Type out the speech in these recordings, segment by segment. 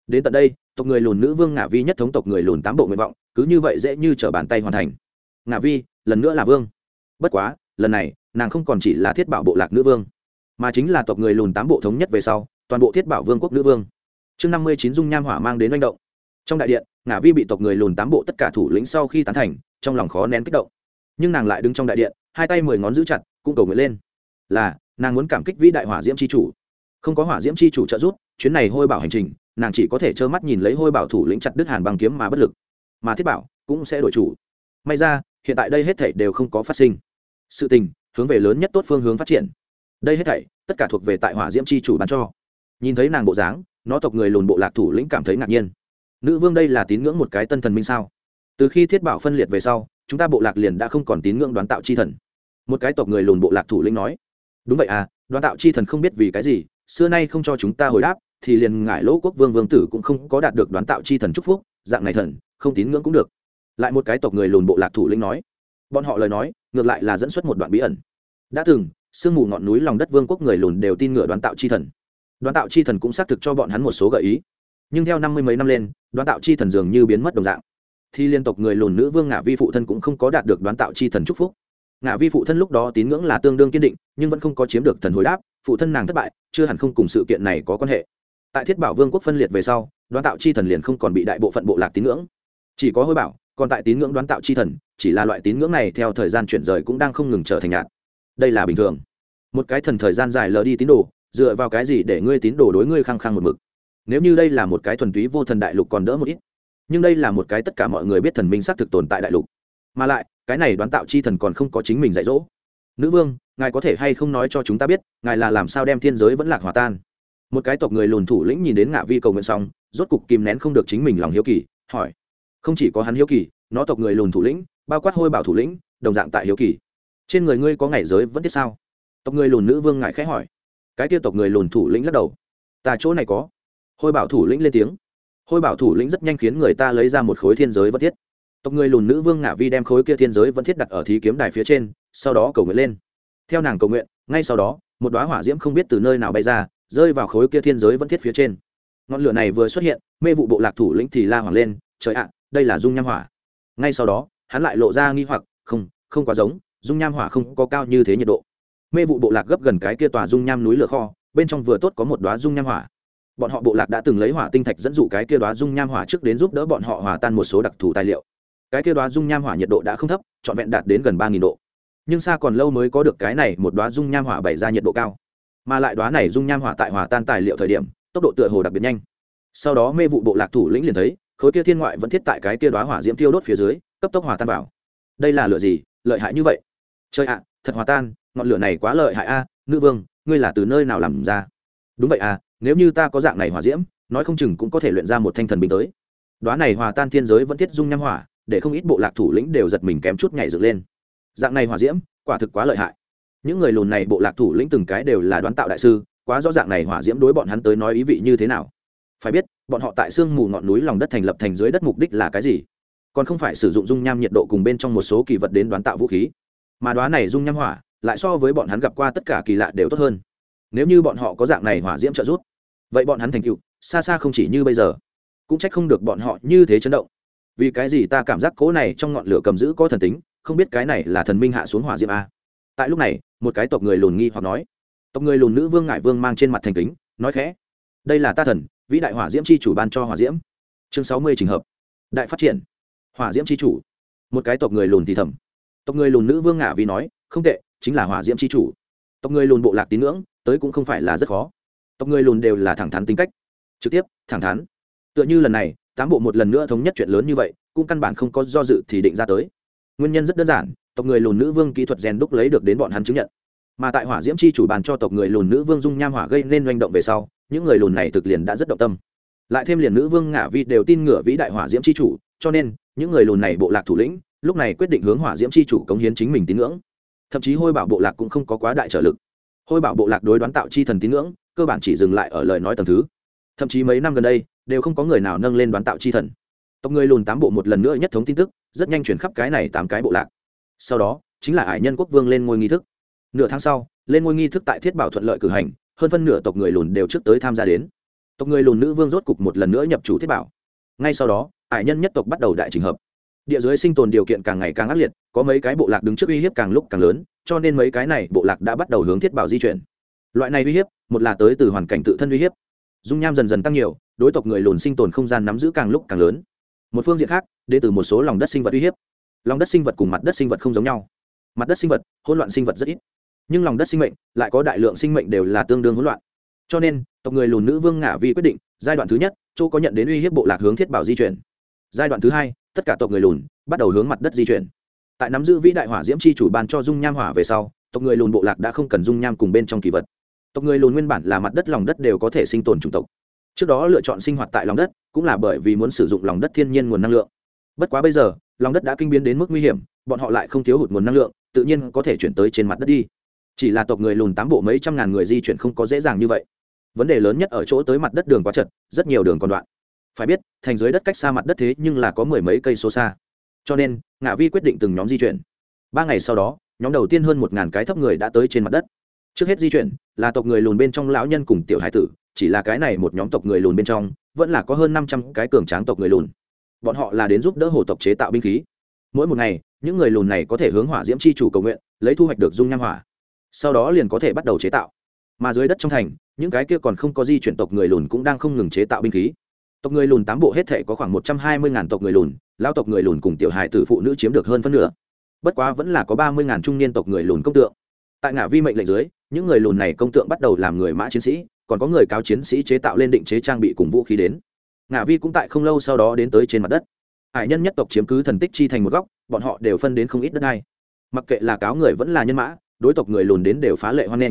Đến tận đây tộc người lùn nữ vương Ngạ Vi nhất thống tộc người lùn 8 bộ nguyện vọng cứ như vậy dễ như trở bàn tay hoàn thành. Ngạ Vi lần nữa là vương, bất quá lần này nàng không còn chỉ là thiết bảo bộ lạc nữ vương, mà chính là tộc người lùn 8 bộ thống nhất về sau toàn bộ thiết bảo vương quốc nữ vương. Chương 59 dung nham hỏa mang đến manh động. Trong đại điện, Ngạ Vi bị tộc người lùn 8 bộ tất cả thủ lĩnh sau khi tán thành, trong lòng khó nén kích động. Nhưng nàng lại đứng trong đại điện, hai tay 10 ngón giữ chặt, cũng cầu nguyện lên. Là, nàng muốn cảm kích vĩ đại hỏa diễm chi chủ. Không có hỏa diễm chi chủ trợ giúp, chuyến này Hôi Bảo hành trình, nàng chỉ có thể trơ mắt nhìn lấy Hôi Bảo thủ lĩnh chặt đứt Hàn Băng kiếm mà bất lực. Mà Thiết Bảo cũng sẽ đổi chủ. May ra, hiện tại đây hết thảy đều không có phát sinh. Sự tình hướng về lớn nhất tốt phương hướng phát triển. Đây hết thảy, tất cả thuộc về tại hỏa diễm chi chủ ban cho. Nhìn thấy nàng bộ dáng, nó tộc người lùn bộ lạc thủ lĩnh cảm thấy ngạc nhiên. Nữ vương đây là tín ngưỡng một cái tân thần minh sao? Từ khi Thiết Bảo phân liệt về sau, chúng ta bộ lạc liền đã không còn tín ngưỡng đoán tạo chi thần. Một cái tộc người lùn bộ lạc thủ lĩnh nói. Đúng vậy à, đoán tạo chi thần không biết vì cái gì, xưa nay không cho chúng ta hồi đáp, thì liền ngải lỗ quốc vương vương tử cũng không có đạt được đoán tạo chi thần chúc phúc, dạng này thần không tín ngưỡng cũng được. Lại một cái tộc người lùn bộ lạc thủ lĩnh nói. Bọn họ lời nói ngược lại là dẫn xuất một đoạn bí ẩn. Đã từng sương mù ngọn núi lòng đất vương quốc người lùn đều tin ngựa đoán tạo chi thần. Đoán tạo chi thần cũng xác thực cho bọn hắn một số gợi ý, nhưng theo 50 mấy năm lên, đoán tạo chi thần dường như biến mất đồng dạng. Thì liên tộc người lùn nữ vương Ngạ Vi phụ thân cũng không có đạt được đoán tạo chi thần chúc phúc. Ngạ Vi phụ thân lúc đó tín ngưỡng là tương đương kiên định, nhưng vẫn không có chiếm được thần hồi đáp, phụ thân nàng thất bại, chưa hẳn không cùng sự kiện này có quan hệ. Tại Thiết Bảo vương quốc phân liệt về sau, đoán tạo chi thần liền không còn bị đại bộ phận bộ lạc tín ngưỡng, chỉ có Hôi Bảo còn tại tín ngưỡng đoán tạo chi thần, chỉ là loại tín ngưỡng này theo thời gian chuyển rời cũng đang không ngừng trở thành nhạt. Đây là bình thường. Một cái thần thời gian dài lờ đi tín đồ, dựa vào cái gì để ngươi tín đồ đối ngươi khăng khăng một mực? Nếu như đây là một cái thuần túy vô thần đại lục còn đỡ một ít, nhưng đây là một cái tất cả mọi người biết thần minh xác thực tồn tại đại lục, mà lại cái này đoán tạo chi thần còn không có chính mình dạy dỗ. Nữ vương, ngài có thể hay không nói cho chúng ta biết, ngài là làm sao đem thiên giới vẫn lạc hòa tan? Một cái tộc người lùn thủ lĩnh nhìn đến Ngạ Vi cầu nguyện xong, rốt cục kìm nén không được chính mình lòng hiếu kỳ, hỏi. Không chỉ có hắn hiếu kỳ, nó tộc người lùn thủ lĩnh, bao quát Hôi Bảo thủ lĩnh, đồng dạng tại hiếu kỳ. Trên người ngươi có ngày giới vẫn thiết sao? Tộc người lùn nữ vương ngại khẽ hỏi. Cái kia tộc người lùn thủ lĩnh lắc đầu. Ta chỗ này có. Hôi Bảo thủ lĩnh lên tiếng. Hôi Bảo thủ lĩnh rất nhanh khiến người ta lấy ra một khối thiên giới vẫn thiết. Tộc người lùn nữ vương Ngạ Vi đem khối kia thiên giới vẫn thiết đặt ở thí kiếm đài phía trên, sau đó cầu nguyện lên. Theo nàng cầu nguyện, ngay sau đó, một đóa hỏa diễm không biết từ nơi nào bay ra, rơi vào khối kia thiên giới vẫn thiết phía trên. Ngọn lửa này vừa xuất hiện, mê vụ bộ lạc thủ lĩnh thì la hoảng lên, trời ạ, đây là dung nham hỏa. Ngay sau đó, hắn lại lộ ra nghi hoặc, không quá giống, dung nham hỏa không có cao như thế nhiệt độ. Mê vụ bộ lạc gấp gần cái kia tòa dung nham núi lửa kho, bên trong vừa tốt có một đóa dung nham hỏa. Bọn họ bộ lạc đã từng lấy hỏa tinh thạch dẫn dụ cái kia đóa dung nham hỏa trước đến giúp đỡ bọn họ hòa tan một số đặc thù tài liệu. Cái kia đóa dung nham hỏa nhiệt độ đã không thấp, trọn vẹn đạt đến gần 3000 độ. Nhưng xa còn lâu mới có được cái này một đóa dung nham hỏa bày ra nhiệt độ cao. Mà lại đóa này dung nham hỏa tại hòa tan tài liệu thời điểm, tốc độ tựa hồ đặc biệt nhanh. Sau đó mê vụ bộ lạc thủ lĩnh liền thấy, khối kia thiên ngoại vẫn thiết tại cái kia đóa hỏa diễm tiêu đốt phía dưới, cấp tốc hòa tan vào. Đây là lửa gì, lợi hại như vậy? Trời ạ, thật hòa tan, ngọn lửa này quá lợi hại a, nữ vương, ngươi là từ nơi nào làm ra? Đúng vậy à, nếu như ta có dạng này hỏa diễm, nói không chừng cũng có thể luyện ra một thanh thần binh tới. Đóa này hòa tan thiên giới vẫn thiết dung nham hỏa, để không ít bộ lạc thủ lĩnh đều giật mình kém chút nhảy dựng lên. Dạng này hỏa diễm, quả thực quá lợi hại. Những người lùn này bộ lạc thủ lĩnh từng cái đều là đoán tạo đại sư, quá rõ dạng này hỏa diễm đối bọn hắn tới nói ý vị như thế nào. Phải biết, bọn họ tại sương mù ngọn núi lòng đất thành lập thành dưới đất mục đích là cái gì? Còn không phải sử dụng dung nham nhiệt độ cùng bên trong một số kỳ vật đến đoán tạo vũ khí. Mà đóa này dung nham hỏa, lại so với bọn hắn gặp qua tất cả kỳ lạ đều tốt hơn. Nếu như bọn họ có dạng này hỏa diễm trợ giúp, vậy bọn hắn thành tựu xa xa không chỉ như bây giờ. Cũng trách không được bọn họ như thế chấn động. Vì cái gì ta cảm giác cố này trong ngọn lửa cầm giữ có thần tính, không biết cái này là thần minh hạ xuống hỏa diễm a? Tại lúc này, một cái tộc người lùn nghi hoặc nói. Tộc người lùn nữ vương Ngải Vương mang trên mặt thành kính, nói khẽ: "Đây là ta thần, vĩ đại hỏa diễm chi chủ ban cho hỏa diễm." Chương 60 trình hợp. Đại phát triển. Hỏa diễm chi chủ. Một cái tộc người lùn thì thầm. Tộc người lùn nữ vương Ngạ Vi nói: "Không tệ, chính là hỏa diễm chi chủ." Tộc người lùn bộ lạc tín ngưỡng, tới cũng không phải là rất khó. Tộc người lùn đều là thẳng thắn tính cách, trực tiếp, thẳng thắn. Tựa như lần này, tám bộ một lần nữa thống nhất chuyện lớn như vậy, cũng căn bản không có do dự thì định ra tới. Nguyên nhân rất đơn giản, tộc người lùn nữ vương kỹ thuật rèn đúc lấy được đến bọn hắn chứng nhận. Mà tại hỏa diễm chi chủ bàn cho tộc người lùn nữ vương dung nham hỏa gây nên doanh động về sau, những người lùn này thực liền đã rất động tâm. Lại thêm liền nữ vương Ngạ Vi đều tin ngửa vĩ đại hỏa diễm chi chủ, cho nên những người lùn này bộ lạc thủ lĩnh lúc này quyết định hướng hỏa diễm chi chủ cống hiến chính mình tín ngưỡng. Thậm chí Hôi Bảo bộ lạc cũng không có quá đại trợ lực. Hôi Bảo bộ lạc đối đoán tạo chi thần tín ngưỡng cơ bản chỉ dừng lại ở lời nói tầng thứ. Thậm chí mấy năm gần đây đều không có người nào nâng lên đoán tạo chi thần. Tộc người lùn tám bộ một lần nữa nhất thống tin tức rất nhanh chuyển khắp cái này tám cái bộ lạc. Sau đó chính là Ải Nhân quốc vương lên ngôi nghi thức. Nửa tháng sau, lên ngôi nghi thức tại Thiết Bảo thuận lợi cử hành, hơn phân nửa tộc người lùn đều trước tới tham gia đến. Tộc người lùn nữ vương rốt cục một lần nữa nhập chủ thiết bảo. Ngay sau đó ải nhân nhất tộc bắt đầu đại chỉnh hợp. Địa giới sinh tồn điều kiện càng ngày càng ác liệt, có mấy cái bộ lạc đứng trước uy hiếp càng lúc càng lớn, cho nên mấy cái này bộ lạc đã bắt đầu hướng thiết bảo di chuyển. Loại này uy hiếp, một là tới từ hoàn cảnh tự thân uy hiếp, dung nham dần dần tăng nhiều, đối tộc người lùn sinh tồn không gian nắm giữ càng lúc càng lớn. Một phương diện khác, đến từ một số lòng đất sinh vật uy hiếp. Lòng đất sinh vật cùng mặt đất sinh vật không giống nhau. Mặt đất sinh vật, hỗn loạn sinh vật rất ít, nhưng lòng đất sinh mệnh lại có đại lượng sinh mệnh đều là tương đương hỗn loạn. Cho nên, tộc người lùn nữ vương Ngả Vi quyết định, giai đoạn thứ nhất, Châu có nhận đến uy hiếp bộ lạc hướng thiết bảo di chuyển. Giai đoạn thứ hai, tất cả tộc người lùn bắt đầu hướng mặt đất di chuyển. Tại nắm giữ vĩ đại hỏa diễm chi chủ ban cho dung nham hỏa về sau, tộc người lùn bộ lạc đã không cần dung nham cùng bên trong kỳ vật. Tộc người lùn nguyên bản là mặt đất lòng đất đều có thể sinh tồn chủng tộc. Trước đó lựa chọn sinh hoạt tại lòng đất, cũng là bởi vì muốn sử dụng lòng đất thiên nhiên nguồn năng lượng. Bất quá bây giờ, lòng đất đã kinh biến đến mức nguy hiểm, bọn họ lại không thiếu hụt nguồn năng lượng, tự nhiên có thể chuyển tới trên mặt đất đi. Chỉ là tộc người lùn tám bộ mấy trăm ngàn người di chuyển không có dễ dàng như vậy. Vấn đề lớn nhất ở chỗ tới mặt đất đường quá chật, rất nhiều đường còn đoạn. Phải biết, thành dưới đất cách xa mặt đất thế nhưng là có mười mấy cây số xa. Cho nên, Ngả Vi quyết định từng nhóm di chuyển. 3 ngày sau đó, nhóm đầu tiên hơn 1000 cái thấp người đã tới trên mặt đất. Trước hết di chuyển là tộc người lùn bên trong lão nhân cùng tiểu hải tử, chỉ là cái này một nhóm tộc người lùn bên trong, vẫn là có hơn 500 cái cường tráng tộc người lùn. Bọn họ là đến giúp đỡ hồ tộc chế tạo binh khí. Mỗi một ngày, những người lùn này có thể hướng hỏa diễm chi chủ cầu nguyện, lấy thu hoạch được dung nham hỏa. Sau đó liền có thể bắt đầu chế tạo. Mà dưới đất trong thành, những cái kia còn không có di chuyển tộc người lùn cũng đang không ngừng chế tạo binh khí. Tộc người lùn 8 bộ hết thể có khoảng 120.000 tộc người lùn, lão tộc người lùn cùng tiểu hài tử phụ nữ chiếm được hơn phân nửa. Bất quá vẫn là có 30.000 trung niên tộc người lùn công tượng. Tại Ngả Vi mệnh lệnh dưới, những người lùn này công tượng bắt đầu làm người mã chiến sĩ, còn có người cáo chiến sĩ chế tạo lên định chế trang bị cùng vũ khí đến. Ngả Vi cũng tại không lâu sau đó đến tới trên mặt đất. Hải nhân nhất tộc chiếm cứ thần tích chi thành một góc, bọn họ đều phân đến không ít đất đai. Mặc kệ là cáo người vẫn là nhân mã, đối tộc người lùn đến đều phá lệ hoan nghênh.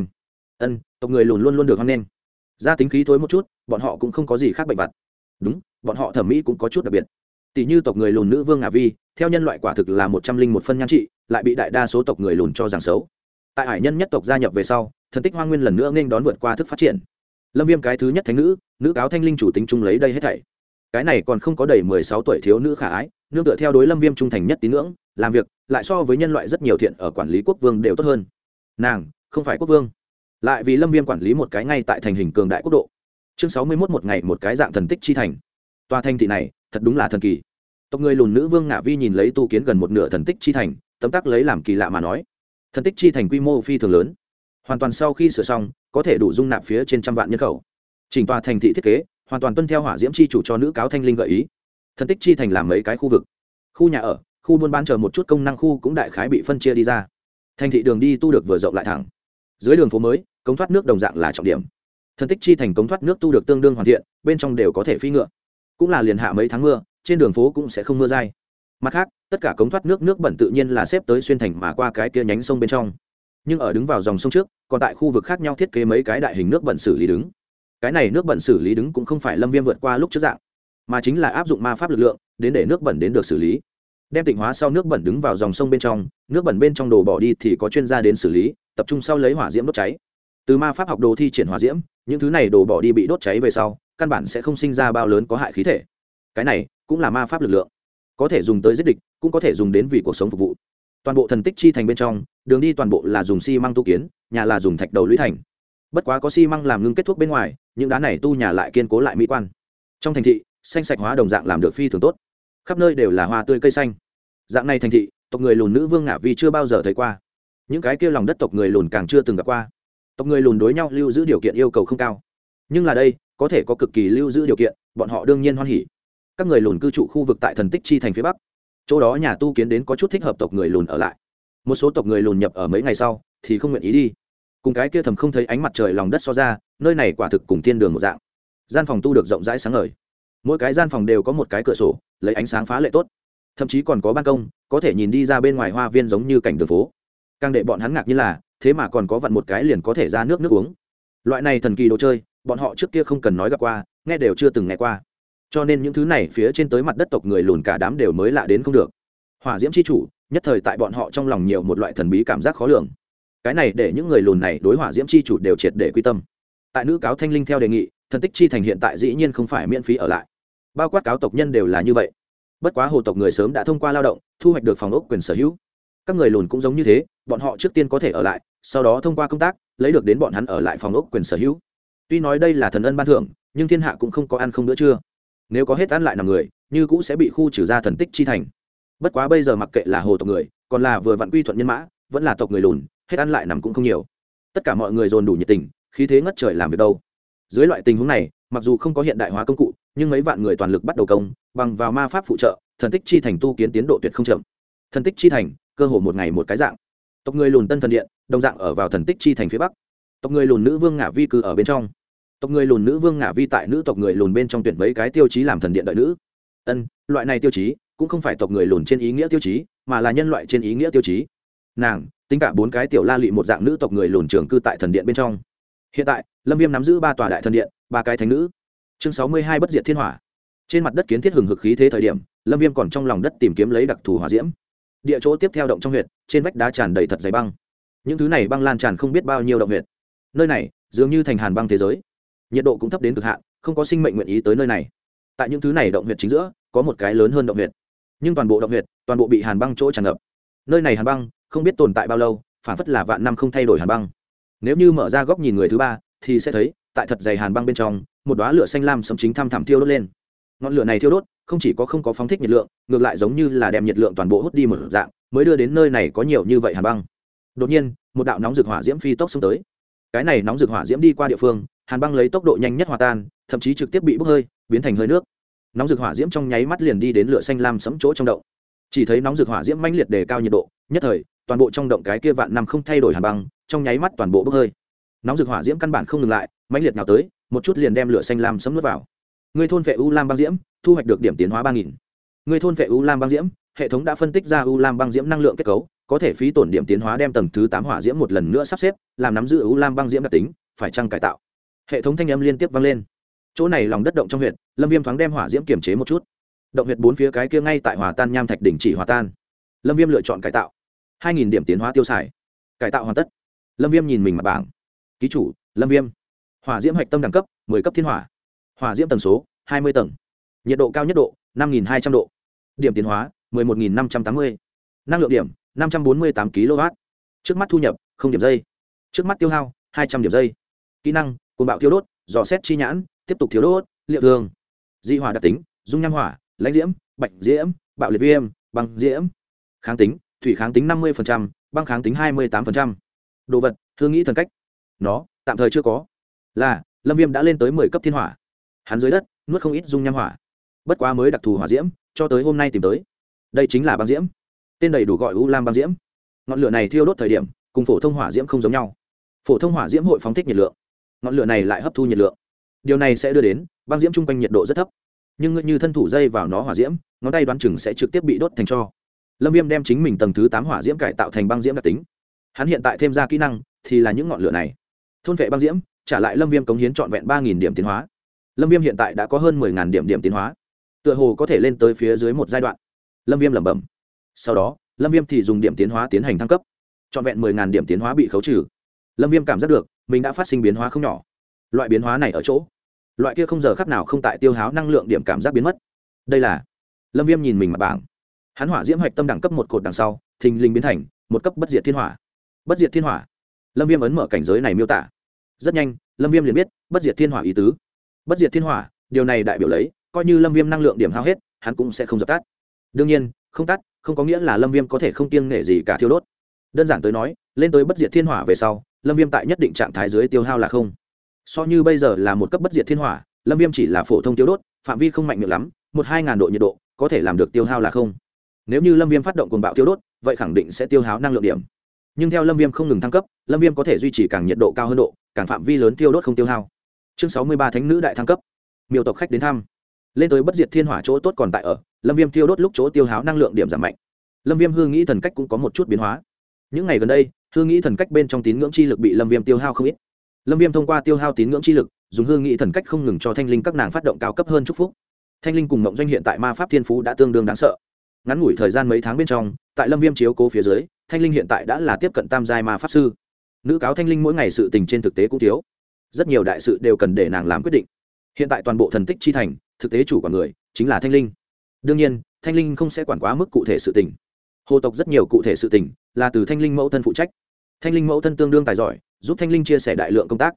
Tộc người lùn luôn luôn được hoan nghênh. Ra tính khí thối một chút, bọn họ cũng không có gì khác bệnh vặt. Đúng, bọn họ thẩm mỹ cũng có chút đặc biệt. Tỷ như tộc người lùn nữ vương Ngả Vi, theo nhân loại quả thực là 101 phân nhan trị, lại bị đại đa số tộc người lùn cho rằng xấu. Tại hải nhân nhất tộc gia nhập về sau, thần tích hoang nguyên lần nữa nghênh đón vượt qua thức phát triển. Lâm Viêm cái thứ nhất thánh nữ, nữ cáo thanh linh chủ tính chung lấy đây hết thảy. Cái này còn không có đầy 16 tuổi thiếu nữ khả ái, nương tựa theo đối Lâm Viêm trung thành nhất tín ngưỡng, làm việc lại so với nhân loại rất nhiều thiện ở quản lý quốc vương đều tốt hơn. Nàng không phải quốc vương, lại vì Lâm Viêm quản lý một cái ngay tại thành hình cường đại quốc độ. Chương 61 một ngày một cái dạng thần tích chi thành. Tòa thành thị này, thật đúng là thần kỳ. Tộc người lùn nữ vương Ngả Vi nhìn lấy tu kiến gần một nửa thần tích chi thành, tấm tắc lấy làm kỳ lạ mà nói. Thần tích chi thành quy mô phi thường lớn, hoàn toàn sau khi sửa xong, có thể đủ dung nạp phía trên 100 vạn nhân khẩu. Chỉnh tòa thành thị thiết kế, hoàn toàn tuân theo hỏa diễm chi chủ cho nữ cáo thanh linh gợi ý. Thần tích chi thành làm mấy cái khu vực, khu nhà ở, khu buôn bán chờ một chút công năng khu cũng đại khái bị phân chia đi ra. Thành thị đường đi tu được vừa rộng lại thẳng. Dưới đường phố mới, cống thoát nước đồng dạng là trọng điểm. Thần tích chi thành cống thoát nước tu được tương đương hoàn thiện, bên trong đều có thể phi ngựa. Cũng là liền hạ mấy tháng mưa, trên đường phố cũng sẽ không mưa dai. Mặt khác, tất cả cống thoát nước bẩn tự nhiên là xếp tới xuyên thành mà qua cái kia nhánh sông bên trong. Nhưng ở đứng vào dòng sông trước, còn tại khu vực khác nhau thiết kế mấy cái đại hình nước bẩn xử lý đứng. Cái này nước bẩn xử lý đứng cũng không phải Lâm Viêm vượt qua lúc trước dạng, mà chính là áp dụng ma pháp lực lượng đến để nước bẩn đến được xử lý. Đem tịnh hóa sau nước bẩn đứng vào dòng sông bên trong, nước bẩn bên trong đồ bỏ đi thì có chuyên gia đến xử lý, tập trung sau lấy hỏa diễm đốt cháy. Từ ma pháp học đồ thi triển hỏa diễm, những thứ này đồ bỏ đi bị đốt cháy về sau, căn bản sẽ không sinh ra bao lớn có hại khí thể. Cái này cũng là ma pháp lực lượng, có thể dùng tới giết địch, cũng có thể dùng đến vì cuộc sống phục vụ. Toàn bộ thần tích chi thành bên trong, đường đi toàn bộ là dùng xi măng tu kiến, nhà là dùng thạch đầu lũy thành. Bất quá có xi măng làm ngưng kết thuốc bên ngoài, những đá này tu nhà lại kiên cố lại mỹ quan. Trong thành thị, xanh sạch hóa đồng dạng làm được phi thường tốt, khắp nơi đều là hoa tươi cây xanh. Dạng này thành thị, tộc người lùn nữ vương Ngả Vi chưa bao giờ thấy qua, những cái kia lòng đất tộc người lùn càng chưa từng gặp qua. Tộc người lùn đối nhau lưu giữ điều kiện yêu cầu không cao, nhưng là đây có thể có cực kỳ lưu giữ điều kiện, bọn họ đương nhiên hoan hỉ. Các người lùn cư trụ khu vực tại thần tích chi thành phía bắc, chỗ đó nhà tu kiến đến có chút thích hợp tộc người lùn ở lại. Một số tộc người lùn nhập ở mấy ngày sau thì không nguyện ý đi, cùng cái kia thầm không thấy ánh mặt trời lòng đất so ra, nơi này quả thực cùng thiên đường một dạng. Gian phòng tu được rộng rãi sáng ngời, mỗi cái gian phòng đều có một cái cửa sổ, lấy ánh sáng phá lệ tốt, thậm chí còn có ban công, có thể nhìn đi ra bên ngoài hoa viên giống như cảnh đường phố. Càng để bọn hắn ngạc như là, thế mà còn có vặn một cái liền có thể ra nước uống. Loại này thần kỳ đồ chơi, bọn họ trước kia không cần nói gặp qua, nghe đều chưa từng nghe qua. Cho nên những thứ này phía trên tới mặt đất tộc người lùn cả đám đều mới lạ đến không được. Hỏa diễm chi chủ, nhất thời tại bọn họ trong lòng nhiều một loại thần bí cảm giác khó lường. Cái này để những người lùn này đối hỏa diễm chi chủ đều triệt để quy tâm. Tại nữ cáo thanh linh theo đề nghị, thần tích chi thành hiện tại dĩ nhiên không phải miễn phí ở lại, bao quát cáo tộc nhân đều là như vậy. Bất quá hồ tộc người sớm đã thông qua lao động thu hoạch được phòng ốc quyền sở hữu, các người lùn cũng giống như thế, bọn họ trước tiên có thể ở lại, sau đó thông qua công tác lấy được đến bọn hắn ở lại phòng ốc quyền sở hữu. Tuy nói đây là thần ân ban thưởng, nhưng thiên hạ cũng không có ăn không bữa trưa. Nếu có hết ăn lại nằm người, như cũ sẽ bị khu trừ ra thần tích chi thành. Bất quá bây giờ mặc kệ là hồ tộc người, còn là vừa vặn quy thuận nhân mã, vẫn là tộc người lùn, hết ăn lại nằm cũng không nhiều. Tất cả mọi người dồn đủ nhiệt tình, khí thế ngất trời làm việc đâu. Dưới loại tình huống này, mặc dù không có hiện đại hóa công cụ, nhưng mấy vạn người toàn lực bắt đầu công, bằng vào ma pháp phụ trợ, thần tích chi thành tu kiến tiến độ tuyệt không chậm. Thần tích chi thành, cơ hồ một ngày một cái dạng. Tộc người lùn Tân Thần Điện, đồng dạng ở vào thần tích chi thành phía bắc. Tộc người lùn nữ vương Ngả Vi cư ở bên trong. Tộc người lùn nữ vương Ngả Vi tại nữ tộc người lùn bên trong tuyển mấy cái tiêu chí làm thần điện đợi nữ. Loại này tiêu chí cũng không phải tộc người lùn trên ý nghĩa tiêu chí, mà là nhân loại trên ý nghĩa tiêu chí. Nàng tính cả 4 cái tiểu la lị một dạng nữ tộc người lùn trường cư tại thần điện bên trong. Hiện tại Lâm Viêm nắm giữ 3 tòa đại thần điện, 3 cái thánh nữ. Chương 62 bất diệt thiên hỏa. Trên mặt đất kiến thiết hừng hực khí thế thời điểm, Lâm Viêm còn trong lòng đất tìm kiếm lấy đặc thù hỏa diễm. Địa chỗ tiếp theo động trong huyệt, trên vách đá tràn đầy thật dày băng. Những thứ này băng lan tràn không biết bao nhiêu động huyệt. Nơi này dường như thành hàn băng thế giới. Nhiệt độ cũng thấp đến cực hạn, không có sinh mệnh nguyện ý tới nơi này. Tại những thứ này động huyệt chính giữa, có một cái lớn hơn động huyệt. Nhưng toàn bộ động huyệt, toàn bộ bị hàn băng chỗ tràn ngập. Nơi này hàn băng không biết tồn tại bao lâu, phản phất là vạn năm không thay đổi hàn băng. Nếu như mở ra góc nhìn người thứ ba, thì sẽ thấy, tại thật dày hàn băng bên trong, một đóa lửa xanh lam sấm chính thăm thẳm thiêu đốt lên. Ngọn lửa này thiêu đốt, không chỉ có không có phóng thích nhiệt lượng, ngược lại giống như là đem nhiệt lượng toàn bộ hút đi một dạng, mới đưa đến nơi này có nhiều như vậy hàn băng. Đột nhiên, một đạo nóng rực hỏa diễm phi tốc xông tới. Cái này nóng rực hỏa diễm đi qua địa phương, hàn băng lấy tốc độ nhanh nhất hòa tan, thậm chí trực tiếp bị bốc hơi, biến thành hơi nước. Nóng rực hỏa diễm trong nháy mắt liền đi đến lửa xanh lam sẫm chỗ trong động. Chỉ thấy nóng rực hỏa diễm mãnh liệt đề cao nhiệt độ, nhất thời, toàn bộ trong động cái kia vạn năm không thay đổi hàn băng, trong nháy mắt toàn bộ bốc hơi. Nóng rực hỏa diễm căn bản không ngừng lại, mãnh liệt nào tới, một chút liền đem lửa xanh lam sẫm nuốt vào. Người thôn vệ u lam băng diễm, thu hoạch được điểm tiến hóa 3000. Người thôn vệ u lam băng diễm, hệ thống đã phân tích ra u lam băng diễm năng lượng kết cấu, có thể phí tổn điểm tiến hóa đem tầng thứ 8 hỏa diễm một lần nữa sắp xếp, làm nắm giữ u lam băng diễm đặc tính, phải chăng cải tạo. Hệ thống thanh âm liên tiếp vang lên. Chỗ này lòng đất động trong huyệt, Lâm Viêm thoáng đem hỏa diễm kiềm chế một chút. Động huyệt 4 phía cái kia ngay tại hòa tan nham thạch đỉnh chỉ hòa tan. Lâm Viêm lựa chọn cải tạo. 2000 điểm tiến hóa tiêu xài. Cải tạo hoàn tất. Lâm Viêm nhìn mình mặt bảng. Ký chủ, Lâm Viêm. Hỏa diễm hạch tâm đẳng cấp, 10 cấp thiên hỏa. Hỏa diễm tần số, 20 tầng. Nhiệt độ cao nhất độ, 5200 độ. Điểm tiến hóa, 11580. Năng lượng điểm, 548 kW. Trước mắt thu nhập, 0 điểm giây. Trước mắt tiêu hao, 200 điểm giây. Kỹ năng, cuồng bạo thiêu đốt, dò xét chi nhãn, tiếp tục thiêu đốt, liệu thường. Dị hỏa đặc tính, dung nham hỏa, lãnh diễm, bạch diễm, bạo liệt viêm, băng diễm. Kháng tính, thủy kháng tính 50%, băng kháng tính 28%. Đồ vật, hương nghĩ thần cách. Nó tạm thời chưa có. Là Lâm Viêm đã lên tới 10 cấp thiên hỏa. Hắn dưới đất nuốt không ít dung nham hỏa. Bất quá mới đặc thù hỏa diễm, cho tới hôm nay tìm tới. Đây chính là băng diễm. Tên đầy đủ gọi u lam băng diễm. Ngọn lửa này thiêu đốt thời điểm, cùng phổ thông hỏa diễm không giống nhau. Phổ thông hỏa diễm hội phóng thích nhiệt lượng, ngọn lửa này lại hấp thu nhiệt lượng. Điều này sẽ đưa đến băng diễm trung quanh nhiệt độ rất thấp. Nhưng ngươi như thân thủ dây vào nó hỏa diễm, ngón tay đoán chừng sẽ trực tiếp bị đốt thành tro. Lâm Viêm đem chính mình tầng thứ 8 hỏa diễm cải tạo thành băng diễm đặc tính. Hắn hiện tại thêm ra kỹ năng thì là những ngọn lửa này. Thôn vệ băng diễm, trả lại Lâm Viêm cống hiến trọn vẹn 3000 điểm tiến hóa. Lâm Viêm hiện tại đã có hơn 10000 điểm tiến hóa. Tựa hồ có thể lên tới phía dưới một giai đoạn. Lâm Viêm lẩm bẩm. Sau đó, Lâm Viêm thì dùng điểm tiến hóa tiến hành thăng cấp. Trọn vẹn 10000 điểm tiến hóa bị khấu trừ. Lâm Viêm cảm giác được, mình đã phát sinh biến hóa không nhỏ. Loại biến hóa này ở chỗ, loại kia không giờ khắc nào không tại tiêu hao năng lượng điểm cảm giác biến mất. Đây là Lâm Viêm nhìn mình mặt bảng. Hắn hỏa diễm hạch tâm đẳng cấp một cột đằng sau, thình lình biến thành một cấp bất diệt thiên hỏa. Bất diệt thiên hỏa. Lâm Viêm ấn mở cảnh giới này miêu tả. Rất nhanh, Lâm Viêm liền biết bất diệt thiên hỏa ý tứ. Bất diệt thiên hỏa, điều này đại biểu lấy, coi như Lâm Viêm năng lượng điểm hao hết, hắn cũng sẽ không dập tắt. Đương nhiên, không tắt, không có nghĩa là Lâm Viêm có thể không kiêng nể gì cả thiêu đốt. Đơn giản tới nói, lên tới bất diệt thiên hỏa về sau, Lâm Viêm tại nhất định trạng thái dưới tiêu hao là không. So như bây giờ là một cấp bất diệt thiên hỏa, Lâm Viêm chỉ là phổ thông tiêu đốt, phạm vi không mạnh miệng lắm, 1-2000 độ nhiệt độ, có thể làm được tiêu hao là không. Nếu như Lâm Viêm phát động cuồng bạo tiêu đốt, vậy khẳng định sẽ tiêu hao năng lượng điểm. Nhưng theo Lâm Viêm không ngừng thăng cấp, Lâm Viêm có thể duy trì càng nhiệt độ cao hơn độ, càng phạm vi lớn tiêu đốt không tiêu hao. Chương 63 Thánh nữ đại thăng cấp. Miêu tộc khách đến thăm. Lên tới bất diệt thiên hỏa chỗ tốt còn tại ở, Lâm Viêm tiêu đốt lúc chỗ tiêu hao năng lượng điểm giảm mạnh. Lâm Viêm hư nghĩ thần cách cũng có một chút biến hóa. Những ngày gần đây, hư nghĩ thần cách bên trong tín ngưỡng chi lực bị Lâm Viêm tiêu hao không ít. Lâm Viêm thông qua tiêu hao tín ngưỡng chi lực, dùng hư nghĩ thần cách không ngừng cho thanh linh các nàng phát động cao cấp hơn chúc phúc. Thanh linh cùng Mộng Doanh hiện tại ma pháp thiên phú đã tương đương đáng sợ. Ngắn ngủi thời gian mấy tháng bên trong, tại Lâm Viêm chiếu cố phía dưới, thanh linh hiện tại đã là tiếp cận tam giai ma pháp sư. Nữ cáo thanh linh mỗi ngày sự tình trên thực tế cũng thiếu, rất nhiều đại sự đều cần để nàng làm quyết định. Hiện tại toàn bộ thần tích chi thành, thực tế chủ quản người chính là thanh linh. Đương nhiên, thanh linh không sẽ quản quá mức cụ thể sự tình. Hồ tộc rất nhiều cụ thể sự tình là từ thanh linh mẫu thân phụ trách. Thanh linh mẫu thân tương đương tài giỏi, giúp thanh linh chia sẻ đại lượng công tác.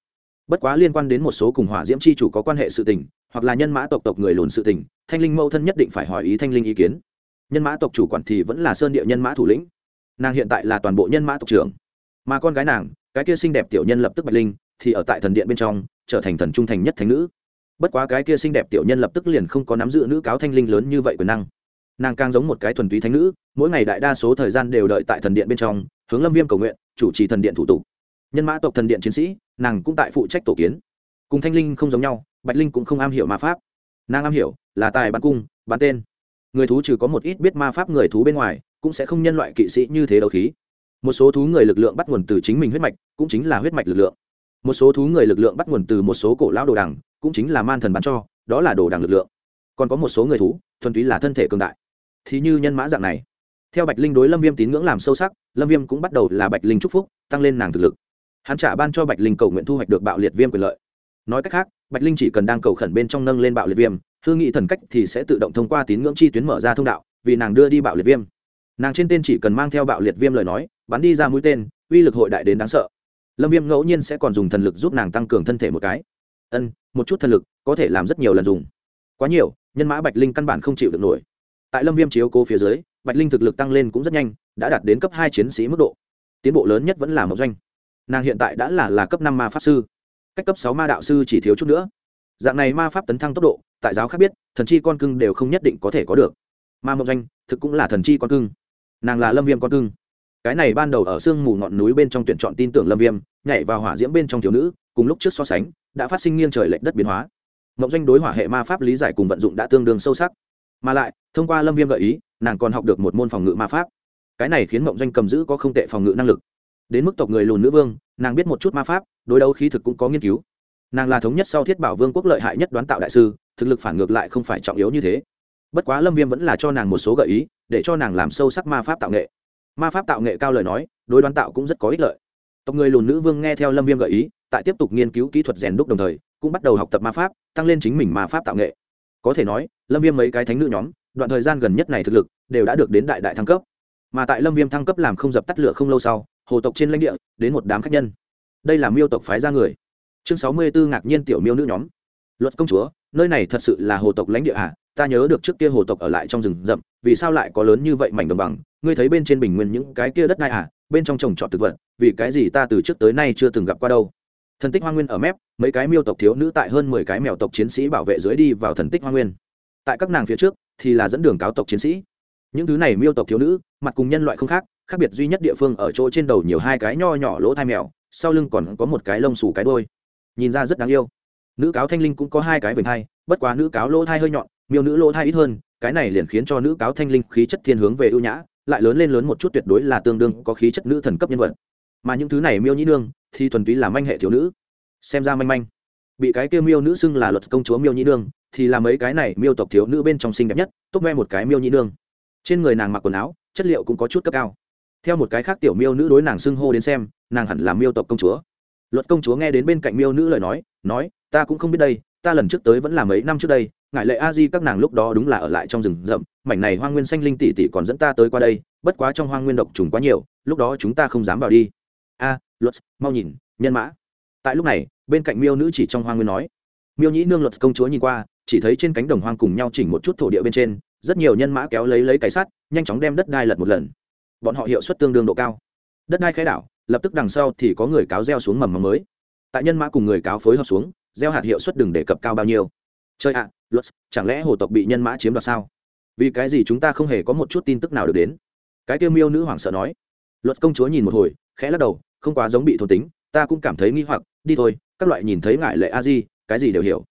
bất quá liên quan đến một số cùng hỏa diễm chi chủ có quan hệ sự tình hoặc là nhân mã tộc người lùn sự tình, thanh linh mẫu thân nhất định phải hỏi ý thanh linh ý kiến. Nhân mã tộc chủ quản thì vẫn là sơn địa nhân mã thủ lĩnh, nàng hiện tại là toàn bộ nhân mã tộc trưởng, mà con gái nàng cái kia xinh đẹp tiểu nhân lập tức bạch linh thì ở tại thần điện bên trong trở thành thần trung thành nhất thánh nữ. Bất quá cái kia xinh đẹp tiểu nhân lập tức liền không có nắm giữ nữ cáo thanh linh lớn như vậy quyền năng, nàng càng giống một cái thuần túy thánh nữ, mỗi ngày đại đa số thời gian đều đợi tại thần điện bên trong hướng Lâm Viêm cầu nguyện, chủ trì thần điện thủ tục. Nhân mã tộc thần điện chiến sĩ, nàng cũng tại phụ trách tổ kiến. Cùng thanh linh không giống nhau, bạch linh cũng không am hiểu ma pháp, nàng am hiểu là tài bắn cung bắn tên. Người thú trừ có một ít biết ma pháp người thú bên ngoài cũng sẽ không nhân loại kỵ sĩ như thế đấu khí. Một số thú người lực lượng bắt nguồn từ chính mình huyết mạch, cũng chính là huyết mạch lực lượng. Một số thú người lực lượng bắt nguồn từ một số cổ lão đồ đằng, cũng chính là man thần bán cho, đó là đồ đằng lực lượng. Còn có một số người thú thuần túy là thân thể cường đại, thì như nhân mã dạng này. Theo bạch linh đối Lâm Viêm tín ngưỡng làm sâu sắc, Lâm Viêm cũng bắt đầu là bạch linh chúc phúc, tăng lên nàng thực lực. Hắn trả ban cho bạch linh cầu nguyện thu hoạch được bạo liệt viêm quyền lợi. Nói cách khác, bạch linh chỉ cần đang cầu khẩn bên trong nâng lên bạo liệt viêm, hư nghị thần cách thì sẽ tự động thông qua tín ngưỡng chi tuyến mở ra thông đạo, vì nàng đưa đi bạo liệt viêm. Nàng trên tên chỉ cần mang theo bạo liệt viêm lời nói, bắn đi ra mũi tên, uy lực hội đại đến đáng sợ. Lâm Viêm ngẫu nhiên sẽ còn dùng thần lực giúp nàng tăng cường thân thể một cái. Một chút thần lực có thể làm rất nhiều lần dùng. Quá nhiều, nhân mã bạch linh căn bản không chịu được nổi. Tại Lâm Viêm chiếu cố phía dưới, bạch linh thực lực tăng lên cũng rất nhanh, đã đạt đến cấp 2 chiến sĩ mức độ. Tiến bộ lớn nhất vẫn là Mộc Doanh. Nàng hiện tại đã là cấp 5 ma pháp sư, cách cấp 6 ma đạo sư chỉ thiếu chút nữa. Dạng này ma pháp tấn thăng tốc độ, tại giáo khác biết, thần chi con cưng đều không nhất định có thể có được. Ma Mộc Doanh thực cũng là thần chi con cưng. Nàng là Lâm Viêm con cưng. Cái này ban đầu ở sương mù ngọn núi bên trong tuyển chọn tin tưởng Lâm Viêm, nhảy vào hỏa diễm bên trong thiếu nữ, cùng lúc trước so sánh, đã phát sinh nghiêng trời lệch đất biến hóa. Mộc Doanh đối hỏa hệ ma pháp lý giải cùng vận dụng đã tương đương sâu sắc, mà lại thông qua Lâm Viêm gợi ý, nàng còn học được một môn phòng ngự ma pháp. Cái này khiến Mộc Doanh cầm giữ có không tệ phòng ngự năng lực. Đến mức tộc người lùn nữ vương, nàng biết một chút ma pháp, đối đấu khí thực cũng có nghiên cứu. Nàng là thống nhất sau Thiết Bảo Vương quốc lợi hại nhất đoán tạo đại sư, thực lực phản ngược lại không phải trọng yếu như thế. Bất quá Lâm Viêm vẫn là cho nàng một số gợi ý, để cho nàng làm sâu sắc ma pháp tạo nghệ. Ma pháp tạo nghệ cao lời nói, đối đoán tạo cũng rất có ích lợi. Tộc người lùn nữ vương nghe theo Lâm Viêm gợi ý, tại tiếp tục nghiên cứu kỹ thuật rèn đúc đồng thời, cũng bắt đầu học tập ma pháp, tăng lên chính mình ma pháp tạo nghệ. Có thể nói, Lâm Viêm mấy cái thánh nữ nhóm, đoạn thời gian gần nhất này thực lực đều đã được đến đại thăng cấp. Mà tại Lâm Viêm thăng cấp làm không dập tắt lửa không lâu sau, hồ tộc trên lãnh địa đến một đám khách nhân. Đây là miêu tộc phái ra người. Chương 64 ngạc nhiên tiểu miêu nữ nhóm. Luật công chúa, nơi này thật sự là hồ tộc lãnh địa à? Ta nhớ được trước kia hồ tộc ở lại trong rừng rậm, vì sao lại có lớn như vậy mảnh đồng bằng? Ngươi thấy bên trên bình nguyên những cái kia đất đai à? Bên trong trồng trọt thực vật, vì cái gì ta từ trước tới nay chưa từng gặp qua đâu? Thần tích hoang nguyên ở mép, mấy cái miêu tộc thiếu nữ tại hơn 10 cái mèo tộc chiến sĩ bảo vệ dưới đi vào thần tích hoang nguyên. Tại các nàng phía trước thì là dẫn đường cáo tộc chiến sĩ. Những thứ này miêu tộc thiếu nữ, mặt cùng nhân loại không khác, khác biệt duy nhất địa phương ở chỗ trên đầu nhiều hai cái nho nhỏ lỗ thai mèo, sau lưng còn có một cái lông xù cái đuôi, nhìn ra rất đáng yêu. Nữ cáo thanh linh cũng có hai cái vành thai, bất quá nữ cáo lỗ thai hơi nhọn, miêu nữ lỗ thai ít hơn, cái này liền khiến cho nữ cáo thanh linh khí chất thiên hướng về ưu nhã, lại lớn lên lớn một chút tuyệt đối là tương đương có khí chất nữ thần cấp nhân vật. Mà những thứ này miêu nhĩ nương thì thuần túy là manh hệ thiếu nữ, xem ra manh manh. Bị cái kia miêu nữ xưng là Luật công chúa miêu nhĩ nương, thì là mấy cái này miêu tộc thiếu nữ bên trong xinh đẹp nhất, top me một cái miêu nhĩ nương. Trên người nàng mặc quần áo, chất liệu cũng có chút cấp cao. Theo một cái khác tiểu miêu nữ đối nàng xưng hô đến xem, nàng hẳn là miêu tộc công chúa. Luật công chúa nghe đến bên cạnh miêu nữ lời nói, ta cũng không biết đây, ta lần trước tới vẫn là mấy năm trước đây, ngại lệ a di các nàng lúc đó đúng là ở lại trong rừng rậm, mảnh này hoang nguyên xanh linh tỷ tỷ còn dẫn ta tới qua đây, bất quá trong hoang nguyên độc trùng quá nhiều, lúc đó chúng ta không dám vào đi. Luật, mau nhìn, nhân mã. Tại lúc này, bên cạnh miêu nữ chỉ trong hoang nguyên nói. Miêu nhĩ nương Luật công chúa nhìn qua, chỉ thấy trên cánh đồng hoang cùng nhau chỉnh một chút thổ địa bên trên, rất nhiều nhân mã kéo lấy cái sắt, nhanh chóng đem đất đai lật một lần. Bọn họ hiệu suất tương đương độ cao. Đất đai khẽ đảo, lập tức đằng sau thì có người cáo gieo xuống mầm mống mới. Tại nhân mã cùng người cáo phối hợp xuống, gieo hạt hiệu suất đừng đề cập cao bao nhiêu. Chơi ạ, Luật, chẳng lẽ hồ tộc bị nhân mã chiếm đoạt sao? Vì cái gì chúng ta không hề có một chút tin tức nào được đến? Cái tiêu miêu nữ hoảng sợ nói. Luật công chúa nhìn một hồi, khẽ lắc đầu, không quá giống bị thôn tính, ta cũng cảm thấy nghi hoặc, đi thôi, các loại nhìn thấy ngại lệ a di, cái gì đều hiểu.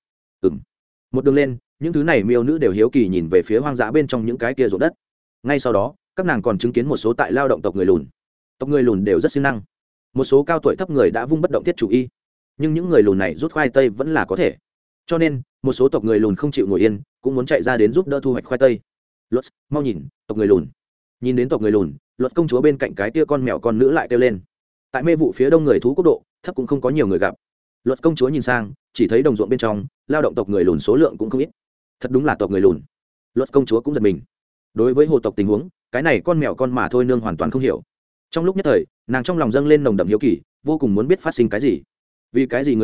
Một đường lên, những thứ này miêu nữ đều hiếu kỳ nhìn về phía hoang dã bên trong những cái kia ruộng đất. Ngay sau đó, các nàng còn chứng kiến một số tại lao động tộc người lùn. Tộc người lùn đều rất siêng năng, một số cao tuổi thấp người đã vung bất động thiết chủ y, nhưng những người lùn này rút khoai tây vẫn là có thể, cho nên một số tộc người lùn không chịu ngồi yên, cũng muốn chạy ra đến giúp đỡ thu hoạch khoai tây. Luật, mau nhìn, tộc người lùn. Nhìn đến tộc người lùn, Luật công chúa bên cạnh cái tia con mèo con nữ lại kêu lên. Tại mê vụ phía đông người thú quốc độ thấp cũng không có nhiều người gặp. Luật công chúa nhìn sang, chỉ thấy đồng ruộng bên trong lao động tộc người lùn số lượng cũng không ít. Thật đúng là tộc người lùn. Luật công chúa cũng giật mình. Đối với hồ tộc tình huống, cái này con mèo con mà thôi nương hoàn toàn không hiểu. Trong lúc nhất thời, nàng trong lòng dâng lên nồng đậm hiếu kỳ, vô cùng muốn biết phát sinh cái gì. Vì cái gì người cáo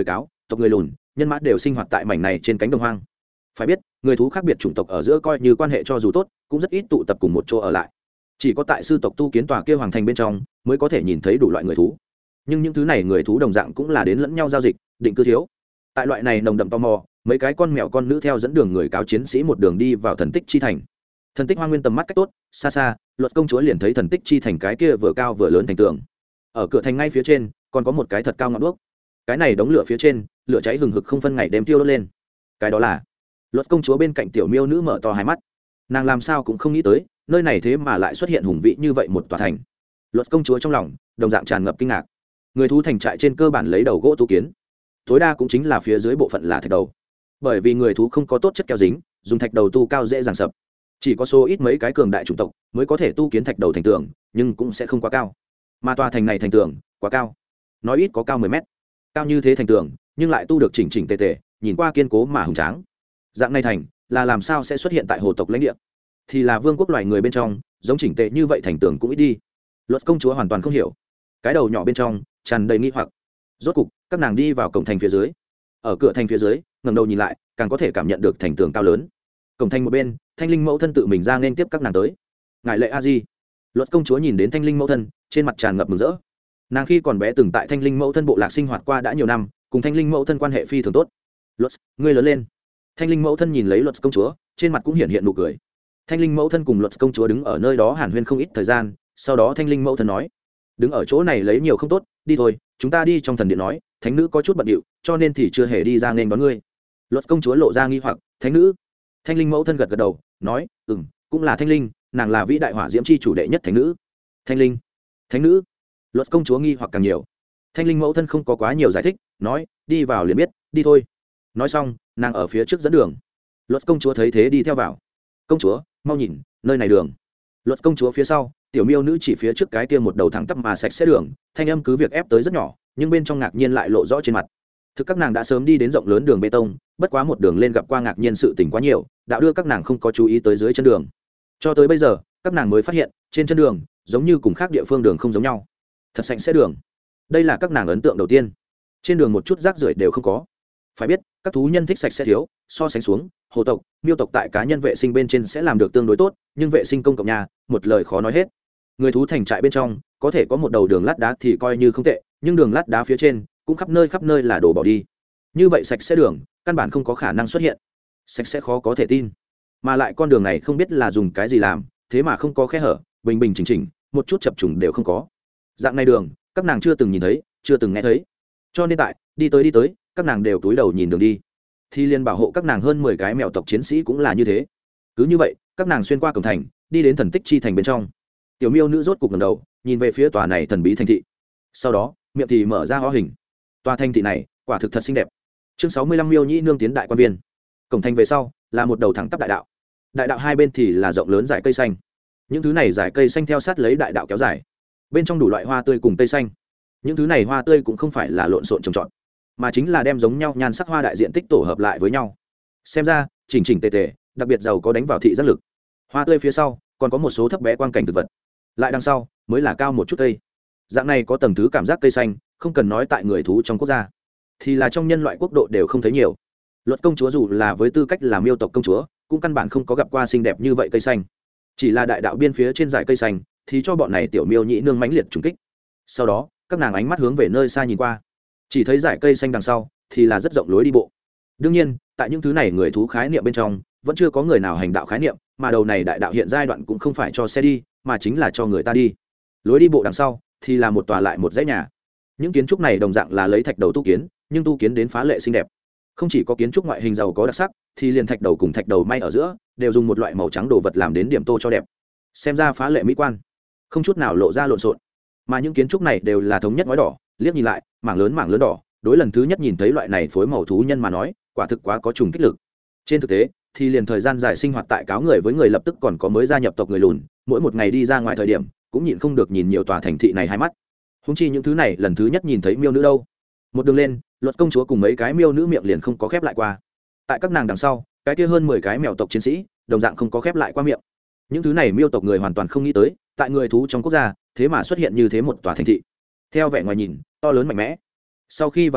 tộc người lùn nhân mã đều sinh hoạt tại mảnh này trên cánh đồng hoang. Phải biết người thú khác biệt chủng tộc ở giữa coi như quan hệ cho dù tốt cũng rất ít tụ tập cùng một chỗ ở lại, chỉ có tại sư tộc tu kiến tòa kia hoàng thành bên trong mới có thể nhìn thấy đủ loại người thú. Nhưng những thứ này người thú đồng dạng cũng là đến lẫn nhau giao dịch định cư thiếu. Tại loại này nồng đậm tò mò, mấy cái con mèo con nữ theo dẫn đường người cáo chiến sĩ một đường đi vào thần tích chi thành. Thần tích hoa nguyên tầm mắt cách tốt, xa xa Luật công chúa liền thấy thần tích chi thành cái kia vừa cao vừa lớn thành tường. Ở cửa thành ngay phía trên còn có một cái thật cao ngọn đuốc, cái này đống lửa phía trên lửa cháy hừng hực không phân ngày đêm tiêu đốt lên. Cái đó là Luật công chúa bên cạnh tiểu miêu nữ mở to hai mắt, nàng làm sao cũng không nghĩ tới nơi này thế mà lại xuất hiện hùng vĩ như vậy một tòa thành. Luật công chúa trong lòng đồng dạng tràn ngập kinh ngạc. Người thú thành trại trên cơ bản lấy đầu gỗ tu kiến, tối đa cũng chính là phía dưới bộ phận là thạch đầu, bởi vì người thú không có tốt chất keo dính, dùng thạch đầu tu cao dễ dàng sập. Chỉ có số ít mấy cái cường đại chủng tộc mới có thể tu kiến thạch đầu thành tường, nhưng cũng sẽ không quá cao. Mà tòa thành này thành tường quá cao, nói ít có cao 10 mét. Cao như thế thành tường nhưng lại tu được chỉnh chỉnh tề tề, nhìn qua kiên cố mà hùng tráng. Dạng này thành là làm sao sẽ xuất hiện tại hồ tộc lãnh địa? Thì là vương quốc loài người bên trong giống chỉnh tề như vậy thành tường cũng ít đi. Luật công chúa hoàn toàn không hiểu, cái đầu nhỏ bên trong tràn đầy nghi hoặc. Rốt cục các nàng đi vào cổng thành phía dưới. Ở cửa thành phía dưới ngẩng đầu nhìn lại càng có thể cảm nhận được thành tường cao lớn. Cổng thành một bên thanh linh mẫu thân tự mình ra nên tiếp các nàng tới. Ngài lệ a di. Luật công chúa nhìn đến thanh linh mẫu thân trên mặt tràn ngập mừng rỡ. Nàng khi còn bé từng tại thanh linh mẫu thân bộ lạc sinh hoạt qua đã nhiều năm, cùng thanh linh mẫu thân quan hệ phi thường tốt. Luật, ngươi lớn lên. Thanh linh mẫu thân nhìn lấy Luật công chúa trên mặt cũng hiện hiện nụ cười. Thanh linh mẫu thân cùng Luật công chúa đứng ở nơi đó hàn huyên không ít thời gian, sau đó thanh linh mẫu thân nói, đứng ở chỗ này lấy nhiều không tốt, đi thôi chúng ta đi trong thần điện nói, thánh nữ có chút bận điệu cho nên thì chưa hề đi ra nên đón ngươi. Luật công chúa lộ ra nghi hoặc, thánh nữ? Thanh linh mẫu thân gật gật đầu nói, cũng là thanh linh, nàng là vĩ đại hỏa diễm chi chủ đệ nhất thánh nữ. Thanh linh, thánh nữ? Luật công chúa nghi hoặc càng nhiều. Thanh linh mẫu thân không có quá nhiều giải thích, nói, đi vào liền biết, đi thôi. Nói xong nàng ở phía trước dẫn đường. Luật công chúa thấy thế đi theo vào. Công chúa mau nhìn, nơi này đường. Luật công chúa phía sau tiểu miêu nữ chỉ phía trước cái kia một đầu thẳng tắp mà sạch sẽ đường, thanh âm cứ việc ép tới rất nhỏ nhưng bên trong ngạc nhiên lại lộ rõ trên mặt. Thực các nàng đã sớm đi đến rộng lớn đường bê tông, bất quá một đường lên gặp qua ngạc nhiên sự tình quá nhiều, đạo đưa các nàng không có chú ý tới dưới chân đường. Cho tới bây giờ các nàng mới phát hiện trên chân đường giống như cùng khác địa phương đường không giống nhau, thật sạch sẽ đường. Đây là các nàng ấn tượng đầu tiên. Trên đường một chút rác rưởi đều không có. Phải biết các thú nhân thích sạch sẽ thiếu, so sánh xuống hồ tộc miêu tộc tại cá nhân vệ sinh bên trên sẽ làm được tương đối tốt, nhưng vệ sinh công cộng nhà một lời khó nói hết. Người thú thành trại bên trong có thể có một đầu đường lát đá thì coi như không tệ, nhưng đường lát đá phía trên cũng khắp nơi là đồ bỏ đi. Như vậy sạch sẽ đường căn bản không có khả năng xuất hiện, sạch sẽ khó có thể tin. Mà lại con đường này không biết là dùng cái gì làm, thế mà không có khe hở, bình bình chỉnh chỉnh, một chút chập trùng đều không có. Dạng này đường các nàng chưa từng nhìn thấy, chưa từng nghe thấy, cho nên tại đi tới các nàng đều túi đầu nhìn đường đi. Thì liên bảo hộ các nàng hơn 10 cái mèo tộc chiến sĩ cũng là như thế. Cứ như vậy các nàng xuyên qua cổng thành đi đến thần tích chi thành bên trong. Tiểu miêu nữ rốt cục ngẩng đầu nhìn về phía tòa này thần bí thành thị, sau đó miệng thì mở ra hóa hình. Tòa thành thị này quả thực thật xinh đẹp. Chương 65 miêu nhĩ nương tiến đại quan viên. Cổng thành về sau là một đầu thẳng tắp đại đạo, đại đạo hai bên thì là rộng lớn dải cây xanh. Những thứ này dải cây xanh theo sát lấy đại đạo kéo dài, bên trong đủ loại hoa tươi cùng cây xanh. Những thứ này hoa tươi cũng không phải là lộn xộn trồng trọt, mà chính là đem giống nhau nhan sắc hoa đại diện tích tổ hợp lại với nhau, xem ra chỉnh chỉnh tề tề, đặc biệt giàu có đánh vào thị giác lực. Hoa tươi phía sau còn có một số thấp bé quang cảnh thực vật, lại đằng sau mới là cao một chút cây. Dạng này có tầng thứ cảm giác cây xanh, không cần nói tại người thú trong quốc gia, thì là trong nhân loại quốc độ đều không thấy nhiều. Luật công chúa dù là với tư cách là miêu tộc công chúa cũng căn bản không có gặp qua xinh đẹp như vậy cây xanh. Chỉ là đại đạo biên phía trên dải cây xanh thì cho bọn này tiểu miêu nhĩ nương mãnh liệt trùng kích. Sau đó các nàng ánh mắt hướng về nơi xa nhìn qua, chỉ thấy dải cây xanh đằng sau thì là rất rộng lối đi bộ. Đương nhiên tại những thứ này người thú khái niệm bên trong vẫn chưa có người nào hành đạo khái niệm, mà đầu này đại đạo hiện giai đoạn cũng không phải cho xe đi, mà chính là cho người ta đi. Lối đi bộ đằng sau thì là một tòa lại một dãy nhà. Những kiến trúc này đồng dạng là lấy thạch đầu tu kiến, nhưng tu kiến đến phá lệ xinh đẹp. Không chỉ có kiến trúc ngoại hình giàu có đặc sắc, thì liền thạch đầu cùng thạch đầu may ở giữa đều dùng một loại màu trắng đồ vật làm đến điểm tô cho đẹp, xem ra phá lệ mỹ quan, không chút nào lộ ra lộn xộn. Mà những kiến trúc này đều là thống nhất ngói đỏ, liếc nhìn lại mảng lớn đỏ, đối lần thứ nhất nhìn thấy loại này phối màu thú nhân mà nói quả thực quá có trùng kích lực. Trên thực tế thì liền thời gian dài sinh hoạt tại cáo người với người lập tức còn có mới gia nhập tộc người lùn, mỗi một ngày đi ra ngoài thời điểm cũng nhịn không được nhìn nhiều tòa thành thị này hai mắt. Húng chi những thứ này lần thứ nhất nhìn thấy miêu nữ đâu. Một đường lên Luật công chúa cùng mấy cái miêu nữ miệng liền không có khép lại qua. Tại các nàng đằng sau cái kia hơn 10 cái mèo tộc chiến sĩ đồng dạng không có khép lại qua miệng. Những thứ này miêu tộc người hoàn toàn không nghĩ tới tại người thú trong quốc gia thế mà xuất hiện như thế một tòa thành thị. Theo vẻ ngoài nhìn to lớn mạnh mẽ. Sau khi vào thành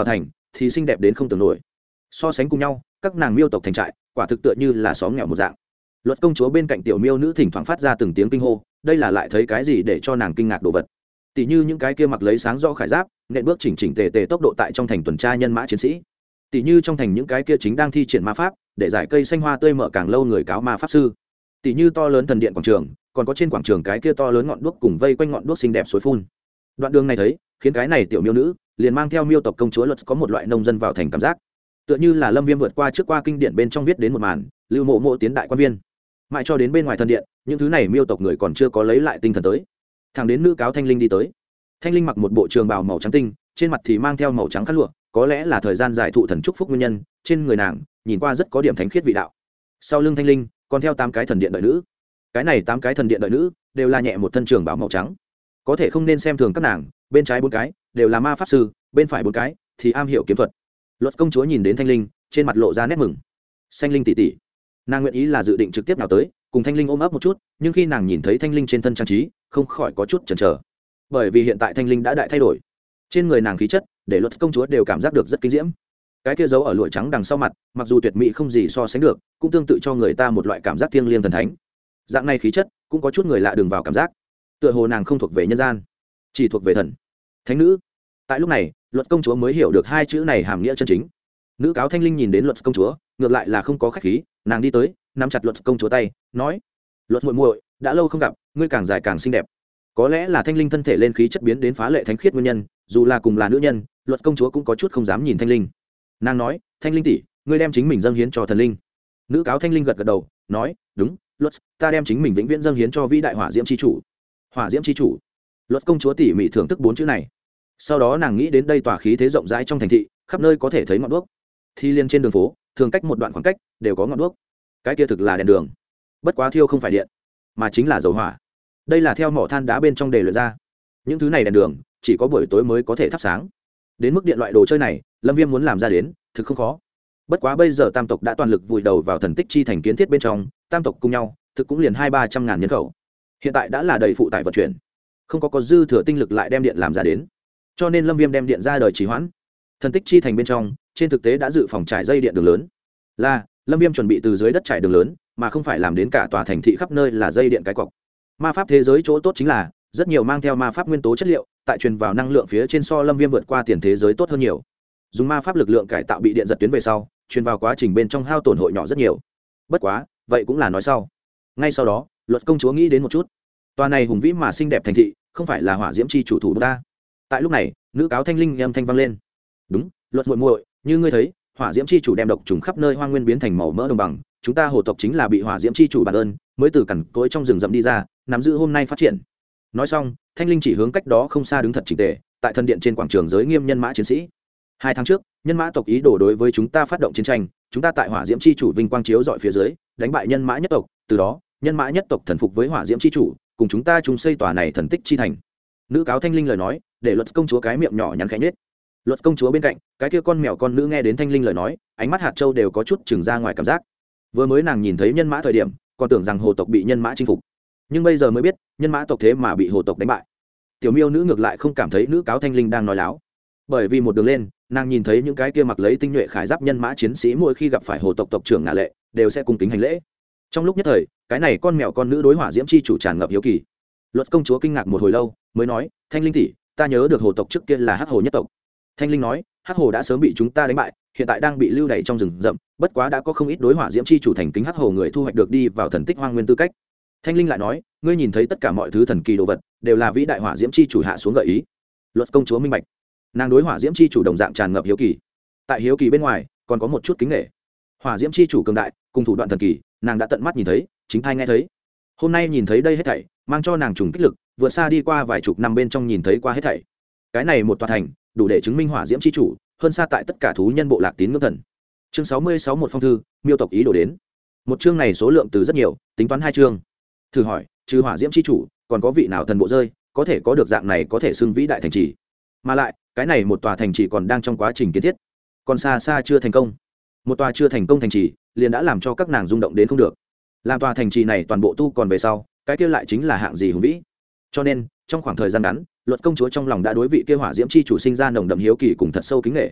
thì xinh đẹp đến không tưởng nổi. So sánh cùng nhau, các nàng miêu tộc thành trại quả thực tựa như là xóm nghèo một dạng. Luật công chúa bên cạnh tiểu miêu nữ thỉnh thoảng phát ra từng tiếng kinh hô, đây là lại thấy cái gì để cho nàng kinh ngạc đồ vật. Tỷ như những cái kia mặc lấy sáng rõ khải giáp, nện bước chỉnh chỉnh tề tề tốc độ tại trong thành tuần tra nhân mã chiến sĩ. Tỷ như trong thành những cái kia chính đang thi triển ma pháp, để giải cây xanh hoa tươi mở càng lâu người cáo ma pháp sư. Tỷ như to lớn thần điện quảng trường, còn có trên quảng trường cái kia to lớn ngọn đuốc cùng vây quanh ngọn đuốc xinh đẹp suối phun. Đoạn đường này thấy, khiến cái này tiểu miêu nữ liền mang theo miêu tộc công chúa Luật có một loại nông dân vào thành cảm giác. Tựa như là Lâm Viêm vượt qua trước qua kinh điển bên trong viết đến một màn, Lưu Mộ Mộ tiến đại quan viên. Mãi cho đến bên ngoài thần điện, những thứ này miêu tộc người còn chưa có lấy lại tinh thần tới. Thẳng đến nữ cáo Thanh Linh đi tới. Thanh Linh mặc một bộ trường bào màu trắng tinh, trên mặt thì mang theo màu trắng khăn lụa, có lẽ là thời gian dài thụ thần chúc phúc nguyên nhân, trên người nàng nhìn qua rất có điểm thánh khiết vị đạo. Sau lưng Thanh Linh còn theo 8 cái thần điện đợi nữ. Cái này 8 cái thần điện đợi nữ đều là nhẹ một thân trường bào màu trắng. Có thể không nên xem thường các nàng, bên trái 4 cái đều là ma pháp sư, bên phải 4 cái thì am hiểu kiếm thuật. Luật công chúa nhìn đến Thanh Linh, trên mặt lộ ra nét mừng. Thanh Linh tỷ tỷ, nàng nguyện ý là dự định trực tiếp nào tới cùng Thanh Linh ôm ấp một chút, nhưng khi nàng nhìn thấy Thanh Linh trên thân trang trí, không khỏi có chút chần chờ. Bởi vì hiện tại Thanh Linh đã đại thay đổi, trên người nàng khí chất để Luật công chúa đều cảm giác được rất kinh diễm. Cái kia dấu ở lụa trắng đằng sau mặt, mặc dù tuyệt mỹ không gì so sánh được, cũng tương tự cho người ta một loại cảm giác thiêng liêng thần thánh. Dạng này khí chất cũng có chút người lạ đường vào cảm giác, tựa hồ nàng không thuộc về nhân gian, chỉ thuộc về thần thánh nữ. Tại lúc này, Luật công chúa mới hiểu được hai chữ này hàm nghĩa chân chính. Nữ cáo Thanh Linh nhìn đến Luật công chúa, ngược lại là không có khách khí, nàng đi tới, nắm chặt Luật công chúa tay, nói: "Luật muội muội, đã lâu không gặp, ngươi càng dài càng xinh đẹp." Có lẽ là Thanh Linh thân thể lên khí chất biến đến phá lệ thánh khiết nguyên nhân, dù là cùng là nữ nhân, Luật công chúa cũng có chút không dám nhìn Thanh Linh. Nàng nói: "Thanh Linh tỷ, ngươi đem chính mình dâng hiến cho thần linh." Nữ cáo Thanh Linh gật gật đầu, nói: "Đúng, Luật, ta đem chính mình vĩnh viễn dâng hiến cho vĩ đại hỏa diễm chi chủ." Hỏa diễm chi chủ. Luật công chúa tỉ mỉ thưởng thức 4 chữ này. Sau đó nàng nghĩ đến đây tòa khí thế rộng rãi trong thành thị, khắp nơi có thể thấy ngọn đuốc. Thi liên trên đường phố, thường cách một đoạn khoảng cách đều có ngọn đuốc. Cái kia thực là đèn đường. Bất quá thiêu không phải điện, mà chính là dầu hỏa. Đây là theo mỏ than đá bên trong để luyện ra. Những thứ này đèn đường chỉ có buổi tối mới có thể thắp sáng. Đến mức điện loại đồ chơi này, Lâm Viêm muốn làm ra đến, thực không khó. Bất quá bây giờ Tam tộc đã toàn lực vùi đầu vào thần tích chi thành kiến thiết bên trong, Tam tộc cùng nhau, thực cũng liền 200-300 ngàn nhân khẩu. Hiện tại đã là đầy phụ tải vận chuyển, không có dư thừa tinh lực lại đem điện làm ra đến. Cho nên Lâm Viêm đem điện ra đời trì hoãn. Thần tích chi thành bên trong, trên thực tế đã dự phòng trải dây điện đường lớn. Là Lâm Viêm chuẩn bị từ dưới đất trải đường lớn, mà không phải làm đến cả tòa thành thị khắp nơi là dây điện cái cọc. Ma pháp thế giới chỗ tốt chính là rất nhiều mang theo ma pháp nguyên tố chất liệu, tại truyền vào năng lượng phía trên so Lâm Viêm vượt qua tiền thế giới tốt hơn nhiều. Dùng ma pháp lực lượng cải tạo bị điện giật tuyến về sau, truyền vào quá trình bên trong hao tổn hội nhỏ rất nhiều. Bất quá, vậy cũng là nói sau. Ngay sau đó, Luật công chúa nghĩ đến một chút. Tòa này hùng vĩ mà xinh đẹp thành thị, không phải là hỏa diễm chi chủ thủ ta. Tại lúc này, nữ cáo Thanh Linh âm thanh vang lên. Đúng, Luật muội muội, như ngươi thấy, hỏa diễm chi chủ đem độc trùng khắp nơi hoang nguyên biến thành màu mỡ đồng bằng, chúng ta hồ tộc chính là bị hỏa diễm chi chủ bản ơn, mới từ cằn cỗi trong rừng rậm đi ra, nắm giữ hôm nay phát triển. Nói xong, Thanh Linh chỉ hướng cách đó không xa đứng thật chỉnh tề, tại thần điện trên quảng trường giới nghiêm nhân mã chiến sĩ. 2 tháng trước, nhân mã tộc ý đồ đối với chúng ta phát động chiến tranh, chúng ta tại hỏa diễm chi chủ vinh quang chiếu dọi phía dưới, đánh bại nhân mã nhất tộc, từ đó, nhân mã nhất tộc thần phục với hỏa diễm chi chủ, cùng chúng ta chung xây tòa này thần tích chi thành. Nữ cáo Thanh Linh lời nói, để Luật công chúa cái miệng nhỏ nhắn khẽ nhếch. Luật công chúa bên cạnh, cái kia con mèo con nữ nghe đến Thanh Linh lời nói, ánh mắt hạt châu đều có chút chừng ra ngoài cảm giác. Vừa mới nàng nhìn thấy nhân mã thời điểm, còn tưởng rằng hồ tộc bị nhân mã chinh phục, nhưng bây giờ mới biết, nhân mã tộc thế mà bị hồ tộc đánh bại. Tiểu miêu nữ ngược lại không cảm thấy nữ cáo Thanh Linh đang nói láo, bởi vì một đường lên, nàng nhìn thấy những cái kia mặc lấy tinh nhuệ khải giáp nhân mã chiến sĩ mỗi khi gặp phải hồ tộc tộc trưởng Ngạ Lệ, đều sẽ cung kính hành lễ. Trong lúc nhất thời, cái này con mèo con nữ đối hỏa diễm chi chủ tràn ngập hiếu kỳ. Luật công chúa kinh ngạc một hồi lâu, mới nói: "Thanh Linh tỷ, ta nhớ được hồ tộc trước kia là Hắc Hồ nhất tộc." Thanh Linh nói: "Hắc Hồ đã sớm bị chúng ta đánh bại, hiện tại đang bị lưu đày trong rừng rậm, bất quá đã có không ít đối hỏa diễm chi chủ thành kính Hắc Hồ người thu hoạch được đi vào thần tích hoang nguyên tư cách." Thanh Linh lại nói: "Ngươi nhìn thấy tất cả mọi thứ thần kỳ đồ vật, đều là vĩ đại hỏa diễm chi chủ hạ xuống gợi ý." Luật công chúa minh bạch, nàng đối hỏa diễm chi chủ đồng dạng tràn ngập hiếu kỳ. Tại hiếu kỳ bên ngoài, còn có một chút kính nể. Hỏa diễm chi chủ cường đại, cùng thủ đoạn thần kỳ, nàng đã tận mắt nhìn thấy, chính thai nghe thấy. Hôm nay nhìn thấy đây hết thảy, mang cho nàng trùng kích lực, vượt xa đi qua vài chục năm bên trong nhìn thấy qua hết thảy. Cái này một tòa thành, đủ để chứng minh hỏa diễm chi chủ hơn xa tại tất cả thú nhân bộ lạc tín ngưỡng thần. Chương 66 một phong thư, miêu tộc ý đồ đến. Một chương này số lượng từ rất nhiều, tính toán 2 chương. Thử hỏi, trừ hỏa diễm chi chủ, còn có vị nào thần bộ rơi có thể có được dạng này có thể xưng vĩ đại thành trì? Mà lại, cái này một tòa thành trì còn đang trong quá trình kiến thiết, còn xa xa chưa thành công. Một tòa chưa thành công thành trì, liền đã làm cho các nàng rung động đến không được. Làm tòa thành trì này toàn bộ tu còn về sau, cái kia lại chính là hạng gì hùng vĩ. Cho nên, trong khoảng thời gian ngắn, Luật công chúa trong lòng đã đối vị kia hỏa diễm chi chủ sinh ra nồng đậm hiếu kỳ cùng thật sâu kính nể.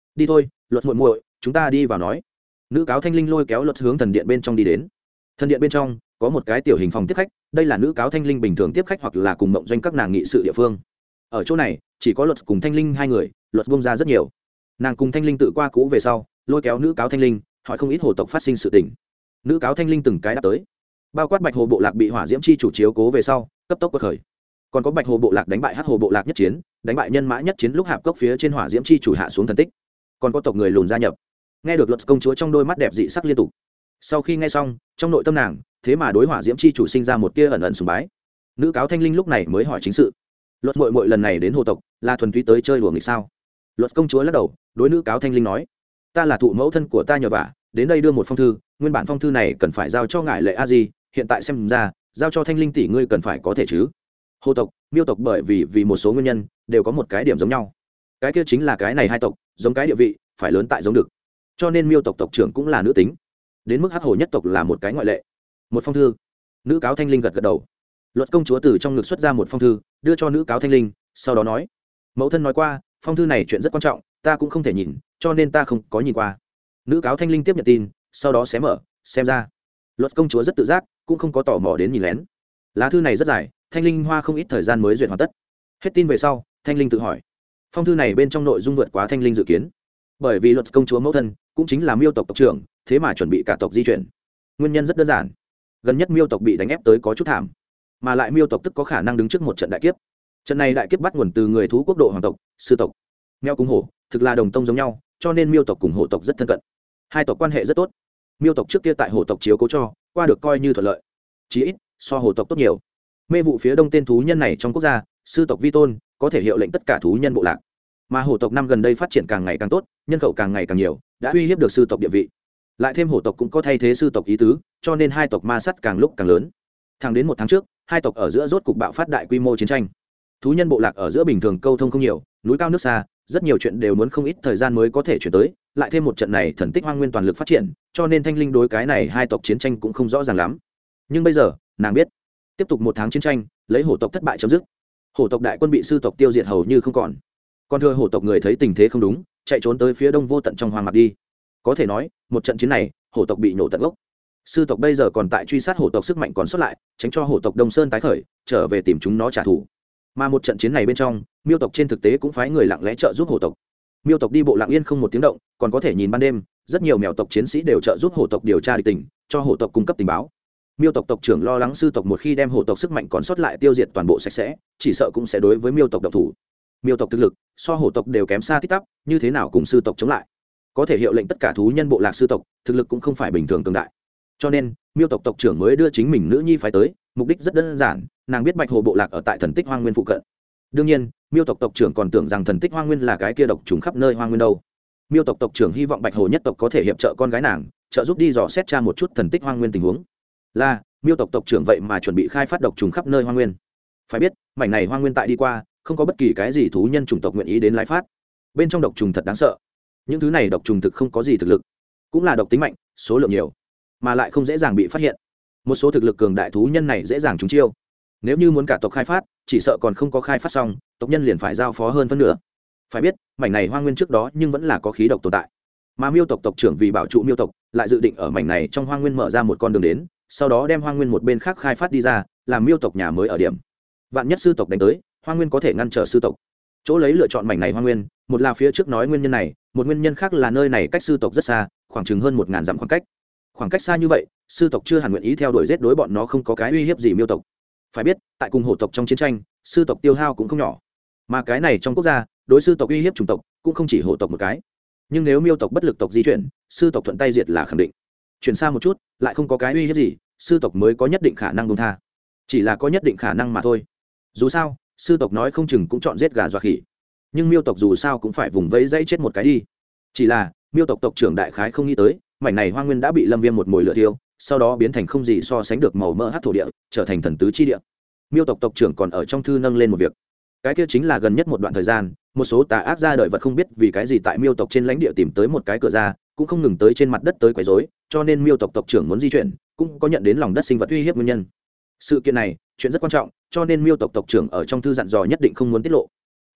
đi thôi, luật muội muội, chúng ta đi vào nói. Nữ cáo Thanh Linh lôi kéo luật hướng thần điện bên trong đi đến. Thần điện bên trong có một cái tiểu hình phòng tiếp khách, đây là nữ cáo Thanh Linh bình thường tiếp khách hoặc là cùng mộng doanh các nàng nghị sự địa phương. Ở chỗ này chỉ có luật cùng Thanh Linh hai người, luật bông ra rất nhiều. Nàng cùng Thanh Linh tự qua cũ về sau, lôi kéo nữ cáo Thanh Linh hỏi không ít hồ tộc phát sinh sự tình. Nữ cáo Thanh Linh từng cái đáp tới, bao quát Bạch Hồ bộ lạc bị hỏa diễm chi chủ chiếu cố về sau cấp tốc quật khởi, còn có Bạch Hồ bộ lạc đánh bại Hắc Hồ bộ lạc nhất chiến, đánh bại nhân mã nhất chiến lúc hạp cốc phía trên hỏa diễm chi chủ hạ xuống thần tích, còn có tộc người lùn gia nhập. Nghe được luật công chúa trong đôi mắt đẹp dị sắc liên tục. Sau khi nghe xong, trong nội tâm nàng thế mà đối hỏa diễm chi chủ sinh ra một tia ẩn ẩn sùng bái. Nữ cáo Thanh Linh lúc này mới hỏi chính sự, luật muội muội lần này đến hồ tộc là thuần túy tới chơi đùa nghịch sao? Luật công chúa lắc đầu, đối nữ cáo Thanh Linh nói, ta là thụ mẫu thân của ta nhờ vả đến đây đưa một phong thư, nguyên bản phong thư này cần phải giao cho ngài lệ a di, hiện tại xem ra giao cho Thanh Linh tỷ ngươi cần phải có thể chứ. Hồ tộc, miêu tộc bởi vì một số nguyên nhân đều có một cái điểm giống nhau, cái kia chính là cái này hai tộc giống cái địa vị phải lớn tại giống được, cho nên miêu tộc tộc trưởng cũng là nữ tính, đến mức Hắc Hồ nhất tộc là một cái ngoại lệ. Một phong thư. Nữ cáo Thanh Linh gật gật đầu. Luật công chúa từ trong ngực xuất ra một phong thư đưa cho nữ cáo Thanh Linh, sau đó nói, mẫu thân nói qua phong thư này chuyện rất quan trọng, ta cũng không thể nhìn, cho nên ta không có nhìn qua. Nữ cáo Thanh Linh tiếp nhận tin, sau đó xé mở xem ra. Luật công chúa rất tự giác, cũng không có tò mò đến nhìn lén. Lá thư này rất dài, Thanh Linh hoa không ít thời gian mới duyệt hoàn tất. Hết tin về sau, Thanh Linh tự hỏi, phong thư này bên trong nội dung vượt quá Thanh Linh dự kiến, bởi vì luật công chúa mẫu thân cũng chính là miêu tộc tộc trưởng, thế mà chuẩn bị cả tộc di chuyển. Nguyên nhân rất đơn giản, gần nhất miêu tộc bị đánh ép tới có chút thảm, mà lại miêu tộc tức có khả năng đứng trước một trận đại kiếp. Trận này đại kiếp bắt nguồn từ người thú quốc độ hoàng tộc sư tộc. Mèo cùng hổ thực là đồng tông giống nhau, cho nên miêu tộc cùng hổ tộc rất thân cận, hai tộc quan hệ rất tốt. Miêu tộc trước kia tại hổ tộc chiếu cố cho qua được coi như thuận lợi, chí ít so hổ tộc tốt nhiều. Mê vụ phía đông tên thú nhân này trong quốc gia sư tộc vi tôn, có thể hiệu lệnh tất cả thú nhân bộ lạc, mà hổ tộc năm gần đây phát triển càng ngày càng tốt, nhân khẩu càng ngày càng nhiều, đã uy hiếp được sư tộc địa vị. Lại thêm hổ tộc cũng có thay thế sư tộc ý tứ, cho nên hai tộc ma sát càng lúc càng lớn. Thẳng đến một tháng trước, hai tộc ở giữa rốt cục bạo phát đại quy mô chiến tranh. Thú nhân bộ lạc ở giữa bình thường câu thông không nhiều, núi cao nước xa, rất nhiều chuyện đều muốn không ít thời gian mới có thể chuyển tới. Lại thêm một trận này thần tích hoang nguyên toàn lực phát triển, cho nên Thanh Linh đối cái này hai tộc chiến tranh cũng không rõ ràng lắm. Nhưng bây giờ nàng biết, tiếp tục một tháng chiến tranh, lấy hổ tộc thất bại chấm dứt. Hổ tộc đại quân bị sư tộc tiêu diệt hầu như không còn. Còn thừa hổ tộc người thấy tình thế không đúng, chạy trốn tới phía đông vô tận trong hoang mạc đi. Có thể nói một trận chiến này hổ tộc bị nổ tận gốc. Sư tộc bây giờ còn tại truy sát hổ tộc sức mạnh còn sót lại, tránh cho hổ tộc Đông Sơn tái khởi, trở về tìm chúng nó trả thù. Mà một trận chiến này bên trong, miêu tộc trên thực tế cũng phái người lặng lẽ trợ giúp hổ tộc. Miêu tộc đi bộ lặng yên không một tiếng động, còn có thể nhìn ban đêm, rất nhiều mèo tộc chiến sĩ đều trợ giúp hổ tộc điều tra địch tình, cho hổ tộc cung cấp tình báo. Miêu tộc tộc trưởng lo lắng sư tộc một khi đem hổ tộc sức mạnh còn sót lại tiêu diệt toàn bộ sạch sẽ, chỉ sợ cũng sẽ đối với miêu tộc độc thủ. Miêu tộc thực lực so hổ tộc đều kém xa tít tắp, như thế nào cùng sư tộc chống lại? Có thể hiệu lệnh tất cả thú nhân bộ lạc sư tộc, thực lực cũng không phải bình thường cường đại. Cho nên miêu tộc tộc trưởng mới đưa chính mình nữ nhi phái tới, mục đích rất đơn giản, nàng biết Bạch Hồ bộ lạc ở tại thần tích hoang nguyên phụ cận. Đương nhiên miêu tộc tộc trưởng còn tưởng rằng thần tích hoang nguyên là cái kia độc trùng khắp nơi hoang nguyên đâu. Miêu tộc tộc trưởng hy vọng Bạch Hồ nhất tộc có thể hiệp trợ con gái nàng, trợ giúp đi dò xét tra một chút thần tích hoang nguyên tình huống. Là miêu tộc tộc trưởng vậy mà chuẩn bị khai phát độc trùng khắp nơi hoang nguyên. Phải biết mảnh này hoang nguyên tại đi qua không có bất kỳ cái gì thú nhân chủng tộc nguyện ý đến lái phát, bên trong độc trùng thật đáng sợ. Những thứ này độc trùng thực không có gì thực lực, cũng là độc tính mạnh, số lượng nhiều, mà lại không dễ dàng bị phát hiện. Một số thực lực cường đại thú nhân này dễ dàng trúng chiêu. Nếu như muốn cả tộc khai phát, chỉ sợ còn không có khai phát xong, tộc nhân liền phải giao phó hơn phân nửa. Phải biết mảnh này hoang nguyên trước đó nhưng vẫn là có khí độc tồn tại, mà miêu tộc tộc trưởng vì bảo trụ miêu tộc, lại dự định ở mảnh này trong hoang nguyên mở ra một con đường đến, sau đó đem hoang nguyên một bên khác khai phát đi ra, làm miêu tộc nhà mới ở điểm. Vạn nhất sư tộc đánh tới, hoang nguyên có thể ngăn trở sư tộc. Chỗ lấy lựa chọn mảnh này hoang nguyên, một là phía trước nói nguyên nhân này, một nguyên nhân khác là nơi này cách sư tộc rất xa, khoảng chừng hơn 1000 dặm khoảng cách xa như vậy, sư tộc chưa hẳn nguyện ý theo đuổi giết đối bọn nó không có cái uy hiếp gì miêu tộc. Phải biết tại cùng hổ tộc trong chiến tranh, sư tộc tiêu hao cũng không nhỏ, mà cái này trong quốc gia đối sư tộc uy hiếp chủng tộc cũng không chỉ hổ tộc một cái. Nhưng nếu miêu tộc bất lực tộc di chuyển, sư tộc thuận tay diệt là khẳng định. Chuyển xa một chút lại không có cái uy hiếp gì, sư tộc mới có nhất định khả năng buông tha, chỉ là có nhất định khả năng mà thôi. Dù sao sư tộc nói không chừng cũng chọn giết gà dọa khỉ, nhưng miêu tộc dù sao cũng phải vùng vẫy dãy chết một cái đi. Chỉ là miêu tộc tộc trưởng đại khái không nghĩ tới, mảnh này hoang nguyên đã bị lâm viêm một mồi lửa thiêu, sau đó biến thành không gì so sánh được màu mỡ hát thổ địa, trở thành thần tứ chi địa. Miêu tộc tộc trưởng còn ở trong thư nâng lên một việc, cái kia chính là gần nhất một đoạn thời gian, một số tà ác ra đời vật không biết vì cái gì tại miêu tộc trên lãnh địa tìm tới một cái cửa ra, cũng không ngừng tới trên mặt đất tới quấy rối, cho nên miêu tộc tộc trưởng muốn di chuyển, cũng có nhận đến lòng đất sinh vật uy hiếp nguyên nhân. Sự kiện này chuyện rất quan trọng, cho nên miêu tộc tộc trưởng ở trong thư dặn dò nhất định không muốn tiết lộ.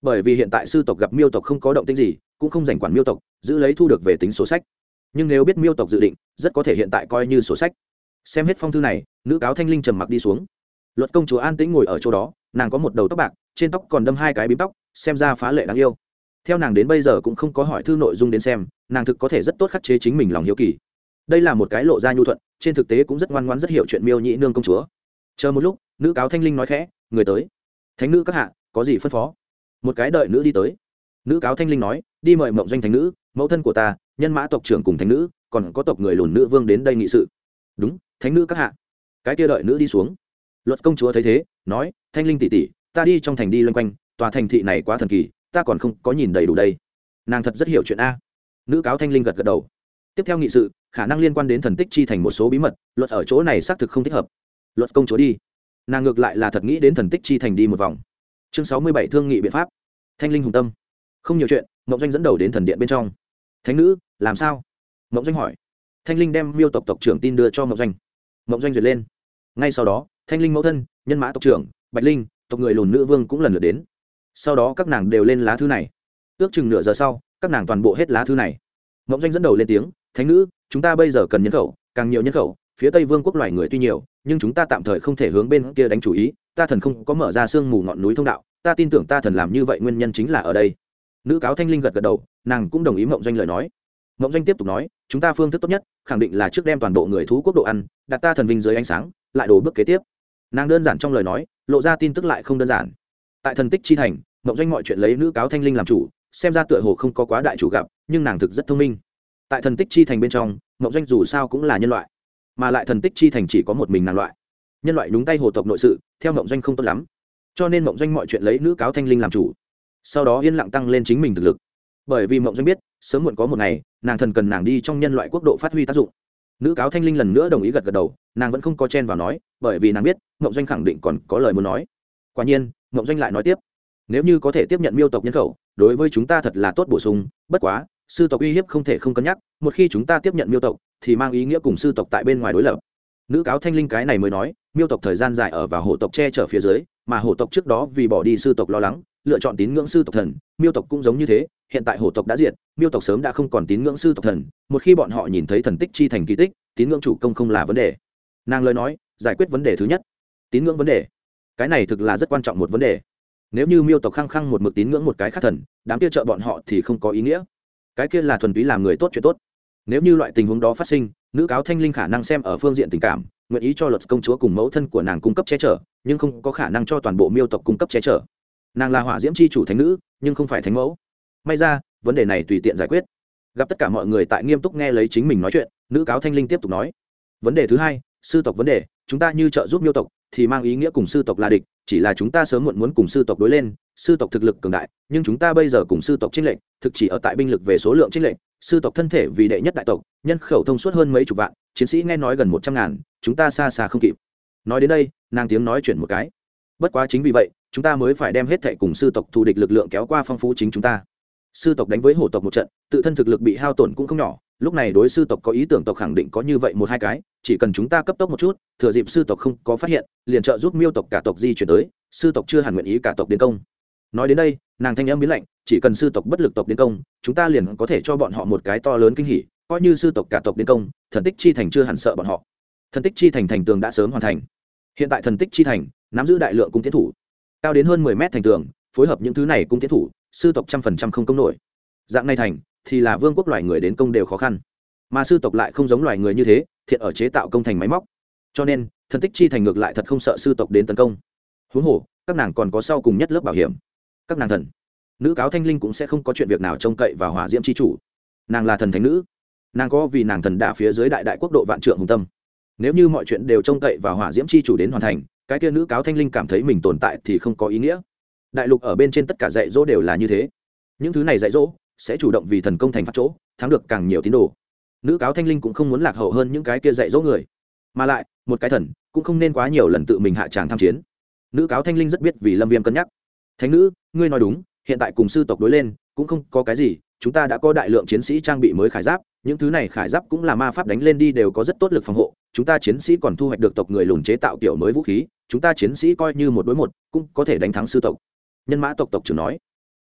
bởi vì hiện tại sư tộc gặp miêu tộc không có động tĩnh gì cũng không giành quản miêu tộc, giữ lấy thu được về tính sổ sách. Nhưng nếu biết miêu tộc dự định, rất có thể hiện tại coi như sổ sách. Xem hết phong thư này, nữ cáo Thanh Linh trầm mặc đi xuống. Luật công chúa an tĩnh ngồi ở chỗ đó, nàng có một đầu tóc bạc, trên tóc còn đâm 2 cái bím tóc, xem ra phá lệ đáng yêu. Theo nàng đến bây giờ cũng không có hỏi thư nội dung đến xem, nàng thực có thể rất tốt khắc chế chính mình lòng hiếu kỳ. Đây là một cái lộ ra nhu thuận, trên thực tế cũng rất ngoan ngoãn rất hiểu chuyện miêu nhị nương công chúa. Chờ một lúc, nữ cáo Thanh Linh nói khẽ, người tới. Thánh nữ các hạ, có gì phân phó? Một cái đợi nữ đi tới. Nữ cáo Thanh Linh nói, đi mời Mộng Doanh thánh nữ, mẫu thân của ta, nhân mã tộc trưởng cùng thánh nữ, còn có tộc người lùn nữ vương đến đây nghị sự. Đúng, thánh nữ các hạ. Cái kia đợi nữ đi xuống. Luật công chúa thấy thế, nói, Thanh Linh tỷ tỷ, ta đi trong thành đi loanh quanh, tòa thành thị này quá thần kỳ, ta còn không có nhìn đầy đủ đây. Nàng thật rất hiểu chuyện a. Nữ cáo Thanh Linh gật gật đầu. Tiếp theo nghị sự, khả năng liên quan đến thần tích chi thành một số bí mật, luật ở chỗ này xác thực không thích hợp. Luật công chúa đi. Nàng ngược lại là thật nghĩ đến thần tích chi thành đi một vòng. Chương 67 thương nghị biện pháp. Thanh Linh hùng tâm. Không nhiều chuyện, Mộng Doanh dẫn đầu đến thần điện bên trong. Thánh nữ, làm sao? Mộng Doanh hỏi. Thanh Linh đem miêu tộc tộc trưởng tin đưa cho Mộng Doanh. Mộng Doanh duyệt lên. Ngay sau đó, Thanh Linh mẫu thân, nhân mã tộc trưởng, Bạch Linh, tộc người lùn nữ vương cũng lần lượt đến. Sau đó các nàng đều lên lá thư này. Ước chừng nửa giờ sau, các nàng toàn bộ hết lá thư này. Mộng Doanh dẫn đầu lên tiếng, thánh nữ, chúng ta bây giờ cần nhân khẩu, càng nhiều nhân khẩu, phía Tây Vương quốc loài người tuy nhiều, nhưng chúng ta tạm thời không thể hướng bên kia đánh chủ ý, ta thần không có mở ra sương mù ngọn núi thông đạo, ta tin tưởng ta thần làm như vậy nguyên nhân chính là ở đây. Nữ cáo Thanh Linh gật gật đầu, nàng cũng đồng ý Mộng Doanh lời nói. Mộng Doanh tiếp tục nói, chúng ta phương thức tốt nhất khẳng định là trước đem toàn bộ người thú quốc độ ăn, đặt ta thần vinh dưới ánh sáng, lại đổ bước kế tiếp. Nàng đơn giản trong lời nói, lộ ra tin tức lại không đơn giản. Tại thần tích chi thành, Mộng Doanh mọi chuyện lấy nữ cáo Thanh Linh làm chủ, xem ra tựa hồ không có quá đại chủ gặp, nhưng nàng thực rất thông minh. Tại thần tích chi thành bên trong, Mộng Doanh dù sao cũng là nhân loại, mà lại thần tích chi thành chỉ có một mình nàng loại. Nhân loại đúng tay hồ tộc nội sự, theo Mộng Doanh không tốt lắm, cho nên Mộng Doanh mọi chuyện lấy nữ cáo Thanh Linh làm chủ, sau đó yên lặng tăng lên chính mình thực lực. Bởi vì Mộng Doanh biết, sớm muộn có một ngày, nàng thần cần nàng đi trong nhân loại quốc độ phát huy tác dụng. Nữ cáo Thanh Linh lần nữa đồng ý gật gật đầu, nàng vẫn không có chen vào nói, bởi vì nàng biết Mộng Doanh khẳng định còn có lời muốn nói. Quả nhiên, Mộng Doanh lại nói tiếp, nếu như có thể tiếp nhận miêu tộc nhân khẩu, đối với chúng ta thật là tốt bổ sung, bất quá sư tộc uy hiếp không thể không cân nhắc, một khi chúng ta tiếp nhận miêu tộc thì mang ý nghĩa cùng sư tộc tại bên ngoài đối lập. Nữ cáo Thanh Linh cái này mới nói, miêu tộc thời gian dài ở vào hổ tộc che chở phía dưới, mà hổ tộc trước đó vì bỏ đi sư tộc lo lắng, lựa chọn tín ngưỡng sư tộc thần, miêu tộc cũng giống như thế, hiện tại hổ tộc đã diệt, miêu tộc sớm đã không còn tín ngưỡng sư tộc thần, một khi bọn họ nhìn thấy thần tích chi thành kỳ tích, tín ngưỡng chủ công không là vấn đề. Nàng lời nói, giải quyết vấn đề thứ nhất, tín ngưỡng vấn đề. Cái này thực là rất quan trọng một vấn đề. Nếu như miêu tộc khăng khăng một mực tín ngưỡng một cái khác thần, đám kia trợ bọn họ thì không có ý nghĩa. Cái kia là thuần túy làm người tốt chuyện tốt. Nếu như loại tình huống đó phát sinh, nữ cáo Thanh Linh khả năng xem ở phương diện tình cảm, nguyện ý cho luật công chúa cùng mẫu thân của nàng cung cấp che chở, nhưng không có khả năng cho toàn bộ miêu tộc cung cấp che chở. Nàng là hỏa diễm chi chủ thánh nữ, nhưng không phải thánh mẫu. May ra, vấn đề này tùy tiện giải quyết. Gặp tất cả mọi người tại nghiêm túc nghe lấy chính mình nói chuyện, nữ cáo Thanh Linh tiếp tục nói, vấn đề thứ hai, sư tộc vấn đề, chúng ta như trợ giúp miêu tộc thì mang ý nghĩa cùng sư tộc là địch, chỉ là chúng ta sớm muộn muốn cùng sư tộc đối lên, sư tộc thực lực cường đại, nhưng chúng ta bây giờ cùng sư tộc chênh lệch, thực chỉ ở tại binh lực về số lượng chênh lệch, sư tộc thân thể vì đệ nhất đại tộc, nhân khẩu thông suốt hơn mấy chục vạn, chiến sĩ nghe nói gần 100.000, chúng ta xa xa không kịp. Nói đến đây, nàng tiếng nói chuyển một cái. Bất quá chính vì vậy, chúng ta mới phải đem hết thảy cùng sư tộc thù địch lực lượng kéo qua phong phú chính chúng ta. Sư tộc đánh với hổ tộc một trận, tự thân thực lực bị hao tổn cũng không nhỏ, lúc này đối sư tộc có ý tưởng tộc khẳng định có như vậy một hai cái, chỉ cần chúng ta cấp tốc một chút, thừa dịp sư tộc không có phát hiện, liền trợ giúp miêu tộc cả tộc di chuyển tới, sư tộc chưa hẳn nguyện ý cả tộc đến công. Nói đến đây, nàng thanh âm biến lạnh, chỉ cần sư tộc bất lực tộc đến công, chúng ta liền có thể cho bọn họ một cái to lớn kinh hỉ, coi như sư tộc cả tộc đến công, thần tích chi thành chưa hẳn sợ bọn họ. Thần tích chi thành thành tường đã sớm hoàn thành. Hiện tại thần tích chi thành nắm giữ đại lượng cung tiến thủ, cao đến hơn 10 mét thành tường, phối hợp những thứ này cung tiến thủ, sư tộc 100% không công nổi. Dạng này thành thì là vương quốc loài người đến công đều khó khăn, mà sư tộc lại không giống loài người như thế, thiện ở chế tạo công thành máy móc, cho nên thần tích chi thành ngược lại thật không sợ sư tộc đến tấn công. Huống hồ các nàng còn có sau cùng nhất lớp bảo hiểm, các nàng thần. Nữ cáo Thanh Linh cũng sẽ không có chuyện việc nào trông cậy vào hỏa diễm chi chủ, nàng là thần thánh nữ, nàng có vì nàng thần đả phía dưới đại đại quốc độ vạn trượng hùng tâm. Nếu như mọi chuyện đều trông cậy vào hỏa diễm chi chủ đến hoàn thành, cái kia nữ cáo Thanh Linh cảm thấy mình tồn tại thì không có ý nghĩa. Đại lục ở bên trên tất cả dạy dỗ đều là như thế, những thứ này dạy dỗ sẽ chủ động vì thần công thành phát chỗ, thắng được càng nhiều tín đồ. Nữ cáo Thanh Linh cũng không muốn lạc hậu hơn những cái kia dạy dỗ người, mà lại một cái thần cũng không nên quá nhiều lần tự mình hạ tràng tham chiến. Nữ cáo Thanh Linh rất biết vì Lâm Viêm cân nhắc. Thánh nữ, ngươi nói đúng, hiện tại cùng sư tộc đối lên cũng không có cái gì, chúng ta đã có đại lượng chiến sĩ trang bị mới khải giáp, những thứ này khải giáp cũng là ma pháp đánh lên đi đều có rất tốt lực phòng hộ, chúng ta chiến sĩ còn thu hoạch được tộc người lùn chế tạo kiểu mới vũ khí, chúng ta chiến sĩ coi như một đối một cũng có thể đánh thắng sư tộc. Nhân mã tộc tộc trưởng nói.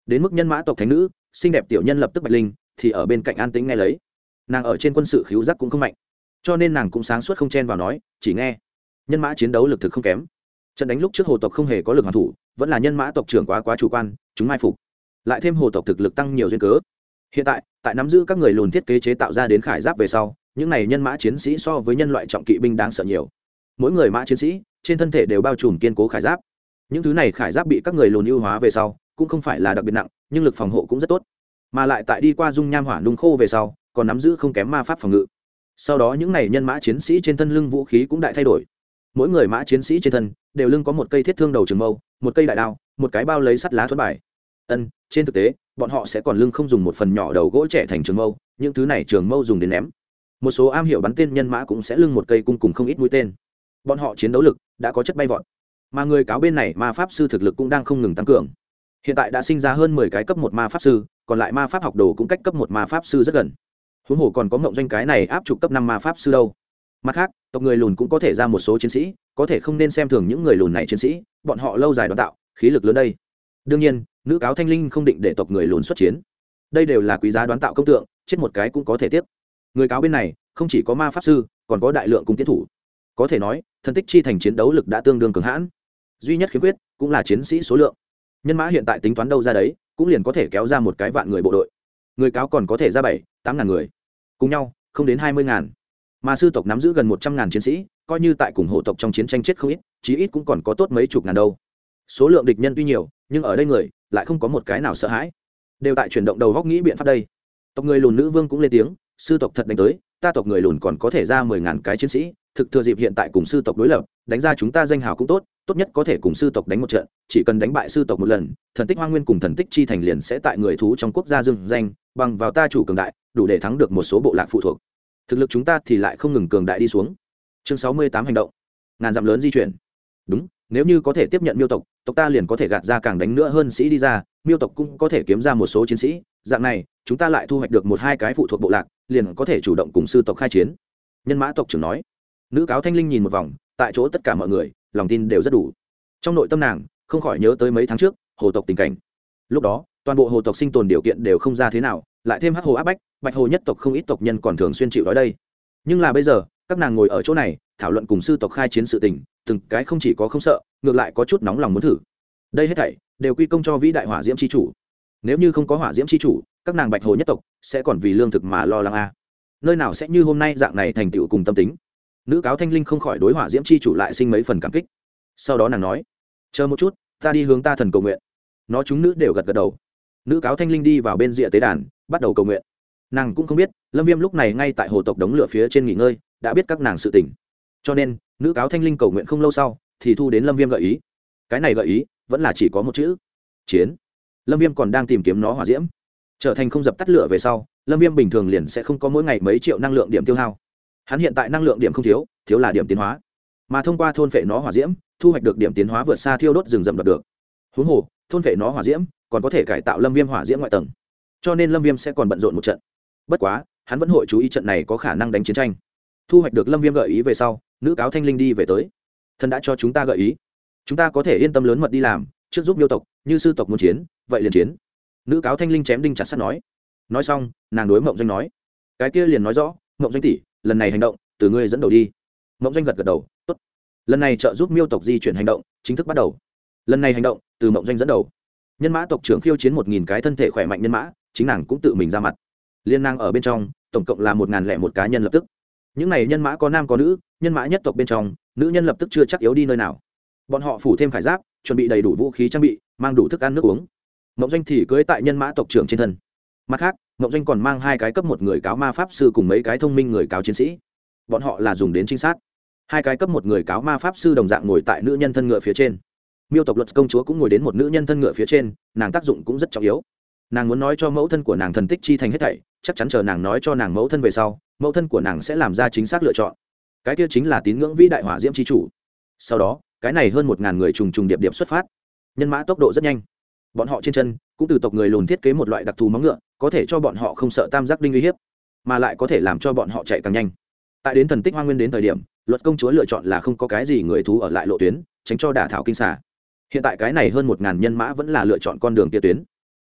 đến mức nhân mã tộc thánh nữ xinh đẹp tiểu nhân lập tức bạch linh thì ở bên cạnh an tĩnh nghe lấy. Nàng ở trên quân sự khiếu giác cũng không mạnh, cho nên nàng cũng sáng suốt không chen vào nói, chỉ nghe. Nhân mã chiến đấu lực thực không kém, trận đánh lúc trước hồ tộc không hề có lực hoàn thủ, vẫn là nhân mã tộc trưởng quá chủ quan, chúng mai phục, lại thêm hồ tộc thực lực tăng nhiều duyên cớ. Hiện tại nắm giữ các người lùn thiết kế chế tạo ra đến khải giáp về sau, những này nhân mã chiến sĩ so với nhân loại trọng kỵ binh đáng sợ nhiều. Mỗi người mã chiến sĩ trên thân thể đều bao trùm kiên cố khải giáp. Những thứ này khải giáp bị các người lùn ưu hóa về sau, cũng không phải là đặc biệt nặng, nhưng lực phòng hộ cũng rất tốt. Mà lại tại đi qua dung nham hỏa nung khô về sau, còn nắm giữ không kém ma pháp phòng ngự. Sau đó những này nhân mã chiến sĩ trên thân lưng vũ khí cũng đại thay đổi. Mỗi người mã chiến sĩ trên thân đều lưng có một cây thiết thương đầu trường mâu, một cây đại đao, một cái bao lấy sắt lá thuẫn bài. Trên thực tế, bọn họ sẽ còn lưng không dùng một phần nhỏ đầu gỗ trẻ thành trường mâu, những thứ này trường mâu dùng để ném. Một số am hiểu bắn tên nhân mã cũng sẽ lưng một cây cung cùng không ít mũi tên. Bọn họ chiến đấu lực đã có chất bay vọt, mà người cáo bên này ma pháp sư thực lực cũng đang không ngừng tăng cường. Hiện tại đã sinh ra hơn 10 cái cấp 1 ma pháp sư, còn lại ma pháp học đồ cũng cách cấp 1 ma pháp sư rất gần. Huống hồ còn có Mộng Doanh cái này áp trục cấp 5 ma pháp sư đâu. Mặt khác, tộc người lùn cũng có thể ra một số chiến sĩ, có thể không nên xem thường những người lùn này chiến sĩ, bọn họ lâu dài đào tạo, khí lực lớn đây. Đương nhiên, nữ cáo Thanh Linh không định để tộc người lùn xuất chiến. Đây đều là quý giá đoán tạo công tượng, chết một cái cũng có thể tiếp. Người cáo bên này không chỉ có ma pháp sư, còn có đại lượng cung tiến thủ. Có thể nói, thần tích chi thành chiến đấu lực đã tương đương cường hãn. Duy nhất khiếm khuyết cũng là chiến sĩ số lượng. Nhân mã hiện tại tính toán đâu ra đấy, cũng liền có thể kéo ra một cái vạn người bộ đội. Người cáo còn có thể ra 7-8 ngàn người, cùng nhau không đến 20 ngàn. Mà sư tộc nắm giữ gần 100 ngàn chiến sĩ, coi như tại cùng hộ tộc trong chiến tranh chết không ít, chí ít cũng còn có tốt mấy chục ngàn đâu. Số lượng địch nhân tuy nhiều, nhưng ở đây người lại không có một cái nào sợ hãi, đều tại chuyển động đầu góc nghĩ biện pháp đây. Tộc người lùn nữ vương cũng lên tiếng, sư tộc thật đánh tới, ta tộc người lùn còn có thể ra 10 ngàn cái chiến sĩ, thực thừa dịp hiện tại cùng sư tộc đối lập, đánh ra chúng ta danh hào cũng tốt, tốt nhất có thể cùng sư tộc đánh một trận, chỉ cần đánh bại sư tộc một lần, thần tích hoang nguyên cùng thần tích chi thành liền sẽ tại người thú trong quốc gia dưng danh, bằng vào ta chủ cường đại, đủ để thắng được một số bộ lạc phụ thuộc. Thực lực chúng ta thì lại không ngừng cường đại đi xuống. Chương 68 hành động. Ngàn dặm lớn di chuyển. Đúng, nếu như có thể tiếp nhận miêu tộc, tộc ta liền có thể gạt ra càng đánh nữa hơn sĩ đi ra, miêu tộc cũng có thể kiếm ra một số chiến sĩ, dạng này, chúng ta lại thu hoạch được 1-2 cái phụ thuộc bộ lạc, liền có thể chủ động cùng sư tộc khai chiến. Nhân mã tộc trưởng nói. Nữ cáo Thanh Linh nhìn một vòng, tại chỗ tất cả mọi người, lòng tin đều rất đủ. Trong nội tâm nàng, không khỏi nhớ tới mấy tháng trước, hồ tộc tình cảnh. Lúc đó, toàn bộ hồ tộc sinh tồn điều kiện đều không ra thế nào, lại thêm hắc hồ áp bách, bạch hồ nhất tộc không ít tộc nhân còn thường xuyên chịu đói đây. Nhưng là bây giờ, các nàng ngồi ở chỗ này, thảo luận cùng sư tộc khai chiến sự tình, từng cái không chỉ có không sợ, ngược lại có chút nóng lòng muốn thử. Đây hết thảy đều quy công cho vĩ đại hỏa diễm chi chủ. Nếu như không có hỏa diễm chi chủ, các nàng bạch hồ nhất tộc sẽ còn vì lương thực mà lo lắng a. Nơi nào sẽ như hôm nay dạng này thành tựu cùng tâm tính. Nữ cáo Thanh Linh không khỏi đối hỏa diễm chi chủ lại sinh mấy phần cảm kích. Sau đó nàng nói, chờ một chút, ta đi hướng ta thần cầu nguyện. Nó chúng nữ đều gật gật đầu. Nữ cáo Thanh Linh đi vào bên rìa tế đàn, bắt đầu cầu nguyện. Nàng cũng không biết Lâm Viêm lúc này ngay tại hồ tộc đống lửa phía trên nghỉ ngơi, đã biết các nàng sự tình, cho nên nữ cáo Thanh Linh cầu nguyện không lâu sau thì thu đến Lâm Viêm gợi ý. Cái này gợi ý vẫn là chỉ có một chữ: chiến. Lâm Viêm còn đang tìm kiếm nó hỏa diễm, trở thành không dập tắt lửa về sau, Lâm Viêm bình thường liền sẽ không có mỗi ngày mấy triệu năng lượng điểm tiêu hao. Hắn hiện tại năng lượng điểm không thiếu, thiếu là điểm tiến hóa, mà thông qua thôn phệ nó hỏa diễm, thu hoạch được điểm tiến hóa vượt xa thiêu đốt rừng rậm đoạt được. Huống hồ, thôn phệ nó hỏa diễm còn có thể cải tạo Lâm Viêm hỏa diễm ngoại tầng, cho nên Lâm Viêm sẽ còn bận rộn một trận. Bất quá, hắn vẫn hội chú ý trận này có khả năng đánh chiến tranh. Thu hoạch được Lâm Viêm gợi ý về sau, nữ cáo Thanh Linh đi về tới. Thần đã cho chúng ta gợi ý, chúng ta có thể yên tâm lớn mật đi làm, trước giúp miêu tộc, như sư tộc muốn chiến, vậy liền chiến. Nữ cáo Thanh Linh chém đinh chặt sắt nói. Nói xong, nàng đối Mộng Doanh nói, cái kia liền nói rõ, Mộng Doanh tỷ, lần này hành động từ ngươi dẫn đầu đi. Mộng Doanh gật gật đầu, tốt. Lần này trợ giúp miêu tộc di chuyển hành động chính thức bắt đầu. Lần này hành động từ Mộng Doanh dẫn đầu. Nhân mã tộc trưởng khiêu chiến 1000 cái thân thể khỏe mạnh nhân mã, chính nàng cũng tự mình ra mặt. Liên năng ở bên trong, tổng cộng là 1001 cá nhân lập tức. Những này nhân mã có nam có nữ, nhân mã nhất tộc bên trong, nữ nhân lập tức chưa chắc yếu đi nơi nào. Bọn họ phủ thêm khải giáp, chuẩn bị đầy đủ vũ khí trang bị, mang đủ thức ăn nước uống. Mộng Doanh thì cưỡi tại nhân mã tộc trưởng trên thân. Mặt khác, Mộng Doanh còn mang 2 cái cấp 1 người cáo ma pháp sư cùng mấy cái thông minh người cáo chiến sĩ. Bọn họ là dùng đến trinh sát. 2 cái cấp 1 người cáo ma pháp sư đồng dạng ngồi tại nữ nhân thân ngựa phía trên. Miêu tộc Luật công chúa cũng ngồi đến một nữ nhân thân ngựa phía trên, nàng tác dụng cũng rất trọng yếu. Nàng muốn nói cho mẫu thân của nàng thần tích chi thành hết thảy, chắc chắn chờ nàng nói cho nàng mẫu thân về sau, mẫu thân của nàng sẽ làm ra chính xác lựa chọn. Cái kia chính là tín ngưỡng vĩ đại hỏa diễm chi chủ. Sau đó, cái này hơn 1000 người trùng trùng điệp điệp xuất phát. Nhân mã tốc độ rất nhanh. Bọn họ trên chân cũng từ tộc người lùn thiết kế một loại đặc thù móng ngựa, có thể cho bọn họ không sợ tam giác đinh uy hiếp, mà lại có thể làm cho bọn họ chạy càng nhanh. Tại đến thần tích hoang nguyên đến thời điểm, Luật công chúa lựa chọn là không có cái gì người thú ở lại lộ tuyến, tránh cho đả thảo kinh xà. Hiện tại cái này hơn 1000 nhân mã vẫn là lựa chọn con đường kia tuyến.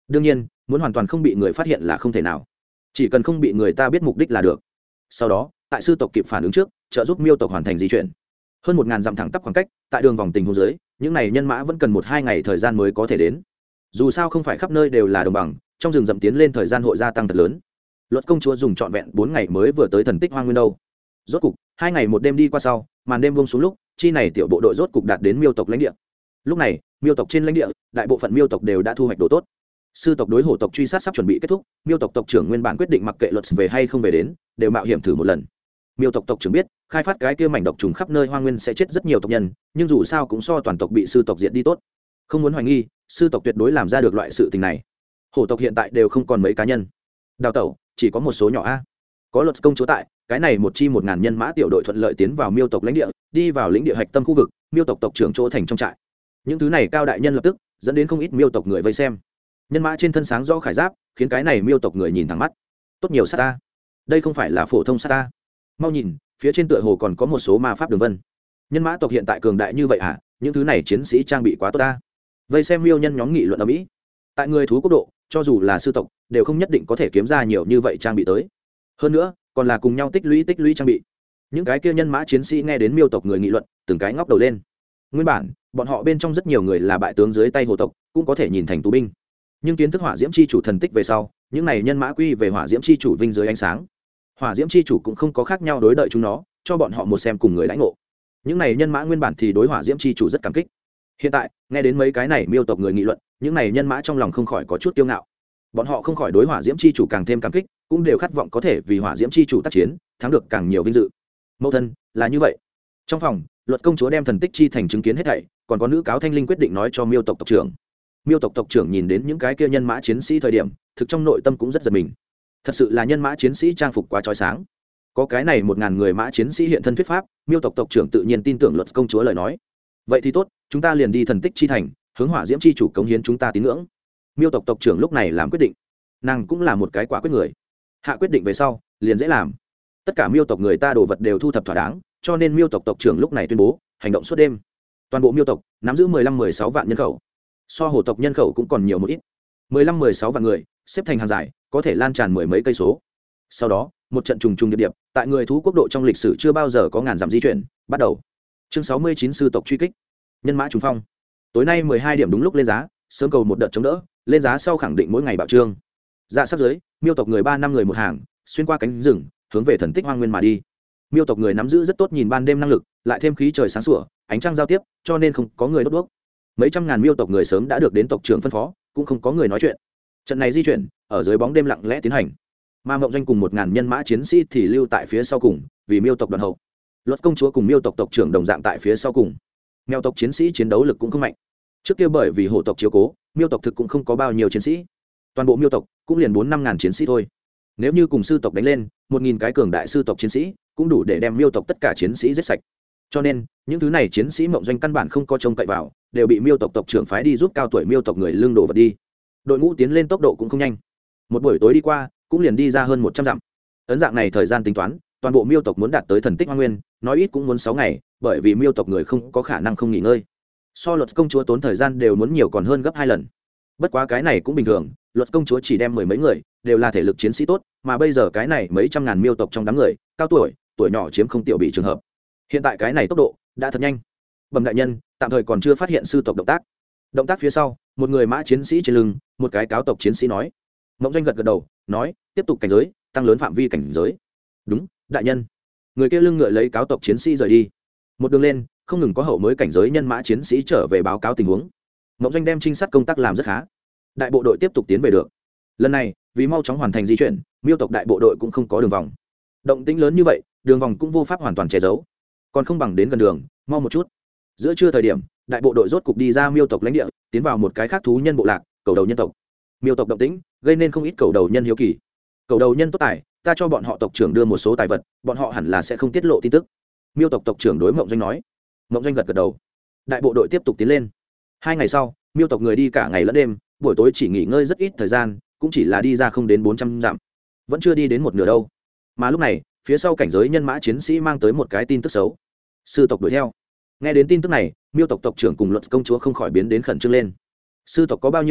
đương nhiên muốn hoàn toàn không bị người phát hiện là không thể nào, chỉ cần không bị người ta biết mục đích là được. Sau đó tại sư tộc kịp phản ứng trước trợ giúp miêu tộc hoàn thành di chuyển hơn 1.000 dặm thẳng tắp khoảng cách, tại đường vòng tình hồ dưới những này nhân mã vẫn cần 1-2 ngày thời gian mới có thể đến. Dù sao không phải khắp nơi đều là đồng bằng, trong rừng rậm tiến lên thời gian hội gia tăng thật lớn. Luật công chúa dùng trọn vẹn 4 ngày mới vừa tới thần tích hoang nguyên đâu. Rốt cục 2 ngày 1 đêm đi qua sau, màn đêm buông xuống lúc chi này tiểu bộ đội rốt cục đạt đến miêu tộc lãnh địa. Lúc này miêu tộc trên lãnh địa đại bộ phận miêu tộc đều đã thu hoạch đồ tốt. Sư tộc đối hổ tộc truy sát sắp chuẩn bị kết thúc, miêu tộc tộc trưởng nguyên bản quyết định mặc kệ luật về hay không về đến, đều mạo hiểm thử một lần. Miêu tộc tộc trưởng biết khai phát cái kia mảnh độc trùng khắp nơi hoang nguyên sẽ chết rất nhiều tộc nhân, nhưng dù sao cũng so toàn tộc bị sư tộc diệt đi tốt. Không muốn hoài nghi, sư tộc tuyệt đối làm ra được loại sự tình này. Hổ tộc hiện tại đều không còn mấy cá nhân, đào tẩu chỉ có một số nhỏ a. Có luật công chúa tại, cái này một chi 1.000 nhân mã tiểu đội thuận lợi tiến vào miêu tộc lãnh địa, đi vào lĩnh địa hạch tâm khu vực, miêu tộc tộc trưởng chỗ thành trong trại. Những thứ này cao đại nhân lập tức dẫn đến không ít miêu tộc người vây xem. Nhân mã trên thân sáng rõ khải giáp, khiến cái này miêu tộc người nhìn thẳng mắt. Tốt nhiều sát ta, đây không phải là phổ thông sát ta. Mau nhìn, phía trên tựa hồ còn có một số ma pháp đường vân. Nhân mã tộc hiện tại cường đại như vậy à? Những thứ này chiến sĩ trang bị quá tốt ta. Vây xem miêu nhân nhóm nghị luận ở mỹ. Tại người thú quốc độ, cho dù là sư tộc đều không nhất định có thể kiếm ra nhiều như vậy trang bị tới. Hơn nữa còn là cùng nhau tích lũy trang bị. Những cái kia nhân mã chiến sĩ nghe đến miêu tộc người nghị luận, từng cái ngóc đầu lên. Nguyên bản bọn họ bên trong rất nhiều người là bại tướng dưới tay hồ tộc, cũng có thể nhìn thành tù binh, nhưng kiến thức hỏa diễm chi chủ thần tích về sau, những này nhân mã quy về hỏa diễm chi chủ vinh dưới ánh sáng. Hỏa diễm chi chủ cũng không có khác nhau đối đợi chúng nó, cho bọn họ một xem cùng người lãnh ngộ. Những này nhân mã nguyên bản thì đối hỏa diễm chi chủ rất cảm kích. Hiện tại nghe đến mấy cái này miêu tộc người nghị luận, những này nhân mã trong lòng không khỏi có chút kiêu ngạo. Bọn họ không khỏi đối hỏa diễm chi chủ càng thêm cảm kích, cũng đều khát vọng có thể vì hỏa diễm chi chủ tác chiến, thắng được càng nhiều vinh dự. Mẫu thân là như vậy. Trong phòng, luật công chúa đem thần tích chi thành chứng kiến hết thảy, còn có nữ cáo thanh linh quyết định nói cho miêu tộc tộc trưởng. Miêu tộc tộc trưởng nhìn đến những cái kia nhân mã chiến sĩ thời điểm, thực trong nội tâm cũng rất giật mình. Thật sự là nhân mã chiến sĩ trang phục quá chói sáng. Có cái này 1.000 người mã chiến sĩ hiện thân thuyết pháp, miêu tộc tộc trưởng tự nhiên tin tưởng luật công chúa lời nói. Vậy thì tốt, chúng ta liền đi thần tích chi thành, hướng hỏa diễm chi chủ cống hiến chúng ta tín ngưỡng. Miêu tộc tộc trưởng lúc này làm quyết định. Nàng cũng là một cái quả quyết người, hạ quyết định về sau liền dễ làm. Tất cả miêu tộc người ta đồ vật đều thu thập thỏa đáng, cho nên miêu tộc tộc trưởng lúc này tuyên bố hành động suốt đêm. Toàn bộ miêu tộc nắm giữ 15-16 vạn nhân khẩu, so hổ tộc nhân khẩu cũng còn nhiều một ít. 15-16 vạn người xếp thành hàng dài, có thể lan tràn mười mấy cây số. Sau đó một trận trùng trùng điệp điệp, tại người thú quốc độ trong lịch sử chưa bao giờ có ngàn dặm di chuyển bắt đầu. Chương 69 sư tộc truy kích, nhân mã trùng phong. Tối nay 12 điểm đúng lúc lên giá, sớm cầu một đợt chống đỡ, lên giá sau khẳng định mỗi ngày bảo trương. Dạ sắp dưới, miêu tộc người 3 năm người một hàng, xuyên qua cánh rừng, hướng về thần tích hoang nguyên mà đi. Miêu tộc người nắm giữ rất tốt nhìn ban đêm năng lực, lại thêm khí trời sáng sủa, ánh trăng giao tiếp, cho nên không có người đốt đuốc. Mấy trăm ngàn miêu tộc người sớm đã được đến tộc trưởng phân phó, cũng không có người nói chuyện. Trận này di chuyển ở dưới bóng đêm lặng lẽ tiến hành, mà Mộng Doanh cùng 1.000 nhân mã chiến sĩ thì lưu tại phía sau cùng, vì miêu tộc đoàn hậu. Luật công chúa cùng miêu tộc tộc trưởng đồng dạng tại phía sau cùng. Mèo tộc chiến sĩ chiến đấu lực cũng không mạnh. Trước kia bởi vì hổ tộc chiếu cố, miêu tộc thực cũng không có bao nhiêu chiến sĩ. Toàn bộ miêu tộc cũng liền 4-5 ngàn chiến sĩ thôi. Nếu như cùng sư tộc đánh lên, 1.000 cái cường đại sư tộc chiến sĩ cũng đủ để đem miêu tộc tất cả chiến sĩ giết sạch. Cho nên những thứ này chiến sĩ Mộng Doanh căn bản không có trông cậy vào, đều bị miêu tộc tộc trưởng phái đi giúp cao tuổi miêu tộc người lương đổ vật đi. Đội ngũ tiến lên tốc độ cũng không nhanh, một buổi tối đi qua cũng liền đi ra hơn 100 dặm. Ấn dạng này thời gian tính toán, toàn bộ miêu tộc muốn đạt tới thần tích hoang nguyên, nói ít cũng muốn 6 ngày, bởi vì miêu tộc người không có khả năng không nghỉ ngơi. So luật công chúa tốn thời gian đều muốn nhiều còn hơn gấp 2 lần. Bất quá cái này cũng bình thường, luật công chúa chỉ đem 10 mấy người, đều là thể lực chiến sĩ tốt, mà bây giờ cái này mấy trăm ngàn miêu tộc trong đám người, cao tuổi, tuổi nhỏ chiếm không tiểu bị trường hợp. Hiện tại cái này tốc độ đã thật nhanh. Bẩm đại nhân, tạm thời còn chưa phát hiện sư tộc động tác. Động tác phía sau, một người mã chiến sĩ trên lưng, một cái cáo tộc chiến sĩ nói. Mộng Doanh gật gật đầu, nói, tiếp tục cảnh giới, tăng lớn phạm vi cảnh giới. Đúng, đại nhân. Người kia lưng ngựa lấy cáo tộc chiến sĩ rời đi. Một đường lên, không ngừng có hậu mới cảnh giới nhân mã chiến sĩ trở về báo cáo tình huống. Mộng Doanh đem trinh sát công tác làm rất khá. Đại bộ đội tiếp tục tiến về được. Lần này, vì mau chóng hoàn thành di chuyển, miêu tộc đại bộ đội cũng không có đường vòng. Động tĩnh lớn như vậy, đường vòng cũng vô pháp hoàn toàn che giấu, còn không bằng đến gần đường, mau một chút. Giữa trưa thời điểm, đại bộ đội rốt cục đi ra miêu tộc lãnh địa, tiến vào một cái khác thú nhân bộ lạc, cầu đầu nhân tộc. Miêu tộc động tĩnh gây nên không ít cầu đầu nhân hiếu kỳ. Cầu đầu nhân tốt tài, ta cho bọn họ tộc trưởng đưa một số tài vật, bọn họ hẳn là sẽ không tiết lộ tin tức. Miêu tộc tộc trưởng đối Mộng Doanh nói. Mộng Doanh gật gật đầu. Đại bộ đội tiếp tục tiến lên. 2 ngày sau, miêu tộc người đi cả ngày lẫn đêm, buổi tối chỉ nghỉ ngơi rất ít thời gian, cũng chỉ là đi ra không đến 400 dặm, vẫn chưa đi đến một nửa đâu. Mà lúc này, phía sau cảnh giới nhân mã chiến sĩ mang tới một cái tin tức xấu. Sư tộc đuổi theo. Nghe đến tin tức này, miêu tộc tộc trưởng cùng luật công chúa không khỏi biến đến khẩn trương lên. Sư tộc có bao nhiêu người,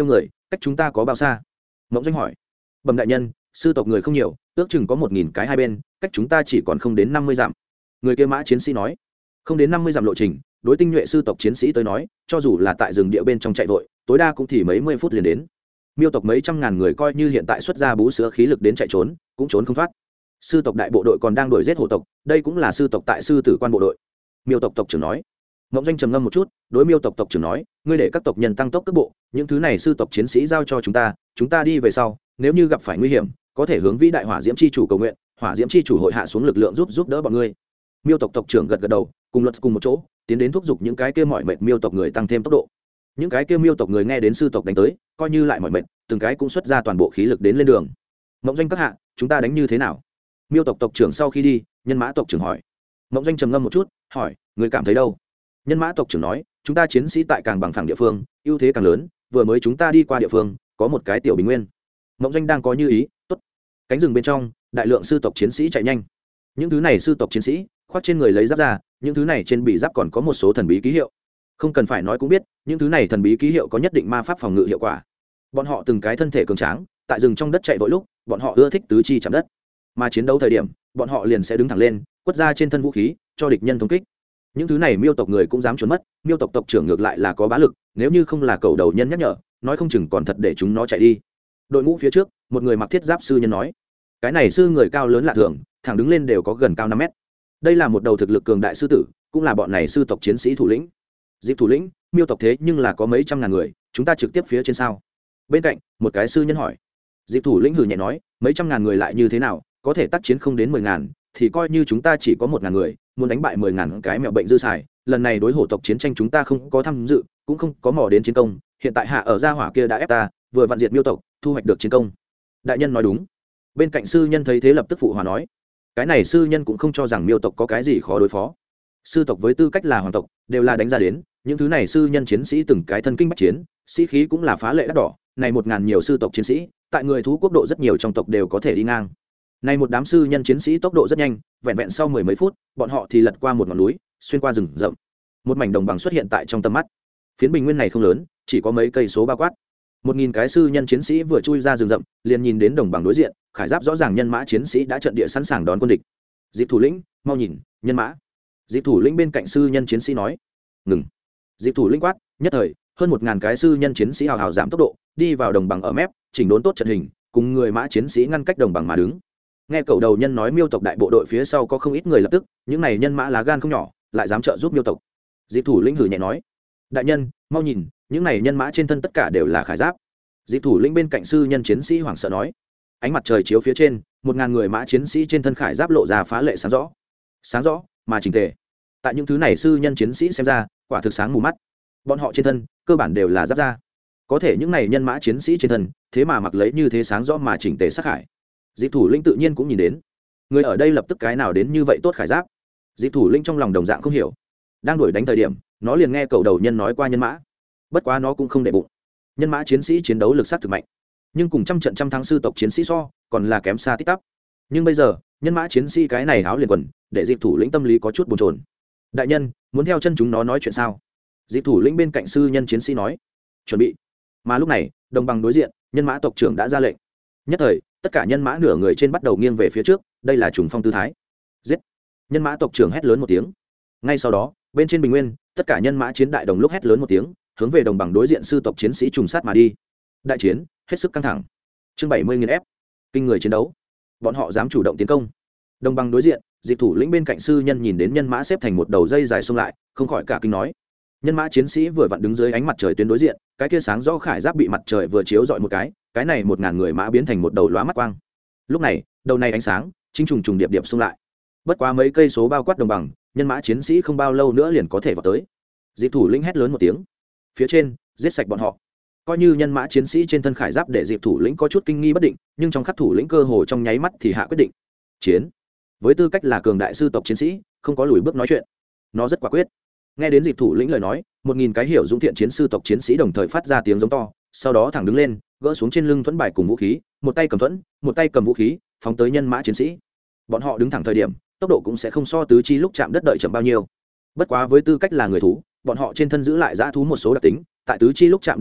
cách chúng ta có bao xa? Mộng Doanh hỏi. Bẩm đại nhân, sư tộc người không nhiều, ước chừng có 1000 cái hai bên, cách chúng ta chỉ còn không đến 50 dặm. Người kia mã chiến sĩ nói. Không đến 50 dặm lộ trình, đối tinh nhuệ sư tộc chiến sĩ tới nói, cho dù là tại rừng địa bên trong chạy vội, tối đa cũng thì mấy mươi phút liền đến. Miêu tộc mấy trăm ngàn người coi như hiện tại xuất ra bú sữa khí lực đến chạy trốn, cũng trốn không thoát. Sư tộc đại bộ đội còn đang đuổi giết hổ tộc, đây cũng là sư tộc tại sư tử quan bộ đội. Miêu tộc tộc trưởng nói. Mộng Doanh trầm ngâm một chút, đối Miêu tộc tộc trưởng nói, ngươi để các tộc nhân tăng tốc cước bộ, những thứ này sư tộc chiến sĩ giao cho chúng ta đi về sau, nếu như gặp phải nguy hiểm, có thể hướng vĩ đại hỏa diễm chi chủ cầu nguyện, hỏa diễm chi chủ hội hạ xuống lực lượng giúp đỡ bọn ngươi. Miêu tộc tộc trưởng gật gật đầu, cùng luật cùng một chỗ, tiến đến thúc giục những cái kia mỏi mệt Miêu tộc người tăng thêm tốc độ. Những cái kia Miêu tộc người nghe đến sư tộc đánh tới, coi như lại mỏi mệt, từng cái cũng xuất ra toàn bộ khí lực đến lên đường. Mộng Doanh các hạ, chúng ta đánh như thế nào? Miêu tộc tộc trưởng sau khi đi, Nhân Mã tộc trưởng hỏi. Mộng Doanh trầm ngâm một chút, hỏi, người cảm thấy đâu? Nhân Mã tộc trưởng nói, chúng ta chiến sĩ tại càng bằng phẳng địa phương, ưu thế càng lớn, vừa mới chúng ta đi qua địa phương, có một cái tiểu bình nguyên. Mộng Doanh đang có như ý, tốt. Cánh rừng bên trong, đại lượng sư tộc chiến sĩ chạy nhanh. Những thứ này sư tộc chiến sĩ, khoác trên người lấy giáp ra, những thứ này trên bị giáp còn có một số thần bí ký hiệu. Không cần phải nói cũng biết, những thứ này thần bí ký hiệu có nhất định ma pháp phòng ngự hiệu quả. Bọn họ từng cái thân thể cường tráng, tại rừng trong đất chạy vội lúc, bọn họ ưa thích tứ chi chạm đất. Mà chiến đấu thời điểm, bọn họ liền sẽ đứng thẳng lên, quất ra trên thân vũ khí, cho địch nhân thống kích. Những thứ này Miêu tộc người cũng dám trốn mất, Miêu tộc tộc trưởng ngược lại là có bá lực, nếu như không là cầu đầu nhân nhắc nhở, nói không chừng còn thật để chúng nó chạy đi. Đội ngũ phía trước, một người mặc thiết giáp sư nhân nói, cái này sư người cao lớn lạ thường, thẳng đứng lên đều có gần cao 5 mét. Đây là một đầu thực lực cường đại sư tử, cũng là bọn này sư tộc chiến sĩ thủ lĩnh. Dịp thủ lĩnh, Miêu tộc thế nhưng là có mấy trăm ngàn người, chúng ta trực tiếp phía trên sao? Bên cạnh, một cái sư nhân hỏi. Dịp thủ lĩnh hừ nhẹ nói, mấy trăm ngàn người lại như thế nào, có thể tác chiến không đến 10.000, thì coi như chúng ta chỉ có 1.000 người, muốn đánh bại 10.000 cái mẹo bệnh dư xài. Lần này đối hổ tộc chiến tranh chúng ta không có tham dự, cũng không có mò đến chiến công, hiện tại hạ ở gia hỏa kia đã ép ta, vừa vặn diệt Miêu tộc, thu hoạch được chiến công. Đại nhân nói đúng. Bên cạnh sư nhân thấy thế lập tức phụ hòa nói, cái này sư nhân cũng không cho rằng Miêu tộc có cái gì khó đối phó. Sư tộc với tư cách là hoàng tộc, đều là đánh ra đến, những thứ này sư nhân chiến sĩ từng cái thân kinh bách chiến, sĩ khí cũng là phá lệ đắt đỏ, này 1.000 nhiều sư tộc chiến sĩ, tại người thú quốc độ rất nhiều trong tộc đều có thể đi ngang. Này một đám sư nhân chiến sĩ tốc độ rất nhanh, vẹn vẹn sau 10 mấy phút, bọn họ thì lật qua một ngọn núi, xuyên qua rừng rậm. Một mảnh đồng bằng xuất hiện tại trong tầm mắt. Phiến bình nguyên này không lớn, chỉ có mấy cây số bao quát. 1.000 cái sư nhân chiến sĩ vừa chui ra rừng rậm, liền nhìn đến đồng bằng đối diện, khải giáp rõ ràng nhân mã chiến sĩ đã trận địa sẵn sàng đón quân địch. Dịp thủ lĩnh, mau nhìn, nhân mã. Dịp thủ lĩnh bên cạnh sư nhân chiến sĩ nói, ngừng. Dịp thủ lĩnh quát, nhất thời, hơn 1.000 cái sư nhân chiến sĩ hào hào giảm tốc độ, đi vào đồng bằng ở mép, chỉnh đốn tốt trận hình, cùng người mã chiến sĩ ngăn cách đồng bằng mà đứng. Nghe cầu đầu nhân nói Miêu tộc đại bộ đội phía sau có không ít người lập tức, những này nhân mã lá gan không nhỏ, lại dám trợ giúp Miêu tộc. Dịp thủ lĩnh hử nhẹ nói, đại nhân, mau nhìn, những này nhân mã trên thân tất cả đều là khải giáp. Dịp thủ lĩnh bên cạnh sư nhân chiến sĩ hoảng sợ nói, ánh mặt trời chiếu phía trên, 1.000 người mã chiến sĩ trên thân khải giáp lộ ra phá lệ sáng rõ mà chỉnh tề. Tại những thứ này sư nhân chiến sĩ xem ra, quả thực sáng mù mắt. Bọn họ trên thân cơ bản đều là giáp da, có thể những này nhân mã chiến sĩ trên thân thế mà mặc lấy như thế sáng rõ mà chỉnh tề sắc khải. Dịp thủ lĩnh tự nhiên cũng nhìn đến, người ở đây lập tức cái nào đến như vậy tốt khải giáp. Dịp thủ lĩnh trong lòng đồng dạng không hiểu, đang đuổi đánh thời điểm nó liền nghe cầu đầu nhân nói qua nhân mã, bất quá nó cũng không để bụng. Nhân mã chiến sĩ chiến đấu lực sát thực mạnh, nhưng cùng trăm trận trăm thắng sư tộc chiến sĩ so còn là kém xa tích tắp. Nhưng bây giờ nhân mã chiến sĩ cái này háo liền quần, để dịp thủ lĩnh tâm lý có chút bồn chồn. Đại nhân, muốn theo chân chúng nó nói chuyện sao? Dịp thủ lĩnh bên cạnh sư nhân chiến sĩ nói, chuẩn bị. Mà lúc này đồng bằng đối diện, nhân mã tộc trưởng đã ra lệnh. Nhất thời tất cả nhân mã nửa người trên bắt đầu nghiêng về phía trước, đây là trùng phong tư thái. Giết! Nhân mã tộc trưởng hét lớn một tiếng. Ngay sau đó bên trên bình nguyên, tất cả nhân mã chiến đại đồng lúc hét lớn một tiếng, hướng về đồng bằng đối diện sư tộc chiến sĩ trùng sát mà đi. Đại chiến hết sức căng thẳng. Chương 70.000 ép, kinh người chiến đấu. Bọn họ dám chủ động tiến công. Đồng bằng đối diện, Dịp thủ lĩnh bên cạnh sư nhân nhìn đến nhân mã xếp thành một đầu dây dài xông lại, không khỏi cả kinh nói. Nhân mã chiến sĩ vừa vặn đứng dưới ánh mặt trời tuyến đối diện, cái kia sáng rõ khải giáp bị mặt trời vừa chiếu rọi một cái này 1.000 người mã biến thành một đầu lóa mắt quang. Lúc này đầu này ánh sáng chính trùng trùng điệp điệp xông lại, bất quá mấy cây số bao quát đồng bằng, nhân mã chiến sĩ không bao lâu nữa liền có thể vào tới. Dịp thủ lĩnh hét lớn một tiếng, phía trên giết sạch bọn họ. Coi như nhân mã chiến sĩ trên thân khải giáp để Dịp thủ lĩnh có chút kinh nghi bất định, nhưng trong khắc thủ lĩnh cơ hồ trong nháy mắt thì hạ quyết định chiến. Với tư cách là cường đại sư tộc chiến sĩ, không có lùi bước nói chuyện, nó rất quả quyết. Nghe đến Dịp thủ lĩnh lời nói, 1.000 cái hiểu dũng thiện chiến sư tộc chiến sĩ đồng thời phát ra tiếng giống to, sau đó thẳng đứng lên, gỡ xuống trên lưng thuẫn bài cùng vũ khí, một tay cầm thuẫn, một tay cầm vũ khí, phóng tới nhân mã chiến sĩ. Bọn họ đứng thẳng thời điểm, tốc độ cũng sẽ không so tứ chi lúc chạm đất đợi chậm bao nhiêu. Bất quá với tư cách là người thú, bọn họ trên thân giữ lại dã thú một số đặc tính, tại tứ chi lúc chạm đất đợi,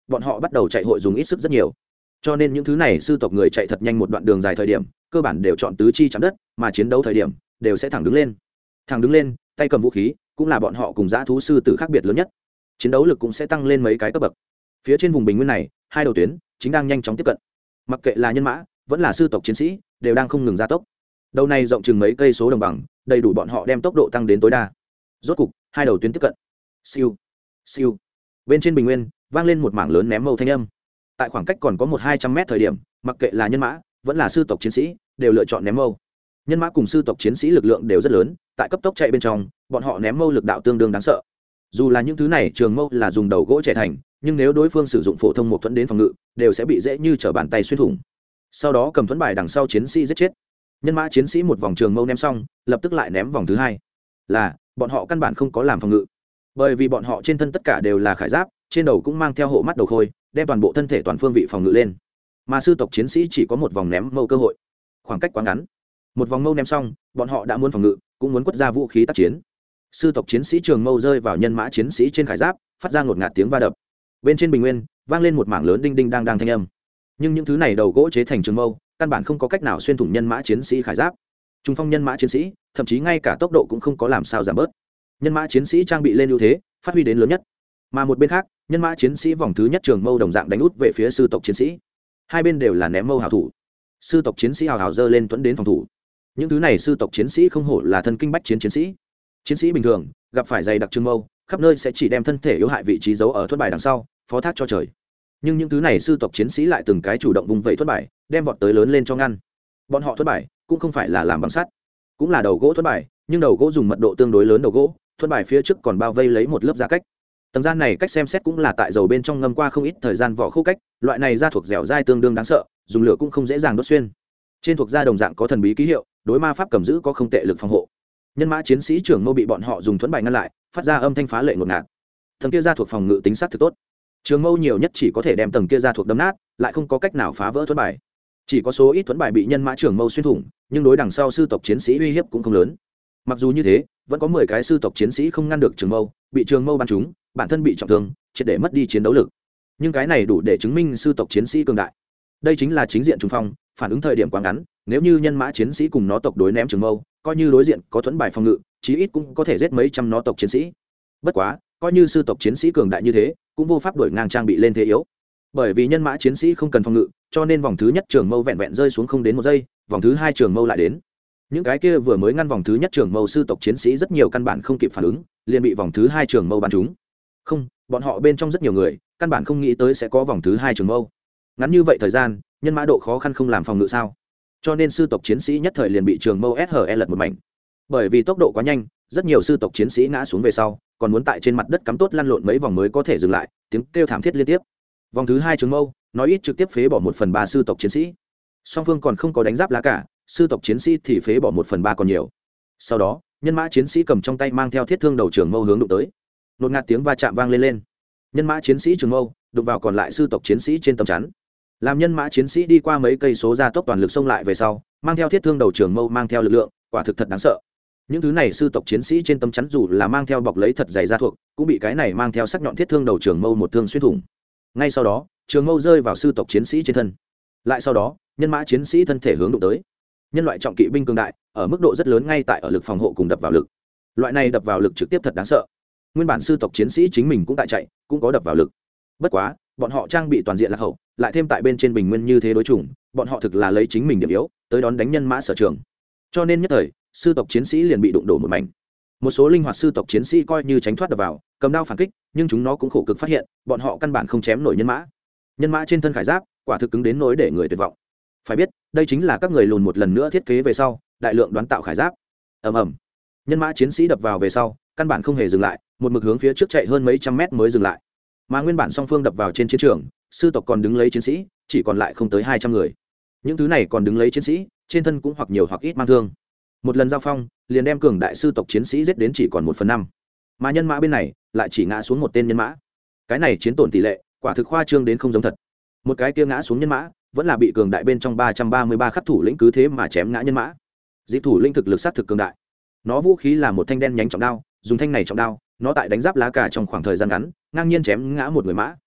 bọn họ bắt đầu chạy hội dùng ít sức rất nhiều, cho nên những thứ này sư tộc người chạy thật nhanh một đoạn đường dài thời điểm cơ bản đều chọn tứ chi chạm đất, mà chiến đấu thời điểm đều sẽ thẳng đứng lên, tay cầm vũ khí, cũng là bọn họ cùng dã thú sư tử khác biệt lớn nhất. Chiến đấu lực cũng sẽ tăng lên mấy cái cấp bậc. Phía trên vùng bình nguyên này, hai đầu tuyến chính đang nhanh chóng tiếp cận, mặc kệ là nhân mã vẫn là sư tộc chiến sĩ đều đang không ngừng gia tốc. Đầu này rộng chừng mấy cây số đồng bằng, đầy đủ bọn họ đem tốc độ tăng đến tối đa. Rốt cục hai đầu tuyến tiếp cận. Siêu siêu, bên trên bình nguyên vang lên một mảng lớn ném mâu thanh âm. Tại khoảng cách còn có 100-200 mét thời điểm, mặc kệ là nhân mã vẫn là sư tộc chiến sĩ đều lựa chọn ném mâu. Nhân mã cùng sư tộc chiến sĩ lực lượng đều rất lớn, tại cấp tốc chạy bên trong bọn họ ném mâu lực đạo tương đương đáng sợ. Dù là những thứ này trường mâu là dùng đầu gỗ trẻ thành, nhưng nếu đối phương sử dụng phổ thông một thuẫn đến phòng ngự đều sẽ bị dễ như trở bàn tay xuyên thủng, sau đó cầm thuẫn bài đằng sau chiến sĩ giết chết. Nhân mã chiến sĩ một vòng trường mâu ném xong lập tức lại ném vòng thứ hai, là bọn họ căn bản không có làm phòng ngự, bởi vì bọn họ trên thân tất cả đều là khải giáp, trên đầu cũng mang theo hộ mắt đầu khôi, đem toàn bộ thân thể toàn phương vị phòng ngự lên. Mà sư tộc chiến sĩ chỉ có một vòng ném mâu cơ hội, khoảng cách quá ngắn, một vòng mâu ném xong bọn họ đã muốn phòng ngự cũng muốn quất ra vũ khí tác chiến. Sư tộc chiến sĩ trường mâu rơi vào nhân mã chiến sĩ trên khải giáp, phát ra ngột ngạt tiếng va đập. Bên trên bình nguyên vang lên một mảng lớn đinh đinh đang đang thanh âm, nhưng những thứ này đầu gỗ chế thành trường mâu căn bản không có cách nào xuyên thủng nhân mã chiến sĩ khải giáp. Trung phong nhân mã chiến sĩ thậm chí ngay cả tốc độ cũng không có làm sao giảm bớt. Nhân mã chiến sĩ trang bị lên ưu thế, phát huy đến lớn nhất. Mà một bên khác, nhân mã chiến sĩ vòng thứ nhất trường mâu đồng dạng đánh út về phía sư tộc chiến sĩ. Hai bên đều là ném mâu hảo thủ. Sư tộc chiến sĩ hào hào dơ lên tuấn đến phòng thủ. Những thứ này sư tộc chiến sĩ không hổ là thân kinh bách chiến chiến sĩ. Chiến sĩ bình thường gặp phải dày đặc trường mâu, khắp nơi sẽ chỉ đem thân thể yếu hại vị trí giấu ở thuẫn bài đằng sau, phó thác cho trời. Nhưng những thứ này sư tộc chiến sĩ lại từng cái chủ động vùng vẫy thuẫn bài, đem vọt tới lớn lên cho ngăn. Bọn họ thuẫn bài cũng không phải là làm bằng sắt, cũng là đầu gỗ thuẫn bài, nhưng đầu gỗ dùng mật độ tương đối lớn đầu gỗ, thuẫn bài phía trước còn bao vây lấy một lớp da cách. Tầng da này cách xem xét cũng là tại dầu bên trong ngâm qua không ít thời gian vỏ khô cách, loại này da thuộc dẻo dai tương đương đáng sợ, dùng lửa cũng không dễ dàng đốt xuyên. Trên thuộc da đồng dạng có thần bí ký hiệu, đối ma pháp cầm giữ có không tệ lực phòng hộ. Nhân mã chiến sĩ trưởng mâu bị bọn họ dùng thuẫn bài ngăn lại, phát ra âm thanh phá lệ ngột ngạt. Tầng kia da thuộc phòng ngự tính sát thực tốt, trường mâu nhiều nhất chỉ có thể đem tầng kia da thuộc đâm nát, lại không có cách nào phá vỡ thuẫn bài. Chỉ có số ít thuẫn bài bị nhân mã trưởng mâu xuyên thủng, nhưng đối đằng sau sư tộc chiến sĩ uy hiếp cũng không lớn. Mặc dù như thế, vẫn có 10 cái sư tộc chiến sĩ không ngăn được trường mâu, bị trường mâu bắn trúng, bản thân bị trọng thương, triệt để mất đi chiến đấu lực. Nhưng cái này đủ để chứng minh sư tộc chiến sĩ cường đại. Đây chính là chính diện trùng phong, phản ứng thời điểm quá ngắn, nếu như nhân mã chiến sĩ cùng nó tộc đối ném trường mâu, coi như đối diện có thuẫn bài phòng ngự, chí ít cũng có thể giết mấy trăm nó tộc chiến sĩ. Bất quá, coi như sư tộc chiến sĩ cường đại như thế, cũng vô pháp đuổi ngang trang bị lên thế yếu. Bởi vì nhân mã chiến sĩ không cần phòng ngự, cho nên vòng thứ nhất trường mâu vẹn vẹn rơi xuống không đến 1 giây, vòng thứ 2 trường mâu lại đến. Những cái kia vừa mới ngăn vòng thứ nhất trường mâu sư tộc chiến sĩ rất nhiều căn bản không kịp phản ứng, liền bị vòng thứ 2 trường mâu bắn trúng. Không, bọn họ bên trong rất nhiều người, căn bản không nghĩ tới sẽ có vòng thứ 2 trường mâu. Ngắn như vậy thời gian, nhân mã độ khó khăn không làm phòng ngự sao? Cho nên sư tộc chiến sĩ nhất thời liền bị trường mâu SHE lật một mảnh. Bởi vì tốc độ quá nhanh, rất nhiều sư tộc chiến sĩ ngã xuống về sau, còn muốn tại trên mặt đất cắm tốt lăn lộn mấy vòng mới có thể dừng lại, tiếng kêu thảm thiết liên tiếp. Vòng thứ 2 trường mâu, nói ít trực tiếp phế bỏ 1/3 sư tộc chiến sĩ. Song phương còn không có đánh giáp lá cả, sư tộc chiến sĩ thì phế bỏ 1/3 còn nhiều. Sau đó, nhân mã chiến sĩ cầm trong tay mang theo thiết thương đầu trường mâu hướng đụng tới. Nột ngạt tiếng va chạm vang lên. Nhân mã chiến sĩ trường mâu đụng vào còn lại sư tộc chiến sĩ trên tấm chắn. Làm nhân mã chiến sĩ đi qua mấy cây số gia tốc toàn lực xông lại về sau, mang theo thiết thương đầu trường mâu mang theo lực lượng, quả thực thật đáng sợ. Những thứ này sư tộc chiến sĩ trên tấm chắn dù là mang theo bọc lấy thật dày da thuộc, cũng bị cái này mang theo sắc nhọn thiết thương đầu trường mâu một thương xuyên thủng. Ngay sau đó, trường mâu rơi vào sư tộc chiến sĩ trên thân. Lại sau đó, nhân mã chiến sĩ thân thể hướng đụng tới. Nhân loại trọng kỵ binh cường đại, ở mức độ rất lớn ngay tại ở lực phòng hộ cùng đập vào lực. Loại này đập vào lực trực tiếp thật đáng sợ. Nguyên bản sư tộc chiến sĩ chính mình cũng tại chạy, cũng có đập vào lực. Bất quá, bọn họ trang bị toàn diện lạc hậu, lại thêm tại bên trên bình nguyên như thế đối chủng, bọn họ thực là lấy chính mình điểm yếu, tới đón đánh nhân mã sở trường. Cho nên nhất thời, sư tộc chiến sĩ liền bị đụng đổ một mảnh. Một số linh hoạt sư tộc chiến sĩ coi như tránh thoát đập vào, cầm đao phản kích, nhưng chúng nó cũng khổ cực phát hiện, bọn họ căn bản không chém nổi nhân mã. Nhân mã trên thân khải giáp, quả thực cứng đến nỗi để người tuyệt vọng. Phải biết, đây chính là các người lùn một lần nữa thiết kế về sau, đại lượng đoán tạo khải giáp. Ầm ầm. Nhân mã chiến sĩ đập vào về sau, căn bản không hề dừng lại, một mực hướng phía trước chạy hơn mấy trăm mét mới dừng lại. Mà nguyên bản song phương đập vào trên chiến trường, sư tộc còn đứng lấy chiến sĩ, chỉ còn lại không tới 200 người. Những thứ này còn đứng lấy chiến sĩ, trên thân cũng hoặc nhiều hoặc ít mang thương. Một lần giao phong, liền đem cường đại sư tộc chiến sĩ giết đến chỉ còn 1/5. Mà nhân mã bên này lại chỉ ngã xuống một tên nhân mã. Cái này chiến tổn tỷ lệ, quả thực khoa trương đến không giống thật. Một cái kia ngã xuống nhân mã, vẫn là bị cường đại bên trong 333 khắc thủ lĩnh cứ thế mà chém ngã nhân mã. Dịp thủ lĩnh thực lực sát thực cường đại. Nó vũ khí là một thanh đen nhánh trọng đao, dùng thanh này trọng đao, nó tại đánh giáp lá cả trong khoảng thời gian ngắn, ngang nhiên chém ngã một người mã.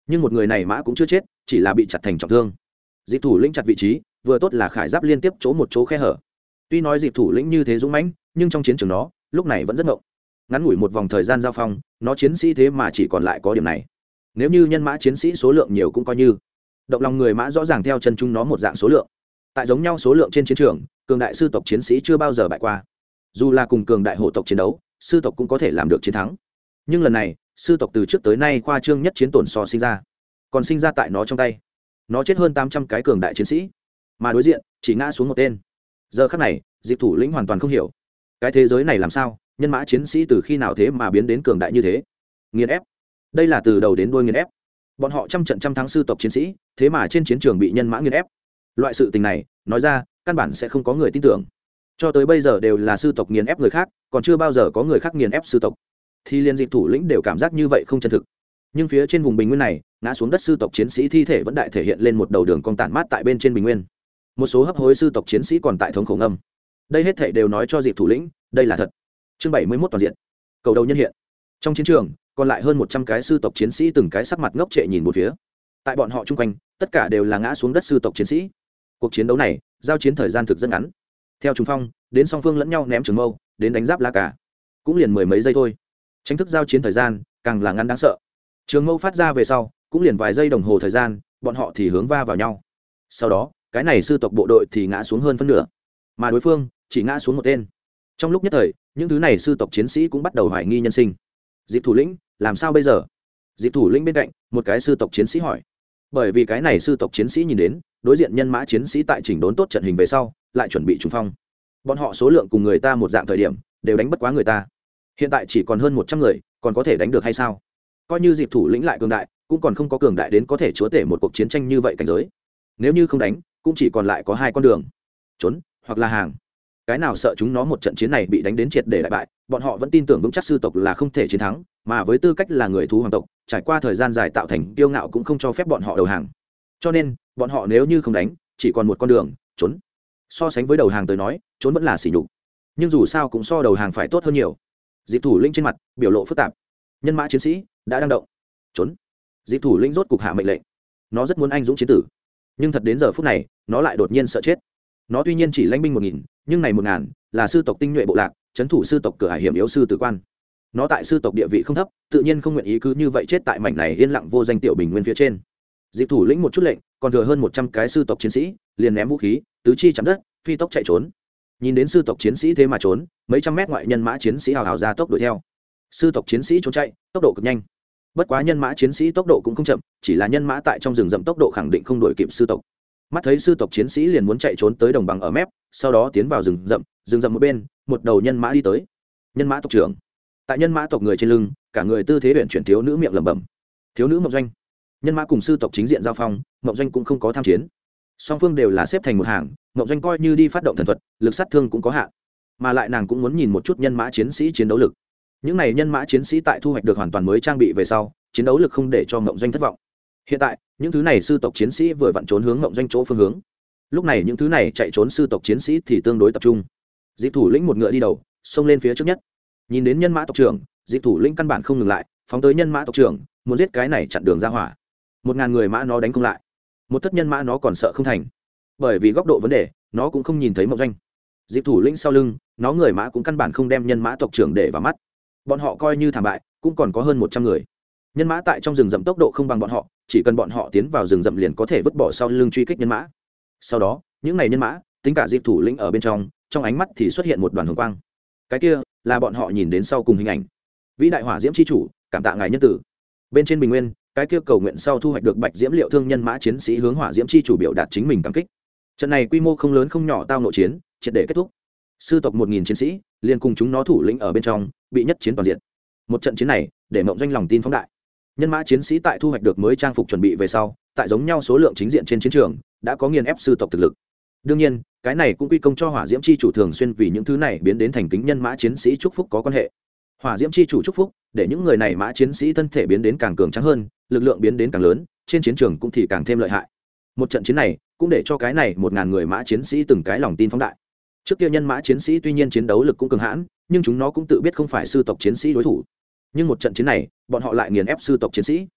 nhưng một người này mã cũng chưa chết, chỉ là bị chặt thành trọng thương. Diệp thủ lĩnh chặt vị trí vừa tốt là khải giáp liên tiếp chỗ một chỗ khe hở. Tuy nói Diệp thủ lĩnh như thế dũng mãnh, nhưng trong chiến trường nó lúc này vẫn rất ngộng. Ngắn ngủi một vòng thời gian giao phong, nó chiến sĩ thế mà chỉ còn lại có điểm này. Nếu như nhân mã chiến sĩ số lượng nhiều cũng coi như động lòng người mã rõ ràng theo chân chúng nó một dạng số lượng. Tại giống nhau số lượng trên chiến trường, cường đại sư tộc chiến sĩ chưa bao giờ bại qua. Dù là cùng cường đại hổ tộc chiến đấu, sư tộc cũng có thể làm được chiến thắng. Nhưng lần này, sư tộc từ trước tới nay khoa trương nhất chiến tổn so sinh ra, còn sinh ra tại nó trong tay. Nó chết hơn 800 cái cường đại chiến sĩ, mà đối diện chỉ ngã xuống một tên. Giờ khắc này, Diệp thủ lĩnh hoàn toàn không hiểu, cái thế giới này làm sao, nhân mã chiến sĩ từ khi nào thế mà biến đến cường đại như thế. Nghiền ép, đây là từ đầu đến đuôi nghiền ép. Bọn họ trăm trận trăm thắng sư tộc chiến sĩ, thế mà trên chiến trường bị nhân mã nghiền ép. Loại sự tình này nói ra căn bản sẽ không có người tin tưởng. Cho tới bây giờ đều là sư tộc nghiền ép người khác, còn chưa bao giờ có người khác nghiền ép sư tộc. Thì liên Diệp thủ lĩnh đều cảm giác như vậy không chân thực. Nhưng phía trên vùng bình nguyên này, ngã xuống đất sư tộc chiến sĩ thi thể vẫn đại thể hiện lên một đầu đường cong tản mát tại bên trên bình nguyên. Một số hấp hối sư tộc chiến sĩ còn tại thống khổ ngâm. Đây hết thể đều nói cho Diệp thủ lĩnh, đây là thật. Chương 71 toàn diện. Cầu đầu nhân hiện. Trong chiến trường, còn lại hơn 100 cái sư tộc chiến sĩ từng cái sắc mặt ngốc trệ nhìn một phía. Tại bọn họ chung quanh, tất cả đều là ngã xuống đất sư tộc chiến sĩ. Cuộc chiến đấu này, giao chiến thời gian thực rất ngắn. Theo trùng phong, đến song phương lẫn nhau ném trường mâu, đến đánh giáp lá cả, cũng liền mười mấy giây thôi. Tranh thức giao chiến thời gian càng là ngắn đáng sợ. Trường mâu phát ra về sau, cũng liền vài giây đồng hồ thời gian, bọn họ thì hướng va vào nhau. Sau đó, cái này sư tộc bộ đội thì ngã xuống hơn phân nửa, mà đối phương chỉ ngã xuống một tên. Trong lúc nhất thời, những thứ này sư tộc chiến sĩ cũng bắt đầu hoài nghi nhân sinh. Diệp thủ lĩnh, làm sao bây giờ? Diệp thủ lĩnh bên cạnh, một cái sư tộc chiến sĩ hỏi. Bởi vì cái này sư tộc chiến sĩ nhìn đến, đối diện nhân mã chiến sĩ tại chỉnh đốn tốt trận hình về sau, lại chuẩn bị trùng phong. Bọn họ số lượng cùng người ta một dạng thời điểm, đều đánh bất quá người ta. Hiện tại chỉ còn hơn 100 người, còn có thể đánh được hay sao? Coi như Diệp thủ lĩnh lại cường đại, cũng còn không có cường đại đến có thể chúa tể một cuộc chiến tranh như vậy cảnh giới. Nếu như không đánh, cũng chỉ còn lại có hai con đường: trốn hoặc là hàng. Cái nào sợ chúng nó một trận chiến này bị đánh đến triệt để đại bại, bọn họ vẫn tin tưởng vững chắc sư tộc là không thể chiến thắng, mà với tư cách là người thú hoàng tộc, trải qua thời gian dài tạo thành kiêu ngạo cũng không cho phép bọn họ đầu hàng. Cho nên, bọn họ nếu như không đánh, chỉ còn một con đường: trốn. So sánh với đầu hàng tới nói, trốn vẫn là sỉ nhục, nhưng dù sao cũng so đầu hàng phải tốt hơn nhiều. Diệp thủ lĩnh trên mặt biểu lộ phức tạp. Nhân mã chiến sĩ đã đang động. Trốn. Diệp thủ lĩnh rốt cục hạ mệnh lệnh. Nó rất muốn anh dũng chiến tử, nhưng thật đến giờ phút này, nó lại đột nhiên sợ chết. Nó tuy nhiên chỉ lãnh binh 1000, nhưng này 1000 là sư tộc tinh nhuệ bộ lạc, trấn thủ sư tộc cửa hải hiểm yếu sư tử quan. Nó tại sư tộc địa vị không thấp, tự nhiên không nguyện ý cứ như vậy chết tại mảnh này yên lặng vô danh tiểu bình nguyên phía trên. Diệp thủ lĩnh một chút lệnh, còn thừa hơn 100 cái sư tộc chiến sĩ, liền ném vũ khí, tứ chi chạm đất, phi tốc chạy trốn. Nhìn đến sư tộc chiến sĩ thế mà trốn, mấy trăm mét ngoại nhân mã chiến sĩ hào hào ra tốc đuổi theo. Sư tộc chiến sĩ trốn chạy, tốc độ cực nhanh. Bất quá nhân mã chiến sĩ tốc độ cũng không chậm, chỉ là nhân mã tại trong rừng rậm tốc độ khẳng định không đuổi kịp sư tộc. Mắt thấy sư tộc chiến sĩ liền muốn chạy trốn tới đồng bằng ở mép, sau đó tiến vào rừng rậm một bên, một đầu nhân mã đi tới. Nhân mã tộc trưởng. Tại nhân mã tộc người trên lưng, cả người tư thế luyện chuyển thiếu nữ miệng lẩm bẩm. Thiếu nữ Mộng Doanh. Nhân mã cùng sư tộc chính diện giao phong, Mộng Doanh cũng không có tham chiến. Song phương đều là xếp thành một hàng, Mộng Doanh coi như đi phát động thần thuật, lực sát thương cũng có hạn, mà lại nàng cũng muốn nhìn một chút nhân mã chiến sĩ chiến đấu lực. Những này nhân mã chiến sĩ tại thu hoạch được hoàn toàn mới trang bị về sau, chiến đấu lực không để cho Mộng Doanh thất vọng. Hiện tại, những thứ này sư tộc chiến sĩ vừa vặn trốn hướng Mộng Doanh chỗ phương hướng. Lúc này những thứ này chạy trốn sư tộc chiến sĩ thì tương đối tập trung. Diệp thủ lĩnh một ngựa đi đầu, xông lên phía trước nhất. Nhìn đến nhân mã tộc trưởng, Diệp thủ lĩnh căn bản không ngừng lại, phóng tới nhân mã tộc trưởng, muốn giết cái này chặn đường ra hỏa. 1000 người mã nó đánh không lại, một thất nhân mã nó còn sợ không thành. Bởi vì góc độ vấn đề, nó cũng không nhìn thấy Mộng Doanh. Diệp thủ lĩnh sau lưng, nó người mã cũng căn bản không đem nhân mã tộc trưởng để vào mắt. Bọn họ coi như thảm bại, cũng còn có hơn 100 người. Nhân mã tại trong rừng rậm tốc độ không bằng bọn họ, chỉ cần bọn họ tiến vào rừng rậm liền có thể vứt bỏ sau lưng truy kích nhân mã. Sau đó, những này nhân mã, tính cả Diệp thủ lĩnh ở bên trong ánh mắt thì xuất hiện một đoàn hồng quang. Cái kia là bọn họ nhìn đến sau cùng hình ảnh. Vĩ đại hỏa diễm chi chủ, cảm tạ ngài nhân tử. Bên trên bình nguyên, cái kia cầu nguyện sau thu hoạch được bạch diễm liệu thương nhân mã chiến sĩ hướng hỏa diễm chi chủ biểu đạt chính mình cảm kích. Trận này quy mô không lớn không nhỏ tao nội chiến, triệt để kết thúc. Sư tộc 1000 chiến sĩ, liền cùng chúng nó thủ lĩnh ở bên trong, bị nhất chiến toàn diện. Một trận chiến này, để Mộng Doanh lòng tin phóng đại. Nhân mã chiến sĩ tại thu hoạch được mới trang phục chuẩn bị về sau, tại giống nhau số lượng chính diện trên chiến trường, đã có nghiền ép sư tộc thực lực. Đương nhiên, cái này cũng quy công cho hỏa diễm chi chủ thường xuyên vì những thứ này biến đến thành kính nhân mã chiến sĩ chúc phúc có quan hệ. Hỏa diễm chi chủ chúc phúc, để những người này mã chiến sĩ thân thể biến đến càng cường tráng hơn, lực lượng biến đến càng lớn, trên chiến trường cũng thì càng thêm lợi hại. Một trận chiến này, cũng để cho cái này 1000 người mã chiến sĩ từng cái lòng tin phóng đại. Trước kia nhân mã chiến sĩ tuy nhiên chiến đấu lực cũng cường hãn, nhưng chúng nó cũng tự biết không phải sư tộc chiến sĩ đối thủ. Nhưng một trận chiến này, bọn họ lại nghiền ép sư tộc chiến sĩ.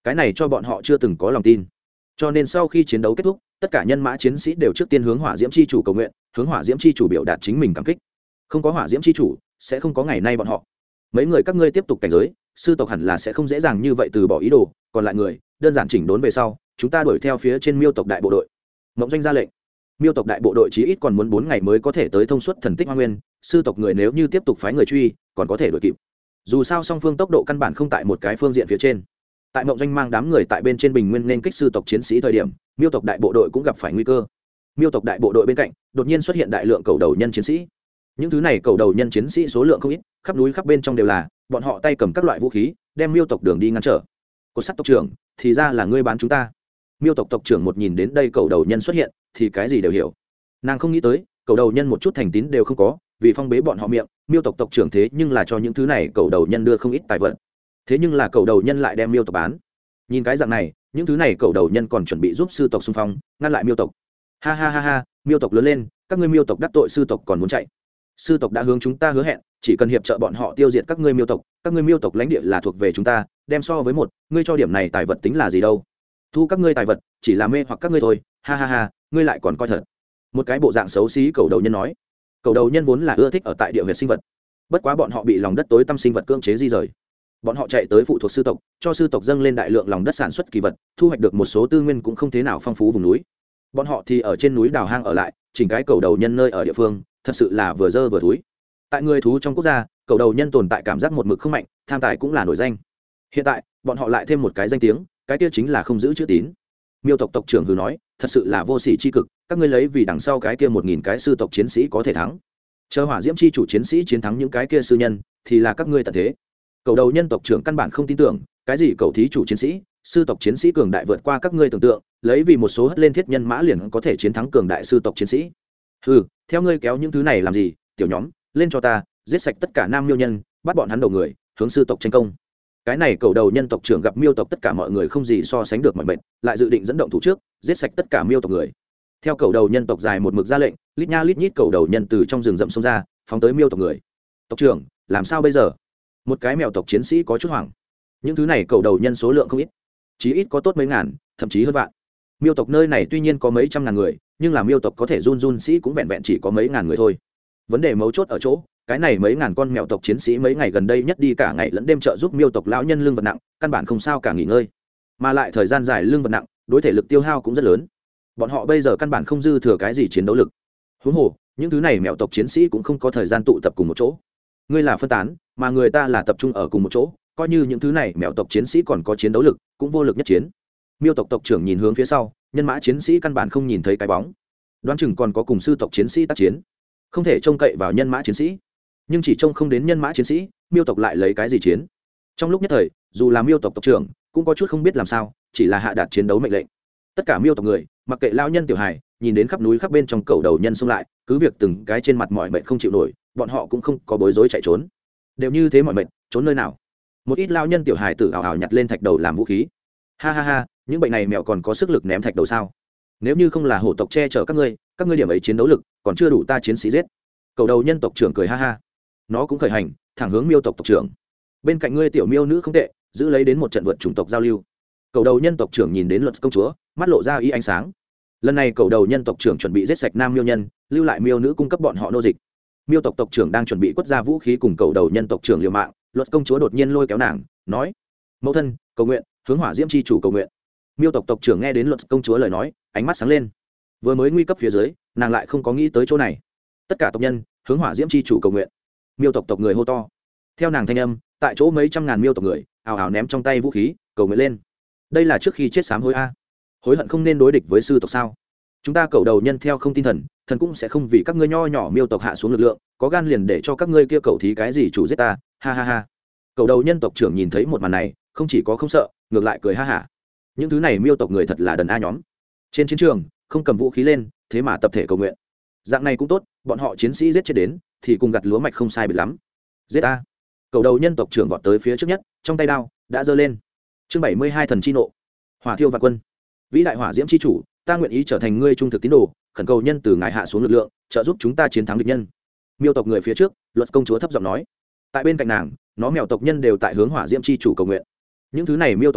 cái này cho bọn họ chưa từng có lòng tin. Cho nên sau khi chiến đấu kết thúc, tất cả nhân mã chiến sĩ đều trước tiên hướng hỏa diễm chi chủ cầu nguyện, hướng hỏa diễm chi chủ biểu đạt chính mình cảm kích. Không có hỏa diễm chi chủ sẽ không có ngày nay bọn họ. Mấy người các ngươi tiếp tục cảnh giới, sư tộc hẳn là sẽ không dễ dàng như vậy từ bỏ ý đồ, còn lại người đơn giản chỉnh đốn về sau, chúng ta đuổi theo phía trên Miêu tộc đại bộ đội. Mộng Doanh ra lệnh. Miêu tộc đại bộ đội chí ít còn muốn 4 ngày mới có thể tới thông suốt thần tích Hoa Nguyên, sư tộc người nếu như tiếp tục phái người truy, còn có thể đuổi kịp. Dù sao song phương tốc độ căn bản không tại một cái phương diện phía trên. Tại Mộng Doanh mang đám người tại bên trên bình nguyên nên kích sư tộc chiến sĩ thời điểm, Miêu tộc đại bộ đội cũng gặp phải nguy cơ. Miêu tộc đại bộ đội bên cạnh đột nhiên xuất hiện đại lượng cầu đầu nhân chiến sĩ. Những thứ này cầu đầu nhân chiến sĩ số lượng không ít, khắp núi khắp bên trong đều là, bọn họ tay cầm các loại vũ khí, đem Miêu tộc đường đi ngăn trở. Cột sắt tộc trưởng, thì ra là ngươi bán chúng ta. Miêu tộc tộc trưởng một nhìn đến đây cầu đầu nhân xuất hiện, thì cái gì đều hiểu. Nàng không nghĩ tới, cầu đầu nhân một chút thành tín đều không có, vì phong bế bọn họ miệng, Miêu tộc tộc trưởng thế nhưng là cho những thứ này cầu đầu nhân đưa không ít tài vật. Thế nhưng là cầu đầu nhân lại đem Miêu tộc bán. Nhìn cái dạng này, những thứ này cầu đầu nhân còn chuẩn bị giúp sư tộc xung phong, ngăn lại Miêu tộc. Ha ha ha ha, Miêu tộc lớn lên, các ngươi Miêu tộc đắc tội sư tộc còn muốn chạy. Sư tộc đã hướng chúng ta hứa hẹn, chỉ cần hiệp trợ bọn họ tiêu diệt các ngươi Miêu tộc, các ngươi Miêu tộc lãnh địa là thuộc về chúng ta, đem so với một, ngươi cho điểm này tài vật tính là gì đâu? Thu các ngươi tài vật, chỉ là mê hoặc các ngươi thôi, ha ha ha, ngươi lại còn coi thật. Một cái bộ dạng xấu xí cầu đầu nhân nói. Cầu đầu nhân vốn là ưa thích ở tại địa huyệt sinh vật, bất quá bọn họ bị lòng đất tối tăm sinh vật cưỡng chế di rời. Bọn họ chạy tới phụ thuộc sư tộc, cho sư tộc dâng lên đại lượng lòng đất sản xuất kỳ vật, thu hoạch được một số tư nguyên cũng không thế nào phong phú vùng núi. Bọn họ thì ở trên núi đào hang ở lại, chỉnh cái cầu đầu nhân nơi ở địa phương, thật sự là vừa dơ vừa thúi. Tại người thú trong quốc gia, cầu đầu nhân tồn tại cảm giác một mực không mạnh, tham tài cũng là nổi danh. Hiện tại, bọn họ lại thêm một cái danh tiếng, cái kia chính là không giữ chữ tín. Miêu tộc tộc trưởng hừ nói, thật sự là vô sỉ chi cực, các ngươi lấy vì đằng sau cái kia 1000 cái sư tộc chiến sĩ có thể thắng. Chờ hỏa diễm chi chủ chiến sĩ chiến thắng những cái kia sư nhân, thì là các ngươi tận thế. Cầu đầu nhân tộc trưởng căn bản không tin tưởng, cái gì cầu thí chủ chiến sĩ, sư tộc chiến sĩ cường đại vượt qua các ngươi tưởng tượng, lấy vì một số hất lên thiết nhân mã liền có thể chiến thắng cường đại sư tộc chiến sĩ. Hừ, theo ngươi kéo những thứ này làm gì, tiểu nhóm, lên cho ta, giết sạch tất cả nam miêu nhân, bắt bọn hắn đầu người, hướng sư tộc tranh công. Cái này cầu đầu nhân tộc trưởng gặp miêu tộc tất cả mọi người không gì so sánh được mọi mệnh, lại dự định dẫn động thủ trước, giết sạch tất cả miêu tộc người. Theo cầu đầu nhân tộc dài một mực ra lệnh, lít nha lít nhít cầu đầu nhân từ trong rừng rậm xông ra, phóng tới miêu tộc người. Tộc trưởng, làm sao bây giờ? Một cái mèo tộc chiến sĩ có chút hoảng. Những thứ này cầu đầu nhân số lượng không ít, chí ít có tốt mấy ngàn, thậm chí hơn vạn. Miêu tộc nơi này tuy nhiên có mấy trăm ngàn người, nhưng là miêu tộc có thể run sĩ cũng vẹn vẹn chỉ có mấy ngàn người thôi. Vấn đề mấu chốt ở chỗ, cái này mấy ngàn con mèo tộc chiến sĩ mấy ngày gần đây nhất đi cả ngày lẫn đêm trợ giúp miêu tộc lão nhân lương vật nặng, căn bản không sao cả nghỉ ngơi, mà lại thời gian dài lương vật nặng, đối thể lực tiêu hao cũng rất lớn. Bọn họ bây giờ căn bản không dư thừa cái gì chiến đấu lực. Huống hồ, những thứ này mèo tộc chiến sĩ cũng không có thời gian tụ tập cùng một chỗ. Ngươi là phân tán, mà người ta là tập trung ở cùng một chỗ, coi như những thứ này mèo tộc chiến sĩ còn có chiến đấu lực, cũng vô lực nhất chiến. Miêu tộc tộc trưởng nhìn hướng phía sau, nhân mã chiến sĩ căn bản không nhìn thấy cái bóng. Đoán chừng còn có cùng sư tộc chiến sĩ tác chiến, không thể trông cậy vào nhân mã chiến sĩ. Nhưng chỉ trông không đến nhân mã chiến sĩ, miêu tộc lại lấy cái gì chiến? Trong lúc nhất thời, dù là miêu tộc tộc trưởng cũng có chút không biết làm sao, chỉ là hạ đạt chiến đấu mệnh lệnh. Tất cả miêu tộc người, mặc kệ lao nhân tiểu hài, nhìn đến khắp núi khắp bên trong cầu đầu nhân xông lại, cứ việc từng cái trên mặt mỏi mệt không chịu nổi, bọn họ cũng không có bối rối chạy trốn. Đều như thế mỏi mệt, trốn nơi nào? Một ít lao nhân tiểu hài tự hào hào nhặt lên thạch đầu làm vũ khí. Ha ha ha, những bệnh này mèo còn có sức lực ném thạch đầu sao? Nếu như không là hổ tộc che chở các ngươi điểm ấy chiến đấu lực còn chưa đủ ta chiến sĩ giết. Cầu đầu nhân tộc trưởng cười ha ha, nó cũng khởi hành thẳng hướng miêu tộc tộc trưởng. Bên cạnh ngươi tiểu miêu nữ không tệ, giữ lấy đến một trận vượt chủng tộc giao lưu. Cầu đầu nhân tộc trưởng nhìn đến luật công chúa, mắt lộ ra ý ánh sáng. Lần này cầu đầu nhân tộc trưởng chuẩn bị giết sạch nam miêu nhân, lưu lại miêu nữ cung cấp bọn họ nô dịch. Miêu tộc tộc trưởng đang chuẩn bị quất ra vũ khí cùng cầu đầu nhân tộc trưởng liều mạng, luật công chúa đột nhiên lôi kéo nàng, nói: mẫu thân, cầu nguyện, hướng hỏa diễm chi chủ cầu nguyện. Miêu tộc tộc trưởng nghe đến luật công chúa lời nói, ánh mắt sáng lên. Vừa mới nguy cấp phía dưới, nàng lại không có nghĩ tới chỗ này. Tất cả tộc nhân hướng hỏa diễm chi chủ cầu nguyện. Miêu tộc tộc người hô to. Theo nàng thanh âm, tại chỗ mấy trăm ngàn miêu tộc người ào ào ném trong tay vũ khí, cầu nguyện lên. Đây là trước khi chết sám hối a, hối hận không nên đối địch với sư tộc sao? Chúng ta cầu đầu nhân theo không tin thần, thần cũng sẽ không vì các ngươi nho nhỏ miêu tộc hạ xuống lực lượng, có gan liền để cho các ngươi kia cầu thí cái gì chủ giết ta, ha ha ha. Cầu đầu nhân tộc trưởng nhìn thấy một màn này, không chỉ có không sợ, ngược lại cười ha hả. Những thứ này miêu tộc người thật là đần a nhóm. Trên chiến trường không cầm vũ khí lên, thế mà tập thể cầu nguyện. Dạng này cũng tốt, bọn họ chiến sĩ giết chết đến thì cùng gặt lúa mạch không sai biệt lắm. Giết a. Cầu đầu nhân tộc trưởng vọt tới phía trước nhất, trong tay đao đã giơ lên. Chương 72 thần chi nộ. Hỏa thiêu vạn quân. Vĩ đại hỏa diễm chi chủ, ta nguyện ý trở thành ngươi trung thực tín đồ, khẩn cầu nhân từ ngài hạ xuống lực lượng, trợ giúp chúng ta chiến thắng địch nhân. Miêu tộc người phía trước, luật công chúa thấp giọng nói. Tại bên cạnh nàng, nó mèo tộc nhân đều tại hướng hỏa diễm chi chủ cầu nguyện. Những thứ này miêu tộc người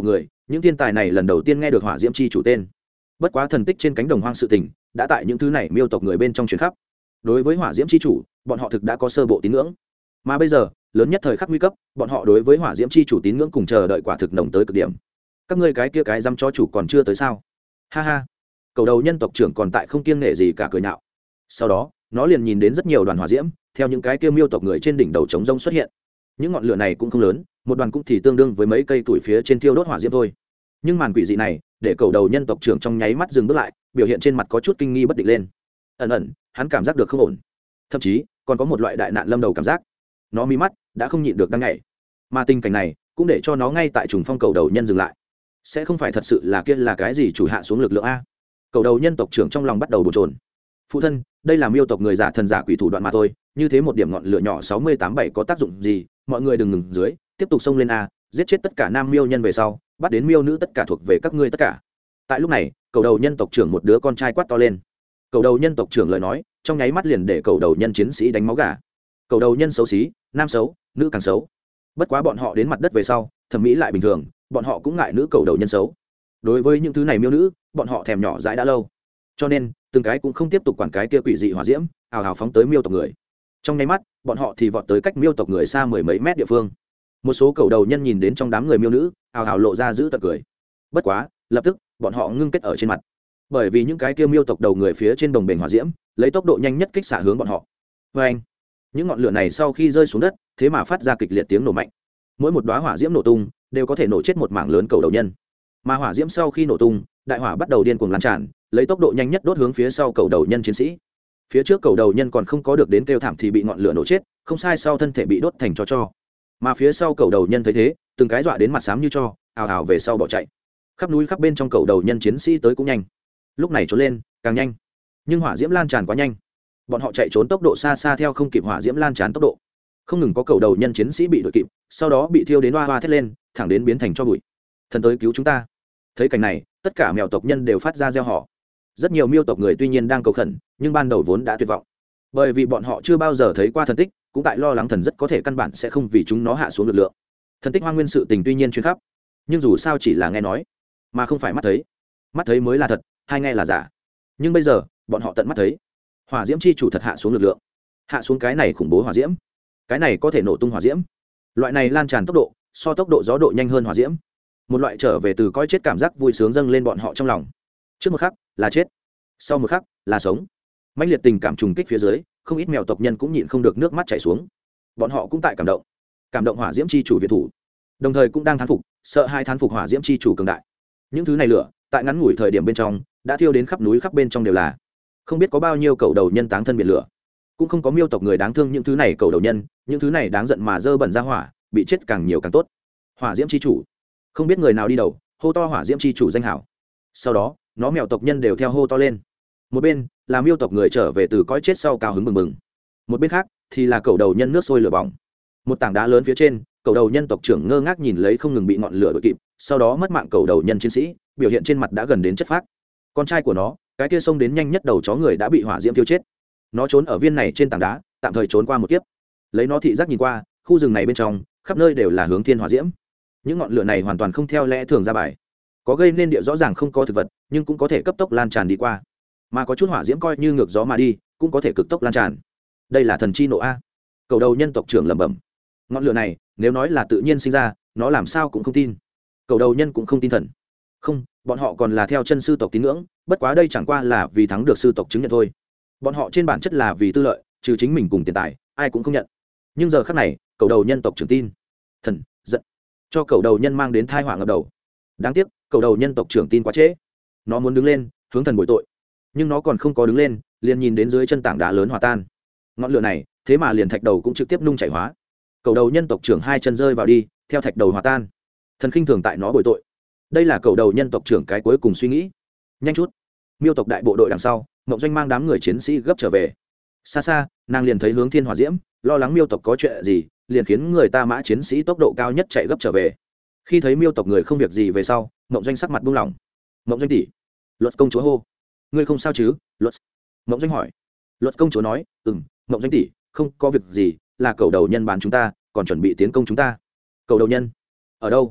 những thiên tài này lần đầu tiên nghe được hỏa diễm chi chủ tên. Bất quá thần tích trên cánh đồng hoang sự tình đã tại những thứ này miêu tộc người bên trong truyền khắp. Đối với hỏa diễm chi chủ, bọn họ thực đã có sơ bộ tín ngưỡng. Mà bây giờ, lớn nhất thời khắc nguy cấp, bọn họ đối với hỏa diễm chi chủ tín ngưỡng cùng chờ đợi quả thực nồng tới cực điểm. Các ngươi cái kia cái dăm cho chủ còn chưa tới sao? Ha ha. Cầu đầu nhân tộc trưởng còn tại không kiêng nể gì cả cười nhạo. Sau đó, nó liền nhìn đến rất nhiều đoàn hỏa diễm, theo những cái kia miêu tộc người trên đỉnh đầu trống rông xuất hiện. Những ngọn lửa này cũng không lớn, một đoàn cũng thì tương đương với mấy cây tuổi phía trên thiêu đốt hỏa diễm thôi. Nhưng màn quỷ dị này, để cầu đầu nhân tộc trưởng trong nháy mắt dừng bước lại, biểu hiện trên mặt có chút kinh nghi bất định lên. Ẩn ẩn, hắn cảm giác được không ổn, thậm chí còn có một loại đại nạn lâm đầu cảm giác. Nó mí mắt đã không nhịn được đang nhảy, mà tình cảnh này cũng để cho nó ngay tại trùng phong cầu đầu nhân dừng lại. Sẽ không phải thật sự là kia là cái gì chủ hạ xuống lực lượng a? Cầu đầu nhân tộc trưởng trong lòng bắt đầu bồn chồn. Phụ thân, đây là miêu tộc người giả thần giả quỷ thủ đoạn mà thôi, như thế một điểm ngọn lửa nhỏ 687 có tác dụng gì? Mọi người đừng ngừng dưới, tiếp tục xông lên a, giết chết tất cả nam miêu nhân về sau, bắt đến miêu nữ tất cả thuộc về các ngươi tất cả. Tại lúc này, cầu đầu nhân tộc trưởng một đứa con trai quát to lên. Cầu đầu nhân tộc trưởng lời nói trong nháy mắt liền để cầu đầu nhân chiến sĩ đánh máu gà. Cầu đầu nhân xấu xí, nam xấu, nữ càng xấu. Bất quá bọn họ đến mặt đất về sau, thẩm mỹ lại bình thường, bọn họ cũng ngại nữ cầu đầu nhân xấu. Đối với những thứ này miêu nữ, bọn họ thèm nhỏ dãi đã lâu, cho nên từng cái cũng không tiếp tục quản cái kia quỷ dị hỏa diễm, ào ào phóng tới miêu tộc người. Trong nháy mắt, bọn họ thì vọt tới cách miêu tộc người xa mười mấy mét địa phương. Một số cầu đầu nhân nhìn đến trong đám người miêu nữ, ào ào lộ ra giữ tận cười. Bất quá, lập tức bọn họ ngưng kết ở trên mặt, bởi vì những cái kia miêu tộc đầu người phía trên đồng bền hỏa diễm lấy tốc độ nhanh nhất kích xạ hướng bọn họ. Vê anh, những ngọn lửa này sau khi rơi xuống đất, thế mà phát ra kịch liệt tiếng nổ mạnh. Mỗi một đóa hỏa diễm nổ tung đều có thể nổ chết một mảng lớn cầu đầu nhân. Mà hỏa diễm sau khi nổ tung, đại hỏa bắt đầu điên cuồng lan tràn, lấy tốc độ nhanh nhất đốt hướng phía sau cầu đầu nhân chiến sĩ. Phía trước cầu đầu nhân còn không có được đến kêu thảm thì bị ngọn lửa nổ chết, không sai sau thân thể bị đốt thành tro. Mà phía sau cầu đầu nhân thấy thế, từng cái dọa đến mặt xám như tro, ào ào về sau bỏ chạy. Khắp núi khắp bên trong cầu đầu nhân chiến sĩ tới cũng nhanh, lúc này trốn lên càng nhanh, nhưng hỏa diễm lan tràn quá nhanh, bọn họ chạy trốn tốc độ xa xa theo không kịp hỏa diễm lan tràn tốc độ. Không ngừng có cầu đầu nhân chiến sĩ bị đuổi kịp, sau đó bị thiêu đến hoa hoa thét lên, thẳng đến biến thành cho bụi. Thần tới cứu chúng ta. Thấy cảnh này, tất cả mèo tộc nhân đều phát ra reo hò. Rất nhiều miêu tộc người tuy nhiên đang cầu khẩn, nhưng ban đầu vốn đã tuyệt vọng, bởi vì bọn họ chưa bao giờ thấy qua thần tích, cũng tại lo lắng thần rất có thể căn bản sẽ không vì chúng nó hạ xuống lực lượng. Thần tích hoang nguyên sự tình tuy nhiên truyền khắp, nhưng dù sao chỉ là nghe nói, mà không phải mắt thấy. Mắt thấy mới là thật, hay nghe là giả. Nhưng bây giờ bọn họ tận mắt thấy, hỏa diễm chi chủ thật hạ xuống lực lượng, hạ xuống cái này khủng bố hỏa diễm, cái này có thể nổ tung hỏa diễm, loại này lan tràn tốc độ so tốc độ gió độ nhanh hơn hỏa diễm. Một loại trở về từ coi chết cảm giác vui sướng dâng lên bọn họ trong lòng. Trước một khắc là chết, sau một khắc là sống. Mãnh liệt tình cảm trùng kích phía dưới, không ít mèo tộc nhân cũng nhịn không được nước mắt chảy xuống. Bọn họ cũng tại cảm động hỏa diễm chi chủ việt thủ, đồng thời cũng đang thán phục, sợ hai thán phục hỏa diễm chi chủ cường đại. Những thứ này lửa tại ngắn ngủi thời điểm bên trong đã thiêu đến khắp núi khắp bên trong đều là, không biết có bao nhiêu cầu đầu nhân táng thân biển lửa. Cũng không có miêu tộc người đáng thương những thứ này cầu đầu nhân, những thứ này đáng giận mà dơ bẩn ra hỏa, bị chết càng nhiều càng tốt. Hỏa diễm chi chủ, không biết người nào đi đầu hô to hỏa diễm chi chủ danh hảo, sau đó nó mèo tộc nhân đều theo hô to lên. Một bên là miêu tộc người trở về từ cõi chết sau cao hứng mừng mừng, một bên khác thì là cầu đầu nhân nước sôi lửa bỏng. Một tảng đá lớn phía trên, cầu đầu nhân tộc trưởng ngơ ngác nhìn lấy không ngừng bị ngọn lửa đuổi kịp, sau đó mất mạng cầu đầu nhân chiến sĩ, biểu hiện trên mặt đã gần đến chất phác. Con trai của nó, cái kia xông đến nhanh nhất đầu chó người đã bị hỏa diễm thiêu chết. Nó trốn ở viên này trên tảng đá, tạm thời trốn qua một kiếp. Lấy nó thị giác nhìn qua, khu rừng này bên trong khắp nơi đều là hướng thiên hỏa diễm. Những ngọn lửa này hoàn toàn không theo lẽ thường ra bài, có gây nên địa rõ ràng không có thực vật, nhưng cũng có thể cấp tốc lan tràn đi qua. Mà có chút hỏa diễm coi như ngược gió mà đi, cũng có thể cực tốc lan tràn. Đây là thần chi nộ a. Cầu đầu nhân tộc trưởng lẩm bẩm. Ngọn lửa này nếu nói là tự nhiên sinh ra, nó làm sao cũng không tin. Cầu đầu nhân cũng không tin thần. Không, bọn họ còn là theo chân sư tộc tín ngưỡng, bất quá đây chẳng qua là vì thắng được sư tộc chứng nhận thôi. Bọn họ trên bản chất là vì tư lợi, trừ chính mình cùng tiền tài, ai cũng không nhận. Nhưng giờ khắc này, cầu đầu nhân tộc trưởng tin. Thần giận, cho cầu đầu nhân mang đến tai họa ngập đầu. Đáng tiếc, cầu đầu nhân tộc trưởng tin quá trễ. Nó muốn đứng lên, hướng thần bồi tội, nhưng nó còn không có đứng lên, liền nhìn đến dưới chân tảng đá lớn hòa tan. Ngọn lửa này, thế mà liền thạch đầu cũng trực tiếp nung chảy hóa. Cầu đầu nhân tộc trưởng hai chân rơi vào đi, theo thạch đầu hòa tan. Thần khinh thường tại nó bồi tội. Đây là cầu đầu nhân tộc trưởng cái cuối cùng suy nghĩ. Nhanh chút. Miêu tộc đại bộ đội đằng sau, Mộng Doanh mang đám người chiến sĩ gấp trở về. Xa xa, nàng liền thấy hướng thiên hỏa diễm, lo lắng miêu tộc có chuyện gì, liền khiến người ta mã chiến sĩ tốc độ cao nhất chạy gấp trở về. Khi thấy miêu tộc người không việc gì về sau, Mộng Doanh sắc mặt buông lỏng. Mộng Doanh tỷ, Luật công chúa hô, ngươi không sao chứ? Luật. Mộng Doanh hỏi. Luật công chúa nói, Mộng Doanh tỷ, không có việc gì, là cầu đầu nhân bán chúng ta, còn chuẩn bị tiến công chúng ta. Cầu đầu nhân ở đâu?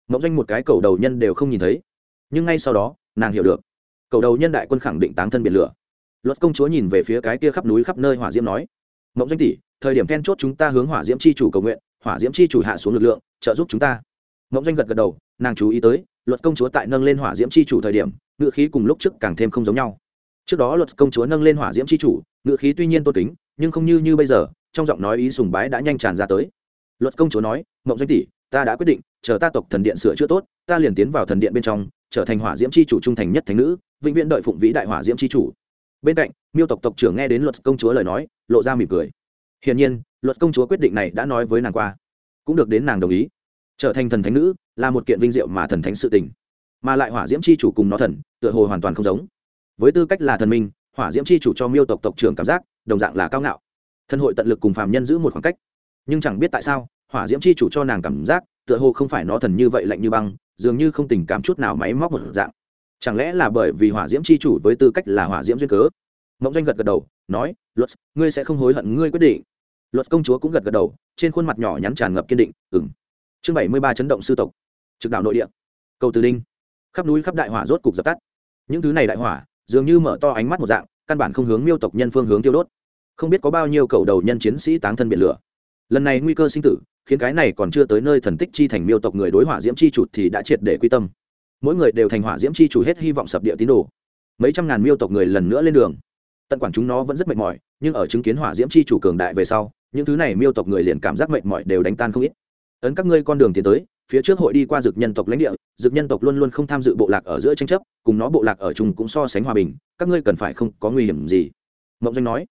Ngọc Doanh một cái cầu đầu nhân đều không nhìn thấy, nhưng ngay sau đó nàng hiểu được cầu đầu nhân đại quân khẳng định táng thân biển lửa. Luật công chúa nhìn về phía cái kia khắp núi khắp nơi hỏa diễm nói, Ngọc Doanh tỷ, thời điểm then chốt chúng ta hướng hỏa diễm chi chủ cầu nguyện, hỏa diễm chi chủ hạ xuống lực lượng trợ giúp chúng ta. Ngọc Doanh gật gật đầu, nàng chú ý tới Luật công chúa tại nâng lên hỏa diễm chi chủ thời điểm ngữ khí cùng lúc trước càng thêm không giống nhau. Trước đó Luật công chúa nâng lên hỏa diễm chi chủ ngữ khí tuy nhiên tôn kính, nhưng không như bây giờ, trong giọng nói ý sùng bái đã nhanh tràn ra tới. Luật công chúa nói, Ngọc Doanh tỷ, ta đã quyết định, chờ ta tộc thần điện sửa chữa tốt, ta liền tiến vào thần điện bên trong, trở thành hỏa diễm chi chủ trung thành nhất thánh nữ, vĩnh viễn đợi phụng vĩ đại hỏa diễm chi chủ. Bên cạnh Miêu tộc tộc trưởng nghe đến Luật công chúa lời nói, lộ ra mỉm cười. Hiển nhiên Luật công chúa quyết định này đã nói với nàng qua, cũng được đến nàng đồng ý. Trở thành thần thánh nữ là một kiện vinh diệu mà thần thánh sự tình, mà lại hỏa diễm chi chủ cùng nó thần tựa hồ hoàn toàn không giống. Với tư cách là thần minh, hỏa diễm chi chủ cho Miêu tộc tộc trưởng cảm giác đồng dạng là cao ngạo. Thần hội tận lực cùng phàm nhân giữ một khoảng cách, nhưng chẳng biết tại sao hỏa diễm chi chủ cho nàng cảm giác tựa hồ không phải nó thần như vậy lạnh như băng, dường như không tình cảm chút nào máy móc một dạng. Chẳng lẽ là bởi vì hỏa diễm chi chủ với tư cách là hỏa diễm duyên cớ? Mộng Doanh gật gật đầu nói, Luật, ngươi sẽ không hối hận ngươi quyết định. Luật công chúa cũng gật gật đầu, trên khuôn mặt nhỏ nhắn tràn ngập kiên định. Chương 73 chấn động sư tộc. Trực đảo nội địa. Cầu Từ Đinh. Khắp núi khắp đại hỏa rốt cục dập tắt. Những thứ này đại hỏa dường như mở to ánh mắt một dạng, căn bản không hướng Miêu tộc nhân phương hướng tiêu đốt. Không biết có bao nhiêu cầu đầu nhân chiến sĩ táng thân biển lửa. Lần này nguy cơ sinh tử khiến cái này còn chưa tới nơi thần tích chi thành Miêu tộc người đối hỏa diễm chi chủ thì đã triệt để quy tâm. Mỗi người đều thành hỏa diễm chi chủ hết hy vọng sập địa tín đồ. Mấy trăm ngàn Miêu tộc người lần nữa lên đường. Tận quản chúng nó vẫn rất mệt mỏi, nhưng ở chứng kiến hỏa diễm chi chủ cường đại về sau, những thứ này Miêu tộc người liền cảm giác mệt mỏi đều đánh tan không ít. Ấn các ngươi con đường tiến tới, phía trước hội đi qua Dực nhân tộc lãnh địa, Dực nhân tộc luôn luôn không tham dự bộ lạc ở giữa tranh chấp, cùng nó bộ lạc ở chung cũng so sánh hòa bình, các ngươi cần phải không có nguy hiểm gì. Mộng Doanh nói.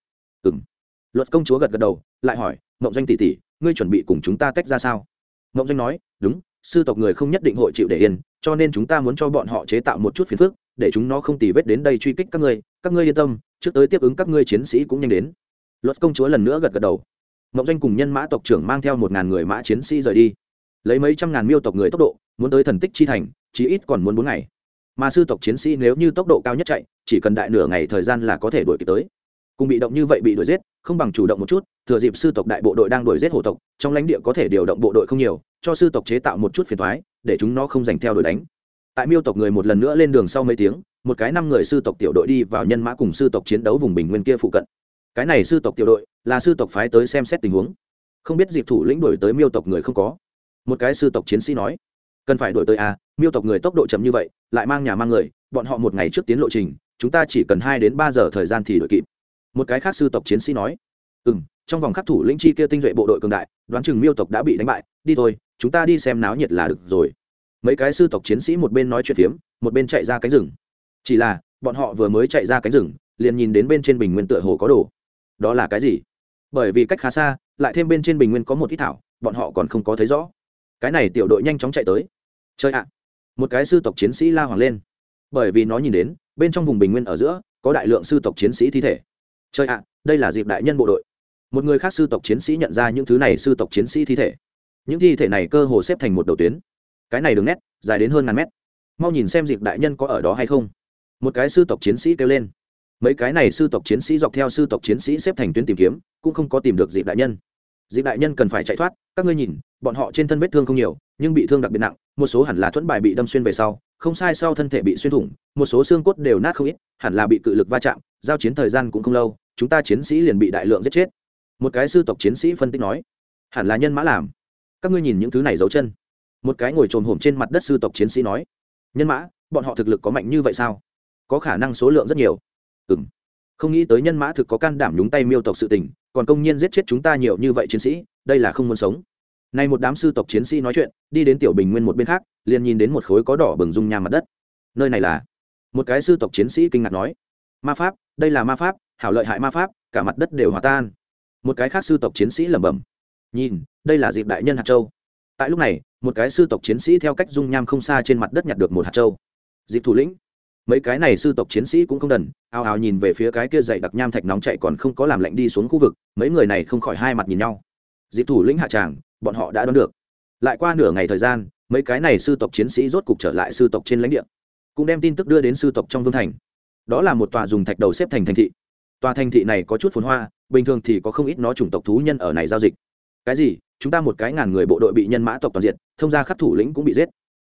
Luật công chúa gật gật đầu, lại hỏi, Mộng Doanh tỷ tỷ, ngươi chuẩn bị cùng chúng ta tách ra sao? Mộng Doanh nói, đúng, sư tộc người không nhất định hội chịu để yên, cho nên chúng ta muốn cho bọn họ chế tạo một chút phiền phức, để chúng nó không tì vết đến đây truy kích các ngươi yên tâm, trước tới tiếp ứng các ngươi chiến sĩ cũng nhanh đến. Luật công chúa lần nữa gật gật đầu. Mộng Doanh cùng nhân mã tộc trưởng mang theo 1000 người mã chiến sĩ rời đi, lấy mấy trăm ngàn Miêu tộc người tốc độ muốn tới thần tích chi thành, chí ít còn muốn 4 ngày. Mà sư tộc chiến sĩ nếu như tốc độ cao nhất chạy, chỉ cần đại nửa ngày thời gian là có thể đuổi kịp tới. Cùng bị động như vậy bị đuổi giết, không bằng chủ động một chút, thừa dịp sư tộc đại bộ đội đang đuổi giết hổ tộc, trong lãnh địa có thể điều động bộ đội không nhiều, cho sư tộc chế tạo một chút phiền toái, để chúng nó không giành theo đuổi đánh. Tại Miêu tộc người một lần nữa lên đường sau mấy tiếng, một cái 5 người sư tộc tiểu đội đi vào nhân mã cùng sư tộc chiến đấu vùng bình nguyên kia phụ cận. Cái này sư tộc tiểu đội là sư tộc phái tới xem xét tình huống, không biết Diệp thủ lĩnh đuổi tới Miêu tộc người không có. Một cái sư tộc chiến sĩ nói, cần phải đuổi tới à, Miêu tộc người tốc độ chậm như vậy, lại mang nhà mang người, bọn họ một ngày trước tiến lộ trình, chúng ta chỉ cần 2 đến 3 giờ thời gian thì đuổi kịp. Một cái khác sư tộc chiến sĩ nói, trong vòng khắc thủ lĩnh chi kia tinh duệ bộ đội cường đại, đoán chừng Miêu tộc đã bị đánh bại, đi thôi, chúng ta đi xem náo nhiệt là được rồi. Mấy cái sư tộc chiến sĩ một bên nói chuyện phiếm, một bên chạy ra cánh rừng. Chỉ là bọn họ vừa mới chạy ra cánh rừng, liền nhìn đến bên trên bình nguyên tựa hồ có đồ. Đó là cái gì? Bởi vì cách khá xa, lại thêm bên trên bình nguyên có một ít thảo, bọn họ còn không có thấy rõ. Cái này tiểu đội nhanh chóng chạy tới. Chơi ạ! Một cái sư tộc chiến sĩ la hoảng lên, bởi vì nó nhìn đến bên trong vùng bình nguyên ở giữa có đại lượng sư tộc chiến sĩ thi thể. Chơi ạ! Đây là Diệp đại nhân bộ đội. Một người khác sư tộc chiến sĩ nhận ra những thứ này sư tộc chiến sĩ thi thể. Những thi thể này cơ hồ xếp thành một đầu tuyến. Cái này đường nét dài đến hơn 1000 mét. Mau nhìn xem Diệp đại nhân có ở đó hay không. Một cái sư tộc chiến sĩ kêu lên. Mấy cái này sư tộc chiến sĩ dọc theo sư tộc chiến sĩ xếp thành tuyến tìm kiếm, cũng không có tìm được Diệp đại nhân. Diệp đại nhân cần phải chạy thoát, các ngươi nhìn, bọn họ trên thân vết thương không nhiều, nhưng bị thương đặc biệt nặng, một số hẳn là thuẫn bài bị đâm xuyên về sau, không sai sau thân thể bị xuyên thủng, một số xương cốt đều nát không ít, hẳn là bị cự lực va chạm, giao chiến thời gian cũng không lâu, chúng ta chiến sĩ liền bị đại lượng giết chết. Một cái sư tộc chiến sĩ phân tích nói, hẳn là nhân mã làm. Các ngươi nhìn những thứ này dấu chân. Một cái ngồi trồm hổm trên mặt đất sư tộc chiến sĩ nói, nhân mã, bọn họ thực lực có mạnh như vậy sao? Có khả năng số lượng rất nhiều. Không nghĩ tới nhân mã thực có can đảm nhúng tay Miêu tộc sự tình, còn công nhiên giết chết chúng ta nhiều như vậy chiến sĩ, đây là không muốn sống. Nay một đám sư tộc chiến sĩ nói chuyện, đi đến tiểu bình nguyên một bên khác, liền nhìn đến một khối có đỏ bừng dung nham mặt đất. Nơi này là? Một cái sư tộc chiến sĩ kinh ngạc nói, ma pháp, đây là ma pháp, hảo lợi hại ma pháp, cả mặt đất đều hòa tan. Một cái khác sư tộc chiến sĩ lẩm bẩm, nhìn, đây là Diệp đại nhân hạt châu. Tại lúc này, một cái sư tộc chiến sĩ theo cách dung nham không xa trên mặt đất nhặt được một hạt châu. Diệp thủ lĩnh. Mấy cái này sư tộc chiến sĩ cũng không đần, ào ào nhìn về phía cái kia dày đặc nham thạch nóng chạy còn không có làm lạnh đi xuống khu vực, mấy người này không khỏi hai mặt nhìn nhau. Diệp thủ lĩnh hạ tràng, bọn họ đã đoán được. Lại qua nửa ngày thời gian, mấy cái này sư tộc chiến sĩ rốt cục trở lại sư tộc trên lãnh địa, cũng đem tin tức đưa đến sư tộc trong vương thành. Đó là một tòa dùng thạch đầu xếp thành thành thị. Tòa thành thị này có chút phồn hoa, bình thường thì có không ít nó chủng tộc thú nhân ở này giao dịch. Cái gì? Chúng ta một cái ngàn người bộ đội bị nhân mã tộc toàn diện, thông gia khắc thủ lĩnh cũng bị giết.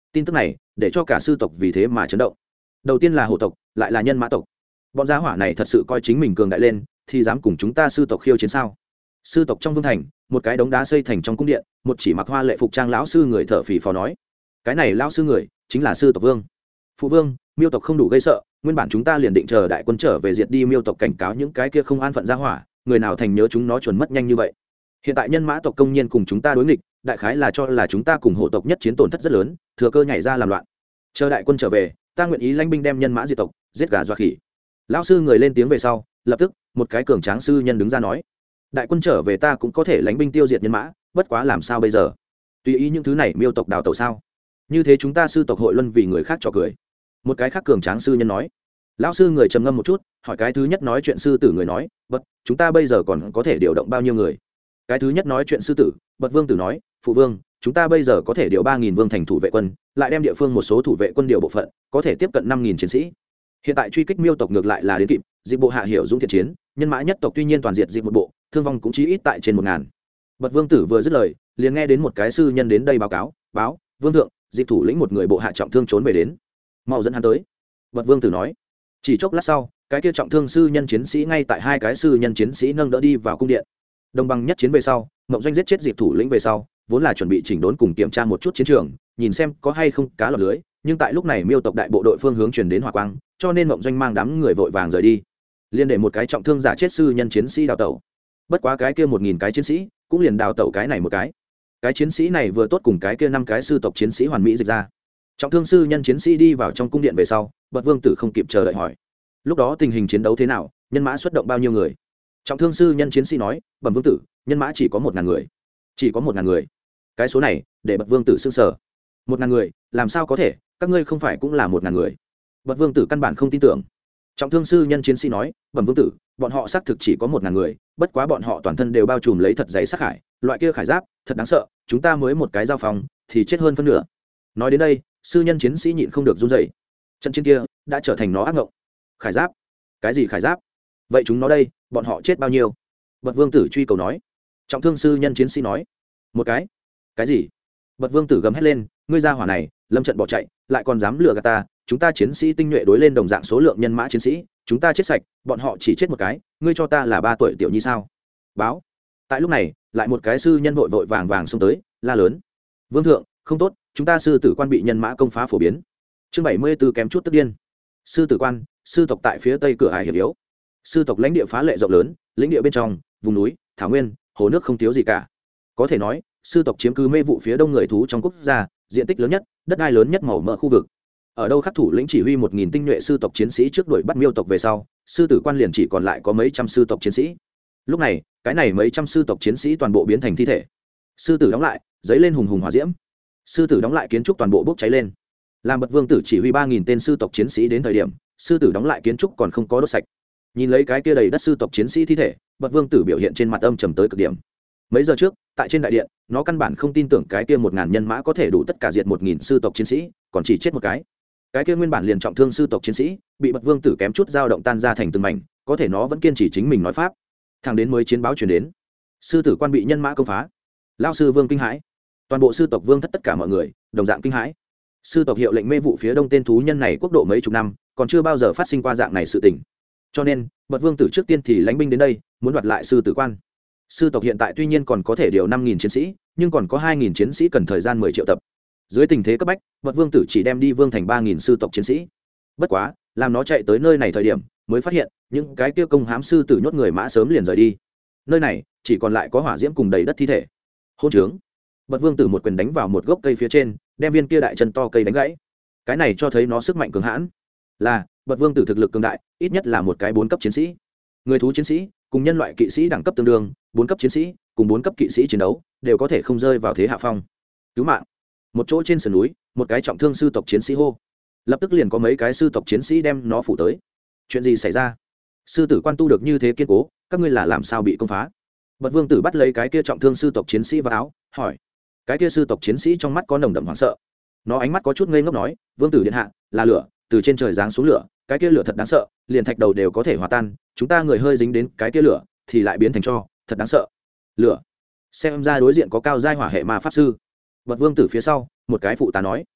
tin tức này để cho cả sư tộc vì thế mà chấn động. Đầu tiên là hổ tộc, lại là nhân mã tộc. Bọn gia hỏa này thật sự coi chính mình cường đại lên thì dám cùng chúng ta sư tộc khiêu chiến sao? Sư tộc trong vương thành, một cái đống đá xây thành trong cung điện, một chỉ mặc hoa lệ phục trang lão sư người thở phì phò nói: cái này lão sư người chính là sư tộc vương. Phụ vương, miêu tộc không đủ gây sợ, nguyên bản chúng ta liền định chờ đại quân trở về diệt đi miêu tộc, cảnh cáo những cái kia không an phận gia hỏa, người nào thành nhớ chúng nó chuẩn mất nhanh như vậy. Hiện tại nhân mã tộc công nhiên cùng chúng ta đối nghịch, đại khái là cho là chúng ta cùng hổ tộc nhất chiến tổn thất rất lớn, thừa cơ nhảy ra làm loạn. Chờ đại quân trở về, ta nguyện ý lãnh binh đem nhân mã diệt tộc, giết gà dọa khỉ. Lão sư người lên tiếng về sau, lập tức một cái cường tráng sư nhân đứng ra nói: đại quân trở về ta cũng có thể lãnh binh tiêu diệt nhân mã, bất quá làm sao bây giờ? Tùy ý những thứ này miêu tộc đào tẩu sao? Như thế chúng ta sư tộc hội luân vì người khác trò cười. Một cái khác cường tráng sư nhân nói. Lão sư người trầm ngâm một chút, hỏi cái thứ nhất nói chuyện sư tử người nói: bất, chúng ta bây giờ còn có thể điều động bao nhiêu người? Cái thứ nhất nói chuyện sư tử bật vương tử nói: phụ vương, chúng ta bây giờ có thể điều 3.000 vương thành thủ vệ quân, lại đem địa phương một số thủ vệ quân điều bộ phận, có thể tiếp cận 5.000 chiến sĩ. Hiện tại truy kích miêu tộc ngược lại là đến kịp, dịch bộ hạ hiểu dũng thiện chiến, nhân mã nhất tộc tuy nhiên toàn diệt dịch một bộ, thương vong cũng chí ít tại trên 1.000. Bật vương tử vừa dứt lời, liền nghe đến một cái sư nhân đến đây báo cáo: báo vương thượng, dịch thủ lĩnh một người bộ hạ trọng thương trốn về đến, mau dẫn hắn tới. Bật vương tử nói. Chỉ chốc lát sau, cái kia trọng thương sư nhân chiến sĩ ngay tại hai cái sư nhân chiến sĩ nâng đỡ đi vào cung điện. Đồng bằng nhất chiến về sau, Mộng Doanh giết chết Diệp thủ lĩnh về sau, vốn là chuẩn bị chỉnh đốn cùng kiểm tra một chút chiến trường, nhìn xem có hay không cá lọt lưới, nhưng tại lúc này miêu tộc đại bộ đội phương hướng truyền đến hỏa quang, cho nên Mộng Doanh mang đám người vội vàng rời đi, liên để một cái trọng thương giả chết sư nhân chiến sĩ đào tẩu. Bất quá cái kia 1.000 cái chiến sĩ cũng liền đào tẩu cái này một cái chiến sĩ này vừa tốt cùng cái kia 5 cái sư tộc chiến sĩ hoàn mỹ dịch ra. Trọng thương sư nhân chiến sĩ đi vào trong cung điện về sau, Bật vương tử không kịp chờ đợi hỏi: lúc đó tình hình chiến đấu thế nào, nhân mã xuất động bao nhiêu người? Trọng thương sư nhân chiến sĩ nói: bẩm vương tử, nhân mã chỉ có 1.000 người. Chỉ có 1.000 người? Cái số này để Bật vương tử sững sờ. 1.000 người làm sao có thể, các ngươi không phải cũng là 1.000 người? Bật vương tử căn bản không tin tưởng. Trọng thương sư nhân chiến sĩ nói: bẩm vương tử, bọn họ xác thực chỉ có 1.000 người, bất quá bọn họ toàn thân đều bao trùm lấy thật dày sắc khải, loại kia khải giáp thật đáng sợ, chúng ta mới một cái giao phòng thì chết hơn phân nửa. Nói đến đây, sư nhân chiến sĩ nhịn không được run rẩy. Trận chiến kia đã trở thành nó ác ngộng. Khải giáp? Cái gì khải giáp? Vậy chúng nó đây, bọn họ chết bao nhiêu? Bật vương tử truy cầu nói. Trọng thương sư nhân chiến sĩ nói: một cái gì? Bật vương tử gầm hét lên: ngươi ra hỏa này, lâm trận bỏ chạy, lại còn dám lừa gạt ta, chúng ta chiến sĩ tinh nhuệ đối lên đồng dạng số lượng nhân mã chiến sĩ, chúng ta chết sạch, bọn họ chỉ chết một cái, ngươi cho ta là 3 tuổi tiểu nhi sao? Báo. Tại lúc này, lại một cái sư nhân vội vội vàng vàng xông tới, la lớn: vương thượng, không tốt, chúng ta sư tử quan bị nhân mã công phá phổ biến. Chương 74 kém chút tức điên. Sư tử quan, sư tộc tại phía tây cửa hải hiểm yếu. Sư tộc lãnh địa phá lệ rộng lớn, lãnh địa bên trong vùng núi, thảo nguyên, hồ nước không thiếu gì cả. Có thể nói, sư tộc chiếm cứ mê vụ phía đông người thú trong quốc gia, diện tích lớn nhất, đất đai lớn nhất màu mỡ khu vực. Ở đâu khắc thủ lĩnh chỉ huy 1.000 tinh nhuệ sư tộc chiến sĩ trước đuổi bắt miêu tộc về sau, sư tử quan liền chỉ còn lại có mấy trăm sư tộc chiến sĩ. Lúc này, cái này mấy trăm sư tộc chiến sĩ toàn bộ biến thành thi thể. Sư tử đóng lại, giấy lên hùng hùng hỏa diễm. Sư tử đóng lại kiến trúc toàn bộ bốc cháy lên. Làm Bật vương tử chỉ huy 3.000 tên sư tộc chiến sĩ đến thời điểm, sư tử đóng lại kiến trúc còn không có đốt sạch. Nhìn lấy cái kia đầy đất sư tộc chiến sĩ thi thể, Bật vương tử biểu hiện trên mặt âm trầm tới cực điểm. Mấy giờ trước, tại trên đại điện, nó căn bản không tin tưởng cái kia 1.000 nhân mã có thể đủ tất cả diệt 1.000 sư tộc chiến sĩ, còn chỉ chết một cái kia nguyên bản liền trọng thương sư tộc chiến sĩ bị Bật vương tử kém chút dao động tan ra thành từng mảnh, có thể nó vẫn kiên trì chính mình nói pháp. Thẳng đến mới chiến báo truyền đến, sư tử quan bị nhân mã công phá. Lão sư vương kinh hãi, toàn bộ sư tộc vương thất tất cả mọi người đồng dạng kinh hãi. Sư tộc hiệu lệnh mê vụ phía đông tên thú nhân này quốc độ mấy chục năm, còn chưa bao giờ phát sinh qua dạng này sự tình. Cho nên Bật vương tử trước tiên thì lãnh binh đến đây, muốn đoạt lại sư tử quan. Sư tộc hiện tại tuy nhiên còn có thể điều 5.000 chiến sĩ, nhưng còn có 2.000 chiến sĩ cần thời gian 10 triệu tập. Dưới tình thế cấp bách, Bật vương tử chỉ đem đi vương thành 3.000 sư tộc chiến sĩ. Bất quá, làm nó chạy tới nơi này thời điểm, mới phát hiện những cái kia công hám sư tử nhốt người mã sớm liền rời đi. Nơi này chỉ còn lại có hỏa diễm cùng đầy đất thi thể. Hôn trướng! Bật vương tử một quyền đánh vào một gốc cây phía trên, đem viên kia đại chân to cây đánh gãy. Cái này cho thấy nó sức mạnh cường hãn. Là Bật vương tử thực lực cường đại, ít nhất là một cái 4 cấp chiến sĩ. Người thú chiến sĩ cùng nhân loại kỵ sĩ đẳng cấp tương đương, 4 cấp chiến sĩ cùng 4 cấp kỵ sĩ chiến đấu đều có thể không rơi vào thế hạ phong. Cứu mạng! Một chỗ trên sườn núi, một cái trọng thương sư tộc chiến sĩ hô. Lập tức liền có mấy cái sư tộc chiến sĩ đem nó phủ tới. Chuyện gì xảy ra? Sư tử quan tu được như thế kiên cố, các ngươi là làm sao bị công phá? Bật vương tử bắt lấy cái kia trọng thương sư tộc chiến sĩ vào áo, hỏi. Cái kia sư tộc chiến sĩ trong mắt có nồng đậm hoảng sợ. Nó ánh mắt có chút ngây ngốc nói: vương tử điện hạ, là lửa từ trên trời giáng xuống lửa, cái kia lửa thật đáng sợ, liền thạch đầu đều có thể hòa tan, chúng ta người hơi dính đến cái kia lửa thì lại biến thành tro, thật đáng sợ. Lửa? Xem ra đối diện có cao giai hỏa hệ ma pháp sư. Bật vương tử phía sau một cái phụ tá nói.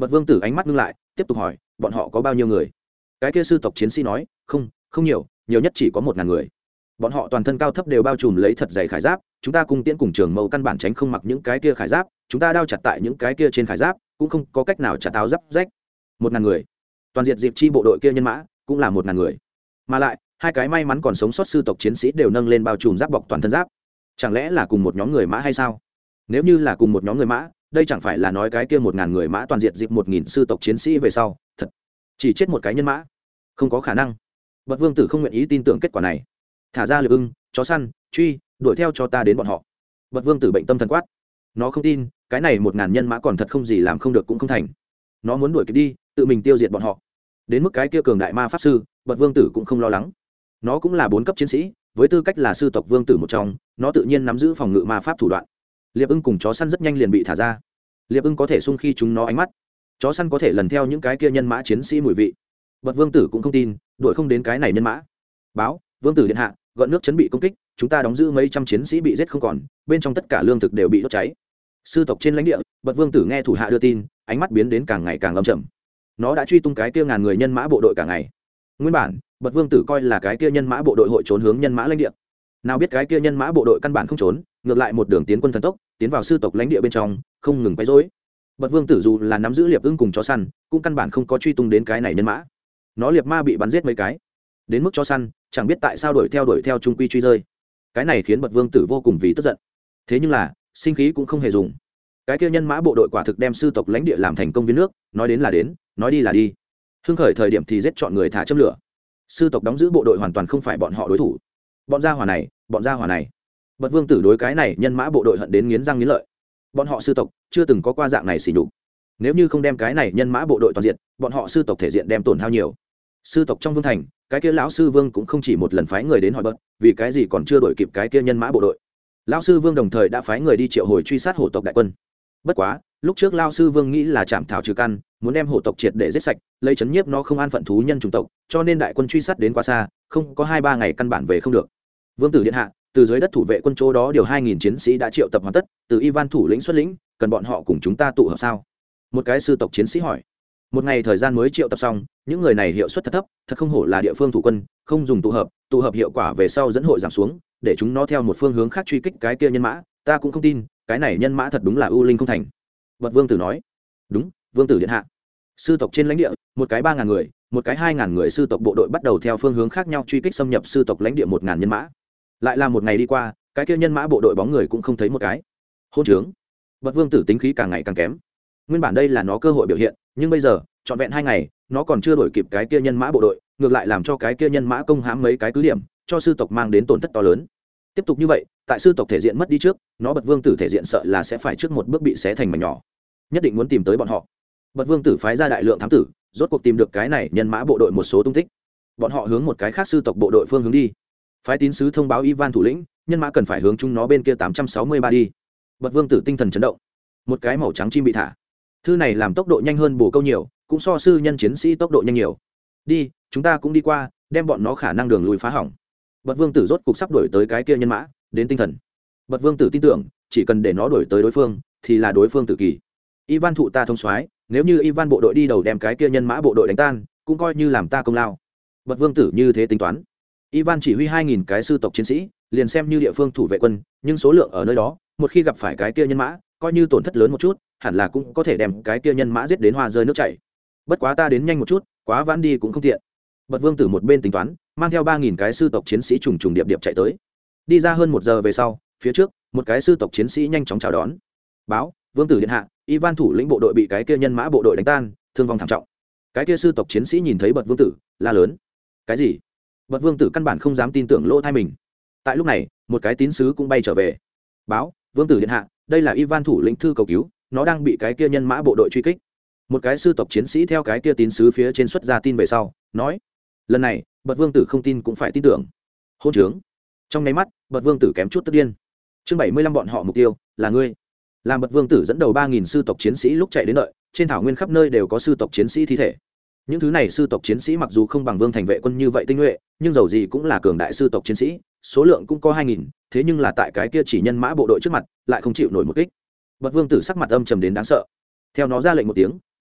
Bật vương tử ánh mắt ngưng lại tiếp tục hỏi bọn họ có bao nhiêu người. Cái kia sư tộc chiến sĩ nói không nhiều, nhiều nhất chỉ có 1.000 người. Bọn họ toàn thân cao thấp đều bao trùm lấy thật dày khải giáp, chúng ta cùng tiễn cùng trường mâu căn bản tránh không mặc những cái kia khải giáp, chúng ta đao chặt tại những cái kia trên khải giáp cũng không có cách nào chặt áo giáp rách. 1.000 người, toàn diệt diệp chi bộ đội kia nhân mã cũng là 1.000 người, mà lại 2 cái may mắn còn sống sót sư tộc chiến sĩ đều nâng lên bao trùm giáp bọc toàn thân giáp. Chẳng lẽ là cùng một nhóm người mã hay sao? Nếu như là cùng một nhóm người mã, đây chẳng phải là nói cái kia 1.000 người mã toàn diệt dịp 1.000 sư tộc chiến sĩ về sau thật chỉ chết một cái nhân mã? Không có khả năng. Bật vương tử không nguyện ý tin tưởng kết quả này. Thả ra Liệp Ưng, chó săn, truy đuổi theo cho ta đến bọn họ. Bật vương tử bệnh tâm thần quát. Nó không tin cái này 1.000 nhân mã còn thật không gì làm không được cũng không thành. Nó muốn đuổi kịp đi tự mình tiêu diệt bọn họ. Đến mức cái kia cường đại ma pháp sư, Bật vương tử cũng không lo lắng. Nó cũng là 4 cấp chiến sĩ, với tư cách là sư tộc vương tử một trong, nó tự nhiên nắm giữ phòng ngự ma pháp thủ đoạn. Liệp Ưng cùng chó săn rất nhanh liền bị thả ra. Liệp Ưng có thể xung khi chúng nó ánh mắt, chó săn có thể lần theo những cái kia nhân mã chiến sĩ mùi vị. Bật vương tử cũng không tin đuổi không đến cái này nhân mã. Báo vương tử điện hạ, gợn nước chuẩn bị công kích, chúng ta đóng giữ mấy trăm chiến sĩ bị giết không còn, bên trong tất cả lương thực đều bị đốt cháy. Sư tộc trên lãnh địa, Bật vương tử nghe thủ hạ đưa tin, ánh mắt biến đến càng ngày càng âm trầm. Nó đã truy tung cái kia ngàn người nhân mã bộ đội cả ngày. Nguyên bản Bật vương tử coi là cái kia nhân mã bộ đội hội trốn hướng nhân mã lãnh địa, nào biết cái kia nhân mã bộ đội căn bản không trốn, ngược lại một đường tiến quân thần tốc tiến vào sư tộc lãnh địa bên trong, không ngừng quấy rối. Bật vương tử dù là nắm giữ Liệp Ưng cùng chó săn, cũng căn bản không có truy tung đến cái này nhân mã. Nó liệp ma bị bắn giết mấy cái, đến mức chó săn chẳng biết tại sao đuổi theo trung quy truy rơi. Cái này khiến Bật vương tử vô cùng vì tức giận. Thế nhưng là sinh khí cũng không hề dùng. Cái kia nhân mã bộ đội quả thực đem sư tộc lãnh địa làm thành công viên nước, nói đến là đến, nói đi là đi. Hưng khởi thời điểm thì giết chọn người thả châm lửa. Sư tộc đóng giữ bộ đội hoàn toàn không phải bọn họ đối thủ. Bọn gia hỏa này. Bật vương tử đối cái này nhân mã bộ đội hận đến nghiến răng nghiến lợi. Bọn họ sư tộc chưa từng có qua dạng này xỉ nhục. Nếu như không đem cái này nhân mã bộ đội toàn diện, bọn họ sư tộc thể diện đem tổn hao nhiều. Sư tộc trong vương thành, cái kia lão sư vương cũng không chỉ một lần phái người đến hỏi Bật, vì cái gì còn chưa đổi kịp cái kia nhân mã bộ đội. Lão sư vương đồng thời đã phái người đi triệu hồi truy sát hổ tộc đại quân. Bất quá lúc trước lão sư vương nghĩ là chạm thảo trừ căn, muốn đem hổ tộc triệt để giết sạch, lấy chấn nhiếp nó không an phận thú nhân chủng tộc, cho nên đại quân truy sát đến quá xa, không có 2-3 ngày căn bản về không được. Vương tử điện hạ, từ dưới đất thủ vệ quân chỗ đó điều 2.000 chiến sĩ đã triệu tập hoàn tất, từ Ivan thủ lĩnh xuất lĩnh, cần bọn họ cùng chúng ta tụ hợp sao? Một cái sư tộc chiến sĩ hỏi. Một ngày thời gian mới triệu tập xong, những người này hiệu suất thật thấp, thật không hổ là địa phương thủ quân, không dùng tụ hợp hiệu quả về sau dẫn hội giảm xuống, để chúng nó theo một phương hướng khác truy kích cái kia nhân mã, ta cũng không tin cái này nhân mã thật đúng là ưu linh không thành. Bật vương tử nói. Đúng, vương tử điện hạ. Sư tộc trên lãnh địa, một cái 3.000 người, một cái 2.000 người sư tộc bộ đội bắt đầu theo phương hướng khác nhau truy kích xâm nhập sư tộc lãnh địa 1.000 nhân mã. Lại là một ngày đi qua, cái kia nhân mã bộ đội bóng người cũng không thấy một cái. Hôn trướng. Bật vương tử tính khí càng ngày càng kém. Nguyên bản đây là nó cơ hội biểu hiện, nhưng bây giờ trọn vẹn 2 ngày nó còn chưa đổi kịp cái kia nhân mã bộ đội, ngược lại làm cho cái kia nhân mã công hãm mấy cái cứ điểm, cho sư tộc mang đến tổn thất to lớn. Tiếp tục như vậy, tại sư tộc thể diện mất đi trước, nó Bật vương tử thể diện sợ là sẽ phải trước một bước bị xé thành mảnh nhỏ. Nhất định muốn tìm tới bọn họ. Bật vương tử phái ra đại lượng thám tử, rốt cuộc tìm được cái này nhân mã bộ đội một số tung tích. Bọn họ hướng một cái khác sư tộc bộ đội phương hướng đi. Phái tín sứ thông báo Ivan thủ lĩnh, nhân mã cần phải hướng chúng nó bên kia 863 đi. Bật vương tử tinh thần chấn động. Một cái màu trắng chim bị thả. Thư này làm tốc độ nhanh hơn bổ câu nhiều, cũng so sư nhân chiến sĩ tốc độ nhanh nhiều. Đi, chúng ta cũng đi qua, đem bọn nó khả năng đường lùi phá hỏng. Bật vương tử rốt cục sắp đuổi tới cái kia nhân mã, đến tinh thần. Bật vương tử tin tưởng, chỉ cần để nó đuổi tới đối phương, thì là đối phương tử kỳ. Ivan thụ ta thông soái, nếu như Ivan bộ đội đi đầu đem cái kia nhân mã bộ đội đánh tan, cũng coi như làm ta công lao. Bật vương tử như thế tính toán. Ivan chỉ huy 2.000 cái sư tộc chiến sĩ, liền xem như địa phương thủ vệ quân, nhưng số lượng ở nơi đó, một khi gặp phải cái kia nhân mã, coi như tổn thất lớn một chút, hẳn là cũng có thể đem cái kia nhân mã giết đến hoa rơi nước chảy. Bất quá ta đến nhanh một chút, quá vãn đi cũng không tiện. Bật vương tử một bên tính toán, mang theo 3.000 cái sư tộc chiến sĩ trùng trùng điệp điệp chạy tới. Đi ra hơn 1 giờ về sau, phía trước, một cái sư tộc chiến sĩ nhanh chóng chào đón. Báo, vương tử điện hạ, Ivan thủ lĩnh bộ đội bị cái kia nhân mã bộ đội đánh tan, thương vong thảm trọng. Cái kia sư tộc chiến sĩ nhìn thấy Bật vương tử, la lớn. Cái gì? Bật vương tử căn bản không dám tin tưởng lỗ tai mình. Tại lúc này, một cái tín sứ cũng bay trở về. Báo, vương tử điện hạ, đây là Ivan thủ lĩnh thư cầu cứu, nó đang bị cái kia nhân mã bộ đội truy kích. Một cái sư tộc chiến sĩ theo cái kia tín sứ phía trên xuất ra tin về sau, nói. Lần này, Bật vương tử không tin cũng phải tin tưởng. Hôn trướng. Trong nháy mắt, Bật vương tử kém chút tức điên. Chương 75 bọn họ mục tiêu là ngươi. Làm Bật vương tử dẫn đầu 3.000 sư tộc chiến sĩ lúc chạy đến đợi, trên thảo nguyên khắp nơi đều có sư tộc chiến sĩ thi thể. Những thứ này sư tộc chiến sĩ mặc dù không bằng vương thành vệ quân như vậy tinh nhuệ, nhưng dầu gì cũng là cường đại sư tộc chiến sĩ, số lượng cũng có 2.000, thế nhưng là tại cái kia chỉ nhân mã bộ đội trước mặt, lại không chịu nổi một kích. Bật vương tử sắc mặt âm trầm đến đáng sợ. Theo nó ra lệnh một tiếng,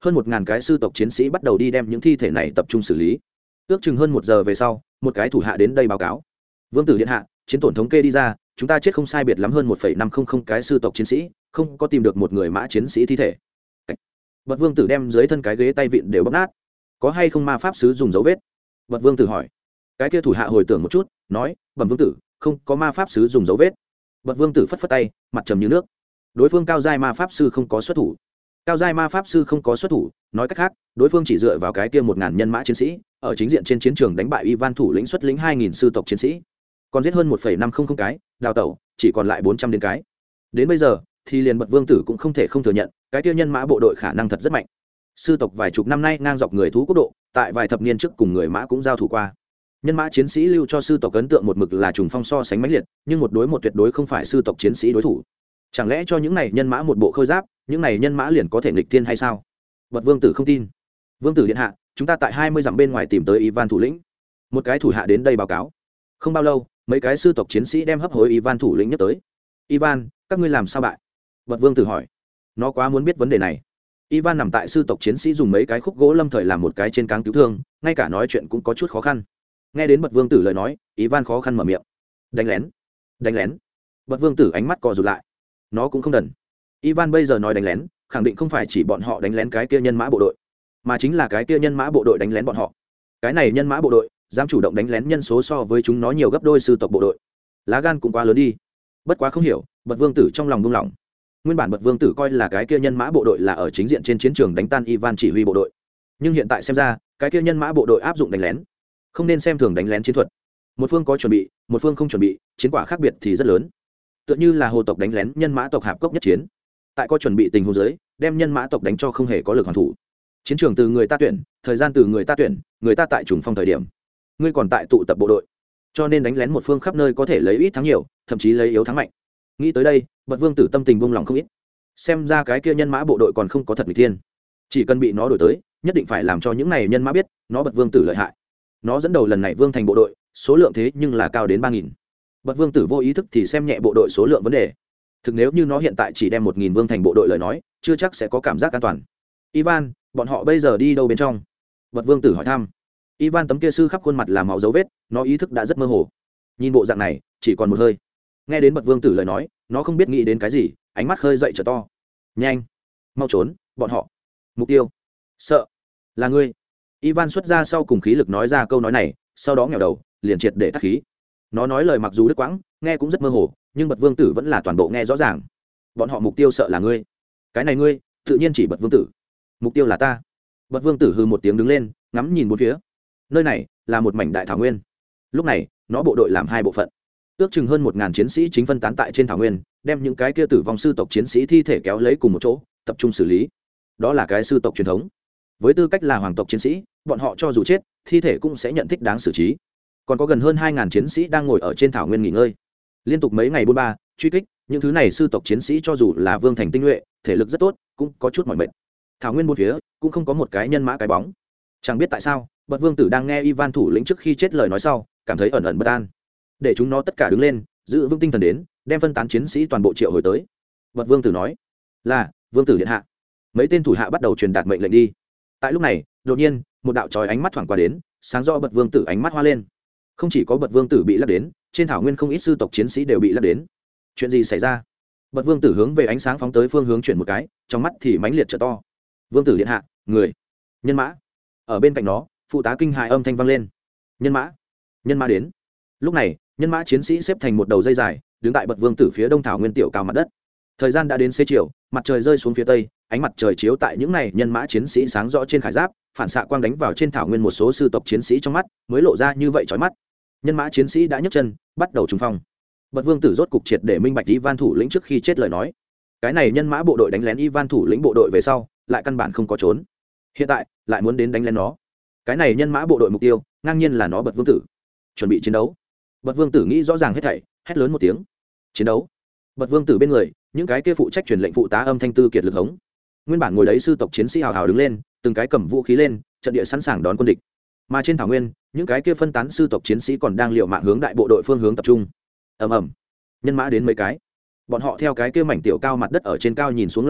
hơn 1.000 cái sư tộc chiến sĩ bắt đầu đi đem những thi thể này tập trung xử lý. Ước chừng hơn 1 giờ về sau, một cái thủ hạ đến đây báo cáo: vương tử điện hạ, chiến tổn thống kê đi ra, chúng ta chết không sai biệt lắm hơn 1,500 cái sư tộc chiến sĩ, không có tìm được một người mã chiến sĩ thi thể. Bật vương tử đem dưới thân cái ghế tay vịn đều bóp nát. Có hay không ma pháp sứ dùng dấu vết? Bật vương tử hỏi. Cái kia thủ hạ hồi tưởng một chút, nói: bẩm vương tử, không có ma pháp sứ dùng dấu vết. Bật vương tử phất phất tay, mặt trầm như nước. Đối phương cao giai ma pháp sư không có xuất thủ. Cao giai ma pháp sư không có xuất thủ, nói cách khác, đối phương chỉ dựa vào cái kia 1.000 nhân mã chiến sĩ, ở chính diện trên chiến trường đánh bại Ivan thủ lĩnh xuất lĩnh 2.000 sư tộc chiến sĩ, còn giết hơn 1,500 cái, đào tẩu, chỉ còn lại 400 đến cái. Đến bây giờ, thì liền Bật vương tử cũng không thể không thừa nhận, cái kia nhân mã bộ đội khả năng thật rất mạnh. Sư tộc vài chục năm nay ngang dọc người thú quốc độ, tại vài thập niên trước cùng người mã cũng giao thủ qua. Nhân mã chiến sĩ lưu cho sư tộc ấn tượng một mực là trùng phong so sánh mãnh liệt, nhưng một đối một tuyệt đối không phải sư tộc chiến sĩ đối thủ. Chẳng lẽ cho những này nhân mã một bộ khôi giáp, những này nhân mã liền có thể nghịch thiên hay sao? Bật vương tử không tin. Vương tử điện hạ, chúng ta tại 20 dặm bên ngoài tìm tới Ivan thủ lĩnh. Một cái thủ hạ đến đây báo cáo. Không bao lâu, mấy cái sư tộc chiến sĩ đem hấp hối Ivan thủ lĩnh nhất tới. Ivan, các ngươi làm sao bại? Bật vương tử hỏi. Nó quá muốn biết vấn đề này. Ivan nằm tại sư tộc chiến sĩ dùng mấy cái khúc gỗ lâm thời làm một cái trên cáng cứu thương, ngay cả nói chuyện cũng có chút khó khăn. Nghe đến Bật vương tử lời nói, Ivan khó khăn mở miệng. Đánh lén, đánh lén. Bật vương tử ánh mắt co rụt lại. Nó cũng không đần. Ivan bây giờ nói đánh lén, khẳng định không phải chỉ bọn họ đánh lén cái kia nhân mã bộ đội, mà chính là cái kia nhân mã bộ đội đánh lén bọn họ. Cái này nhân mã bộ đội dám chủ động đánh lén nhân số so với chúng nó nhiều gấp đôi sư tộc bộ đội, lá gan cũng quá lớn đi. Bất quá không hiểu, Bật vương tử trong lòng buông lỏng. Nguyên bản Bật vương tử coi là cái kia nhân mã bộ đội là ở chính diện trên chiến trường đánh tan Ivan chỉ huy bộ đội, nhưng hiện tại xem ra, cái kia nhân mã bộ đội áp dụng đánh lén, không nên xem thường đánh lén chiến thuật. Một phương có chuẩn bị, một phương không chuẩn bị, chiến quả khác biệt thì rất lớn. Tựa như là hồ tộc đánh lén nhân mã tộc hạp cốc nhất chiến, tại có chuẩn bị tình huống dưới, đem nhân mã tộc đánh cho không hề có lực hoàn thủ. Chiến trường từ người ta tuyển, thời gian từ người ta tuyển, người ta tại trùng phong thời điểm, ngươi còn tại tụ tập bộ đội, cho nên đánh lén một phương khắp nơi có thể lấy ít thắng nhiều, thậm chí lấy yếu thắng mạnh. Nghĩ tới đây, Bật vương tử tâm tình buông lỏng không ít. Xem ra cái kia nhân mã bộ đội còn không có thật nghịch thiên, chỉ cần bị nó đổi tới, nhất định phải làm cho những này nhân mã biết, nó Bật vương tử lợi hại. Nó dẫn đầu lần này vương thành bộ đội, số lượng thế nhưng là cao đến 3.000. Bật vương tử vô ý thức thì xem nhẹ bộ đội số lượng vấn đề. Thực nếu như nó hiện tại chỉ đem 1.000 vương thành bộ đội lời nói, chưa chắc sẽ có cảm giác an toàn. Ivan, bọn họ bây giờ đi đâu bên trong? Bật vương tử hỏi thăm. Ivan tấm kia sư khắp khuôn mặt là máu dấu vết, nó ý thức đã rất mơ hồ. Nhìn bộ dạng này, chỉ còn một hơi. Nghe đến Bật vương tử lời nói, nó không biết nghĩ đến cái gì, ánh mắt khơi dậy trở to. Nhanh, mau trốn, bọn họ. Mục tiêu. Sợ. Là ngươi. Ivan xuất ra sau cùng khí lực nói ra câu nói này, sau đó nghèo đầu, liền triệt để tắt khí. Nó nói lời mặc dù đứt quãng, nghe cũng rất mơ hồ, nhưng Bật vương tử vẫn là toàn bộ nghe rõ ràng. Bọn họ mục tiêu sợ là ngươi. Cái này ngươi, tự nhiên chỉ Bật vương tử. Mục tiêu là ta. Bật vương tử hừ một tiếng đứng lên, ngắm nhìn bốn phía. Nơi này là một mảnh đại thảo nguyên. Lúc này, nó bộ đội làm hai bộ phận. Ước chừng hơn 1.000 chiến sĩ chính phân tán tại trên thảo nguyên, đem những cái kia tử vong sư tộc chiến sĩ thi thể kéo lấy cùng một chỗ, tập trung xử lý. Đó là cái sư tộc truyền thống. Với tư cách là hoàng tộc chiến sĩ, bọn họ cho dù chết, thi thể cũng sẽ nhận thích đáng xử trí. Còn có gần hơn 2.000 chiến sĩ đang ngồi ở trên thảo nguyên nghỉ ngơi. Liên tục mấy ngày buôn ba, truy kích, những thứ này sư tộc chiến sĩ cho dù là vương thành tinh nhuệ, thể lực rất tốt, cũng có chút mỏi mệt. Thảo nguyên bốn phía cũng không có một cái nhân mã cái bóng. Chẳng biết tại sao, Bật vương tử đang nghe Ivan thủ lĩnh trước khi chết lời nói sau, cảm thấy ẩn ẩn bất an. Để chúng nó tất cả đứng lên, giữ vững tinh thần đến, đem phân tán chiến sĩ toàn bộ triệu hồi tới. Bật vương tử nói: "Là, vương tử điện hạ." Mấy tên thủ hạ bắt đầu truyền đạt mệnh lệnh đi. Tại lúc này, đột nhiên, một đạo chói ánh mắt thoáng qua đến, sáng rõ Bật vương tử ánh mắt hoa lên. Không chỉ có Bật vương tử bị lắc đến, trên thảo nguyên không ít sư tộc chiến sĩ đều bị lắc đến. Chuyện gì xảy ra? Bật vương tử hướng về ánh sáng phóng tới phương hướng chuyển một cái, trong mắt thì mãnh liệt trợ to. Vương tử điện hạ, người, nhân mã. Ở bên cạnh nó, phụ tá kinh hãi âm thanh vang lên. Nhân mã, nhân mã đến. Lúc này, nhân mã chiến sĩ xếp thành một đầu dây dài, đứng tại Bật vương tử phía đông thảo nguyên tiểu cao mặt đất. Thời gian đã đến xế chiều, mặt trời rơi xuống phía tây, ánh mặt trời chiếu tại những này nhân mã chiến sĩ sáng rõ trên khải giáp, phản xạ quang đánh vào trên thảo nguyên một số sư tộc chiến sĩ trong mắt, mới lộ ra như vậy chói mắt. Nhân mã chiến sĩ đã nhấc chân, bắt đầu trùng phong. Bật vương tử rốt cục triệt để minh bạch Ivan thủ lĩnh trước khi chết lời nói. Cái này nhân mã bộ đội đánh lén Ivan thủ lĩnh bộ đội về sau, lại căn bản không có trốn. Hiện tại, lại muốn đến đánh lén nó. Cái này nhân mã bộ đội mục tiêu, ngang nhiên là nó Bật vương tử. Chuẩn bị chiến đấu. Bật vương tử nghĩ rõ ràng hết thảy, hét lớn một tiếng. Chiến đấu. Bật vương tử bên người, những cái kia phụ trách truyền lệnh phụ tá âm thanh tư kiệt lực hống. Nguyên bản ngồi đấy sư tộc chiến sĩ hào hào đứng lên, từng cái cầm vũ khí lên, trận địa sẵn sàng đón quân địch. Mà trên thảo nguyên, những cái kia phân tán sư tộc chiến sĩ còn đang liều mạng hướng đại bộ đội phương hướng tập trung. Ầm ầm. Nhân mã đến mấy cái. Bọn họ theo cái kia mảnh tiểu cao mặt đất ở trên cao nhìn xuống lao xuống,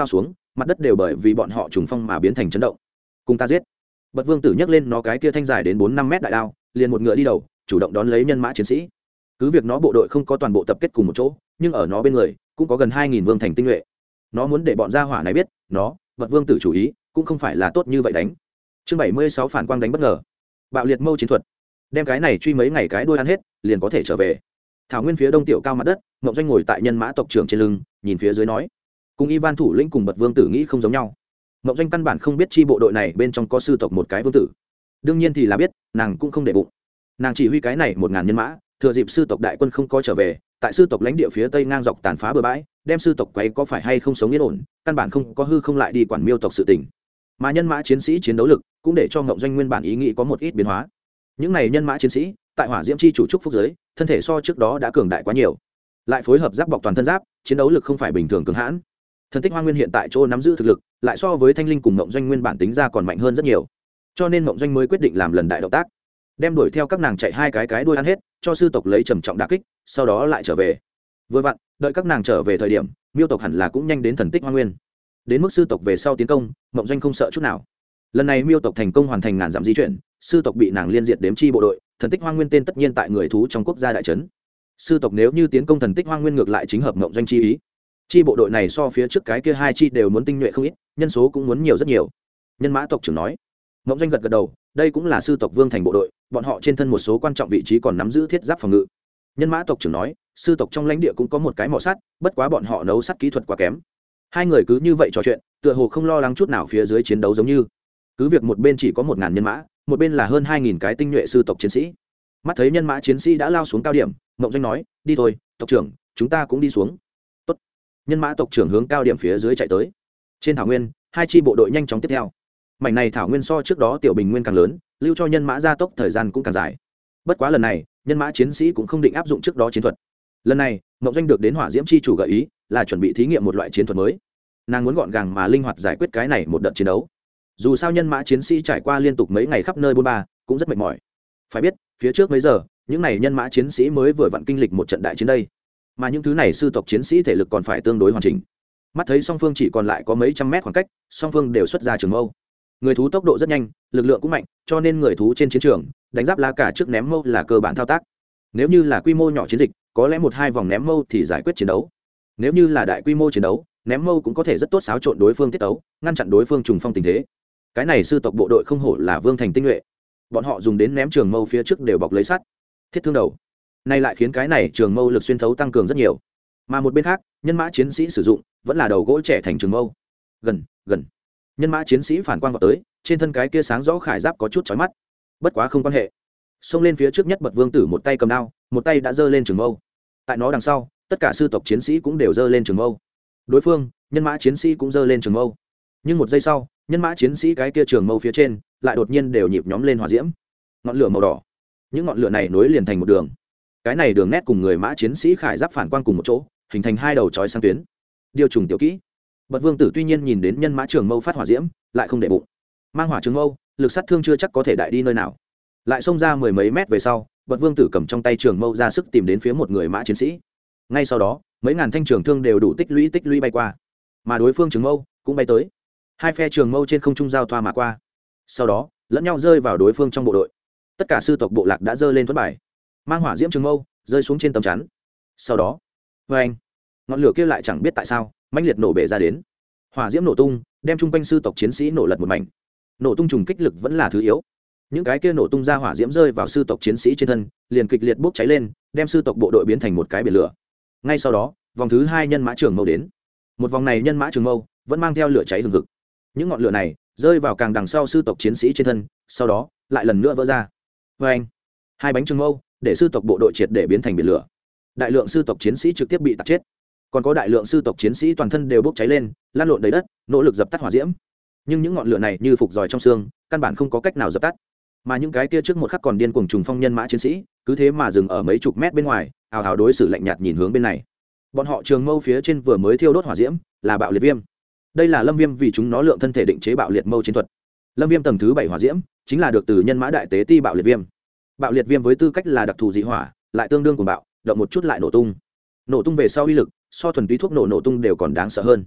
mặt đất đều bởi vì bọn họ trùng phong mà biến thành chấn động. Cùng ta giết. Bật vương tử nhấc lên nó cái kia thanh dài đến 4-5 mét đại đao, liền một ngựa đi đầu, chủ động đón lấy nhân mã chiến sĩ. Cứ việc nó bộ đội không có toàn bộ tập kết cùng một chỗ, nhưng ở nó bên người cũng có gần 2000 vương thành tinh nhuệ. Nó muốn để bọn gia hỏa này biết, nó, Bật vương tử chủ ý, cũng không phải là tốt như vậy đánh. Chương 76 phản quang đánh bất ngờ. Bạo liệt mâu chiến thuật. Đem cái này truy mấy ngày cái đuôi ăn hết, liền có thể trở về. Thảo nguyên phía đông tiểu cao mặt đất, Ngộng Doanh ngồi tại nhân mã tộc trưởng trên lưng, nhìn phía dưới nói: cùng Ivan thủ lĩnh cùng Bật vương tử nghĩ không giống nhau. Ngộng Doanh căn bản không biết chi bộ đội này bên trong có sư tộc một cái vương tử. Đương nhiên thì là biết, nàng cũng không để bụng. Nàng chỉ huy cái này 1000 nhân mã, thừa dịp sư tộc đại quân không có trở về, tại sư tộc lãnh địa phía tây ngang dọc tàn phá bừa bãi, đem sư tộc quấy có phải hay không sống yên ổn, căn bản không có hư không lại đi quản miêu tộc sự tình. Mà nhân mã chiến sĩ chiến đấu lực cũng để cho Ngộng Doanh nguyên bản ý nghĩ có một ít biến hóa. Những này nhân mã chiến sĩ tại hỏa diễm chi chủ trúc phúc giới, thân thể so trước đó đã cường đại quá nhiều, lại phối hợp giáp bọc toàn thân giáp, chiến đấu lực không phải bình thường cường hãn. Thần tích hoa nguyên hiện tại chỗ nắm giữ thực lực lại so với thanh linh cùng Ngộng Doanh nguyên bản tính ra còn mạnh hơn rất nhiều, cho nên Ngộng Doanh mới quyết định làm lần đại động tác, đem đuổi theo các nàng chạy hai cái đuôi ăn hết, cho sư tộc lấy trầm trọng đả kích, sau đó lại trở về. Vừa vặn đợi các nàng trở về thời điểm, miêu tộc hẳn là cũng nhanh đến thần tích hoa nguyên. Đến mức sư tộc về sau tiến công, Ngộng Doanh không sợ chút nào. Lần này miêu tộc thành công hoàn thành ngàn dặm di chuyển, sư tộc bị nàng liên diệt đếm chi bộ đội, thần tích hoa nguyên tên tất nhiên tại người thú trong quốc gia đại trấn. Sư tộc nếu như tiến công thần tích hoa nguyên ngược lại chính hợp Ngộng Doanh chi ý. Chi bộ đội này so phía trước cái kia hai chi đều muốn tinh nhuệ không ít, nhân số cũng muốn nhiều rất nhiều. Nhân mã tộc trưởng nói. Ngộng Doanh gật gật đầu, đây cũng là sư tộc vương thành bộ đội, bọn họ trên thân một số quan trọng vị trí còn nắm giữ thiết giáp phòng ngự. Nhân mã tộc trưởng nói, sư tộc trong lãnh địa cũng có một cái mỏ sắt, bất quá bọn họ nấu sắt kỹ thuật quá kém. Hai người cứ như vậy trò chuyện, tựa hồ không lo lắng chút nào phía dưới chiến đấu giống như. Cứ việc một bên chỉ có 1000 nhân mã, một bên là hơn 2000 cái tinh nhuệ sư tộc chiến sĩ. Mắt thấy nhân mã chiến sĩ đã lao xuống cao điểm, Ngộng Doanh nói, đi thôi, tộc trưởng, chúng ta cũng đi xuống. Tốt. Nhân mã tộc trưởng hướng cao điểm phía dưới chạy tới. Trên thảo nguyên, hai chi bộ đội nhanh chóng tiếp theo. Mảnh này thảo nguyên so trước đó tiểu bình nguyên càng lớn, lưu cho nhân mã gia tốc thời gian cũng càng dài. Bất quá lần này, nhân mã chiến sĩ cũng không định áp dụng trước đó chiến thuật. Lần này, Ngộng Doanh được đến hỏa diễm chi chủ gợi ý, là chuẩn bị thí nghiệm một loại chiến thuật mới. Nàng muốn gọn gàng mà linh hoạt giải quyết cái này một đợt chiến đấu. Dù sao nhân mã chiến sĩ trải qua liên tục mấy ngày khắp nơi bôn ba, cũng rất mệt mỏi. Phải biết, phía trước mấy giờ, những này nhân mã chiến sĩ mới vừa vặn kinh lịch một trận đại chiến đây, mà những thứ này sư tộc chiến sĩ thể lực còn phải tương đối hoàn chỉnh. Mắt thấy song phương chỉ còn lại có mấy trăm mét khoảng cách, song phương đều xuất ra trường mâu. Người thú tốc độ rất nhanh, lực lượng cũng mạnh, cho nên người thú trên chiến trường đánh giáp lá cả trước ném mâu là cơ bản thao tác. Nếu như là quy mô nhỏ chiến dịch, có lẽ 1-2 vòng ném mâu thì giải quyết chiến đấu. Nếu như là đại quy mô chiến đấu, ném mâu cũng có thể rất tốt xáo trộn đối phương tiết tấu, ngăn chặn đối phương trùng phong tình thế. Cái này sư tộc bộ đội không hổ là vương thành tinh nhuệ, bọn họ dùng đến ném trường mâu phía trước đều bọc lấy sắt, thiết thương đầu, nay lại khiến cái này trường mâu lực xuyên thấu tăng cường rất nhiều. Mà một bên khác, nhân mã chiến sĩ sử dụng vẫn là đầu gỗ trẻ thành trường mâu. Gần nhân mã chiến sĩ phản quang vào tới, trên thân cái kia sáng rõ khải giáp có chút chói mắt, bất quá không quan hệ. Xông lên phía trước nhất Bật vương tử một tay cầm đao, một tay đã giơ lên trường mâu. Tại nó đằng sau, tất cả sư tộc chiến sĩ cũng đều giơ lên trường mâu. Đối phương, nhân mã chiến sĩ cũng giơ lên trường mâu. Nhưng một giây sau, nhân mã chiến sĩ cái kia trường mâu phía trên lại đột nhiên đều nhịp nhóm lên hỏa diễm, ngọn lửa màu đỏ. Những ngọn lửa này nối liền thành một đường. Cái này đường nét cùng người mã chiến sĩ khải giáp phản quang cùng một chỗ, hình thành hai đầu chói sáng tuyến. Điều trùng tiểu kỹ. Bật vương tử tuy nhiên nhìn đến nhân mã trường mâu phát hỏa diễm, lại không để bụng. Mang hỏa trường mâu, lực sát thương chưa chắc có thể đại đi nơi nào. Lại xông ra 10 mấy mét về sau, Bật vương tử cầm trong tay trường mâu ra sức tìm đến phía một người mã chiến sĩ. Ngay sau đó, mấy ngàn thanh trường thương đều đủ tích lũy bay qua, mà đối phương trường mâu cũng bay tới. Hai phe trường mâu trên không trung giao thoa mà qua, sau đó lẫn nhau rơi vào đối phương trong bộ đội. Tất cả sư tộc bộ lạc đã giơ lên thuẫn bài, mang hỏa diễm trường mâu rơi xuống trên tấm chắn. Sau đó, anh, ngọn lửa kia lại chẳng biết tại sao mãnh liệt nổ bể ra đến, hỏa diễm nổ tung, đem chung quanh sư tộc chiến sĩ nổ lật một mảnh. Nổ tung trùng kích lực vẫn là thứ yếu, những cái kia nổ tung ra hỏa diễm rơi vào sư tộc chiến sĩ trên thân, liền kịch liệt bốc cháy lên, đem sư tộc bộ đội biến thành một cái biển lửa. Ngay sau đó, vòng thứ 2 nhân mã trường mâu đến. Một vòng này nhân mã trường mâu vẫn mang theo lửa cháy hừng hực. Những ngọn lửa này rơi vào càng đằng sau sư tộc chiến sĩ trên thân, sau đó lại lần nữa vỡ ra. Anh, hai bánh trường mâu để sư tộc bộ đội triệt để biến thành biển lửa. Đại lượng sư tộc chiến sĩ trực tiếp bị tạt chết, còn có đại lượng sư tộc chiến sĩ toàn thân đều bốc cháy lên, lan lộn đầy đất, nỗ lực dập tắt hỏa diễm. Nhưng những ngọn lửa này như phục giỏi trong xương, căn bản không có cách nào dập tắt. Mà những cái kia trước một khắc còn điên cuồng trùng phong nhân mã chiến sĩ, cứ thế mà dừng ở mấy chục mét bên ngoài, hào hào đối xử lạnh nhạt nhìn hướng bên này. Bọn họ trường mâu phía trên vừa mới thiêu đốt hỏa diễm, là bạo liệt viêm. Đây là Lâm Viêm vì chúng nó lượng thân thể định chế bạo liệt mâu chiến thuật. Lâm Viêm tầng thứ 7 hỏa diễm, chính là được từ nhân mã đại tế ti bạo liệt viêm. Bạo liệt viêm với tư cách là đặc thù dị hỏa, lại tương đương cùng bạo, động một chút lại nổ tung. Nổ tung về sau uy lực, so thuần túy thuốc nổ tung đều còn đáng sợ hơn.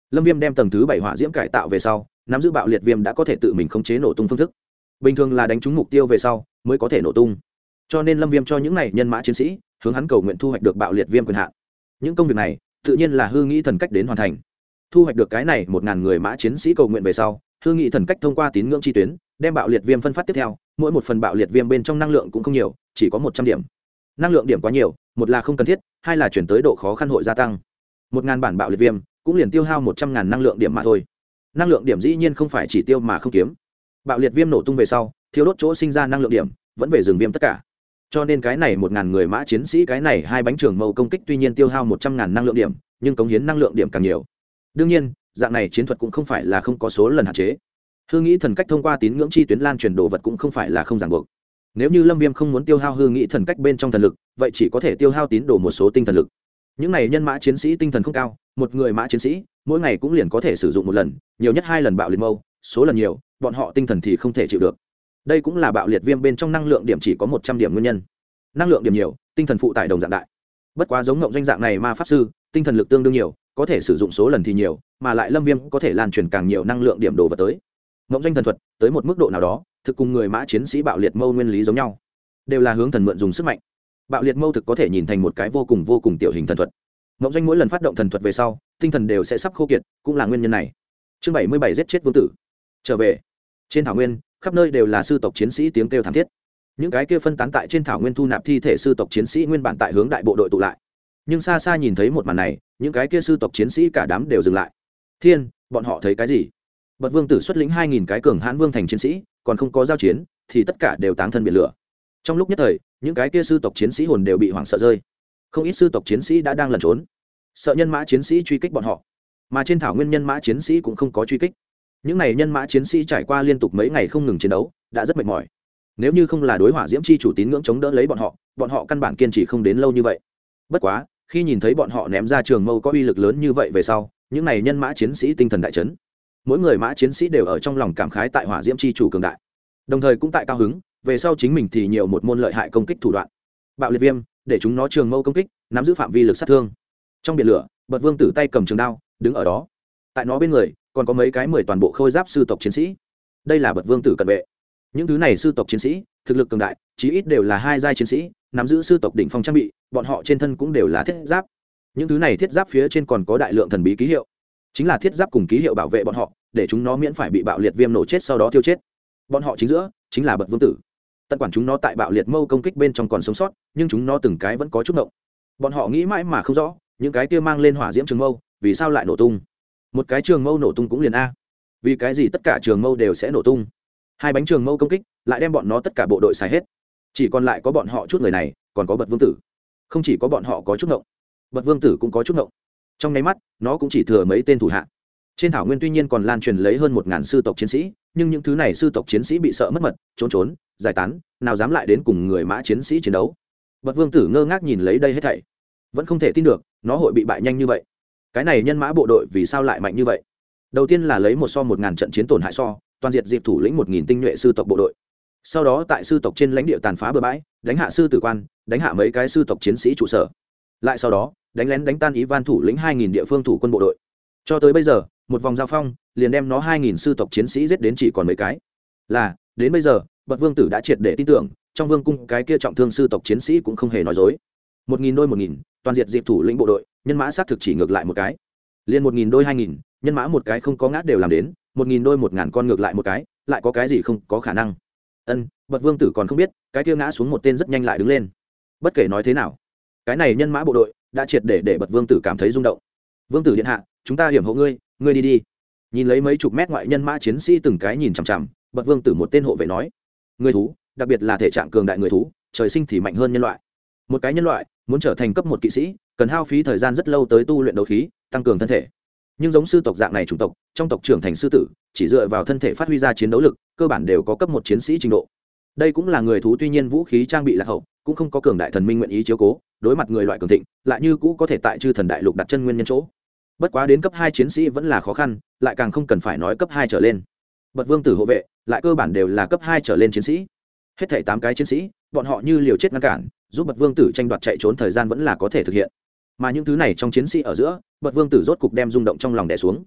Lâm Viêm đem tầng thứ 7 hỏa diễm cải tạo về sau, nắm giữ bạo liệt viêm đã có thể tự mình khống chế nổ tung phương thức. Bình thường là đánh trúng mục tiêu về sau mới có thể nổ tung. Cho nên Lâm Viêm cho những này nhân mã chiến sĩ, hướng hắn cầu nguyện thu hoạch được bạo liệt viêm quyền hạn. Những công việc này, tự nhiên là hư nghĩ thần cách đến hoàn thành. Thu hoạch được cái này 1000 người mã chiến sĩ cầu nguyện về sau, hư nghĩ thần cách thông qua tín ngưỡng chi tuyến, đem bạo liệt viêm phân phát tiếp theo, mỗi một phần bạo liệt viêm bên trong năng lượng cũng không nhiều, chỉ có 100 điểm. Năng lượng điểm quá nhiều, một là không cần thiết, hai là chuyển tới độ khó khăn hội gia tăng. 1000 bản bạo liệt viêm cũng liền tiêu hao 100.000 năng lượng điểm mà thôi. Năng lượng điểm dĩ nhiên không phải chỉ tiêu mà không kiếm. Bạo liệt viêm nổ tung về sau, thiếu đốt chỗ sinh ra năng lượng điểm, vẫn về dừng viêm tất cả. Cho nên cái này 1000 người mã chiến sĩ cái này hai bánh trường mâu công kích tuy nhiên tiêu hao 100.000 năng lượng điểm, nhưng cống hiến năng lượng điểm càng nhiều. Đương nhiên, dạng này chiến thuật cũng không phải là không có số lần hạn chế. Hư nghĩ thần cách thông qua tín ngưỡng chi tuyến lan truyền đồ vật cũng không phải là không ràng buộc. Nếu như Lâm Viêm không muốn tiêu hao hư nghĩ thần cách bên trong thần lực, vậy chỉ có thể tiêu hao tín đồ một số tinh thần lực. Những này nhân mã chiến sĩ tinh thần không cao, một người mã chiến sĩ mỗi ngày cũng liền có thể sử dụng một lần, nhiều nhất 2 lần bạo liệt mâu, số lần nhiều, bọn họ tinh thần thì không thể chịu được. Đây cũng là bạo liệt viêm bên trong năng lượng điểm chỉ có 100 điểm nguyên nhân. Năng lượng điểm nhiều, tinh thần phụ tải đồng dạng đại. Bất quá giống ngộng doanh dạng này ma pháp sư, tinh thần lực tương đương nhiều, có thể sử dụng số lần thì nhiều, mà lại Lâm Viêm có thể lan truyền càng nhiều năng lượng điểm đồ vật tới. Ngộng doanh thần thuật tới một mức độ nào đó, thực cùng người mã chiến sĩ bạo liệt mâu nguyên lý giống nhau, đều là hướng thần mượn dùng sức mạnh. Bạo liệt mâu thực có thể nhìn thành một cái vô cùng tiểu hình thần thuật. Ngộng doanh mỗi lần phát động thần thuật về sau, tinh thần đều sẽ sắp khô kiệt, cũng là nguyên nhân này. Chương 77 giết chết vương tử. Trở về. Trên thảo nguyên, khắp nơi đều là sư tộc chiến sĩ tiếng kêu thảm thiết. Những cái kia phân tán tại trên thảo nguyên thu nạp thi thể sư tộc chiến sĩ nguyên bản tại hướng đại bộ đội tụ lại. Nhưng xa xa nhìn thấy một màn này, những cái kia sư tộc chiến sĩ cả đám đều dừng lại. Thiên, bọn họ thấy cái gì? Bật vương tử xuất lĩnh 2000 cái cường hãn vương thành chiến sĩ, còn không có giao chiến, thì tất cả đều táng thân biển lửa. Trong lúc nhất thời, những cái kia sư tộc chiến sĩ hồn đều bị hoảng sợ rơi. Không ít sư tộc chiến sĩ đã đang lẩn trốn, sợ nhân mã chiến sĩ truy kích bọn họ. Mà trên thảo nguyên nhân mã chiến sĩ cũng không có truy kích. Những này nhân mã chiến sĩ trải qua liên tục mấy ngày không ngừng chiến đấu, đã rất mệt mỏi. Nếu như không là đối hỏa diễm chi chủ tín ngưỡng chống đỡ lấy bọn họ căn bản kiên trì không đến lâu như vậy. Bất quá, khi nhìn thấy bọn họ ném ra trường mâu có uy lực lớn như vậy về sau, những này nhân mã chiến sĩ tinh thần đại chấn. Mỗi người mã chiến sĩ đều ở trong lòng cảm khái tại hỏa diễm chi chủ cường đại, đồng thời cũng tại cao hứng về sau chính mình thì nhiều một môn lợi hại công kích thủ đoạn. Bạo liệt viêm để chúng nó trường mâu công kích, nắm giữ phạm vi lực sát thương. Trong biển lửa, bật vương tử tay cầm trường đao đứng ở đó, tại nó bên người còn có mấy cái 10 toàn bộ khôi giáp sư tộc chiến sĩ. Đây là bật vương tử cận vệ. Những thứ này sư tộc chiến sĩ thực lực cường đại, chí ít đều là 2 giai chiến sĩ, nắm giữ sư tộc đỉnh phong trang bị, bọn họ trên thân cũng đều là thiết giáp. Những thứ này thiết giáp phía trên còn có đại lượng thần bí ký hiệu, chính là thiết giáp cùng ký hiệu bảo vệ bọn họ, để chúng nó miễn phải bị bạo liệt viêm nổ chết sau đó tiêu chết. Bọn họ chính giữa chính là bật vương tử. Tận quản chúng nó tại bạo liệt mâu công kích bên trong còn sống sót, nhưng chúng nó từng cái vẫn có chút ngộng. Bọn họ nghĩ mãi mà không rõ, những cái kia mang lên hỏa diễm trường mâu vì sao lại nổ tung. Một cái trường mâu nổ tung cũng liền a, vì cái gì tất cả trường mâu đều sẽ nổ tung? 2 bánh trường mâu công kích lại đem bọn nó tất cả bộ đội xài hết, chỉ còn lại có bọn họ chút người này, còn có bật vương tử. Không chỉ có bọn họ có chút ngộng, bật vương tử cũng có chút ngộng. Trong nháy mắt, nó cũng chỉ thừa mấy tên thủ hạ. Trên thảo nguyên tuy nhiên còn lan truyền lấy hơn 1000 sư tộc chiến sĩ, nhưng những thứ này sư tộc chiến sĩ bị sợ mất mật, trốn, giải tán, nào dám lại đến cùng người mã chiến sĩ chiến đấu. Bật vương tử ngơ ngác nhìn lấy đây hết thảy, vẫn không thể tin được nó hội bị bại nhanh như vậy. Cái này nhân mã bộ đội vì sao lại mạnh như vậy? Đầu tiên là lấy 1:1000 trận chiến tổn hại toàn diệt dịp thủ lĩnh 1000 tinh nhuệ sư tộc bộ đội. Sau đó tại sư tộc trên lãnh địa tàn phá bừa bãi, đánh hạ sư tử quan, đánh hạ mấy cái sư tộc chiến sĩ trụ sở. Lại sau đó, đánh lén đánh tan Ivan thủ lĩnh 2000 địa phương thủ quân bộ đội. Cho tới bây giờ, một vòng giao phong, liền đem nó 2000 sư tộc chiến sĩ giết đến chỉ còn mấy cái. Là, đến bây giờ, bậc vương tử đã triệt để tin tưởng, trong vương cung cái kia trọng thương sư tộc chiến sĩ cũng không hề nói dối. 1000 đôi 1000, toàn diệt dịp thủ lĩnh bộ đội, nhân mã sát thực chỉ ngược lại một cái. Liên 1000 đôi 2000, nhân mã một cái không có ngã đều làm đến, 1000 đôi 1000 con ngược lại một cái, lại có cái gì không có khả năng. Bậc vương tử còn không biết, cái kia ngã xuống một tên rất nhanh lại đứng lên. Bất kể nói thế nào, cái này nhân mã bộ đội đã triệt để bậc vương tử cảm thấy rung động. Vương tử điện hạ, chúng ta hiểm hộ ngươi đi đi. Nhìn lấy mấy chục mét ngoại nhân mã chiến sĩ từng cái nhìn chằm chằm, bậc vương tử một tên hộ vệ nói: người thú, đặc biệt là thể trạng cường đại người thú, trời sinh thì mạnh hơn nhân loại. Một cái nhân loại muốn trở thành cấp 1 kỵ sĩ, cần hao phí thời gian rất lâu tới tu luyện đấu khí, tăng cường thân thể. Nhưng giống sư tộc dạng này chủng tộc, trong tộc trưởng thành sư tử, chỉ dựa vào thân thể phát huy ra chiến đấu lực, cơ bản đều có cấp 1 chiến sĩ trình độ. Đây cũng là người thú tuy nhiên vũ khí trang bị lạc hậu, cũng không có cường đại thần minh nguyện ý chiếu cố, đối mặt người loại cường thịnh, lại như cũ có thể tại chư thần đại lục đặt chân nguyên nhân chỗ. Bất quá đến cấp 2 chiến sĩ vẫn là khó khăn, lại càng không cần phải nói cấp 2 trở lên. Bật vương tử hộ vệ, lại cơ bản đều là cấp 2 trở lên chiến sĩ. Hết thảy 8 cái chiến sĩ, bọn họ như liều chết ngăn cản, giúp bật vương tử tranh đoạt chạy trốn thời gian vẫn là có thể thực hiện. Mà những thứ này trong chiến sĩ ở giữa, bật vương tử rốt cục đem rung động trong lòng đè xuống.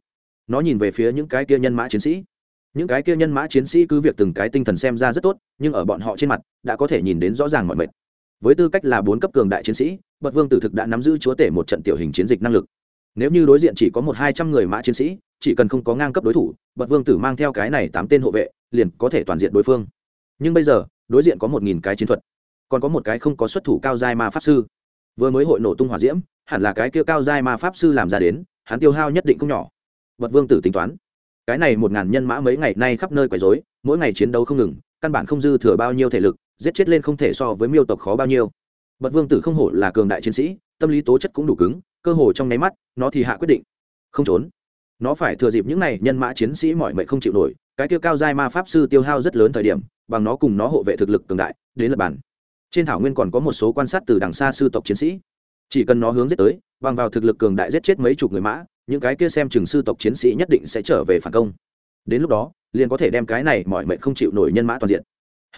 nó nhìn về phía những cái kia nhân mã chiến sĩ. Những cái kia nhân mã chiến sĩ cứ việc từng cái tinh thần xem ra rất tốt, nhưng ở bọn họ trên mặt đã có thể nhìn đến rõ ràng mọi mệt. Với tư cách là 4 cấp cường đại chiến sĩ, Bật Vương Tử thực đã nắm giữ chúa tể một trận tiểu hình chiến dịch năng lực. Nếu như đối diện chỉ có 1-200 người mã chiến sĩ, chỉ cần không có ngang cấp đối thủ, Bật Vương Tử mang theo cái này 8 tên hộ vệ, liền có thể toàn diện đối phương. Nhưng bây giờ, đối diện có 1000 cái chiến thuật, còn có một cái không có xuất thủ cao giai ma pháp sư. Vừa mới hội nổ tung hỏa diễm, hẳn là cái kia cao giai ma pháp sư làm ra đến, hắn tiêu hao nhất định không nhỏ. Bật Vương Tử tính toán, cái này 1000 nhân mã mấy ngày nay khắp nơi quấy rối, mỗi ngày chiến đấu không ngừng, căn bản không dư thừa bao nhiêu thể lực, giết chết lên không thể so với miêu tộc khó bao nhiêu. Bật Vương Tử không hổ là cường đại chiến sĩ, tâm lý tố chất cũng đủ cứng, cơ hồ trong nháy mắt nó thì hạ quyết định không trốn. Nó phải thừa dịp những này nhân mã chiến sĩ mỏi mệt không chịu nổi, cái kia cao giai ma pháp sư tiêu hao rất lớn thời điểm, bằng nó cùng nó hộ vệ thực lực cường đại đến lật bản. Trên thảo nguyên còn có một số quan sát từ đằng xa sư tộc chiến sĩ, chỉ cần nó hướng giết tới, bằng vào thực lực cường đại giết chết mấy chục người mã, những cái kia xem chừng sư tộc chiến sĩ nhất định sẽ trở về phản công. Đến lúc đó liền có thể đem cái này mỏi mệt không chịu nổi nhân mã toàn diện.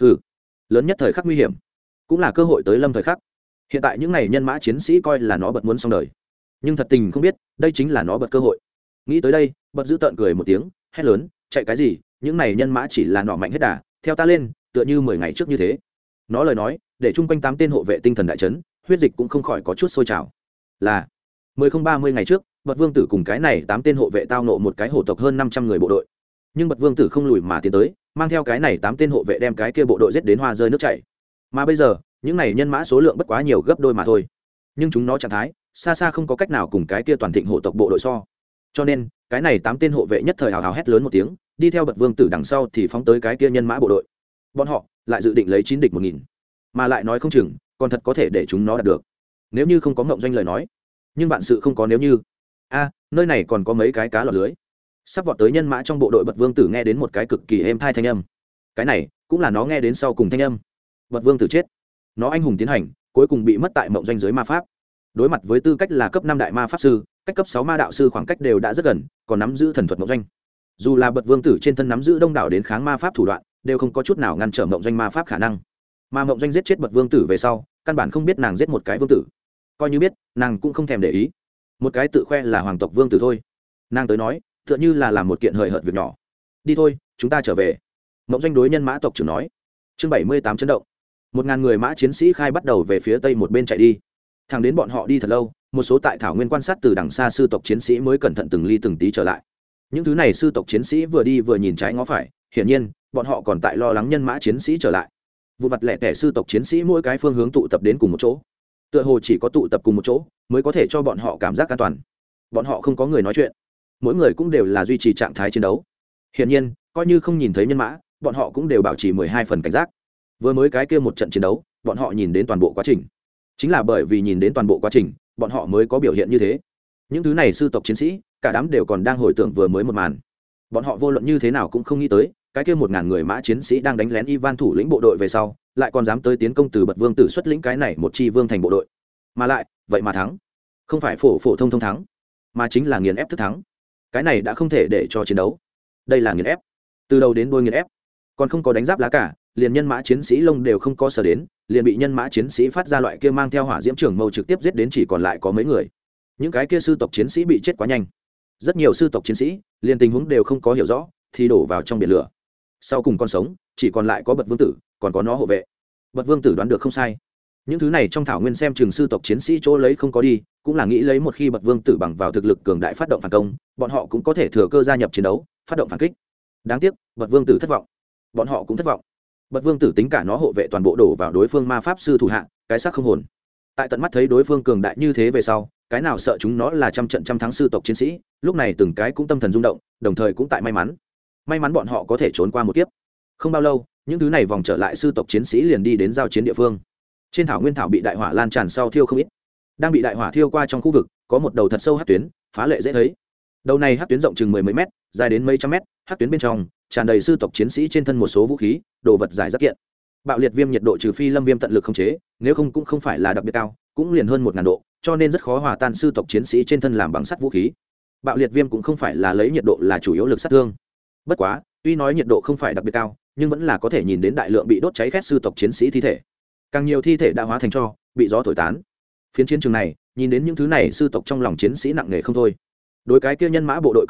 Lớn nhất thời khắc nguy hiểm cũng là cơ hội tới lâm thời khắc. Hiện tại những này nhân mã chiến sĩ coi là nó bật muốn xong đời, nhưng thật tình không biết đây chính là nó bật cơ hội. Nghĩ tới đây, Bật giữ tợn cười một tiếng, hét lớn, chạy cái gì, những này nhân mã chỉ là nỏ mạnh hết đà, theo ta lên, tựa như 10 ngày trước như thế. Nó lời nói để chung quanh 8 tên hộ vệ tinh thần đại chấn, huyết dịch cũng không khỏi có chút sôi trào. Là 10-30 ngày trước, Bật Vương Tử cùng cái này 8 tên hộ vệ tao nộ một cái hổ tộc hơn 500 người bộ đội, nhưng Bật Vương Tử không lùi mà tiến tới, mang theo cái này 8 tên hộ vệ đem cái kia bộ đội giết đến hoa rơi nước chảy. Mà bây giờ những này nhân mã số lượng bất quá nhiều gấp đôi mà thôi, nhưng chúng nó trạng thái xa xa không có cách nào cùng cái kia toàn thịnh hộ tộc bộ đội so. Cho nên cái này 8 tên hộ vệ nhất thời hào hào hét lớn một tiếng, đi theo Bật Vương Tử đằng sau thì phóng tới cái kia nhân mã bộ đội. Bọn họ lại dự định lấy 9 địch 1000, mà lại nói không chừng còn thật có thể để chúng nó đạt được, nếu như không có Ngộng Doanh lời nói. Nhưng vạn sự không có nếu như. Nơi này còn có mấy cái cá lọt lưới. Sắp vọt tới nhân mã trong bộ đội, Bật Vương Tử nghe đến một cái cực kỳ êm thai thanh âm. Cái này cũng là nó nghe đến sau cùng thanh âm. Bật Vương Tử chết, nó anh hùng tiến hành, cuối cùng bị mất tại Mộng Doanh giới ma pháp. Đối mặt với tư cách là cấp 5 đại ma pháp sư, cách cấp 6 ma đạo sư khoảng cách đều đã rất gần, còn nắm giữ thần thuật Mộng Doanh. Dù là Bật Vương Tử trên thân nắm giữ đông đảo đến kháng ma pháp thủ đoạn, đều không có chút nào ngăn trở Mộng Doanh ma pháp khả năng. Mà Mộng Doanh giết chết Bật Vương Tử về sau, căn bản không biết nàng giết một cái vương tử, coi như biết, nàng cũng không thèm để ý. Một cái tự khoe là hoàng tộc vương tử thôi, nàng tới nói tựa như là làm một kiện hời hợt việc nhỏ. Đi thôi, chúng ta trở về. Mộng Doanh đối nhân mã tộc trưởng nói. Chương 78 chấn động. 1000 người mã chiến sĩ khai bắt đầu về phía tây một bên chạy đi. Thẳng đến bọn họ đi thật lâu, một số tại thảo nguyên quan sát từ đằng xa sư tộc chiến sĩ mới cẩn thận từng ly từng tí trở lại. Những thứ này sư tộc chiến sĩ vừa đi vừa nhìn trái ngó phải, hiển nhiên bọn họ còn tại lo lắng nhân mã chiến sĩ trở lại. Vụn vặt lẻ tẻ sư tộc chiến sĩ mỗi cái phương hướng tụ tập đến cùng một chỗ, tựa hồ chỉ có tụ tập cùng một chỗ mới có thể cho bọn họ cảm giác an toàn. Bọn họ không có người nói chuyện, mỗi người cũng đều là duy trì trạng thái chiến đấu. Hiển nhiên coi như không nhìn thấy nhân mã, bọn họ cũng đều bảo trì 12 phần cảnh giác. Vừa mới cái kia một trận chiến đấu, bọn họ nhìn đến toàn bộ quá trình. Chính là bởi vì nhìn đến toàn bộ quá trình, bọn họ mới có biểu hiện như thế. Những thứ này sư tộc chiến sĩ cả đám đều còn đang hồi tưởng vừa mới một màn. Bọn họ vô luận như thế nào cũng không nghĩ tới, cái kia 1000 người mã chiến sĩ đang đánh lén Ivan thủ lĩnh bộ đội về sau, lại còn dám tới tiến công từ Bật Vương Tử xuất lĩnh cái này một chi vương thành bộ đội, mà lại vậy mà thắng. Không phải phổ phổ thông thông thắng, mà chính là nghiền ép thức thắng. Cái này đã không thể để cho chiến đấu, đây là nghiền ép, từ đầu đến đuôi nghiền ép. Còn không có đánh giáp lá cả, liền nhân mã chiến sĩ lông đều không có sở đến, liền bị nhân mã chiến sĩ phát ra loại kia mang theo hỏa diễm trường mâu trực tiếp giết đến chỉ còn lại có mấy người. Những cái kia sư tộc chiến sĩ bị chết quá nhanh, rất nhiều sư tộc chiến sĩ liền tình huống đều không có hiểu rõ thì đổ vào trong biển lửa. Sau cùng con sống chỉ còn lại có Bật Vương Tử, còn có nó hộ vệ. Bật Vương Tử đoán được không sai, những thứ này trong thảo nguyên xem chừng sư tộc chiến sĩ chỗ lấy không có đi, cũng là nghĩ lấy một khi Bật Vương Tử bằng vào thực lực cường đại phát động phản công, bọn họ cũng có thể thừa cơ gia nhập chiến đấu, phát động phản kích. Đáng tiếc Bật Vương Tử thất vọng, bọn họ cũng thất vọng. Bật Vương Tử tính cả nó hộ vệ toàn bộ đổ vào đối phương ma pháp sư thủ hạ, cái xác không hồn. Tại tận mắt thấy đối phương cường đại như thế về sau, cái nào sợ chúng nó là trăm trận trăm thắng sư tộc chiến sĩ, lúc này từng cái cũng tâm thần rung động, đồng thời cũng tại may mắn bọn họ có thể trốn qua một kiếp. Không bao lâu, những thứ này vòng trở lại sư tộc chiến sĩ liền đi đến giao chiến địa phương. Trên thảo nguyên thảo bị đại hỏa lan tràn sau thiêu không ít, đang bị đại hỏa thiêu qua trong khu vực có một đầu thật sâu hắc tuyến, phá lệ dễ thấy. Đầu này hắc tuyến rộng chừng 10 mấy mét, dài đến mấy trăm mét, hắc tuyến bên trong tràn đầy sư tộc chiến sĩ trên thân một số vũ khí, đồ vật giải rác kiện. Bạo liệt viêm nhiệt độ trừ phi lâm viêm tận lực khống chế, nếu không cũng không phải là đặc biệt cao, cũng liền hơn 1000 độ, cho nên rất khó hòa tan sư tộc chiến sĩ trên thân làm bằng sắt vũ khí. Bạo liệt viêm cũng không phải là lấy nhiệt độ là chủ yếu lực sát thương. Bất quá, tuy nói nhiệt độ không phải đặc biệt cao, nhưng vẫn là có thể nhìn đến đại lượng bị đốt cháy khét sư tộc chiến sĩ thi thể. Càng nhiều thi thể đã hóa thành tro, bị gió thổi tán. Phiến chiến trường này, nhìn đến những thứ này sư tộc trong lòng chiến sĩ nặng nề không thôi. Đối cái kia nhân mã bộ đội cường hãn,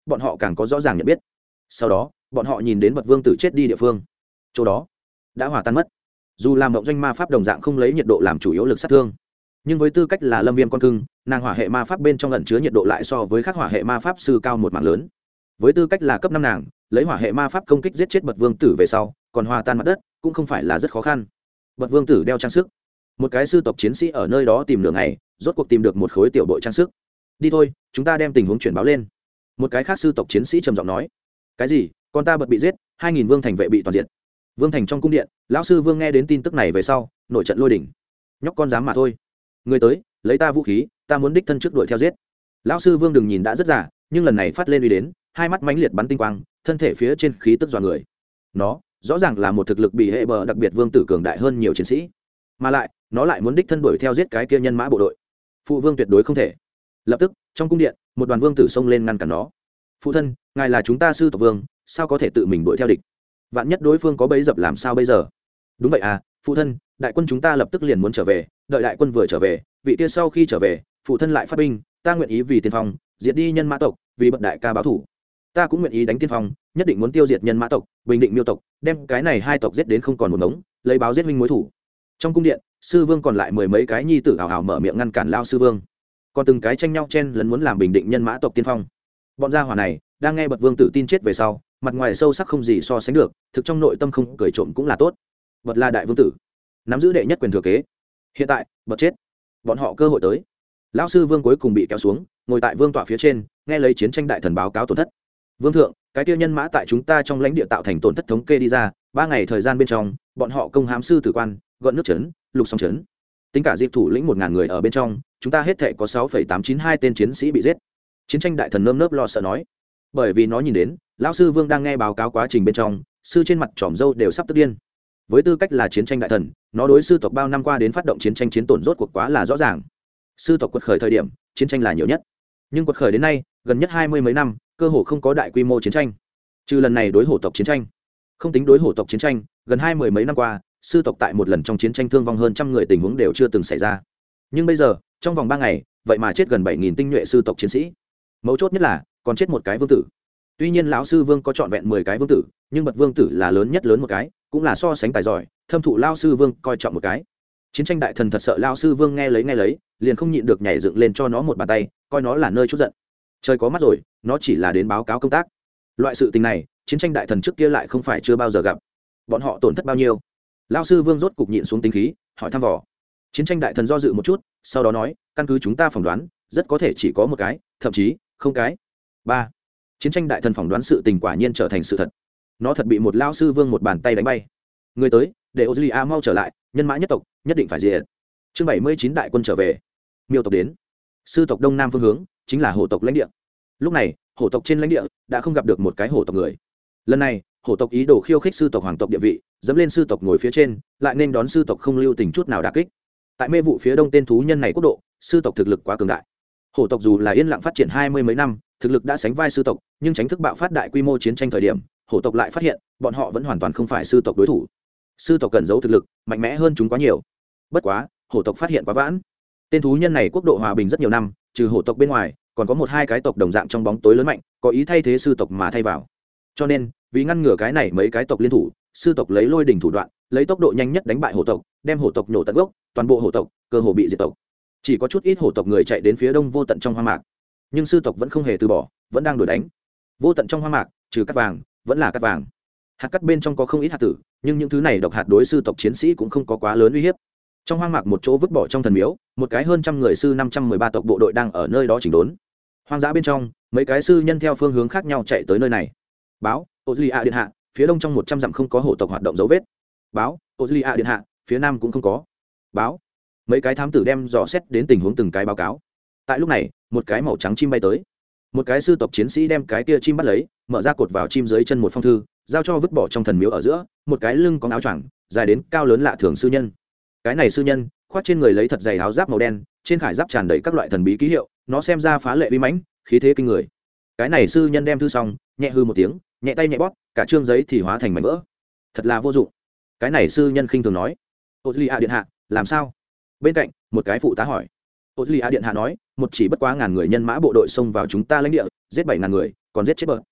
bọn họ càng có rõ ràng nhận biết. Sau đó bọn họ nhìn đến bậc vương tử chết đi địa phương, chỗ đó đã hòa tan mất. Dù làm mộng doanh ma pháp đồng dạng không lấy nhiệt độ làm chủ yếu lực sát thương, nhưng với tư cách là lâm viêm con cưng, nàng hỏa hệ ma pháp bên trong ẩn chứa nhiệt độ lại so với các hỏa hệ ma pháp sư cao một mảng lớn. Với tư cách là cấp 5 nàng, lấy hỏa hệ ma pháp công kích giết chết bậc vương tử về sau, còn hòa tan mặt đất cũng không phải là rất khó khăn. Bậc vương tử đeo trang sức, một cái sư tộc chiến sĩ ở nơi đó tìm nửa ngày, rốt cuộc tìm được một khối tiểu bội trang sức. Đi thôi, chúng ta đem tình huống chuyển báo lên. Một cái khác sư tộc chiến sĩ trầm giọng nói. Cái gì? Con ta bật bị giết, 2000 vương thành vệ bị toàn diệt. Vương thành trong cung điện, lão sư vương nghe đến tin tức này về sau, nổi trận lôi đỉnh. Nhóc con dám mà thôi. Người tới, lấy ta vũ khí, ta muốn đích thân trước đuổi theo giết. Lão sư vương đừng nhìn đã rất già, nhưng lần này phát lên uy đến, hai mắt mãnh liệt bắn tinh quang, thân thể phía trên khí tức dọa người. Nó rõ ràng là một thực lực bị hệ bờ đặc biệt vương tử cường đại hơn nhiều chiến sĩ, mà lại nó lại muốn đích thân đuổi theo giết cái kia nhân mã bộ đội. Phụ vương tuyệt đối không thể. Lập tức trong cung điện, một đoàn vương tử xông lên ngăn cản nó. Phụ thân, ngài là chúng ta sư tộc vương, sao có thể tự mình đuổi theo địch? Vạn nhất đối phương có bẫy dập làm sao bây giờ? Đúng vậy à, phụ thân, đại quân chúng ta lập tức liền muốn trở về, đợi đại quân vừa trở về, vị kia sau khi trở về, phụ thân lại phát binh, ta nguyện ý vì tiên phong diệt đi nhân mã tộc, vì bậc đại ca báo thủ. Ta cũng nguyện ý đánh tiên phong, nhất định muốn tiêu diệt nhân mã tộc, bình định miêu tộc, đem cái này hai tộc giết đến không còn một ngống, lấy báo giết huynh mối thủ. Trong cung điện, sư vương còn lại mười mấy cái nhi tử hào hào mở miệng ngăn cản lao sư vương, còn từng cái tranh nhau chen lấn muốn làm bình định nhân mã tộc tiên phong. Bọn gia hỏa này đang nghe bậc vương tử tin chết về sau, mặt ngoài sâu sắc không gì so sánh được, thực trong nội tâm không cười trộm cũng là tốt. Bậc là đại vương tử, nắm giữ đệ nhất quyền thừa kế. Hiện tại bậc chết, bọn họ cơ hội tới. Lão sư vương cuối cùng bị kéo xuống, ngồi tại vương tọa phía trên, nghe lấy chiến tranh đại thần báo cáo tổn thất. Vương thượng, cái tiêu nhân mã tại chúng ta trong lãnh địa tạo thành tổn thất thống kê đi ra, 3 ngày thời gian bên trong, bọn họ công hãm sư tử quan, gợn nước trấn, lục song trấn, tính cả dịp thủ lĩnh 1000 người ở bên trong, chúng ta hết thảy có 6,892 tên chiến sĩ bị giết. Chiến tranh đại thần nơm nớp lo sợ nói, bởi vì nó nhìn đến lão sư vương đang nghe báo cáo quá trình bên trong, sư trên mặt tròm râu đều sắp tức điên. Với tư cách là chiến tranh đại thần, nó đối sư tộc bao năm qua đến phát động chiến tranh chiến tổn rốt cuộc quá là rõ ràng. Sư tộc quật khởi thời điểm, chiến tranh là nhiều nhất, nhưng quật khởi đến nay, gần nhất 20 mấy năm, cơ hồ không có đại quy mô chiến tranh. Trừ lần này đối hổ tộc chiến tranh, không tính đối hổ tộc chiến tranh, gần 20 mấy năm qua, sư tộc tại một lần trong chiến tranh thương vong hơn 100 người tình huống đều chưa từng xảy ra. Nhưng bây giờ, trong vòng 3 ngày, vậy mà chết gần 7000 tinh nhuệ sư tộc chiến sĩ. Mấu chốt nhất là, còn chết một cái vương tử. Tuy nhiên lão sư vương có trọn vẹn 10 cái vương tử, nhưng bậc vương tử là lớn nhất lớn một cái, cũng là so sánh tài giỏi, thâm thụ lão sư vương coi trọng một cái. Chiến tranh đại thần thật sợ lão sư vương nghe lấy, liền không nhịn được nhảy dựng lên cho nó một bàn tay, coi nó là nơi chút giận. Trời có mắt rồi, nó chỉ là đến báo cáo công tác. Loại sự tình này, chiến tranh đại thần trước kia lại không phải chưa bao giờ gặp. Bọn họ tổn thất bao nhiêu? Lão sư vương rốt cục nhịn xuống tính khí, hỏi thăm vò. Chiến tranh đại thần do dự một chút, sau đó nói, căn cứ chúng ta phỏng đoán, rất có thể chỉ có một cái, thậm chí không cái. 3. Chiến tranh đại thần phỏng đoán sự tình quả nhiên trở thành sự thật. Nó thật bị một lão sư vương một bàn tay đánh bay. Người tới, để Ozilia mau trở lại, nhân mã nhất tộc nhất định phải diệt. Chương 79 đại quân trở về. Miêu tộc đến. Sư tộc đông nam phương hướng chính là hổ tộc lãnh địa. Lúc này, hổ tộc trên lãnh địa đã không gặp được một cái hổ tộc người. Lần này, hổ tộc ý đồ khiêu khích sư tộc hoàng tộc địa vị, dẫm lên sư tộc ngồi phía trên, lại nên đón sư tộc không lưu tình chút nào đả kích. Tại mê vụ phía đông tên thú nhân này quốc độ, sư tộc thực lực quá cường đại. Hổ tộc dù là yên lặng phát triển 20 mấy năm, thực lực đã sánh vai sư tộc, nhưng tránh thức bạo phát đại quy mô chiến tranh thời điểm, hổ tộc lại phát hiện, bọn họ vẫn hoàn toàn không phải sư tộc đối thủ. Sư tộc cần giấu thực lực, mạnh mẽ hơn chúng quá nhiều. Bất quá, hổ tộc phát hiện quá vãn. Tên thú nhân này quốc độ hòa bình rất nhiều năm, trừ hổ tộc bên ngoài, còn có 1-2 cái tộc đồng dạng trong bóng tối lớn mạnh, có ý thay thế sư tộc mà thay vào. Cho nên, vì ngăn ngừa cái này mấy cái tộc liên thủ, sư tộc lấy lôi đỉnh thủ đoạn, lấy tốc độ nhanh nhất đánh bại hổ tộc, đem hổ tộc nổ tận gốc, toàn bộ hổ tộc cơ hồ bị diệt tộc. Chỉ có chút ít hổ tộc người chạy đến phía đông vô tận trong hoang mạc, nhưng sư tộc vẫn không hề từ bỏ, vẫn đang đuổi đánh. Vô tận trong hoang mạc, trừ cát vàng, vẫn là cát vàng. Hạt cát bên trong có không ít hạt tử, nhưng những thứ này độc hạt đối sư tộc chiến sĩ cũng không có quá lớn uy hiếp. Trong hoang mạc một chỗ vứt bỏ trong thần miếu, một cái hơn 100 người sư 513 tộc bộ đội đang ở nơi đó chỉnh đốn. Hoang dã bên trong, mấy cái sư nhân theo phương hướng khác nhau chạy tới nơi này. Báo, Ozilia điện hạ, phía đông trong 100 dặm không có hổ tộc hoạt động dấu vết. Báo, Ozilia điện hạ, phía nam cũng không có. Báo. Mấy cái thám tử đem dò xét đến tình huống từng cái báo cáo. Tại lúc này, một cái màu trắng chim bay tới. Một cái sư tộc chiến sĩ đem cái kia chim bắt lấy, mở ra cột vào chim dưới chân một phong thư, giao cho vứt bỏ trong thần miếu ở giữa, một cái lưng có áo choàng, dài đến cao lớn lạ thường sư nhân. Cái này sư nhân, khoác trên người lấy thật dày áo giáp màu đen, trên khải giáp tràn đầy các loại thần bí ký hiệu, nó xem ra phá lệ uy mãnh, khí thế kinh người. Cái này sư nhân đem thư xong, nhẹ hư một tiếng, nhẹ tay nhẹ bóp, cả trương giấy thì hóa thành mảnh vỡ. Thật là vô dụng. Cái này sư nhân khinh thường nói. Ozilia điện hạ, làm sao? Bên cạnh, một cái phụ tá hỏi. Ozilia điện hạ nói, một chỉ bất quá ngàn người nhân mã bộ đội xông vào chúng ta lãnh địa, giết 7000 người, còn giết chết bợt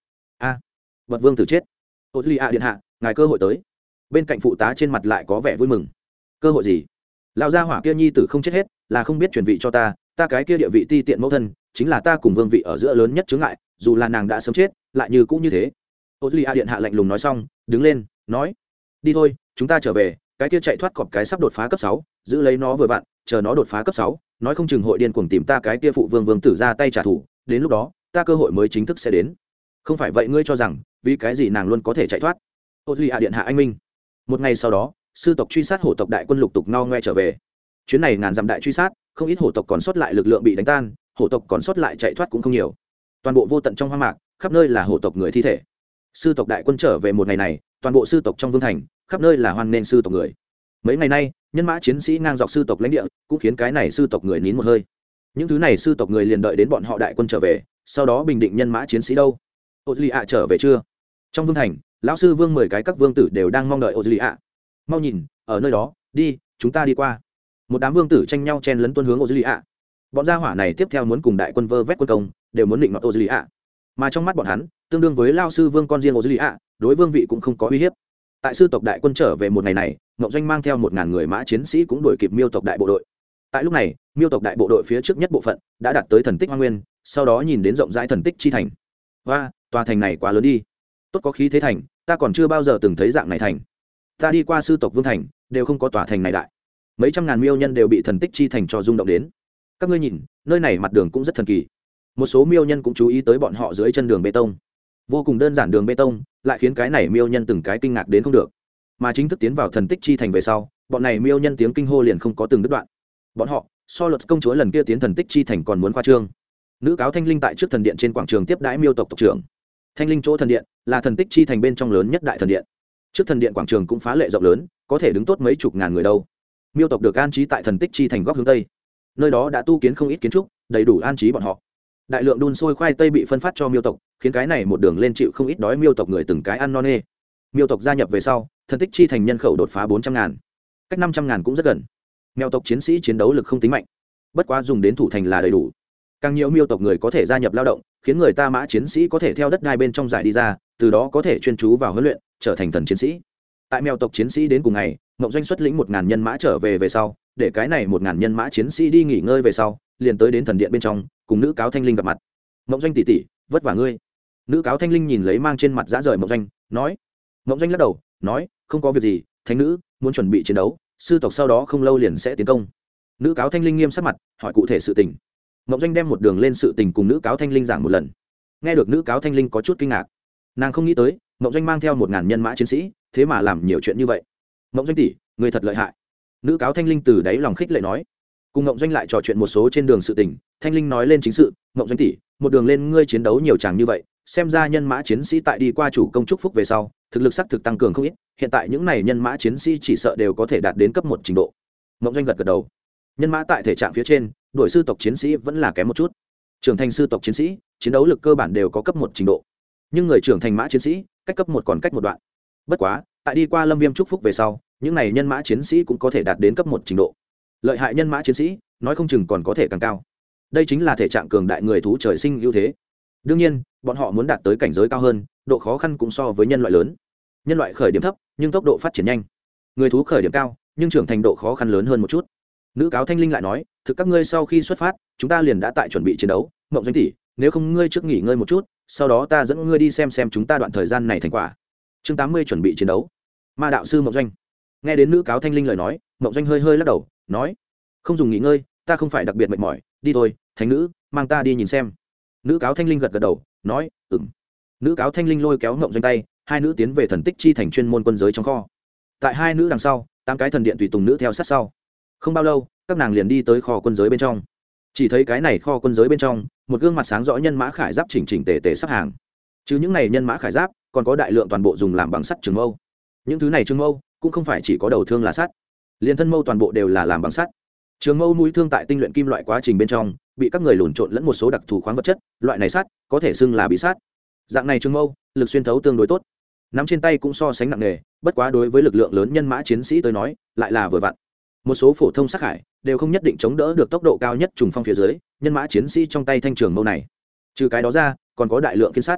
bợt vương tử chết. Ô duy ạ điện hạ, ngài cơ hội tới. Bên cạnh phụ tá trên mặt lại có vẻ vui mừng. Cơ hội gì? Lão gia hỏa kia nhi tử không chết hết, là không biết chuyển vị cho ta cái kia địa vị ti tiện mẫu thân chính là ta cùng vương vị ở giữa lớn nhất chướng ngại, dù là nàng đã sớm chết lại như cũng như thế. Ô duy ạ điện hạ lạnh lùng nói xong đứng lên nói, đi thôi chúng ta trở về, cái kia chạy thoát cọp cái sắp đột phá cấp 6, giữ lấy nó vừa vặn, chờ nó đột phá cấp 6, nói không chừng hội điên cuồng tìm ta cái kia phụ vương vương tử ra tay trả thù, đến lúc đó ta cơ hội mới chính thức sẽ đến. Không phải vậy ngươi cho rằng vì cái gì nàng luôn có thể chạy thoát? Ô duy ạ điện hạ anh minh. Một ngày sau đó, sư tộc truy sát hổ tộc đại quân lục tục no ngoe trở về. Chuyến này ngàn dặm đại truy sát, không ít hổ tộc còn sót lại lực lượng bị đánh tan, hổ tộc còn sót lại chạy thoát cũng không nhiều. Toàn bộ vô tận trong hoang mạc, khắp nơi là hổ tộc người thi thể. Sư tộc đại quân trở về một ngày này, toàn bộ sư tộc trong vương thành, khắp nơi là hoan nghênh sư tộc người. Mấy ngày nay, nhân mã chiến sĩ ngang dọc sư tộc lãnh địa, cũng khiến cái này sư tộc người nín một hơi. Những thứ này sư tộc người liền đợi đến bọn họ đại quân trở về, sau đó bình định nhân mã chiến sĩ đâu. Ô duy ạ trở về chưa? Trong vương thành, lão sư vương 10 cái các vương tử đều đang mong đợi ô duy ạ. Mau nhìn, ở nơi đó, đi, chúng ta đi qua. Một đám vương tử tranh nhau chen lấn tuân hướng ô duy ạ. Bọn gia hỏa này tiếp theo muốn cùng đại quân vơ vét quân công, đều muốn định nọt ô duy ạ. Mà trong mắt bọn hắn, tương đương với lão sư vương con riêng ô duy ạ, đối vương vị cũng không có uy hiếp. Tại sư tộc đại quân trở về một ngày này, Ngọc Doanh mang theo 1000 người mã chiến sĩ cũng đuổi kịp Miêu tộc đại bộ đội. Tại lúc này, Miêu tộc đại bộ đội phía trước nhất bộ phận đã đạt tới thần tích Hoa Nguyên, sau đó nhìn đến rộng rãi thần tích chi thành. Hoa, tòa thành này quá lớn đi. Tốt có khí thế thành, ta còn chưa bao giờ từng thấy dạng này thành. Ta đi qua sư tộc vương thành, đều không có tòa thành này đại. Mấy trăm ngàn miêu nhân đều bị thần tích chi thành cho rung động đến. Các ngươi nhìn, nơi này mặt đường cũng rất thần kỳ. Một số miêu nhân cũng chú ý tới bọn họ dưới chân đường bê tông. Vô cùng đơn giản đường bê tông, lại khiến cái này miêu nhân từng cái kinh ngạc đến không được. Mà chính thức tiến vào thần tích chi thành về sau, bọn này miêu nhân tiếng kinh hô liền không có từng đứt đoạn. Bọn họ, so luật công chúa lần kia tiến thần tích chi thành còn muốn khoa trương. Nữ cáo Thanh Linh tại trước thần điện trên quảng trường tiếp đãi miêu tộc tộc trưởng. Thanh Linh chỗ thần điện là thần tích chi thành bên trong lớn nhất đại thần điện. Trước thần điện quảng trường cũng phá lệ rộng lớn, có thể đứng tốt mấy chục ngàn người đâu. Miêu tộc được an trí tại thần tích chi thành góc hướng tây, nơi đó đã tu kiến không ít kiến trúc, đầy đủ an trí bọn họ. Đại lượng đun sôi khoai tây bị phân phát cho miêu tộc, khiến cái này một đường lên chịu không ít đói miêu tộc người từng cái ăn no nê. Miêu tộc gia nhập về sau, thần tích chi thành nhân khẩu đột phá 400.000, cách 500.000 cũng rất gần. Mèo tộc chiến sĩ chiến đấu lực không tính mạnh, bất quá dùng đến thủ thành là đầy đủ. Càng nhiều miêu tộc người có thể gia nhập lao động, khiến người ta mã chiến sĩ có thể theo đất đai bên trong giải đi ra, từ đó có thể chuyên chú vào huấn luyện, trở thành thần chiến sĩ. Tại mèo tộc chiến sĩ đến cùng ngày, Ngộng Doanh xuất lĩnh 1000 nhân mã trở về sau, để cái này 1000 nhân mã chiến sĩ đi nghỉ ngơi về sau, liền tới đến thần điện bên trong, cùng nữ cáo Thanh Linh gặp mặt. Ngộng Doanh tỷ tỷ, vất vả ngươi. Nữ cáo Thanh Linh nhìn lấy mang trên mặt dã rời Ngộng Doanh, nói. Ngộng Doanh lắc đầu, nói, không có việc gì, thánh nữ muốn chuẩn bị chiến đấu, sư tộc sau đó không lâu liền sẽ tiến công. Nữ cáo Thanh Linh nghiêm sắc mặt, hỏi cụ thể sự tình. Ngộng Doanh đem một đường lên sự tình cùng nữ cáo Thanh Linh giảng một lần. Nghe được nữ cáo Thanh Linh có chút kinh ngạc, nàng không nghĩ tới Ngộng Doanh mang theo 1000 nhân mã chiến sĩ, thế mà làm nhiều chuyện như vậy. Ngộng Doanh tỷ, người thật lợi hại. Nữ cáo Thanh Linh từ đáy lòng khích lệ nói. Cùng Ngộng Doanh lại trò chuyện một số trên đường sự tình, Thanh Linh nói lên chính sự. Ngộng Doanh tỷ, một đường lên ngươi chiến đấu nhiều chàng như vậy, xem ra nhân mã chiến sĩ tại đi qua chủ công chúc phúc về sau, thực lực sắc thực tăng cường không ít, hiện tại những này nhân mã chiến sĩ chỉ sợ đều có thể đạt đến cấp 1 trình độ. Ngộng Doanh gật gật đầu. Nhân mã tại thể trạng phía trên, đội sư tộc chiến sĩ vẫn là kém một chút. Trưởng thành sư tộc chiến sĩ, chiến đấu lực cơ bản đều có cấp 1 trình độ. Nhưng người trưởng thành mã chiến sĩ, cách cấp 1 còn cách một đoạn. Bất quá, tại đi qua Lâm Viêm chúc phúc về sau, những này nhân mã chiến sĩ cũng có thể đạt đến cấp 1 trình độ. Lợi hại nhân mã chiến sĩ, nói không chừng còn có thể càng cao. Đây chính là thể trạng cường đại người thú trời sinh ưu thế. Đương nhiên, bọn họ muốn đạt tới cảnh giới cao hơn, độ khó khăn cũng so với nhân loại lớn. Nhân loại khởi điểm thấp, nhưng tốc độ phát triển nhanh. Người thú khởi điểm cao, nhưng trưởng thành độ khó khăn lớn hơn một chút. Nữ cáo Thanh Linh lại nói, thực các ngươi sau khi xuất phát, chúng ta liền đã tại chuẩn bị chiến đấu. Ngộng Doanh tỷ, nếu không ngươi trước nghỉ ngơi một chút, sau đó ta dẫn ngươi đi xem chúng ta đoạn thời gian này thành quả. Chương 80 chuẩn bị chiến đấu. Ma đạo sư Ngộng Doanh. Nghe đến nữ cáo Thanh Linh lời nói, Ngộng Doanh hơi hơi lắc đầu, nói, không dùng nghỉ ngơi, ta không phải đặc biệt mệt mỏi, đi thôi, thánh nữ, mang ta đi nhìn xem. Nữ cáo Thanh Linh gật gật đầu, nói, ừm. Nữ cáo Thanh Linh lôi kéo Ngộng Doanh tay, hai nữ tiến về thần tích chi thành chuyên môn quân giới trong kho. Tại hai nữ đằng sau, 8 cái thần điện tùy tùng nữ theo sát sau. Không bao lâu, các nàng liền đi tới kho quân giới bên trong. Chỉ thấy cái này kho quân giới bên trong, một gương mặt sáng rõ nhân mã khải giáp chỉnh chỉnh tề tề sắp hàng. Chứ những này nhân mã khải giáp, còn có đại lượng toàn bộ dùng làm bằng sắt trường mâu. Những thứ này trường mâu cũng không phải chỉ có đầu thương là sắt, liền thân mâu toàn bộ đều là làm bằng sắt. Trường mâu mũi thương tại tinh luyện kim loại quá trình bên trong, bị các người lùn trộn lẫn một số đặc thù khoáng vật chất, loại này sắt có thể xưng là bị sắt. Dạng này trường mâu, lực xuyên thấu tương đối tốt. Nắm trên tay cũng so sánh nặng nề, bất quá đối với lực lượng lớn nhân mã chiến sĩ tới nói, lại là vừa vặn. Một số phổ thông sắc hải đều không nhất định chống đỡ được tốc độ cao nhất trùng phong phía dưới, nhân mã chiến sĩ trong tay thanh trường mâu này. Trừ cái đó ra, còn có đại lượng kiên sắt.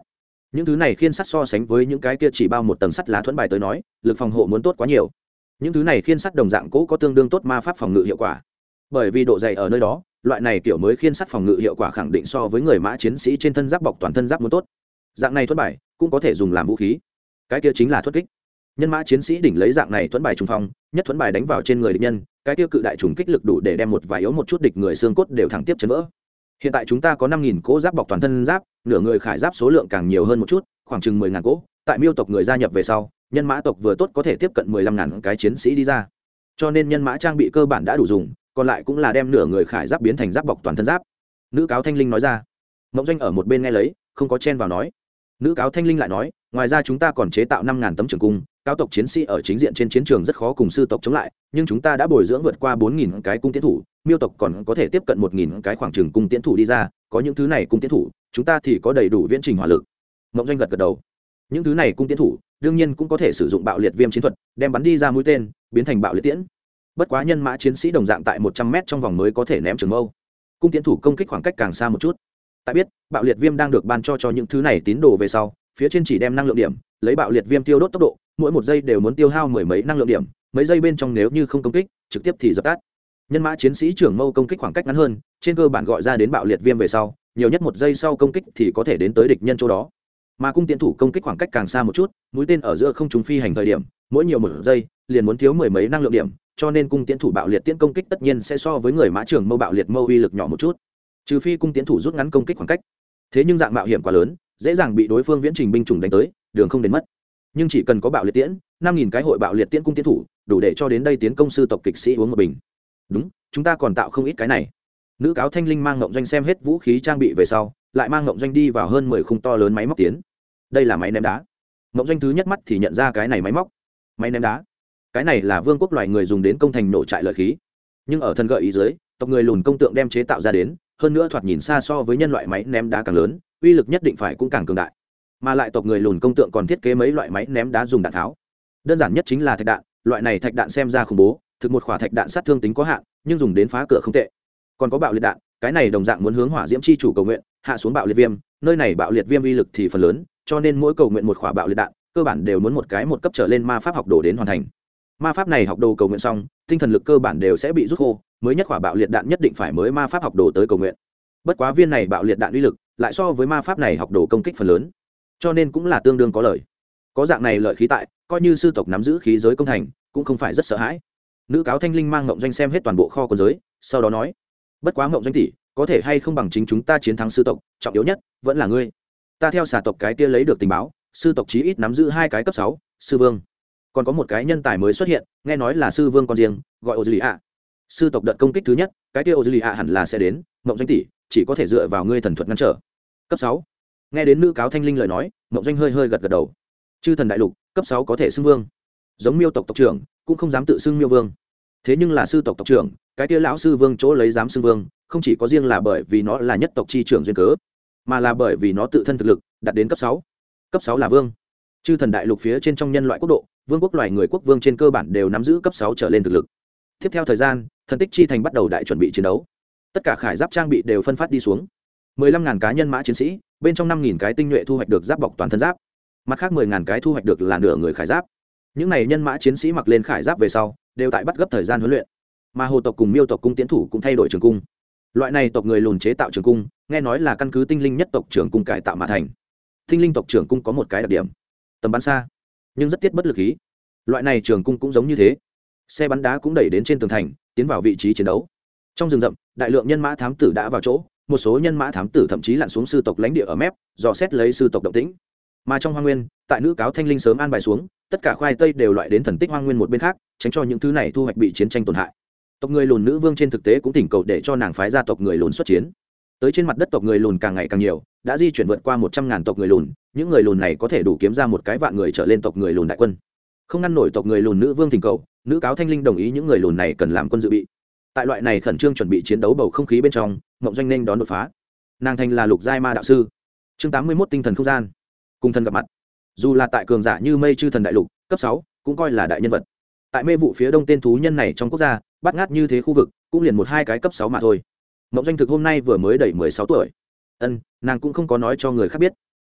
những thứ này khiên sắt so sánh với những cái kia chỉ bao một tầng sắt lá thuẫn bài tới nói lực phòng hộ muốn tốt quá nhiều. Những thứ này khiên sắt đồng dạng cũ có tương đương tốt ma pháp phòng ngự hiệu quả, bởi vì độ dày ở nơi đó, loại này kiểu mới khiên sắt phòng ngự hiệu quả khẳng định so với người mã chiến sĩ trên thân giáp bọc toàn thân giáp muốn tốt. Dạng này thuẫn bài cũng có thể dùng làm vũ khí, cái kia chính là thuẫn kích. Nhân mã chiến sĩ đỉnh lấy dạng này thuẫn bài trùng phong, nhất thuẫn bài đánh vào trên người địch nhân, cái kia cự đại trùng kích lực đủ để đem một vài yếu một chút địch người xương cốt đều thẳng tiếp chấn vỡ. Hiện tại chúng ta có 5.000 cỗ giáp bọc toàn thân giáp, nửa người khải giáp số lượng càng nhiều hơn một chút, khoảng chừng 10.000 cỗ. Tại Miêu tộc người gia nhập về sau, nhân mã tộc vừa tốt có thể tiếp cận 15.000 cái chiến sĩ đi ra. Cho nên nhân mã trang bị cơ bản đã đủ dùng, còn lại cũng là đem nửa người khải giáp biến thành giáp bọc toàn thân giáp. Nữ cáo Thanh Linh nói ra. Mộng Doanh ở một bên nghe lấy, không có chen vào nói. Nữ cáo Thanh Linh lại nói, ngoài ra chúng ta còn chế tạo 5.000 tấm trường cung, cáo tộc chiến sĩ ở chính diện trên chiến trường rất khó cùng sư tộc chống lại, nhưng chúng ta đã bồi dưỡng vượt qua 4.000 cái cung tiến thủ, Miêu tộc còn có thể tiếp cận 1.000 cái khoảng trường cung tiến thủ đi ra, có những thứ này cung tiến thủ, chúng ta thì có đầy đủ viễn trình hỏa lực. Mộng Doanh gật gật đầu. Những thứ này cung tiến thủ, đương nhiên cũng có thể sử dụng bạo liệt viêm chiến thuật, đem bắn đi ra mũi tên, biến thành bạo liệt tiễn. Bất quá nhân mã chiến sĩ đồng dạng tại 100m trong vòng mới có thể ném trường mâu. Cung tiến thủ công kích khoảng cách càng xa một chút. Tại biết, bạo liệt viêm đang được ban cho những thứ này tín đồ về sau, phía trên chỉ đem năng lượng điểm, lấy bạo liệt viêm tiêu đốt tốc độ, mỗi một giây đều muốn tiêu hao mười mấy năng lượng điểm, mấy giây bên trong nếu như không công kích, trực tiếp thì dập tắt. Nhân mã chiến sĩ trưởng mâu công kích khoảng cách ngắn hơn, trên cơ bản gọi ra đến bạo liệt viêm về sau, nhiều nhất một giây sau công kích thì có thể đến tới địch nhân chỗ đó. Mà cung tiến thủ công kích khoảng cách càng xa một chút, mũi tên ở giữa không trung phi hành thời điểm, mỗi nhiều một giây liền muốn thiếu mười mấy năng lượng điểm, cho nên cung tiến thủ bạo liệt tiễn công kích tất nhiên sẽ so với người mã trưởng mâu bạo liệt mâu uy lực nhỏ một chút. Trừ phi cung tiến thủ rút ngắn công kích khoảng cách. Thế nhưng dạng mạo hiểm quá lớn, dễ dàng bị đối phương viễn trình binh chủng đánh tới, đường không đến mất. Nhưng chỉ cần có bạo liệt tiễn, 5.000 cái hội bạo liệt tiễn cung tiến thủ, đủ để cho đến đây tiến công sư tộc kịch sĩ uống một bình. Đúng, chúng ta còn tạo không ít cái này. Nữ cáo Thanh Linh mang Ngộng Doanh xem hết vũ khí trang bị về sau, lại mang Ngộng Doanh đi vào hơn 10 khung to lớn máy móc tiến. Đây là máy ném đá. Ngộng Doanh thứ nhất mắt thì nhận ra cái này máy móc. Máy ném đá. Cái này là vương quốc loài người dùng đến công thành nổ trại lợi khí. Nhưng ở thân gợi ý dưới, tộc người lùn công tượng đem chế tạo ra đến, hơn nữa thoạt nhìn xa so với nhân loại máy ném đá càng lớn, uy lực nhất định phải cũng càng cường đại. Mà lại tộc người lùn công tượng còn thiết kế mấy loại máy ném đá dùng đạn tháo. Đơn giản nhất chính là thạch đạn, loại này thạch đạn xem ra khủng bố, thực một quả thạch đạn sát thương tính có hạn, nhưng dùng đến phá cửa không tệ. Còn có bạo liệt đạn, cái này đồng dạng muốn hướng hỏa diễm chi chủ cầu nguyện, hạ xuống bạo liệt viêm, nơi này bạo liệt viêm uy lực thì phần lớn, cho nên mỗi cầu nguyện một quả bạo liệt đạn, cơ bản đều muốn một cái một cấp trở lên ma pháp học đồ đến hoàn thành. Ma pháp này học đồ cầu nguyện xong, tinh thần lực cơ bản đều sẽ bị rút khô, mới nhất quả bạo liệt đạn nhất định phải mới ma pháp học đồ tới cầu nguyện. Bất quá viên này bạo liệt đạn uy lực lại so với ma pháp này học đồ công kích phần lớn, cho nên cũng là tương đương có lợi. Có dạng này lợi khí tại, coi như sư tộc nắm giữ khí giới công thành, cũng không phải rất sợ hãi. Nữ cáo Thanh Linh mang Ngộng Doanh xem hết toàn bộ kho quân giới, sau đó nói: bất quá Ngộng Doanh tỷ, có thể hay không bằng chính chúng ta chiến thắng sư tộc, trọng yếu nhất vẫn là ngươi. Ta theo xà tộc cái kia lấy được tình báo, sư tộc chí ít nắm giữ 2 cái cấp 6 sư vương, còn có một cái nhân tài mới xuất hiện, nghe nói là sư vương con riêng, gọi Ozilia. Sư tộc đợt công kích thứ nhất, cái kia Ozilia hẳn là sẽ đến, Ngộng Doanh tỷ, chỉ có thể dựa vào ngươi thần thuật ngăn trở. Cấp 6. Nghe đến nữ cáo Thanh Linh lời nói, Ngộng Doanh hơi hơi gật gật đầu. Chư thần đại lục, cấp 6 có thể xưng vương. Giống Miêu tộc tộc trưởng, cũng không dám tự xưng Miêu vương. Thế nhưng là sư tộc tộc trưởng, cái kia lão sư vương chỗ lấy dám xưng vương, không chỉ có riêng là bởi vì nó là nhất tộc chi trưởng duyên cớ, mà là bởi vì nó tự thân thực lực đạt đến cấp 6. Cấp 6 là vương. Chư thần đại lục phía trên trong nhân loại quốc độ, vương quốc loài người quốc vương trên cơ bản đều nắm giữ cấp 6 trở lên thực lực. Tiếp theo thời gian, thần tích chi thành bắt đầu đại chuẩn bị chiến đấu. Tất cả khải giáp trang bị đều phân phát đi xuống. 15.000 cá nhân mã chiến sĩ, bên trong 5.000 cái tinh nhuệ thu hoạch được giáp bọc toàn thân giáp. Mặt khác 10.000 cái thu hoạch được là nửa người khải giáp. Những này nhân mã chiến sĩ mặc lên khải giáp về sau, đều tại bắt gấp thời gian huấn luyện. Mà Hồ tộc cùng Miêu tộc cung tiến thủ cũng thay đổi trường cung. Loại này tộc người lùn chế tạo trường cung, nghe nói là căn cứ tinh linh nhất tộc trường cung cải tạo mà thành. Tinh linh tộc trường cung có một cái đặc điểm, tầm bắn xa, nhưng rất tiết bất lực khí. Loại này trường cung cũng giống như thế. Xe bắn đá cũng đẩy đến trên tường thành, tiến vào vị trí chiến đấu. Trong rừng rậm, đại lượng nhân mã thám tử đã vào chỗ, một số nhân mã thám tử thậm chí lặn xuống sư tộc lãnh địa ở mép, dò xét lấy sư tộc động tĩnh. Mà trong hoang nguyên, tại nữ cáo Thanh Linh sớm an bài xuống, tất cả khoai tây đều loại đến thần tích hoang nguyên một bên khác, tránh cho những thứ này thu hoạch bị chiến tranh tổn hại. Tộc người lùn nữ vương trên thực tế cũng thỉnh cầu để cho nàng phái ra tộc người lùn xuất chiến. Tới trên mặt đất tộc người lùn càng ngày càng nhiều, đã di chuyển vượt qua 100.000 tộc người lùn, những người lùn này có thể đủ kiếm ra một cái vạn người trở lên tộc người lùn đại quân. Không ngăn nổi tộc người lùn nữ vương thỉnh cầu, nữ cáo Thanh Linh đồng ý những người lùn này cần làm quân dự bị. Tại loại này khẩn trương chuẩn bị chiến đấu bầu không khí bên trong, Ngộng Doanh nên đón đột phá. Nàng thành là lục giai ma đạo sư. Chương 81 tinh thần không gian. Cùng thần gặp mặt. Dù là tại cường giả như mây chư thần đại lục, cấp 6, cũng coi là đại nhân vật. Tại mê vụ phía đông tên thú nhân này trong quốc gia, bắt ngát như thế khu vực, cũng liền 1-2 cái cấp 6 mà thôi. Ngộng Doanh thực hôm nay vừa mới đầy 16 tuổi. Nàng cũng không có nói cho người khác biết.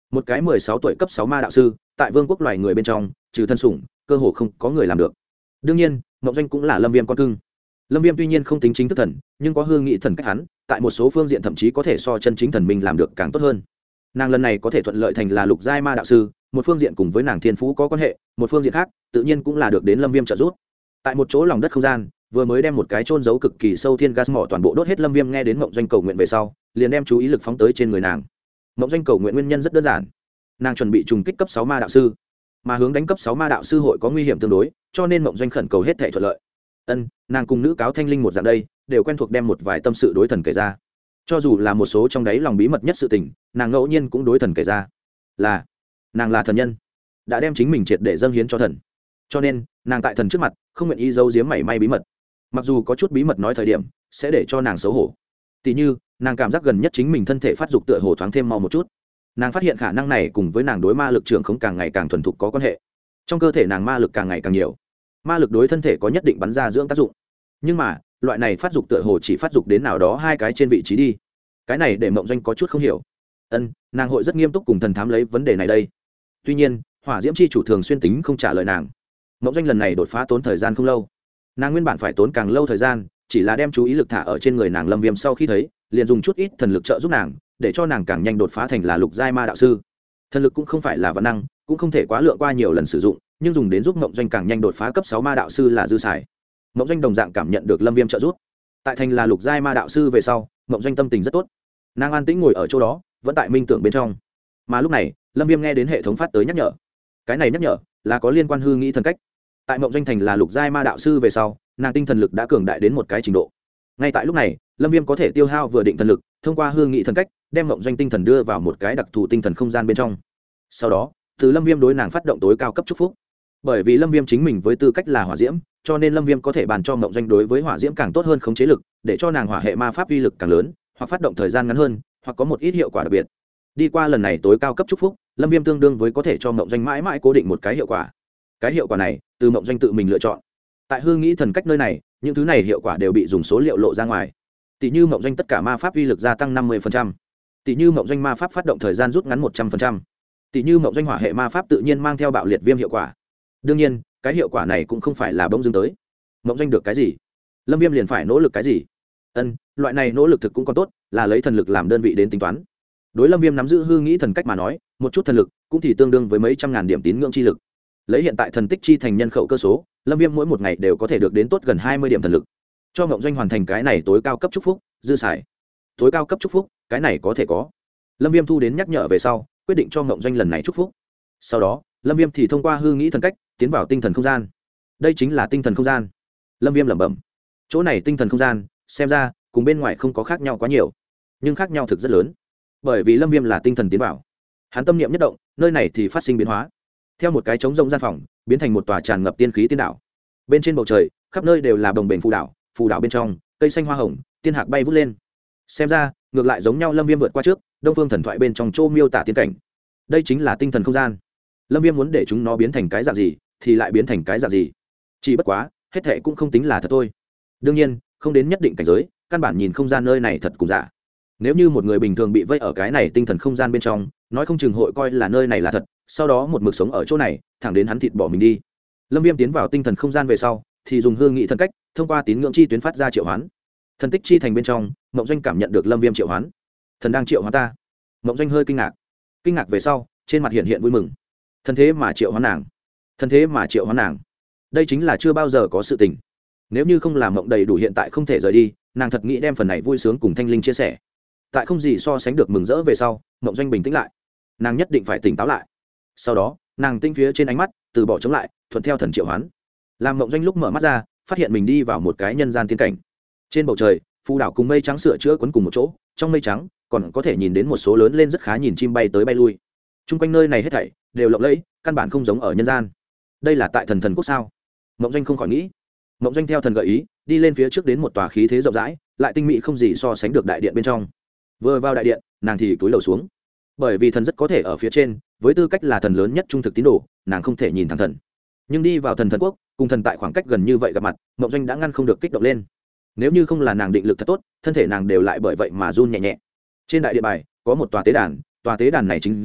một cái 16 tuổi cấp 6 ma đạo sư tại vương quốc loài người bên trong trừ thân sủng cơ hồ không có người làm được. Đương nhiên mộng doanh cũng là lâm viêm con cưng. Lâm viêm tuy nhiên không tính chính thức thần, nhưng có hư nghị thần cách hắn tại một số phương diện thậm chí có thể so chân chính thần minh làm được càng tốt hơn. Nàng lần này có thể thuận lợi thành là lục giai ma đạo sư, một phương diện cùng với nàng thiên phú có quan hệ, một phương diện khác tự nhiên cũng là được đến lâm viêm trợ giúp. Tại một chỗ lòng đất không gian vừa mới đem một cái chôn giấu cực kỳ sâu thiên gas mỏ toàn bộ đốt hết, lâm viêm nghe đến mộng doanh cầu nguyện về sau liền đem chú ý lực phóng tới trên người nàng. Mộng doanh cầu nguyện nguyên nhân rất đơn giản, nàng chuẩn bị trùng kích cấp 6 ma đạo sư, mà hướng đánh cấp 6 ma đạo sư hội có nguy hiểm tương đối, cho nên mộng doanh khẩn cầu hết thể thuận lợi. Nàng cùng nữ cáo thanh linh một dạng đây đều quen thuộc đem một vài tâm sự đối thần kể ra, cho dù là một số trong đáy lòng bí mật nhất sự tình nàng ngẫu nhiên cũng đối thần kể ra. Nàng là thần nhân, đã đem chính mình triệt để dâng hiến cho thần, cho nên nàng tại thần trước mặt không nguyện ý giấu giếm mảy may bí mật, mặc dù có chút bí mật nói thời điểm sẽ để cho nàng xấu hổ. Tỉ như nàng cảm giác gần nhất chính mình thân thể phát dục tựa hồ thoáng thêm mau một chút, nàng phát hiện khả năng này cùng với nàng đối ma lực trưởng không càng ngày càng thuần thục có quan hệ. Trong cơ thể nàng ma lực càng ngày càng nhiều, ma lực đối thân thể có nhất định bắn ra dưỡng tác dụng, nhưng mà loại này phát dục tựa hồ chỉ phát dục đến nào đó hai cái trên vị trí đi. Cái này để mộng doanh có chút không hiểu. Nàng hội rất nghiêm túc cùng thần thám lấy vấn đề này đây. Tuy nhiên hỏa diễm chi chủ thường xuyên tính không trả lời nàng. Mộng doanh lần này đột phá tốn thời gian không lâu, nàng nguyên bản phải tốn càng lâu thời gian, chỉ là đem chú ý lực thả ở trên người nàng. Lâm viêm sau khi thấy liền dùng chút ít thần lực trợ giúp nàng, để cho nàng càng nhanh đột phá thành là lục giai ma đạo sư. Thần lực cũng không phải là vạn năng, cũng không thể quá lượng qua nhiều lần sử dụng, nhưng dùng đến giúp mộng doanh càng nhanh đột phá cấp 6 ma đạo sư là dư xài. Mộng doanh đồng dạng cảm nhận được lâm viêm trợ giúp, tại thành là lục giai ma đạo sư về sau mộng doanh tâm tình rất tốt, nàng an tĩnh ngồi ở chỗ đó vẫn tại minh tưởng bên trong. Mà lúc này lâm viêm nghe đến hệ thống phát tới nhắc nhở, cái này nhắc nhở là có liên quan hư nghĩ thần cách. Tại mộng doanh thành là lục giai ma đạo sư về sau, nàng tinh thần lực đã cường đại đến một cái trình độ. Ngay tại lúc này lâm viêm có thể tiêu hao vừa định thần lực, thông qua hư nghĩ thần cách đem mộng doanh tinh thần đưa vào một cái đặc thù tinh thần không gian bên trong. Sau đó từ lâm viêm đối nàng phát động tối cao cấp chúc phúc. Bởi vì lâm viêm chính mình với tư cách là hỏa diễm, cho nên lâm viêm có thể bàn cho mộng doanh đối với hỏa diễm càng tốt hơn khống chế lực, để cho nàng hỏa hệ ma pháp uy lực càng lớn, hoặc phát động thời gian ngắn hơn, hoặc có một ít hiệu quả đặc biệt. Đi qua lần này tối cao cấp chúc phúc, lâm viêm tương đương với có thể cho mộng doanh mãi mãi cố định một cái hiệu quả. Cái hiệu quả này từ mộng doanh tự mình lựa chọn. Tại hư nghĩ thần cách nơi này, những thứ này hiệu quả đều bị dùng số liệu lộ ra ngoài. Tỷ như mộng doanh tất cả ma pháp uy lực gia tăng 50%, tỷ như mộng doanh ma pháp phát động thời gian rút ngắn 100%, tỷ như mộng doanh hỏa hệ ma pháp tự nhiên mang theo bạo liệt viêm hiệu quả. Đương nhiên cái hiệu quả này cũng không phải là bỗng dưng tới. Mộng doanh được cái gì lâm viêm liền phải nỗ lực cái gì. Loại này nỗ lực thực cũng còn tốt, là lấy thần lực làm đơn vị đến tính toán. Đối lâm viêm nắm giữ hư nghĩ thần cách mà nói, một chút thần lực cũng thì tương đương với mấy trăm ngàn điểm tín ngưỡng chi lực. Lấy hiện tại thần tích chi thành nhân khẩu cơ số, lâm viêm mỗi một ngày đều có thể được đến tốt gần 20 điểm thần lực, cho mộng doanh hoàn thành cái này tối cao cấp chúc phúc dư xài. Tối cao cấp chúc phúc cái này có thể có. Lâm viêm thu đến nhắc nhở về sau quyết định cho mộng doanh lần này chúc phúc. Sau đó lâm viêm thì thông qua hư nghĩ thần cách tiến vào tinh thần không gian. Đây chính là tinh thần không gian. Lâm viêm lẩm bẩm, chỗ này tinh thần không gian xem ra cùng bên ngoài không có khác nhau quá nhiều, nhưng khác nhau thực rất lớn. Bởi vì lâm viêm là tinh thần tiến vào, hắn tâm niệm nhất động, nơi này thì phát sinh biến hóa, theo một cái trống rỗng gian phòng biến thành một tòa tràn ngập tiên khí tiên đảo. Bên trên bầu trời khắp nơi đều là bồng bềnh phù đảo bên trong cây xanh hoa hồng, tiên hạc bay vút lên. Xem ra ngược lại giống nhau lâm viêm vượt qua trước đông phương thần thoại bên trong chỗ miêu tả tiên cảnh. Đây chính là tinh thần không gian. Lâm viêm muốn để chúng nó biến thành cái dạng gì thì lại biến thành cái dạng gì, chỉ bất quá hết thệ cũng không tính là thật thôi. Đương nhiên không đến nhất định cảnh giới, căn bản nhìn không gian nơi này thật cùng giả. Nếu như một người bình thường bị vây ở cái này tinh thần không gian bên trong, nói không chừng hội coi là nơi này là thật, sau đó một mực sống ở chỗ này thẳng đến hắn thịt bỏ mình đi. Lâm viêm tiến vào tinh thần không gian về sau thì dùng hương nghị thần cách thông qua tín ngưỡng chi tuyến phát ra triệu hoán. Thần tích chi thành bên trong mộng doanh cảm nhận được lâm viêm triệu hoán. Thần đang triệu hoán ta. Mộng doanh hơi kinh ngạc về sau trên mặt hiện hiện vui mừng. Thần thế mà triệu hoán nàng, thần thế mà triệu hoán nàng, đây chính là chưa bao giờ có sự tình. Nếu như không làm mộng đầy đủ hiện tại không thể rời đi, nàng thật nghĩ đem phần này vui sướng cùng thanh linh chia sẻ. Tại không gì so sánh được mừng rỡ về sau, mộng doanh bình tĩnh lại, nàng nhất định phải tỉnh táo lại. Sau đó nàng tinh phía trên ánh mắt từ bỏ chống lại, thuận theo thần triệu hoán. Làm mộng doanh lúc mở mắt ra, phát hiện mình đi vào một cái nhân gian tiên cảnh. Trên bầu trời phù đảo cùng mây trắng sửa chữa quấn cùng một chỗ, trong mây trắng còn có thể nhìn đến một số lớn lên rất khá nhìn chim bay tới bay lui. Trung quanh nơi này hết thảy đều lộng lẫy, căn bản không giống ở nhân gian. Đây là tại thần quốc sao? Mộng doanh không khỏi nghĩ. Mộng doanh theo thần gợi ý đi lên phía trước đến một tòa khí thế rộng rãi lại tinh mỹ không gì so sánh được đại điện bên trong. Vừa vào đại điện nàng thì cúi đầu xuống, bởi vì thần rất có thể ở phía trên, với tư cách là thần lớn nhất trung thực tín đồ, nàng không thể nhìn thẳng thần. Nhưng đi vào thần quốc cùng thần tại khoảng cách gần như vậy gặp mặt, mộng doanh đã ngăn không được kích động lên. Nếu như không là nàng định lực thật tốt, thân thể nàng đều lại bởi vậy mà run nhẹ nhẹ. Trên đại điện bài có một tòa tế đàn này chính giữa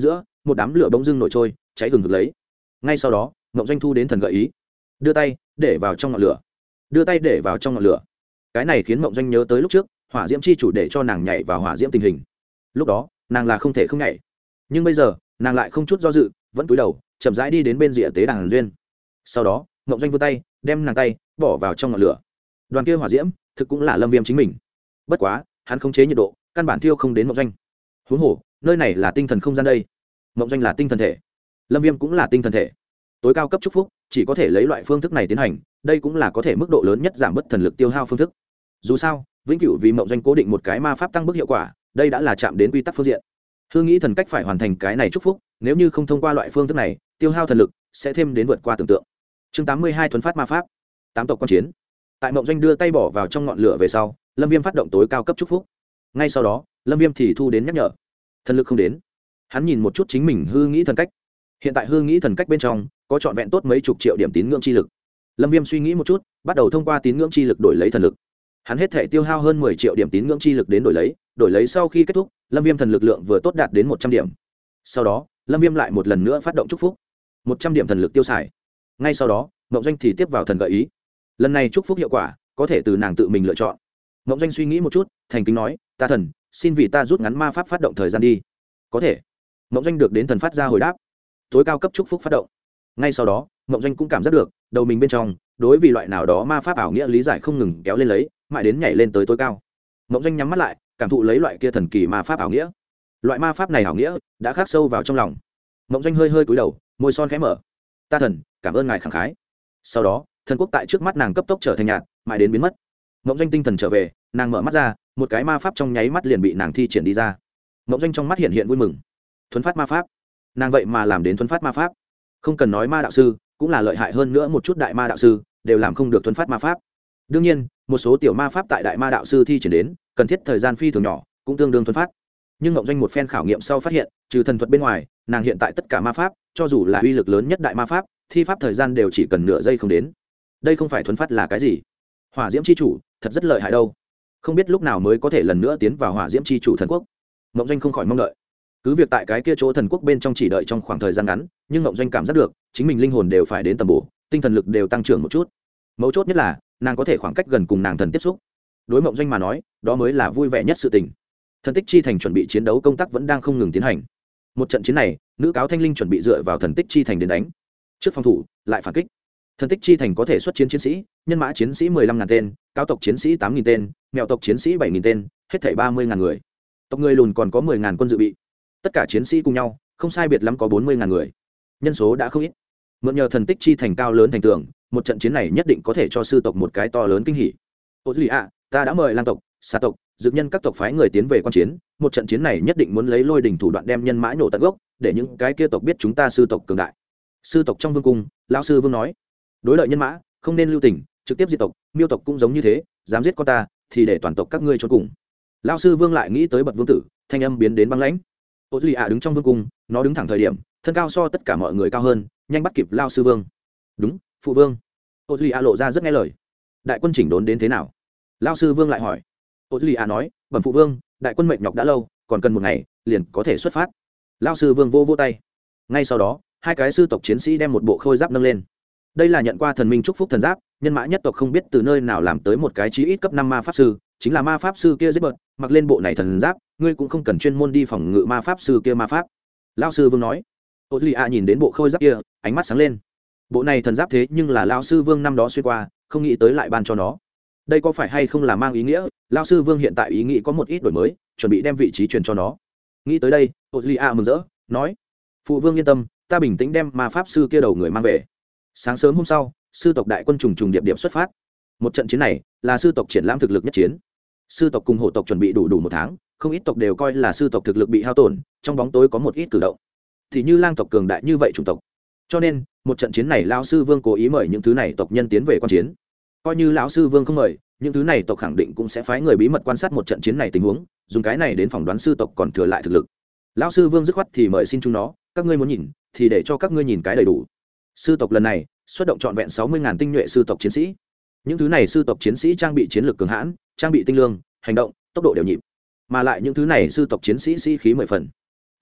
một đám lửa bỗng dưng nổi trôi cháy hừng hực lấy. Ngay sau đó Mộng Doanh thu đến thần gợi ý, đưa tay để vào trong ngọn lửa, đưa tay để vào trong ngọn lửa. Cái này khiến Mộng Doanh nhớ tới lúc trước hỏa diễm chi chủ để cho nàng nhảy vào hỏa diễm tình hình. Lúc đó nàng là không thể không nhảy, nhưng bây giờ nàng lại không chút do dự, vẫn cúi đầu chậm rãi đi đến bên rìa tế đàn duyên. Sau đó Mộng Doanh vươn tay đem nàng tay bỏ vào trong ngọn lửa. Đoàn kia hỏa diễm thực cũng là Lâm Viêm chính mình, bất quá hắn khống chế nhiệt độ căn bản thiêu không đến Mộng Doanh. Huống hồ nơi này là tinh thần không gian đây, Mộng Doanh là tinh thần thể, Lâm Viêm cũng là tinh thần thể. Tối cao cấp chúc phúc chỉ có thể lấy loại phương thức này tiến hành, đây cũng là có thể mức độ lớn nhất giảm bớt thần lực tiêu hao phương thức. Dù sao vĩnh cửu vì Mộng Doanh cố định một cái ma pháp tăng mức hiệu quả, đây đã là chạm đến quy tắc phương diện. Hương nghĩ thần cách phải hoàn thành cái này chúc phúc, nếu như không thông qua loại phương thức này, tiêu hao thần lực sẽ thêm đến vượt qua tưởng tượng. Chương 82 thuần phát ma pháp, 8 tộc quan chiến. Tại Mộng Doanh đưa tay bỏ vào trong ngọn lửa về sau, Lâm Viêm phát động tối cao cấp chúc phúc. Ngay sau đó Lâm Viêm thì thu đến nhắc nhở, thần lực không đến. Hắn nhìn một chút chính mình hư nghĩ thần cách, hiện tại hư nghĩ thần cách bên trong có trọn vẹn tốt mấy chục triệu điểm tín ngưỡng chi lực. Lâm Viêm suy nghĩ một chút, bắt đầu thông qua tín ngưỡng chi lực đổi lấy thần lực. Hắn hết thể tiêu hao hơn 10 triệu điểm tín ngưỡng chi lực đến đổi lấy sau khi kết thúc, Lâm Viêm thần lực lượng vừa tốt đạt đến 100 điểm. Sau đó Lâm Viêm lại một lần nữa phát động chúc phúc, 100 điểm thần lực tiêu xài. Ngay sau đó Mộng Doanh thì tiếp vào thần gợi ý, lần này chúc phúc hiệu quả có thể từ nàng tự mình lựa chọn. Mộng Doanh suy nghĩ một chút, thành kính nói, ta thần, xin vì ta rút ngắn ma pháp phát động thời gian đi. Có thể. Mộng Doanh được đến thần phát ra hồi đáp, tối cao cấp chúc phúc phát động. Ngay sau đó Mộng Doanh cũng cảm giác được đầu mình bên trong đối vì loại nào đó ma pháp ảo nghĩa lý giải không ngừng kéo lên lấy, mãi đến nhảy lên tới tối cao. Mộng Doanh nhắm mắt lại, cảm thụ lấy loại kia thần kỳ ma pháp ảo nghĩa. Loại ma pháp này ảo nghĩa đã khắc sâu vào trong lòng. Mộng Doanh hơi hơi cúi đầu, môi son khẽ mở, ta thần, cảm ơn ngài khẳng khái. Sau đó thần quốc tại trước mắt nàng cấp tốc trở thành nhạt, mãi đến biến mất. Mộng Doanh tinh thần trở về, nàng mở mắt ra, một cái ma pháp trong nháy mắt liền bị nàng thi triển đi ra. Mộng Doanh trong mắt hiện hiện vui mừng, thuấn phát ma pháp. Nàng vậy mà làm đến thuấn phát ma pháp, không cần nói ma đạo sư cũng là lợi hại hơn nữa một chút đại ma đạo sư đều làm không được thuấn phát ma pháp. Đương nhiên một số tiểu ma pháp tại đại ma đạo sư thi triển đến cần thiết thời gian phi thường nhỏ, cũng tương đương thuấn phát. Nhưng Mộng Doanh một phen khảo nghiệm sau phát hiện, trừ thần thuật bên ngoài, nàng hiện tại tất cả ma pháp, cho dù là uy lực lớn nhất đại ma pháp, thi pháp thời gian đều chỉ cần nửa giây không đến. Đây không phải thuấn phát là cái gì? Hỏa diễm chi chủ thật rất lợi hại đâu, không biết lúc nào mới có thể lần nữa tiến vào hỏa diễm chi chủ thần quốc. Mộng Doanh không khỏi mong đợi. Cứ việc tại cái kia chỗ thần quốc bên trong chỉ đợi trong khoảng thời gian ngắn, nhưng Mộng Doanh cảm giác được chính mình linh hồn đều phải đến tầm bổ, tinh thần lực đều tăng trưởng một chút. Mấu chốt nhất là nàng có thể khoảng cách gần cùng nàng thần tiếp xúc. Đối Mộng Doanh mà nói, đó mới là vui vẻ nhất sự tình. Thần tích chi thành chuẩn bị chiến đấu công tác vẫn đang không ngừng tiến hành. Một trận chiến này, nữ cáo thanh linh chuẩn bị dựa vào thần tích chi thành đến đánh. Trước phòng thủ, lại phản kích. Thần tích chi thành có thể xuất chiến chiến sĩ, nhân mã chiến sĩ 15.000 tên, cáo tộc chiến sĩ 8.000 tên, mèo tộc chiến sĩ 7.000 tên, hết thảy 30.000 người. Tộc người lùn còn có 10.000 quân dự bị. Tất cả chiến sĩ cùng nhau, không sai biệt lắm có 40.000 người. Nhân số đã không ít. Mượn nhờ thần tích chi thành cao lớn thành tường, một trận chiến này nhất định có thể cho sư tộc một cái to lớn kinh hỉ. Ô Duy ạ, ta đã mời lang tộc, xà tộc, dược nhân các tộc phái người tiến về quan chiến, một trận chiến này nhất định muốn lấy lôi đỉnh thủ đoạn đem nhân mã nổ tận gốc, để những cái kia tộc biết chúng ta sư tộc cường đại. Sư tộc trong vương cung, lão sư vương nói, đối lợi nhân mã không nên lưu tình, trực tiếp diệt tộc. Miêu tộc cũng giống như thế, dám giết con ta thì để toàn tộc các ngươi trốn cùng. Lão sư vương lại nghĩ tới bậc vương tử, thanh âm biến đến băng lãnh. Ô Duy ạ đứng trong vương cung, nó đứng thẳng thời điểm, thân cao so tất cả mọi người cao hơn, nhanh bắt kịp lão sư vương. Đúng, phụ vương. Ô Duy ạ lộ ra rất nghe lời. Đại quân chỉnh đốn đến thế nào? Lão sư vương lại hỏi. Ô Duy ạ nói, bẩm phụ vương, đại quân mệt nhọc đã lâu, còn cần một ngày liền có thể xuất phát. Lão sư vương vô tay. Ngay sau đó hai cái sư tộc chiến sĩ đem một bộ khôi giáp nâng lên. Đây là nhận qua thần minh chúc phúc thần giáp, nhân mã nhất tộc không biết từ nơi nào làm tới một cái chí ít cấp 5 ma pháp sư, chính là ma pháp sư kia giết bợt, mặc lên bộ này thần giáp, ngươi cũng không cần chuyên môn đi phòng ngự ma pháp sư kia ma pháp. Lão sư vương nói. Ô Duy ạ nhìn đến bộ khôi giáp kia, ánh mắt sáng lên. Bộ này thần giáp thế nhưng là lão sư vương năm đó xuyên qua, không nghĩ tới lại ban cho nó. Đây có phải hay không là mang ý nghĩa lão sư vương hiện tại ý nghĩ có một ít đổi mới, chuẩn bị đem vị trí truyền cho nó. Nghĩ tới đây, Ô Duy ạ mừng rỡ, nói: phụ vương yên tâm, ta bình tĩnh đem ma pháp sư kia đầu người mang về. Sáng sớm hôm sau, sư tộc đại quân trùng trùng điệp điệp xuất phát. Một trận chiến này là sư tộc triển lãm thực lực nhất chiến. Sư tộc cùng hổ tộc chuẩn bị đủ một tháng, không ít tộc đều coi là sư tộc thực lực bị hao tổn, trong bóng tối có một ít cử động, thì như lang tộc cường đại như vậy chủng tộc. Cho nên một trận chiến này lão sư vương cố ý mời những thứ này tộc nhân tiến về quan chiến. Coi như lão sư vương không mời, những thứ này tộc khẳng định cũng sẽ phái người bí mật quan sát một trận chiến này tình huống, dùng cái này đến phỏng đoán sư tộc còn thừa lại thực lực. Lão sư vương dứt khoát thì mời xin chúng nó, các ngươi muốn nhìn thì để cho các ngươi nhìn cái đầy đủ. Sư tộc lần này xuất động trọn vẹn 60.000 tinh nhuệ sư tộc chiến sĩ. Những thứ này sư tộc chiến sĩ trang bị chiến lược cường hãn, trang bị tinh lương, hành động tốc độ đều nhịp, mà lại những thứ này sư tộc chiến sĩ sĩ khí 10 phần.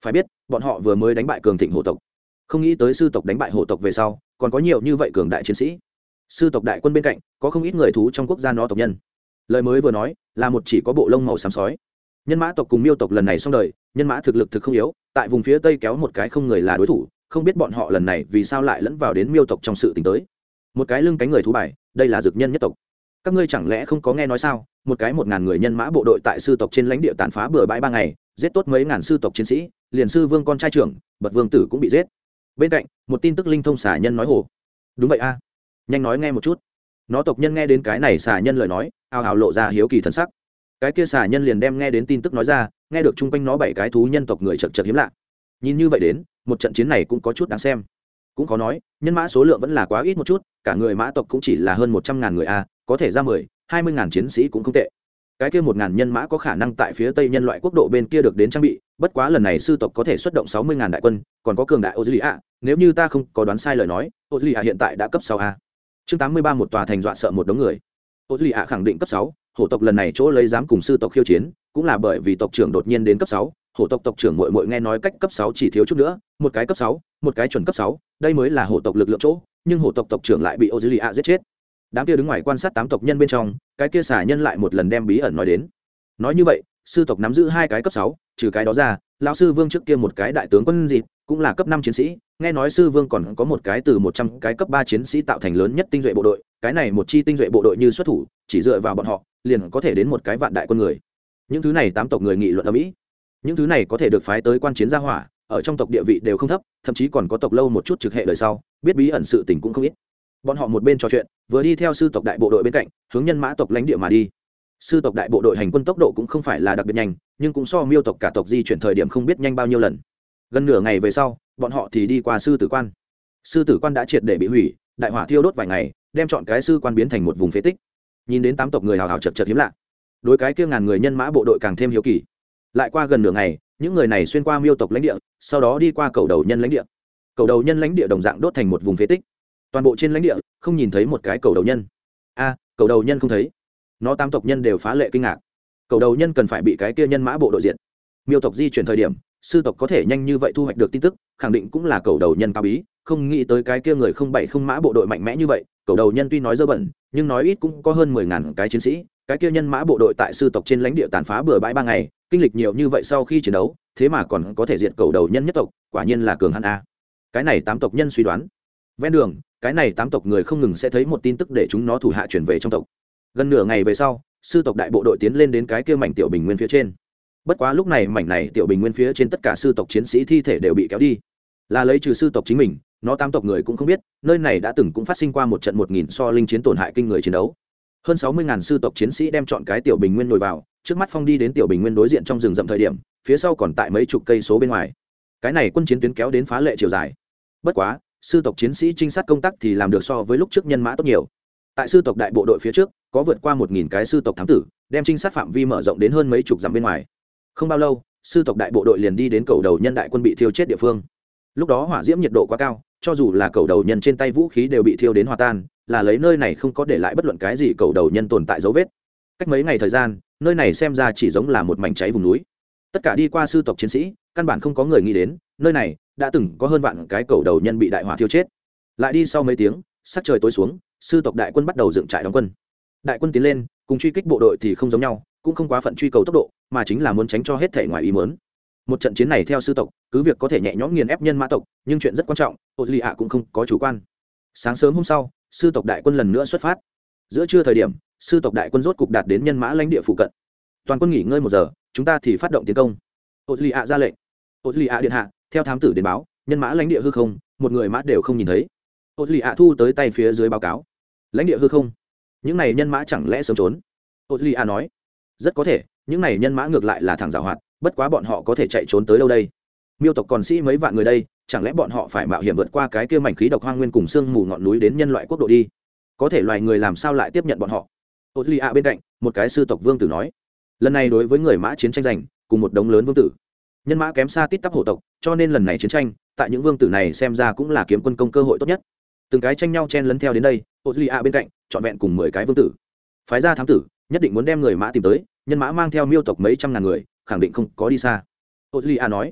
phải biết bọn họ vừa mới đánh bại cường thịnh hổ tộc, không nghĩ tới sư tộc đánh bại hổ tộc về sau còn có nhiều như vậy cường đại chiến sĩ. Sư tộc đại quân bên cạnh có không ít người thú trong quốc gia nó tộc nhân. Lời mới vừa nói là một chỉ có bộ lông màu xám sói. Nhân mã tộc cùng miêu tộc lần này xong đời, nhân mã thực lực thực không yếu, tại vùng phía tây kéo một cái không người là đối thủ, không biết bọn họ lần này vì sao lại lẫn vào đến miêu tộc trong sự tình tới. Một cái lưng cánh người thú bài, đây là dực nhân nhất tộc. Các ngươi chẳng lẽ không có nghe nói sao? Một cái 1000 người nhân mã bộ đội tại sư tộc trên lãnh địa tàn phá bừa bãi 3 ngày, giết tốt mấy ngàn sư tộc chiến sĩ, liền sư vương con trai trưởng, bậc vương tử cũng bị giết. Bên cạnh, một tin tức linh thông xà nhân nói hồ. Đúng vậy a, nhanh nói nghe một chút. Nó tộc nhân nghe đến cái này xà nhân lời nói, ào ào lộ ra hiếu kỳ thần sắc. Cái kia xà nhân liền đem nghe đến tin tức nói ra, nghe được chung quanh nó 7 cái thú nhân tộc người chật chật hiếm lạ. Nhìn như vậy đến, một trận chiến này cũng có chút đáng xem. Cũng có nói, nhân mã số lượng vẫn là quá ít một chút, cả người mã tộc cũng chỉ là hơn 100.000 người a, có thể ra 10-20 ngàn chiến sĩ cũng không tệ. Cái kia 1000 nhân mã có khả năng tại phía tây nhân loại quốc độ bên kia được đến trang bị, bất quá lần này sư tộc có thể xuất động 60.000 đại quân, còn có cường đại Ozilia, nếu như ta không có đoán sai lời nói, Ozilia hiện tại đã cấp 6 a. Chương 83 một tòa thành dọa sợ một đống người. Ozilia khẳng định cấp 6, hổ tộc lần này chỗ lấy dám cùng sư tộc khiêu chiến, cũng là bởi vì tộc trưởng đột nhiên đến cấp 6, hổ tộc tộc trưởng muội muội nghe nói cách cấp 6 chỉ thiếu chút nữa, một cái cấp 6, một cái chuẩn cấp 6, đây mới là hổ tộc lực lượng chỗ, nhưng hổ tộc tộc trưởng lại bị Ozilia giết chết. Đám kia đứng ngoài quan sát 8 tộc nhân bên trong, cái kia xả nhân lại một lần đem bí ẩn nói đến. Nói như vậy, sư tộc nắm giữ 2 cái cấp 6, trừ cái đó ra, lão sư vương trước kia một cái đại tướng quân gì, cũng là cấp 5 chiến sĩ, nghe nói sư vương còn có một cái từ 100 cái cấp 3 chiến sĩ tạo thành lớn nhất tinh duệ bộ đội, cái này một chi tinh duệ bộ đội như xuất thủ, chỉ dựa vào bọn họ, liền có thể đến một cái vạn đại quân người. Những thứ này 8 tộc người nghị luận ầm ĩ. Những thứ này có thể được phái tới quan chiến gia hỏa, ở trong tộc địa vị đều không thấp, thậm chí còn có tộc lâu một chút trực hệ đời sau, biết bí ẩn sự tình cũng không ít. Bọn họ một bên trò chuyện, vừa đi theo sư tộc đại bộ đội bên cạnh, hướng nhân mã tộc lãnh địa mà đi. Sư tộc đại bộ đội hành quân tốc độ cũng không phải là đặc biệt nhanh, nhưng cũng so miêu tộc cả tộc di chuyển thời điểm không biết nhanh bao nhiêu lần. Gần nửa ngày về sau, bọn họ thì đi qua sư tử quan. Sư tử quan đã triệt để bị hủy, đại hỏa thiêu đốt vài ngày, đem chọn cái sư quan biến thành một vùng phế tích. Nhìn đến 8 tộc người hào hào chật chật hiếm lạ, đối cái kia ngàn người nhân mã bộ đội càng thêm hiếu kỳ. Lại qua gần nửa ngày, những người này xuyên qua miêu tộc lãnh địa, sau đó đi qua cầu đầu nhân lãnh địa. Cầu đầu nhân lãnh địa đồng dạng đốt thành một vùng phế tích. Toàn bộ trên lãnh địa không nhìn thấy một cái cầu đầu nhân. Cầu đầu nhân không thấy. Nó 8 tộc nhân đều phá lệ kinh ngạc. Cầu đầu nhân cần phải bị cái kia nhân mã bộ đội diệt. Miêu tộc di chuyển thời điểm, sư tộc có thể nhanh như vậy thu hoạch được tin tức, khẳng định cũng là cầu đầu nhân cao bí, không nghĩ tới cái kia người không bảy không mã bộ đội mạnh mẽ như vậy. Cầu đầu nhân tuy nói dơ bẩn, nhưng nói ít cũng có hơn 10.000 cái chiến sĩ. Cái kia nhân mã bộ đội tại sư tộc trên lãnh địa tàn phá bừa bãi 3 ngày, kinh lịch nhiều như vậy sau khi chiến đấu, thế mà còn có thể diệt cầu đầu nhân nhất tộc, quả nhiên là cường hãn a. Cái này 8 tộc nhân suy đoán. Ven đường, cái này 8 tộc người không ngừng sẽ thấy một tin tức để chúng nó thủ hạ chuyển về trong tộc. Gần nửa ngày về sau, sư tộc đại bộ đội tiến lên đến cái kia mảnh tiểu bình nguyên phía trên. Bất quá lúc này mảnh này tiểu bình nguyên phía trên tất cả sư tộc chiến sĩ thi thể đều bị kéo đi, là lấy trừ sư tộc chính mình, nó 8 tộc người cũng không biết, nơi này đã từng cũng phát sinh qua một trận 1000 so linh chiến tổn hại kinh người chiến đấu. Hơn 60.000 sư tộc chiến sĩ đem chọn cái tiểu bình nguyên nổi vào, trước mắt phong đi đến tiểu bình nguyên đối diện trong rừng rậm thời điểm, phía sau còn tại mấy chục cây số bên ngoài. Cái này quân chiến tuyến kéo đến phá lệ chiều dài. Bất quá, sư tộc chiến sĩ trinh sát công tác thì làm được so với lúc trước nhân mã tốt nhiều. Tại sư tộc đại bộ đội phía trước, có vượt qua 1000 cái sư tộc thám tử, đem trinh sát phạm vi mở rộng đến hơn mấy chục dặm bên ngoài. Không bao lâu, sư tộc đại bộ đội liền đi đến cầu đầu nhân đại quân bị thiêu chết địa phương. Lúc đó hỏa diễm nhiệt độ quá cao, cho dù là cầu đầu nhân trên tay vũ khí đều bị thiêu đến hòa tan, là lấy nơi này không có để lại bất luận cái gì cầu đầu nhân tồn tại dấu vết. Cách mấy ngày thời gian, nơi này xem ra chỉ giống là một mảnh cháy vùng núi. Tất cả đi qua sư tộc chiến sĩ, căn bản không có người nghĩ đến, nơi này đã từng có hơn vạn cái cầu đầu nhân bị đại hỏa thiêu chết. Lại đi sau mấy tiếng, sắc trời tối xuống, sư tộc đại quân bắt đầu dựng trại đóng quân. Đại quân tiến lên, cùng truy kích bộ đội thì không giống nhau, cũng không quá phận truy cầu tốc độ, mà chính là muốn tránh cho hết thể ngoài ý muốn. Một trận chiến này theo sư tộc, cứ việc có thể nhẹ nhõm nghiền ép nhân mã tộc, nhưng chuyện rất quan trọng, Ozilia cũng không có chủ quan. Sáng sớm hôm sau, sư tộc đại quân lần nữa xuất phát. Giữa trưa thời điểm, sư tộc đại quân rốt cục đạt đến nhân mã lãnh địa phụ cận. Toàn quân nghỉ ngơi 1 giờ, chúng ta thì phát động tiến công. Ozilia ra lệnh. Ozilia điện hạ, theo thám tử đến báo, nhân mã lãnh địa hư không, một người mã đều không nhìn thấy. Ozilia thu tới tay phía dưới báo cáo. Lãnh địa hư không? Những này nhân mã chẳng lẽ sớm trốn? Ozilia nói. Rất có thể, những này nhân mã ngược lại là thằng giàu hoạt, bất quá bọn họ có thể chạy trốn tới đâu đây? Miêu tộc còn sĩ mấy vạn người đây, chẳng lẽ bọn họ phải mạo hiểm vượt qua cái kia mảnh khí độc hoang nguyên cùng sương mù ngọn núi đến nhân loại quốc độ đi? Có thể loài người làm sao lại tiếp nhận bọn họ? Ozilia bên cạnh, một cái sư tộc vương tử nói. Lần này đối với người mã chiến tranh giành, cùng một đống lớn vương tử. Nhân mã kém xa tít tắp hổ tộc, cho nên lần này chiến tranh, tại những vương tử này xem ra cũng là kiếm quân công cơ hội tốt nhất. Từng cái tranh nhau chen lấn theo đến đây, Ozilia bên cạnh, trọn vẹn cùng 10 cái vương tử. Phái ra thám tử, nhất định muốn đem người mã tìm tới, nhân mã mang theo miêu tộc mấy trăm ngàn người, khẳng định không có đi xa. Ozilia nói.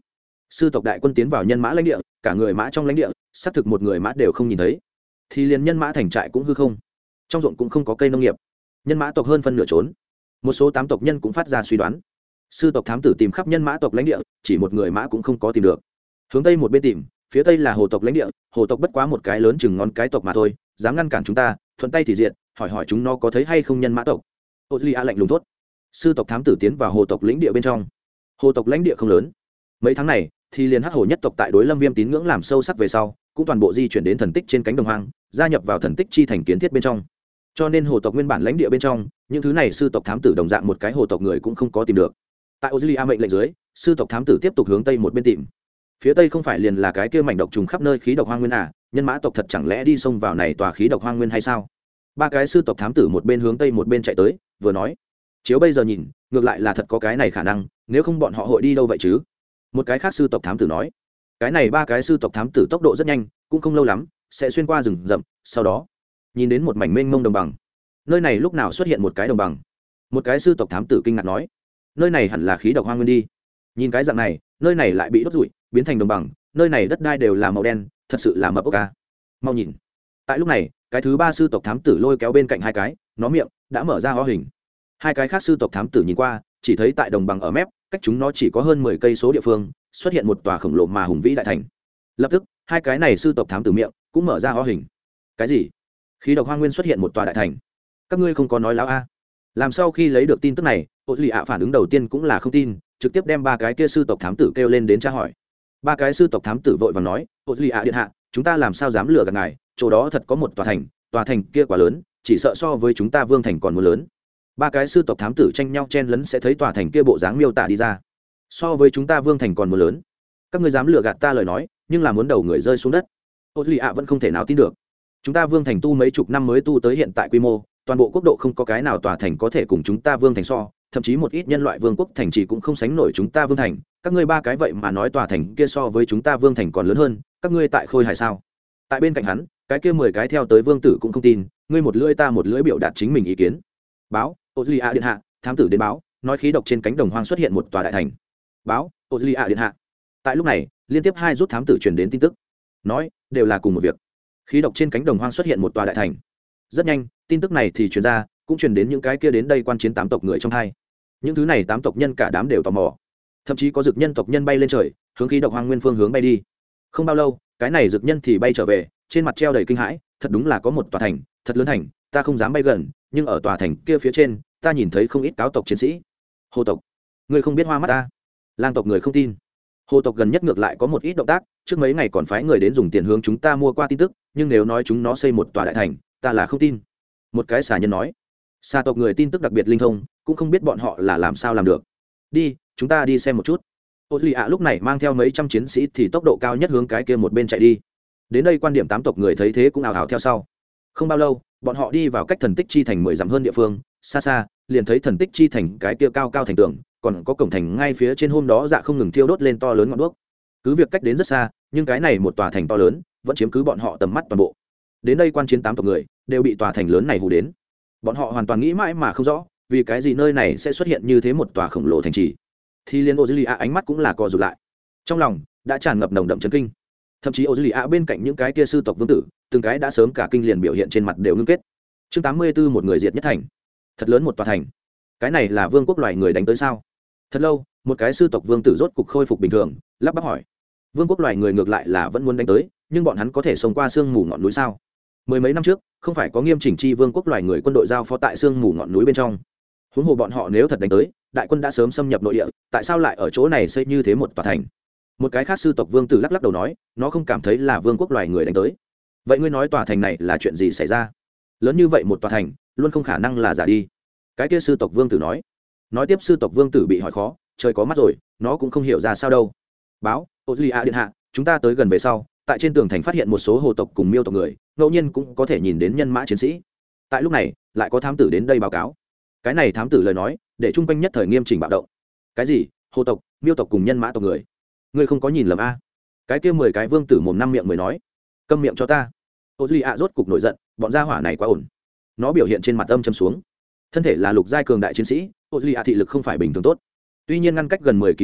sư tộc đại quân tiến vào nhân mã lãnh địa, cả người mã trong lãnh địa xác thực một người mã đều không nhìn thấy, thì liền nhân mã thành trại cũng hư không, trong ruộng cũng không có cây nông nghiệp, nhân mã tộc hơn phân nửa trốn. Một số 8 tộc nhân cũng phát ra suy đoán, sư tộc thám tử tìm khắp nhân mã tộc lãnh địa, chỉ một người mã cũng không có tìm được. Hướng tây một bên tìm, phía tây là hồ tộc lãnh địa, hồ tộc bất quá một cái lớn chừng ngón cái tộc mà thôi, dám ngăn cản chúng ta, thuận tay thì diện, hỏi hỏi chúng nó có thấy hay không nhân mã tộc. Ozlia lạnh lùng thốt. Sư tộc thám tử tiến vào hồ tộc lãnh địa bên trong. Hồ tộc lãnh địa không lớn, mấy tháng này thì liền hắc hồ nhất tộc tại đối Lâm Viêm tín ngưỡng làm sâu sắc về sau, cũng toàn bộ di chuyển đến thần tích trên cánh đồng hoang, gia nhập vào thần tích chi thành kiến thiết bên trong. Cho nên hồ tộc nguyên bản lãnh địa bên trong, những thứ này sư tộc thám tử đồng dạng một cái hồ tộc người cũng không có tìm được. Tại Ozlia mệnh lệnh dưới, sư tộc thám tử tiếp tục hướng tây một bên tìm. Phía tây không phải liền là cái kia mảnh độc trùng khắp nơi khí độc hoang nguyên à, nhân mã tộc thật chẳng lẽ đi xông vào này tòa khí độc hoang nguyên hay sao? Ba cái sư tộc thám tử một bên hướng tây một bên chạy tới, vừa nói, chiếu bây giờ nhìn, ngược lại là thật có cái này khả năng, nếu không bọn họ hội đi đâu vậy chứ? Một cái khác sư tộc thám tử nói, cái này ba cái sư tộc thám tử tốc độ rất nhanh, cũng không lâu lắm sẽ xuyên qua rừng rậm, sau đó nhìn đến một mảnh mênh mông đồng bằng. Nơi này lúc nào xuất hiện một cái đồng bằng? Một cái sư tộc thám tử kinh ngạc nói, nơi này hẳn là khí độc hoang nguyên đi. Nhìn cái dạng này, nơi này lại bị đốt rụi, biến thành đồng bằng, nơi này đất đai đều là màu đen, thật sự là mập ốc ca. Mau nhìn. Tại lúc này, cái thứ ba sư tộc thám tử lôi kéo bên cạnh hai cái, nó miệng đã mở ra ho hình. Hai cái khác sư tộc thám tử nhìn qua, chỉ thấy tại đồng bằng ở mép, cách chúng nó chỉ có hơn 10 cây số địa phương, xuất hiện một tòa khổng lồ mà hùng vĩ đại thành. Lập tức, hai cái này sư tộc thám tử miệng cũng mở ra ho hình. Cái gì? Khí độc hoang nguyên xuất hiện một tòa đại thành? Các ngươi không có nói láo a? Làm sau khi lấy được tin tức này, Ozlia phản ứng đầu tiên cũng là không tin, trực tiếp đem ba cái kia sư tộc thám tử kêu lên đến tra hỏi. Ba cái sư tộc thám tử vội vàng nói, Ozlia điện hạ, chúng ta làm sao dám lừa gạt ngài, chỗ đó thật có một tòa thành kia quá lớn, chỉ sợ so với chúng ta vương thành còn muốn lớn. Ba cái sư tộc thám tử tranh nhau chen lấn sẽ thấy tòa thành kia bộ dáng miêu tả đi ra, so với chúng ta vương thành còn muốn lớn. Các ngươi dám lừa gạt ta lời nói, nhưng là muốn đầu người rơi xuống đất. Ozlia vẫn không thể nào tin được. Chúng ta vương thành tu mấy chục năm mới tu tới hiện tại quy mô, toàn bộ quốc độ không có cái nào tòa thành có thể cùng chúng ta vương thành so, thậm chí một ít nhân loại vương quốc thành trì cũng không sánh nổi chúng ta vương thành. Các ngươi ba cái vậy mà nói tòa thành kia so với chúng ta vương thành còn lớn hơn, các ngươi tại khôi hài sao? Tại bên cạnh hắn, cái kia 10 cái theo tới vương tử cũng không tin, ngươi một lưỡi ta một lưỡi biểu đạt chính mình ý kiến. Báo, Ozlia điện hạ, thám tử đến báo, nói khí độc trên cánh đồng hoang xuất hiện một tòa đại thành. Báo, Ozlia điện hạ. Tại lúc này, liên tiếp 2 rút thám tử truyền đến tin tức, nói đều là cùng một việc. Khí độc trên cánh đồng hoang xuất hiện một tòa đại thành. Rất nhanh, tin tức này thì truyền ra, cũng truyền đến những cái kia đến đây quan chiến 8 tộc người trong hai. Những thứ này 8 tộc nhân cả đám đều tò mò, thậm chí có dực nhân tộc nhân bay lên trời, hướng khí độc hoang nguyên phương hướng bay đi. Không bao lâu, cái này dực nhân thì bay trở về, trên mặt treo đầy kinh hãi, thật đúng là có một tòa thành, thật lớn thành, ta không dám bay gần, nhưng ở tòa thành kia phía trên, ta nhìn thấy không ít cáo tộc chiến sĩ. Hồ tộc, ngươi không biết hoa mắt ta? Lang tộc người không tin. Hồ tộc gần nhất ngược lại có một ít động tác, trước mấy ngày còn phái người đến dùng tiền hướng chúng ta mua qua tin tức, nhưng nếu nói chúng nó xây một tòa đại thành, ta là không tin. Một cái xà nhân nói. Xà tộc người tin tức đặc biệt linh thông, cũng không biết bọn họ là làm sao làm được. Đi, chúng ta đi xem một chút. Ozlia lúc này mang theo mấy trăm chiến sĩ thì tốc độ cao nhất hướng cái kia một bên chạy đi. Đến đây quan điểm 8 tộc người thấy thế cũng ào ào theo sau. Không bao lâu, bọn họ đi vào cách thần tích chi thành 10 dặm hơn địa phương, xa xa liền thấy thần tích chi thành cái kia cao cao thành tường, còn có cổng thành ngay phía trên, hôm đó dạ không ngừng thiêu đốt lên to lớn ngọn đuốc. Cứ việc cách đến rất xa, nhưng cái này một tòa thành to lớn vẫn chiếm cứ bọn họ tầm mắt toàn bộ. Đến đây quan chiến 8 tộc người đều bị tòa thành lớn này hù đến. Bọn họ hoàn toàn nghĩ mãi mà không rõ, vì cái gì nơi này sẽ xuất hiện như thế một tòa khổng lồ thành trì. Thì liên Ozlia ánh mắt cũng là co rụt lại, trong lòng đã tràn ngập nồng đậm chấn kinh. Thậm chí Ozlia bên cạnh những cái kia sư tộc vương tử, từng cái đã sớm cả kinh liền biểu hiện trên mặt đều ngưng kết. Chương 84, một người diệt nhất thành. Thật lớn một tòa thành, cái này là vương quốc loài người đánh tới sao? Thật lâu, một cái sư tộc vương tử rốt cục khôi phục bình thường, lắp bắp hỏi, vương quốc loài người ngược lại là vẫn muốn đánh tới, nhưng bọn hắn có thể xông qua sương mù ngọn núi sao? Mười mấy năm trước, không phải có nghiêm chỉnh chi vương quốc loài người quân đội giao phó tại sương mù ngọn núi bên trong? Huống hồ bọn họ nếu thật đánh tới, đại quân đã sớm xâm nhập nội địa, tại sao lại ở chỗ này xây như thế một tòa thành? Một cái khác sư tộc vương tử lắc lắc đầu nói, nó không cảm thấy là vương quốc loài người đánh tới. Vậy ngươi nói tòa thành này là chuyện gì xảy ra? Lớn như vậy một tòa thành, luôn không khả năng là giả đi. Cái kia sư tộc vương tử nói tiếp, sư tộc vương tử bị hỏi khó, trời có mắt rồi, nó cũng không hiểu ra sao đâu. Báo, Ozlia điện hạ, chúng ta tới gần về sau, tại trên tường thành phát hiện một số hồ tộc cùng miêu tộc người, ngẫu nhiên cũng có thể nhìn đến nhân mã chiến sĩ. Tại lúc này, lại có thám tử đến đây báo cáo. Cái này thám tử lời nói, để chung quanh nhất thời nghiêm chỉnh bạo động. Cái gì? Hồ tộc, miêu tộc cùng nhân mã tộc người? Ngươi không có nhìn lầm a? Cái kia 10 cái vương tử mồm năm miệng mới nói. Câm miệng cho ta. Ozlia rốt cục nổi giận, bọn gia hỏa này quá ổn. Nó biểu hiện trên mặt âm trầm xuống. Thân thể là lục giai cường đại chiến sĩ, Ozlia thị lực không phải bình thường tốt. Tuy nhiên ngăn cách gần 10 km,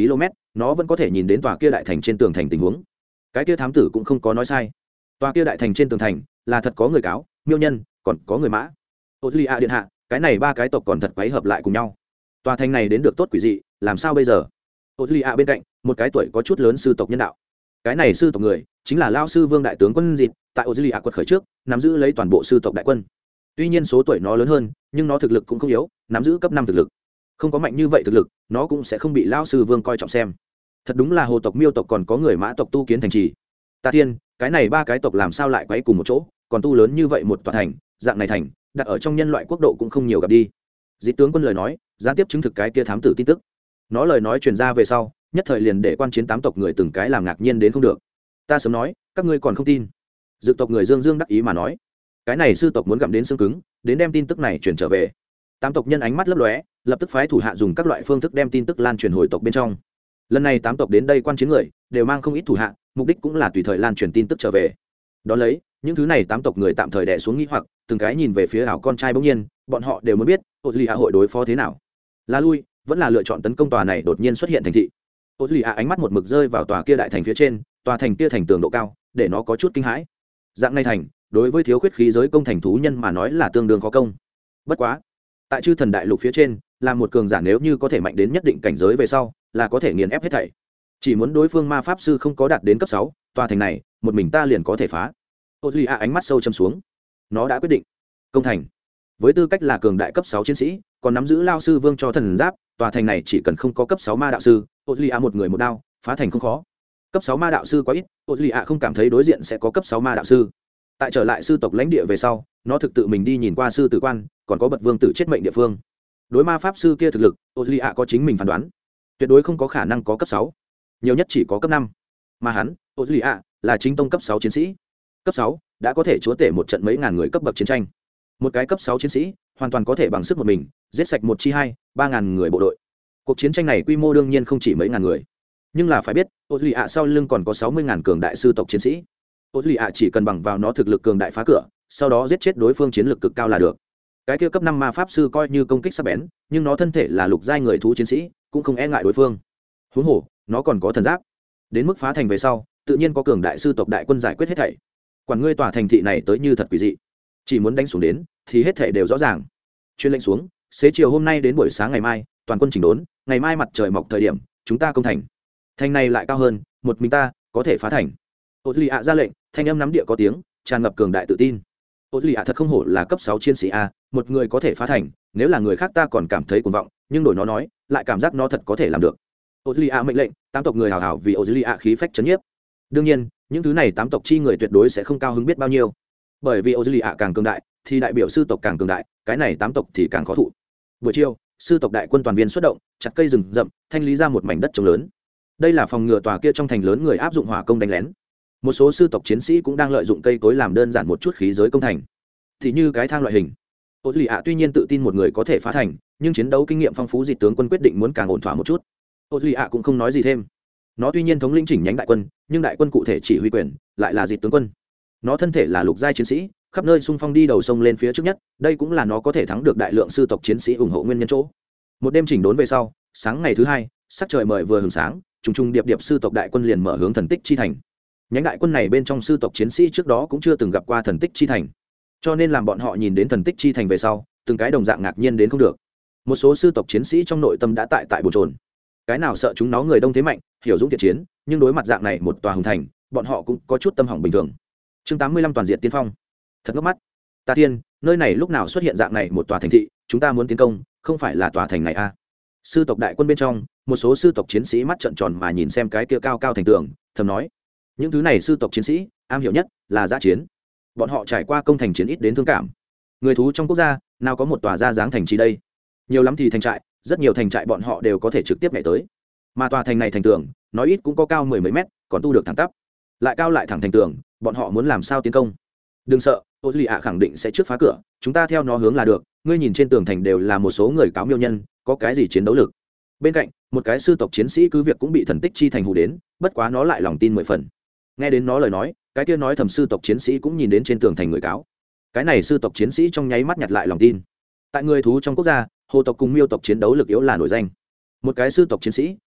nó vẫn có thể nhìn đến tòa kia đại thành trên tường thành tình huống. Cái kia thám tử cũng không có nói sai, tòa kia đại thành trên tường thành là thật có người cáo, miêu nhân, còn có người mã. Ozulia điện hạ, cái này ba cái tộc còn thật quấy hợp lại cùng nhau. Tòa thành này đến được tốt quỷ dị, làm sao bây giờ? Ozulia bên cạnh, một cái tuổi có chút lớn sư tộc nhân đạo. Cái này sư tộc người chính là lao sư Vương đại tướng quân Dịt, tại Ozulia quật khởi trước, nắm giữ lấy toàn bộ sư tộc đại quân. Tuy nhiên số tuổi nó lớn hơn, nhưng nó thực lực cũng không yếu, nắm giữ cấp 5 thực lực. Không có mạnh như vậy thực lực, nó cũng sẽ không bị lao sư Vương coi trọng xem. Thật đúng là hồ tộc, miêu tộc còn có người mã tộc tu kiến thành trì. Ta thiên, cái này ba cái tộc làm sao lại quấy cùng một chỗ, còn tu lớn như vậy một tòa thành, dạng này thành, đặt ở trong nhân loại quốc độ cũng không nhiều gặp đi. Dịt tướng quân lời nói, gián tiếp chứng thực cái kia thám tử tin tức. Nó lời nói truyền ra về sau, nhất thời liền để quan chiến 8 tộc người từng cái làm ngạc nhiên đến không được. Ta sớm nói, các ngươi còn không tin. Dự tộc người Dương Dương đắc ý mà nói, cái này sư tộc muốn gặm đến xương cứng, đến đem tin tức này truyền trở về. 8 tộc nhân ánh mắt lấp lóe, lập tức phái thủ hạ dùng các loại phương thức đem tin tức lan truyền hồi tộc bên trong. Lần này 8 tộc đến đây quan chiến người đều mang không ít thủ hạ, mục đích cũng là tùy thời lan truyền tin tức trở về. Đó lấy những thứ này 8 tộc người tạm thời đè xuống nghi hoặc, từng cái nhìn về phía ảo con trai bỗng nhiên, bọn họ đều muốn biết Ozulia hội đối phó thế nào. Là lui, vẫn là lựa chọn tấn công tòa này đột nhiên xuất hiện thành thị. Ozulia ánh mắt một mực rơi vào tòa kia đại thành phía trên, tòa thành kia thành tường độ cao, để nó có chút kinh hãi. Dạng này thành, đối với thiếu khuyết khí giới công thành thú nhân mà nói là tương đương khó công. Bất quá, tại chư thần đại lục phía trên, là một cường giả nếu như có thể mạnh đến nhất định cảnh giới về sau, là có thể nghiền ép hết thảy. Chỉ muốn đối phương ma pháp sư không có đạt đến cấp 6, tòa thành này, một mình ta liền có thể phá. Ozulia ánh mắt sâu châm xuống. Nó đã quyết định công thành. Với tư cách là cường đại cấp 6 chiến sĩ, còn nắm giữ lao sư vương cho thần giáp, tòa thành này chỉ cần không có cấp 6 ma đạo sư, Ozulia một người một đao, phá thành không khó. Cấp 6 ma đạo sư quá ít, Ozulia không cảm thấy đối diện sẽ có cấp 6 ma đạo sư. Tại trở lại sư tộc lãnh địa về sau, nó thực tự mình đi nhìn qua sư tử quan, còn có bậc vương tử chết mệnh địa phương. Đối ma pháp sư kia thực lực, Ozulia có chính mình phán đoán, tuyệt đối không có khả năng có cấp 6, nhiều nhất chỉ có cấp 5. Mà hắn, Ozulia, là chính tông cấp 6 chiến sĩ. Cấp 6 đã có thể chúa tể một trận mấy ngàn người cấp bậc chiến tranh. Một cái cấp 6 chiến sĩ, hoàn toàn có thể bằng sức một mình, giết sạch một chi 2-3 ngàn người bộ đội. Cuộc chiến tranh này quy mô đương nhiên không chỉ mấy ngàn người, nhưng là phải biết, Ozulia sau lưng còn có 60 ngàn cường đại sư tộc chiến sĩ. Ozulia chỉ cần bằng vào nó thực lực cường đại phá cửa, sau đó giết chết đối phương chiến lực cực cao là được. Cái kia cấp 5 ma pháp sư coi như công kích sắc bén, nhưng nó thân thể là lục giai người thú chiến sĩ, cũng không e ngại đối phương. Huống hồ, nó còn có thần giáp. Đến mức phá thành về sau, tự nhiên có cường đại sư tộc đại quân giải quyết hết thảy. Quản ngươi tòa thành thị này tới như thật quỷ dị, chỉ muốn đánh xuống đến thì hết thảy đều rõ ràng. Truyền lệnh xuống, xế chiều hôm nay đến buổi sáng ngày mai, toàn quân chỉnh đốn, ngày mai mặt trời mọc thời điểm, chúng ta công thành. Thành này lại cao hơn, một mình ta có thể phá thành. Ozulia ra lệnh, thanh âm nắm địa có tiếng, tràn ngập cường đại tự tin. Ozulia thật không hổ là cấp 6 chiến sĩ a, một người có thể phá thành, nếu là người khác ta còn cảm thấy cuồng vọng, nhưng đổi nó nói, lại cảm giác nó thật có thể làm được. Ozulia mệnh lệnh, 8 tộc người hào hào vì Ozulia khí phách trấn nhiếp. Đương nhiên, những thứ này 8 tộc chi người tuyệt đối sẽ không cao hứng biết bao nhiêu, bởi vì Ozulia càng cường đại, thì đại biểu sư tộc càng cường đại, cái này 8 tộc thì càng khó thụ. Buổi chiều, sư tộc đại quân toàn viên xuất động, chặt cây rừng rậm, thanh lý ra một mảnh đất trống lớn. Đây là phòng ngừa tòa kia trong thành lớn người áp dụng hỏa công đánh lén. Một số sư tộc chiến sĩ cũng đang lợi dụng cây cối làm đơn giản một chút khí giới công thành, thì như cái thang loại hình. Ozulia tuy nhiên tự tin một người có thể phá thành, nhưng chiến đấu kinh nghiệm phong phú, Dịt tướng quân quyết định muốn càng ổn thỏa một chút. Ozulia cũng không nói gì thêm. Nó tuy nhiên thống lĩnh chỉnh nhánh đại quân, nhưng đại quân cụ thể chỉ huy quyền lại là Dịt tướng quân. Nó thân thể là lục giai chiến sĩ, khắp nơi xung phong đi đầu sông lên phía trước nhất, đây cũng là nó có thể thắng được đại lượng sư tộc chiến sĩ ủng hộ nguyên nhân chỗ. Một đêm chỉnh đốn về sau, sáng ngày thứ hai, sắc trời mời vừa hừng sáng, trùng trùng điệp điệp sư tộc đại quân liền mở hướng thần tích chi thành. Nhánh đại quân này bên trong sư tộc chiến sĩ trước đó cũng chưa từng gặp qua thần tích chi thành, cho nên làm bọn họ nhìn đến thần tích chi thành về sau, từng cái đồng dạng ngạc nhiên đến không được. Một số sư tộc chiến sĩ trong nội tâm đã tại bồn chồn, cái nào sợ chúng nó người đông thế mạnh, hiểu dũng thiện chiến, nhưng đối mặt dạng này một tòa hùng thành, bọn họ cũng có chút tâm hỏng bình thường. Chương 85 toàn diện tiên phong. Thật ngốc mắt. Ta thiên, nơi này lúc nào xuất hiện dạng này một tòa thành thị, chúng ta muốn tiến công, không phải là tòa thành này à? Sư tộc đại quân bên trong, một số sư tộc chiến sĩ mắt trợn tròn mà nhìn xem cái kia cao cao thành tường, thầm nói: những thứ này sư tộc chiến sĩ am hiểu nhất là dã chiến, bọn họ trải qua công thành chiến ít đến thương cảm. Người thú trong quốc gia nào có một tòa ra dáng thành trì đây, nhiều lắm thì thành trại, rất nhiều thành trại bọn họ đều có thể trực tiếp nhảy tới, mà tòa thành này thành tường nói ít cũng có cao mười mấy mét, còn tu được thẳng tắp, lại cao lại thẳng thành tường, bọn họ muốn làm sao tiến công? Đừng sợ, Ozulia khẳng định sẽ trước phá cửa, chúng ta theo nó hướng là được. Ngươi nhìn trên tường thành đều là một số người cáo miêu nhân, có cái gì chiến đấu lực? Bên cạnh, một cái sư tộc chiến sĩ cứ việc cũng bị thần tích chi thành hù đến, bất quá nó lại lòng tin 10 phần. Nghe đến nó lời nói, cái kia nói thầm sư tộc chiến sĩ cũng nhìn đến trên tường thành người cáo. Cái này sư tộc chiến sĩ trong nháy mắt nhặt lại lòng tin. Tại người thú trong quốc gia, hồ tộc cùng miêu tộc chiến đấu lực yếu là nổi danh. Một cái sư tộc chiến sĩ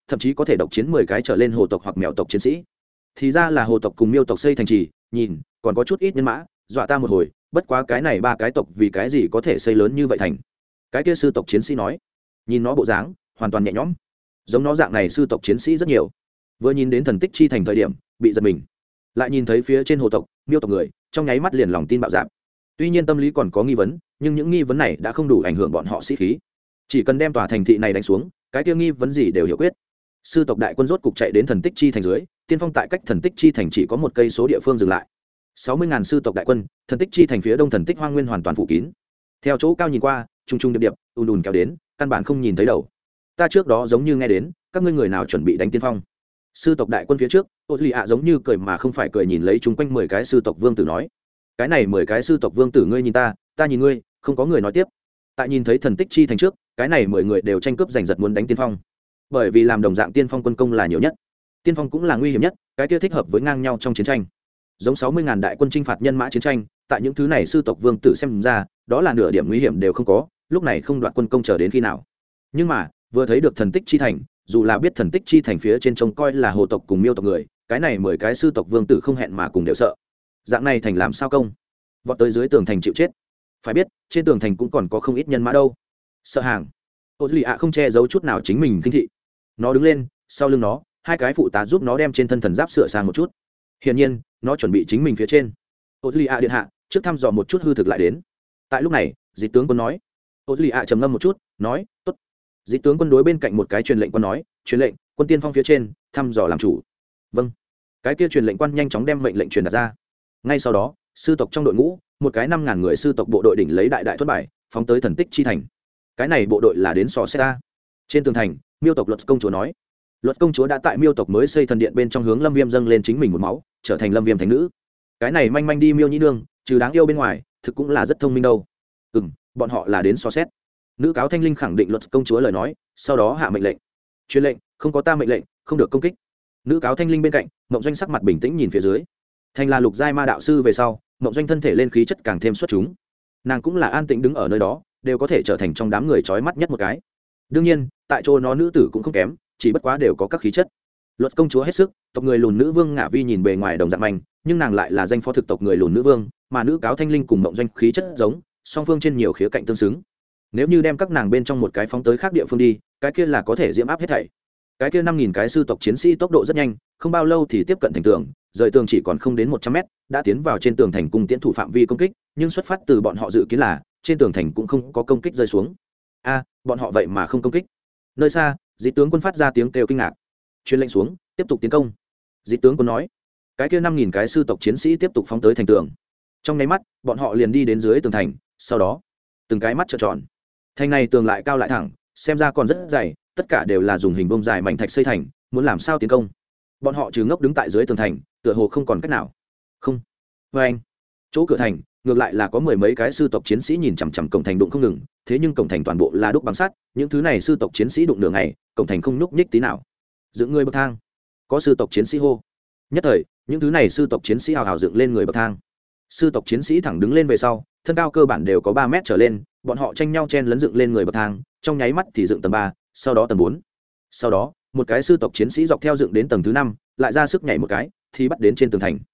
thậm chí có thể độc chiến 10 cái trở lên hồ tộc hoặc mèo tộc chiến sĩ. Thì ra là hồ tộc cùng miêu tộc xây thành trì, nhìn còn có chút ít nhân mã, dọa ta một hồi, bất quá cái này 3 cái tộc vì cái gì có thể xây lớn như vậy thành. Cái kia sư tộc chiến sĩ nói, nhìn nó bộ dáng hoàn toàn nhẹ nhõm, giống nó dạng này sư tộc chiến sĩ rất nhiều. Vừa nhìn đến thần tích chi thành thời điểm bị giật mình, lại nhìn thấy phía trên hồ tộc miêu tộc người, trong nháy mắt liền lòng tin bạo dạn. Tuy nhiên tâm lý còn có nghi vấn, nhưng những nghi vấn này đã không đủ ảnh hưởng bọn họ sĩ khí. Chỉ cần đem tòa thành thị này đánh xuống, cái kia nghi vấn gì đều hiểu quyết. Sư tộc đại quân rốt cục chạy đến thần tích chi thành dưới, tiên phong tại cách thần tích chi thành chỉ có một cây số địa phương dừng lại. 60.000 sư tộc đại quân, thần tích chi thành phía đông thần tích hoang nguyên hoàn toàn phủ kín. Theo chỗ cao nhìn qua, trung trung điệp điệp, ùn ùn kéo đến, căn bản không nhìn thấy đầu. Ta trước đó giống như nghe đến, các ngươi người nào chuẩn bị đánh tiên phong? Sư tộc đại quân phía trước, Ô Lì ạ giống như cười mà không phải cười nhìn lấy chúng quanh 10 cái sư tộc vương tử nói, cái này 10 cái sư tộc vương tử ngươi nhìn ta, ta nhìn ngươi, không có người nói tiếp. Tại nhìn thấy thần tích chi thành trước, cái này 10 người đều tranh cướp giành giật muốn đánh tiên phong, bởi vì làm đồng dạng tiên phong quân công là nhiều nhất, tiên phong cũng là nguy hiểm nhất, cái kia thích hợp với ngang nhau trong chiến tranh. Giống 60.000 đại quân chinh phạt nhân mã chiến tranh, tại những thứ này sư tộc vương tử xem ra, đó là nửa điểm nguy hiểm đều không có, lúc này không đoạt quân công chờ đến khi nào. Nhưng mà, vừa thấy được thần tích chi thành, dù là biết thần tích chi thành phía trên trông coi là hồ tộc cùng miêu tộc người, cái này 10 cái sư tộc vương tử không hẹn mà cùng đều sợ. Dạng này thành làm sao công? Vọt tới dưới tường thành chịu chết. Phải biết, trên tường thành cũng còn có không ít nhân mã đâu. Sợ hàng. Ô Lì ạ không che giấu chút nào chính mình kinh thị. Nó đứng lên, sau lưng nó, 2 cái phụ tá giúp nó đem trên thân thần giáp sửa sang một chút. Hiển nhiên, nó chuẩn bị chính mình phía trên. Ô Lì ạ điện hạ, trước thăm dò một chút hư thực lại đến. Tại lúc này, Dịch tướng quân nói. Ô Lì ạ trầm ngâm một chút, nói, tốt. Dịch tướng quân đối bên cạnh một cái truyền lệnh quan nói, truyền lệnh, quân tiên phong phía trên, thăm dò làm chủ. Vâng. Cái kia truyền lệnh quan nhanh chóng đem mệnh lệnh truyền đạt ra. Ngay sau đó, sư tộc trong đội ngũ, một cái 5.000 người sư tộc bộ đội đỉnh lấy đại đại thuất bài, phóng tới thần tích chi thành. Cái này bộ đội là đến sò xét ta. Trên tường thành, miêu tộc Luật công chúa nói, Luật công chúa đã tại miêu tộc mới xây thần điện bên trong hướng Lâm Viêm dâng lên chính mình một máu, trở thành Lâm Viêm thánh nữ. Cái này manh manh đi miêu nhĩ nương, trừ đáng yêu bên ngoài, thực cũng là rất thông minh đâu. Bọn họ là đến sò xét. Nữ cáo Thanh Linh khẳng định Luật công chúa lời nói, sau đó hạ mệnh lệnh. Truyền lệnh, không có ta mệnh lệnh, không được công kích. Nữ cáo Thanh Linh bên cạnh, Mộng Doanh sắc mặt bình tĩnh nhìn phía dưới. Thành là lục giai ma đạo sư về sau, Mộng Doanh thân thể lên khí chất càng thêm xuất chúng. Nàng cũng là an tĩnh đứng ở nơi đó, đều có thể trở thành trong đám người chói mắt nhất một cái. Đương nhiên, tại chỗ nó nữ tử cũng không kém, chỉ bất quá đều có các khí chất. Luật công chúa hết sức, tộc người lùn nữ vương Ngạ Vi nhìn bề ngoài đồng dạng manh, nhưng nàng lại là danh phó thực tộc người lùn nữ vương, mà nữ cáo Thanh Linh cùng Mộng Doanh khí chất giống, song phương trên nhiều khía cạnh tương xứng. Nếu như đem các nàng bên trong một cái phóng tới khác địa phương đi, cái kia là có thể diễm áp hết thảy. Cái kia 5.000 cái sư tộc chiến sĩ tốc độ rất nhanh, không bao lâu thì tiếp cận thành tường, rời tường chỉ còn không đến 100 mét, đã tiến vào trên tường thành cung tiễn thủ phạm vi công kích, nhưng xuất phát từ bọn họ dự kiến là trên tường thành cũng không có công kích rơi xuống. Bọn họ vậy mà không công kích. Nơi xa, Dịch tướng quân phát ra tiếng kêu kinh ngạc. Truyền lệnh xuống, tiếp tục tiến công. Dịch tướng quân nói. Cái kia 5.000 cái sư tộc chiến sĩ tiếp tục phóng tới thành tường. Trong nháy mắt, bọn họ liền đi đến dưới tường thành, sau đó, từng cái mắt trợn tròn. Thành này tường lại cao lại thẳng, xem ra còn rất dày, tất cả đều là dùng hình vuông dài mảnh thạch xây thành, muốn làm sao tiến công. Bọn họ trừ ngốc đứng tại dưới tường thành, tựa hồ không còn cách nào. Không. Anh. Chỗ cửa thành, ngược lại là có 10 mấy cái sư tộc chiến sĩ nhìn chằm chằm cổng thành đụng không ngừng, thế nhưng cổng thành toàn bộ là đúc bằng sắt, những thứ này sư tộc chiến sĩ đụng nửa ngày, cổng thành không nhúc nhích tí nào. Dựng người bậc thang. Có sư tộc chiến sĩ hô. Nhất thời, những thứ này sư tộc chiến sĩ hào hào dựng lên người bậc thang. Sư tộc chiến sĩ thẳng đứng lên về sau, thân cao cơ bản đều có 3 mét trở lên, bọn họ tranh nhau chen lấn dựng lên người bậc thang, trong nháy mắt thì dựng tầng 3, sau đó tầng 4. Sau đó, một cái sư tộc chiến sĩ dọc theo dựng đến tầng thứ 5, lại ra sức nhảy một cái, thì bắt đến trên tường thành.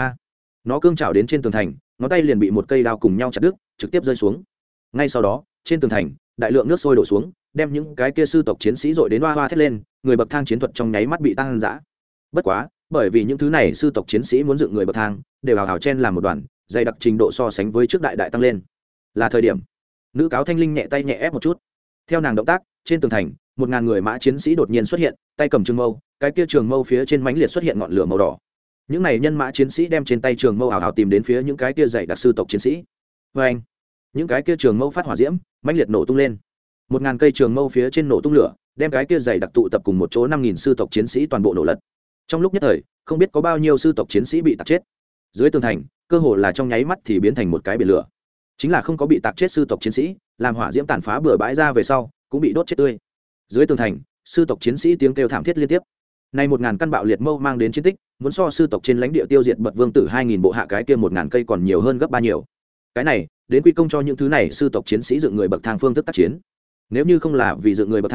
Nó cương chảo đến trên tường thành, ngón tay liền bị một cây đao cùng nhau chặt đứt, trực tiếp rơi xuống. Ngay sau đó, trên tường thành, đại lượng nước sôi đổ xuống, đem những cái kia sư tộc chiến sĩ dội đến hoa hoa thét lên, người bậc thang chiến thuật trong nháy mắt bị tăng dã. Bất quá, bởi vì những thứ này sư tộc chiến sĩ muốn dựng người bậc thang, đều hào hào chen làm một đoàn, dày đặc trình độ so sánh với trước đại đại tăng lên. Là thời điểm, nữ cáo Thanh Linh nhẹ tay nhẹ ép một chút. Theo nàng động tác, trên tường thành, 1.000 người mã chiến sĩ đột nhiên xuất hiện, tay cầm trường mâu, cái kia trường mâu phía trên mãnh liệt xuất hiện ngọn lửa màu đỏ. Những này nhân mã chiến sĩ đem trên tay trường mâu hào hào tìm đến phía những cái kia dày đặc sư tộc chiến sĩ. Anh. Những cái kia trường mâu phát hỏa diễm, mãnh liệt nổ tung lên. 1.000 cây trường mâu phía trên nổ tung lửa, đem cái kia dày đặc tụ tập cùng một chỗ 5.000 sư tộc chiến sĩ toàn bộ nổ lật. Trong lúc nhất thời, không biết có bao nhiêu sư tộc chiến sĩ bị tạc chết. Dưới tường thành, cơ hồ là trong nháy mắt thì biến thành một cái biển lửa. Chính là không có bị tạc chết sư tộc chiến sĩ, làm hỏa diễm tàn phá bừa bãi ra về sau, cũng bị đốt chết tươi. Dưới tường thành, sư tộc chiến sĩ tiếng kêu thảm thiết liên tiếp. Nay 1.000 căn bạo liệt mâu mang đến chiến tích, muốn so sư tộc trên lãnh địa tiêu diệt bậc vương tử 2.000 bộ hạ cái kia 1.000 cây còn nhiều hơn gấp 3 nhiều. Cái này, đến quy công cho những thứ này sư tộc chiến sĩ dựng người bậc thang phương thức tác chiến. Nếu như không là vì dựng người bậc thang,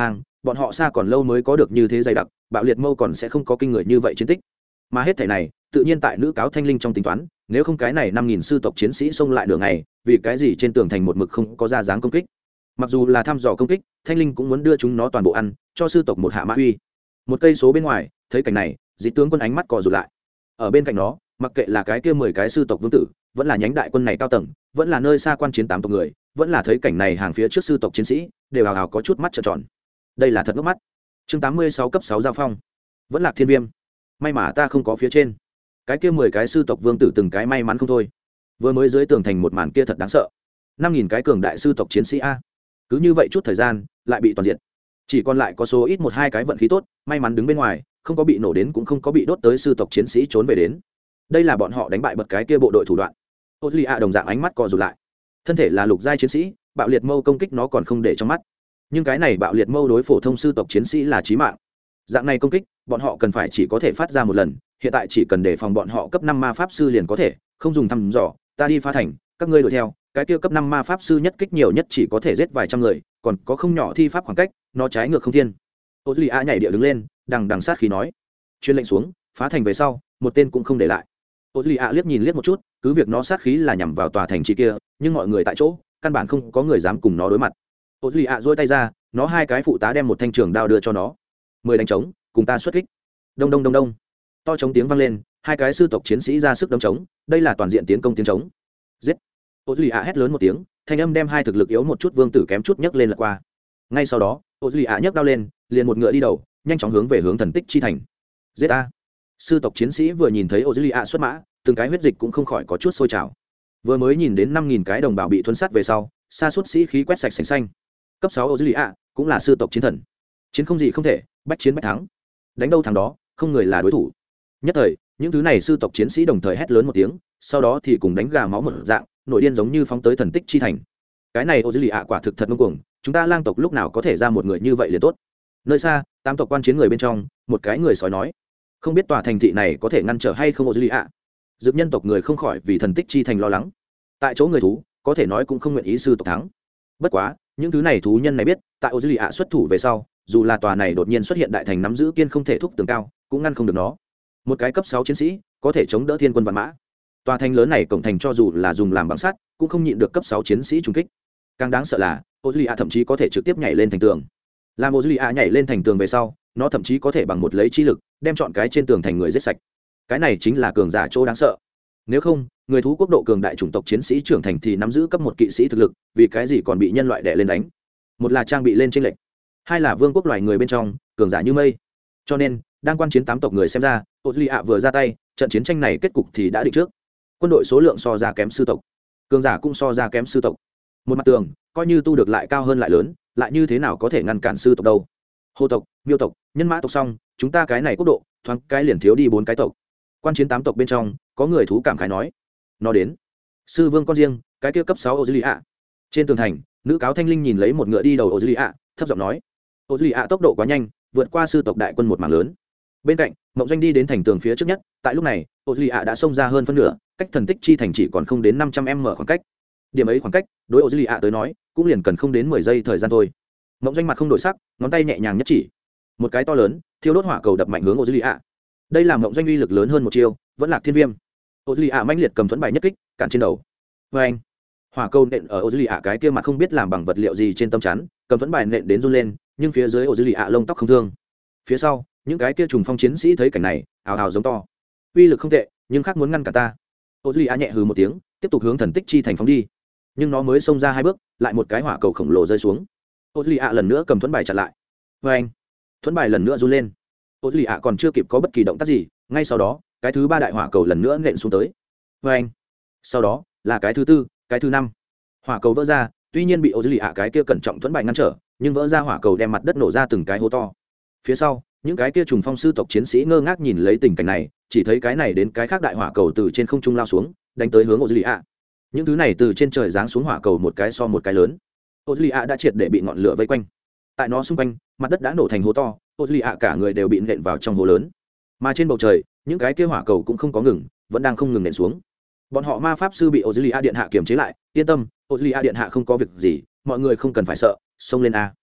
bọn họ xa còn lâu mới có được như thế dày đặc, bạo liệt mâu còn sẽ không có kinh người như vậy chiến tích. Mà hết thảy này tự nhiên tại nữ cáo thanh linh trong tính toán, nếu không cái này 5000 sư tộc chiến sĩ xông lại đường ngày, vì cái gì trên tường thành một mực không có ra dáng công kích. Mặc dù là thăm dò công kích, thanh linh cũng muốn đưa chúng nó toàn bộ ăn, cho sư tộc một hạ mã uy. Một cây số bên ngoài, thấy cảnh này, dị tướng quân ánh mắt co rụt lại. Ở bên cạnh nó, mặc kệ là cái kia 10 cái sư tộc vương tử, vẫn là nhánh đại quân này cao tầng, vẫn là nơi xa quan chiến 8 tộc người, vẫn là thấy cảnh này hàng phía trước sư tộc chiến sĩ, đều hào hào có chút mắt trợn tròn. Đây là thật ngốc mắt. Chương 86 cấp 6 giao phong. Vẫn là thiên viêm. May mà ta không có phía trên. Cái kia 10 cái sư tộc vương tử từng cái may mắn không thôi. Vừa mới dưới tường thành một màn kia thật đáng sợ. 5000 cái cường đại sư tộc chiến sĩ a. Cứ như vậy chút thời gian, lại bị toàn diện. Chỉ còn lại có số ít 1-2 cái vận khí tốt, may mắn đứng bên ngoài, không có bị nổ đến cũng không có bị đốt tới sư tộc chiến sĩ trốn về đến. Đây là bọn họ đánh bại bật cái kia bộ đội thủ đoạn. Olia đồng dạng ánh mắt co rụt lại. Thân thể là lục giai chiến sĩ, bạo liệt mâu công kích nó còn không để trong mắt. Nhưng cái này bạo liệt mâu đối phổ thông sư tộc chiến sĩ là chí mạng. Dạng này công kích, bọn họ cần phải chỉ có thể phát ra một lần, hiện tại chỉ cần đề phòng bọn họ cấp 5 ma pháp sư liền có thể, không dùng thăm dò, ta đi phá thành, các ngươi đuổi theo, cái kia cấp 5 ma pháp sư nhất kích nhiều nhất chỉ có thể giết vài trăm người, còn có không nhỏ thi pháp khoảng cách, nó trái ngược không thiên. Olia nhảy địa đứng lên, đằng sát khí nói, truyền lệnh xuống, phá thành về sau, một tên cũng không để lại. Olia liếc nhìn liếc một chút, cứ việc nó sát khí là nhằm vào tòa thành trì kia, nhưng mọi người tại chỗ, căn bản không có người dám cùng nó đối mặt. Olia duỗi tay ra, nó hai cái phụ tá đem một thanh trường đao đưa cho nó. 10 đánh trống, cùng ta xuất kích. Đông đông đông đông. To trống tiếng vang lên, hai cái sư tộc chiến sĩ ra sức đấm trống, đây là toàn diện tiến công tiếng trống. Giết. Olia hét lớn một tiếng, thanh âm đem hai thực lực yếu một chút vương tử kém chút nhấc lên lật qua. Ngay sau đó, Olia nhấc đao lên, liền một ngựa đi đầu, nhanh chóng hướng về hướng thần tích chi thành. Giết a. Sư tộc chiến sĩ vừa nhìn thấy Olia xuất mã, từng cái huyết dịch cũng không khỏi có chút sôi trào. Vừa mới nhìn đến 5000 cái đồng bào bị thuần sát về sau, sa sút sĩ khí quét sạch sành xanh. Cấp 6 Olia cũng là sư tộc chiến thần. Chiến không gì không thể, bách chiến bách thắng. Đánh đâu thắng đó, không người là đối thủ. Nhất thời, những thứ này sư tộc chiến sĩ đồng thời hét lớn một tiếng, sau đó thì cùng đánh gà máu một dạng, nổi điên giống như phóng tới thần tích chi thành. Cái này Olia quả thực thật ngông cuồng, chúng ta lang tộc lúc nào có thể ra một người như vậy liền tốt. Nơi xa, 8 tộc quan chiến người bên trong, một cái người sói nói, không biết tòa thành thị này có thể ngăn trở hay không Olia. Dực nhân tộc người không khỏi vì thần tích chi thành lo lắng. Tại chỗ người thú, có thể nói cũng không nguyện ý sư tộc thắng. Bất quá, những thứ này thú nhân này biết, tại Olia xuất thủ về sau, dù là tòa này đột nhiên xuất hiện đại thành nắm giữ kiên không thể thúc tường cao, cũng ngăn không được nó. Một cái cấp 6 chiến sĩ, có thể chống đỡ thiên quân vạn mã. Tòa thành lớn này cổng thành cho dù là dùng làm bằng sắt, cũng không nhịn được cấp 6 chiến sĩ trùng kích. Càng đáng sợ là, Olia thậm chí có thể trực tiếp nhảy lên thành tường. Làm Olia nhảy lên thành tường về sau, nó thậm chí có thể bằng một lấy chi lực, đem chọn cái trên tường thành người giết sạch. Cái này chính là cường giả chỗ đáng sợ. Nếu không, người thú quốc độ cường đại chủng tộc chiến sĩ trưởng thành thì nắm giữ cấp một kỵ sĩ thực lực, vì cái gì còn bị nhân loại đè lên đánh? Một là trang bị lên chênh lệch, hai là vương quốc loài người bên trong, cường giả như mây. Cho nên, đang quan chiến 8 tộc người xem ra, Olia vừa ra tay, trận chiến tranh này kết cục thì đã định trước. Quân đội số lượng so ra kém sư tộc, cường giả cũng so ra kém sư tộc. Một mặt tường, coi như tu được lại cao hơn lại lớn, lại như thế nào có thể ngăn cản sư tộc đâu? Hồ tộc, Miêu tộc, Nhân Mã tộc xong, chúng ta cái này quốc độ, thoáng cái liền thiếu đi 4 cái tộc. Quan chiến 8 tộc bên trong, có người thú cảm khái nói, nó đến. Sư vương con riêng, cái kia cấp 6 Olia. Trên tường thành, nữ cáo thanh linh nhìn lấy một ngựa đi đầu Olia, thấp giọng nói, Olia tốc độ quá nhanh, vượt qua sư tộc đại quân một mảng lớn. Bên cạnh, Mộng Doanh đi đến thành tường phía trước nhất, tại lúc này, Olia đã xông ra hơn phân nửa, cách thần tích chi thành chỉ còn không đến 500m khoảng cách. Điểm ấy khoảng cách, đối Olia tới nói, cũng liền cần không đến 10 giây thời gian thôi. Mộng Doanh mặt không đổi sắc, ngón tay nhẹ nhàng nhất chỉ, một cái to lớn, thiêu đốt hỏa cầu đập mạnh hướng Olia. Đây là Mộng Doanh uy lực lớn hơn một chiêu, vẫn là thiên viêm. Olia mãnh liệt cầm thuẫn bài nhất kích, cản trên đầu. Oeng! Hỏa cầu nện ở Olia cái kia mặt không biết làm bằng vật liệu gì trên tâm chắn, cầm thuẫn bài nện đến run lên, nhưng phía dưới Olia lông tóc không thương. Phía sau, những cái kia trùng phong chiến sĩ thấy cảnh này, ào ào giống to. Uy lực không tệ, nhưng khác muốn ngăn cả ta. Olia nhẹ hừ một tiếng, tiếp tục hướng thần tích chi thành phóng đi. Nhưng nó mới xông ra 2 bước, lại một cái hỏa cầu khổng lồ rơi xuống. Olia lần nữa cầm thuẫn bài chặn lại. Oeng! Thuẫn bài lần nữa run lên. Olia còn chưa kịp có bất kỳ động tác gì, ngay sau đó, cái thứ 3 đại hỏa cầu lần nữa nện xuống tới. Oeng! Sau đó, là cái thứ 4, cái thứ 5. Hỏa cầu vỡ ra, tuy nhiên bị Olia cái kia cẩn trọng thuẫn bài ngăn trở, nhưng vỡ ra hỏa cầu đem mặt đất nổ ra từng cái hố to. Phía sau, những cái kia trùng phong sư tộc chiến sĩ ngơ ngác nhìn lấy tình cảnh này, chỉ thấy cái này đến cái khác đại hỏa cầu từ trên không trung lao xuống, đánh tới hướng Olia. Những thứ này từ trên trời giáng xuống hỏa cầu một cái so một cái lớn. Olia đã triệt để bị ngọn lửa vây quanh. Tại nó xung quanh, mặt đất đã nổ thành hố to, Olia cả người đều bị nện vào trong hố lớn. Mà trên bầu trời, những cái kia hỏa cầu cũng không có ngừng, vẫn đang không ngừng nện xuống. Bọn họ ma pháp sư bị Olia điện hạ kiềm chế lại, yên tâm, Olia điện hạ không có việc gì, mọi người không cần phải sợ, xông lên a.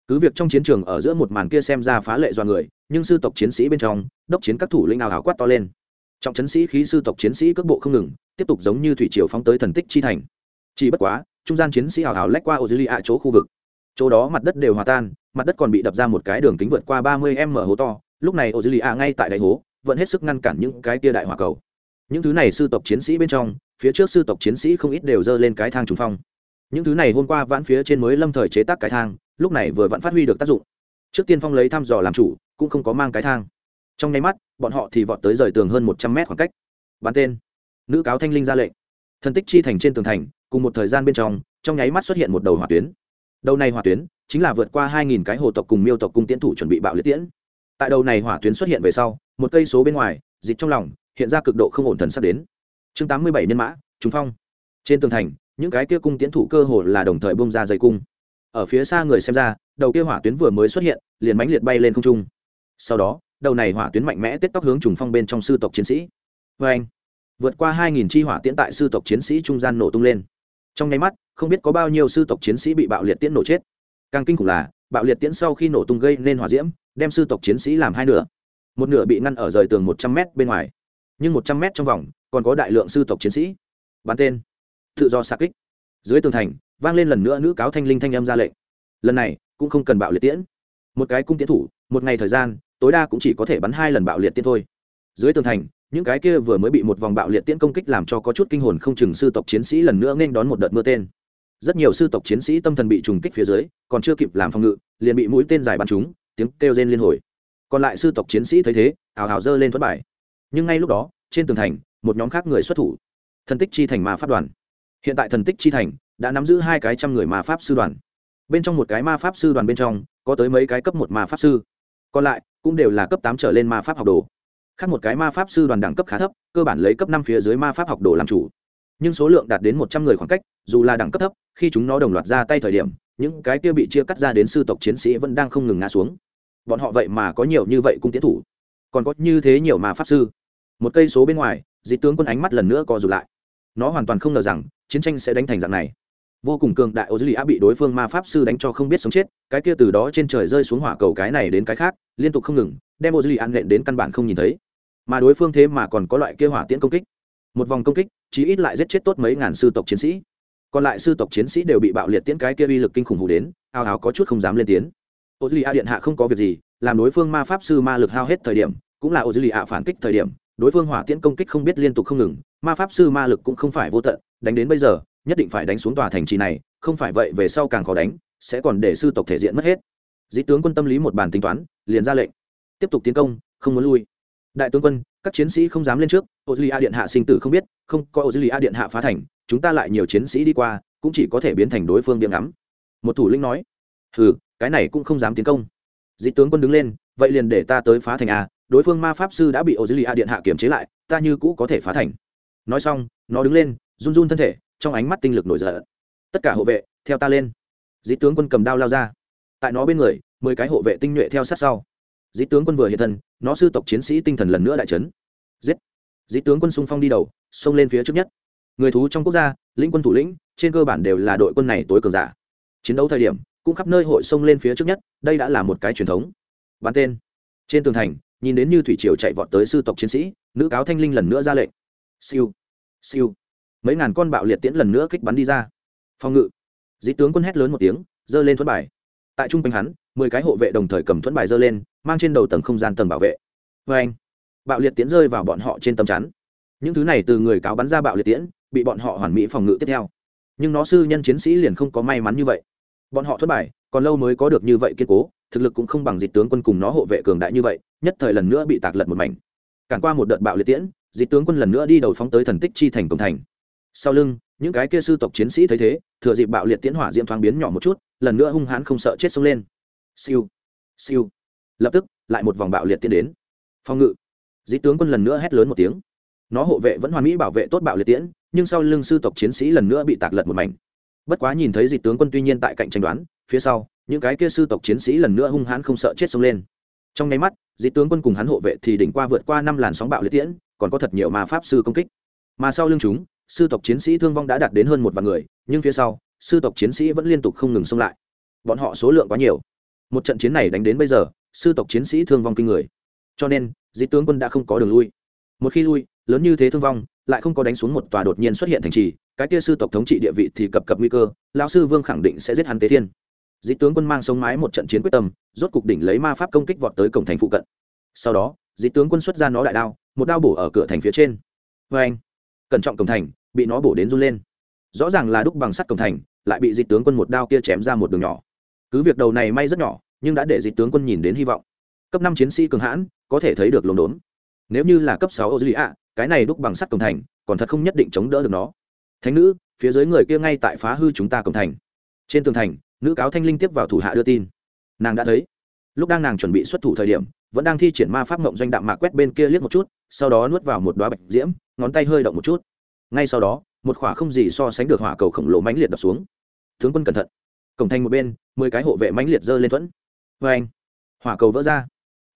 cứ việc trong chiến trường ở giữa một màn kia xem ra phá lệ do người, nhưng sư tộc chiến sĩ bên trong đốc chiến các thủ lĩnh nào hào quát to lên, trọng chấn sĩ khí sư tộc chiến sĩ cước bộ không ngừng tiếp tục giống như thủy triều phóng tới thần tích chi thành. Chỉ bất quá trung gian chiến sĩ hào hào lách qua Ozilia chỗ khu vực, chỗ đó mặt đất đều hòa tan, mặt đất còn bị đập ra một cái đường kính vượt qua 30 m hố to. Lúc này Ozilia ngay tại đáy hố vẫn hết sức ngăn cản những cái tia đại hỏa cầu. Những thứ này sư tộc chiến sĩ bên trong, phía trước sư tộc chiến sĩ không ít đều dơ lên cái thang trùng phong. Những thứ này hôm qua vãn phía trên mới lâm thời chế tác cái thang, lúc này vừa vẫn phát huy được tác dụng. Trước tiên phong lấy thăm dò làm chủ, cũng không có mang cái thang. Trong nháy mắt, bọn họ thì vọt tới rời tường hơn 100 mét khoảng cách. Bắn tên. Nữ cáo thanh linh ra lệnh. Thần tích chi thành trên tường thành, cùng một thời gian bên trong nháy mắt xuất hiện một đầu hỏa tuyến. Đầu này hỏa tuyến chính là vượt qua 2000 cái hồ tộc cùng miêu tộc cung tiễn thủ chuẩn bị bạo liệt tiễn. Tại đầu này hỏa tuyến xuất hiện về sau, một cây số bên ngoài, dịch trong lòng hiện ra cực độ không ổn thần sắp đến. Chương 87 nhân mã, trùng phong. Trên tường thành, những cái kia cung tiễn thủ cơ hồ là đồng thời bung ra dây cung. Ở phía xa người xem ra, đầu kia hỏa tuyến vừa mới xuất hiện, liền mãnh liệt bay lên không trung. Sau đó, đầu này hỏa tuyến mạnh mẽ tết tóc hướng trùng phong bên trong sư tộc chiến sĩ. Oeng! Vượt qua 2000 chi hỏa tiễn tại sư tộc chiến sĩ trung gian nổ tung lên. Trong nháy mắt, không biết có bao nhiêu sư tộc chiến sĩ bị bạo liệt tiễn nổ chết. Càng kinh khủng là, bạo liệt tiễn sau khi nổ tung gây nên hỏa diễm, đem sư tộc chiến sĩ làm hai nửa. Một nửa bị ngăn ở rời tường 100 m bên ngoài, nhưng 100 m trong vòng còn có đại lượng sư tộc chiến sĩ. Bắn tên, tự do xạ kích. Dưới tường thành vang lên lần nữa nữ cáo thanh linh thanh âm ra lệnh. Lần này cũng không cần bạo liệt tiễn, một cái cung tiễn thủ một ngày thời gian tối đa cũng chỉ có thể bắn 2 lần bạo liệt tiễn thôi. Dưới tường thành, những cái kia vừa mới bị một vòng bạo liệt tiễn công kích làm cho có chút kinh hồn không chừng sư tộc chiến sĩ lần nữa nên đón một đợt mưa tên. Rất nhiều sư tộc chiến sĩ tâm thần bị trùng kích phía dưới, còn chưa kịp làm phòng ngự, liền bị mũi tên dài bắn trúng, tiếng kêu rên liên hồi. Còn lại sư tộc chiến sĩ thấy thế, ào ào giơ lên thuẫn bài. Nhưng ngay lúc đó, trên tường thành, một nhóm khác người xuất thủ. Thần tích chi thành ma pháp đoàn. Hiện tại thần tích chi thành đã nắm giữ 2 cái trăm người ma pháp sư đoàn. Bên trong một cái ma pháp sư đoàn bên trong, có tới mấy cái cấp 1 ma pháp sư. Còn lại cũng đều là cấp 8 trở lên ma pháp học đồ. Khác một cái ma pháp sư đoàn đẳng cấp khá thấp, cơ bản lấy cấp 5 phía dưới ma pháp học đồ làm chủ. Nhưng số lượng đạt đến 100 người khoảng cách, dù là đẳng cấp thấp, khi chúng nó đồng loạt ra tay thời điểm, những cái kia bị chia cắt ra đến sư tộc chiến sĩ vẫn đang không ngừng ngã xuống. Bọn họ vậy mà có nhiều như vậy cung tiến thủ, còn có như thế nhiều ma pháp sư. Một cây số bên ngoài, dị tướng quân ánh mắt lần nữa co rụt lại. Nó hoàn toàn không ngờ rằng chiến tranh sẽ đánh thành dạng này. Vô cùng cường đại Ozilia bị đối phương ma pháp sư đánh cho không biết sống chết, cái kia từ đó trên trời rơi xuống hỏa cầu cái này đến cái khác, liên tục không ngừng, đem Ozilia nện đến căn bản không nhìn thấy. Mà đối phương thế mà còn có loại kia hỏa tiễn công kích. Một vòng công kích, chí ít lại giết chết tốt mấy ngàn sư tộc chiến sĩ. Còn lại sư tộc chiến sĩ đều bị bạo liệt tiễn cái kia uy lực kinh khủng hù đến, ào ào có chút không dám lên tiếng. Ozilia điện hạ không có việc gì, làm đối phương ma pháp sư ma lực hao hết thời điểm, cũng là Ozilia phản kích thời điểm, đối phương hỏa tiễn công kích không biết liên tục không ngừng, ma pháp sư ma lực cũng không phải vô tận, đánh đến bây giờ, nhất định phải đánh xuống tòa thành trì này, không phải vậy về sau càng khó đánh, sẽ còn để sư tộc thể diện mất hết. Dĩ tướng quân tâm lý một bàn tính toán, liền ra lệnh, tiếp tục tiến công, không muốn lui. Đại tướng quân, các chiến sĩ không dám lên trước, Ozilia điện hạ sinh tử không biết, không có Ozilia điện hạ phá thành, chúng ta lại nhiều chiến sĩ đi qua, cũng chỉ có thể biến thành đối phương điểm ngắm. Một thủ lĩnh nói, hừ, cái này cũng không dám tiến công. Dĩ tướng quân đứng lên, vậy liền để ta tới phá thành a, đối phương ma pháp sư đã bị Ozilia điện hạ kiểm chế lại, ta như cũ có thể phá thành. Nói xong, nó đứng lên, run run thân thể, trong ánh mắt tinh lực nổi giận. Tất cả hộ vệ, theo ta lên. Dĩ tướng quân cầm đao lao ra. Tại nó bên người, 10 cái hộ vệ tinh nhuệ theo sát sau. Dĩ tướng quân vừa hiện thân, nó sư tộc chiến sĩ tinh thần lần nữa đại chấn. Giết! Dĩ tướng quân xung phong đi đầu, xông lên phía trước nhất. Người thú trong quốc gia, lĩnh quân thủ lĩnh, trên cơ bản đều là đội quân này tối cường giả. Chiến đấu thời điểm, cũng khắp nơi hội xông lên phía trước nhất, đây đã là một cái truyền thống. Bắn tên. Trên tường thành, nhìn đến như thủy triều chạy vọt tới sư tộc chiến sĩ, nữ cáo thanh linh lần nữa ra lệnh. Siêu, siêu. Mấy ngàn con bạo liệt tiễn lần nữa kích bắn đi ra. Phòng ngự. Dĩ tướng quân hét lớn một tiếng, giơ lên thuẫn bài. Tại trung quanh hắn, 10 cái hộ vệ đồng thời cầm thuẫn bài giơ lên, mang trên đầu tầng không gian tầng bảo vệ. Và anh, bạo liệt tiễn rơi vào bọn họ trên tấm chắn. Những thứ này từ người cáo bắn ra bạo liệt tiễn, bị bọn họ hoàn mỹ phòng ngự tiếp theo. Nhưng nó sư nhân chiến sĩ liền không có may mắn như vậy. Bọn họ thuẫn bài, còn lâu mới có được như vậy kiên cố, thực lực cũng không bằng Dịch tướng quân cùng nó hộ vệ cường đại như vậy, nhất thời lần nữa bị tạc lật một mảnh. Cản qua một đợt bạo liệt tiễn, Dịch tướng quân lần nữa đi đầu phóng tới thần tích chi thành cổng thành. Sau lưng, những cái kia sư tộc chiến sĩ thấy thế, thừa dịp bạo liệt tiễn hỏa diễm thoáng biến nhỏ một chút, lần nữa hung hãn không sợ chết xông lên. Siêu, siêu. Lập tức, lại một vòng bạo liệt tiễn đến. Phòng ngự. Dịch tướng quân lần nữa hét lớn một tiếng. Nó hộ vệ vẫn hoàn mỹ bảo vệ tốt bạo liệt tiễn, nhưng sau lưng sư tộc chiến sĩ lần nữa bị tạc lật một mảnh. Bất quá nhìn thấy Dịch tướng quân tuy nhiên tại cạnh tranh đoán, phía sau, những cái kia sư tộc chiến sĩ lần nữa hung hãn không sợ chết xông lên. Trong nháy mắt, Dịch tướng quân cùng hắn hộ vệ thì đỉnh qua vượt qua 5 làn sóng bạo liệt tiễn, còn có thật nhiều ma pháp sư công kích. Mà sau lưng chúng, sư tộc chiến sĩ thương vong đã đạt đến hơn 1 vạn người, nhưng phía sau, sư tộc chiến sĩ vẫn liên tục không ngừng xông lại. Bọn họ số lượng quá nhiều. một trận chiến này đánh đến bây giờ sư tộc chiến sĩ thương vong kinh người, cho nên dĩ tướng quân đã không có đường lui. Một khi lui lớn như thế thương vong lại không có đánh xuống một tòa đột nhiên xuất hiện thành trì, cái kia sư tộc thống trị địa vị thì cập cập nguy cơ, lão sư vương khẳng định sẽ giết hắn tế thiên. Dĩ tướng quân mang sống mái một trận chiến quyết tâm, rốt cục đỉnh lấy ma pháp công kích vọt tới cổng thành phụ cận. Sau đó dĩ tướng quân xuất ra nó đại đao, một đao bổ ở cửa thành phía trên. Vê anh, cẩn trọng cổng thành bị nó bổ đến run lên, rõ ràng là đúc bằng sắt cổng thành lại bị dĩ tướng quân một đao kia chém ra một đường nhỏ. Cứ việc đầu này may rất nhỏ nhưng đã để dĩ tướng quân nhìn đến hy vọng. Cấp 5 chiến sĩ cường hãn có thể thấy được lồn đốn, nếu như là cấp 6 Ozulia, cái này đúc bằng sắt cổng thành còn thật không nhất định chống đỡ được nó. Thánh nữ, phía dưới người kia ngay tại phá hư chúng ta cổng thành. Trên tường thành, nữ cáo thanh linh tiếp vào thủ hạ đưa tin. Nàng đã thấy, lúc đang nàng chuẩn bị xuất thủ thời điểm, vẫn đang thi triển ma pháp mộng doanh đạm mạc quét bên kia liếc một chút, sau đó nuốt vào một đóa bạch diễm, ngón tay hơi động một chút. Ngay sau đó, một quả không gì so sánh được hỏa cầu khổng lồ mãnh liệt đập xuống. Tướng quân cẩn thận. Cổng thành một bên, 10 cái hộ vệ mãnh liệt giơ lên thuẫn. Oeng! Hỏa cầu vỡ ra.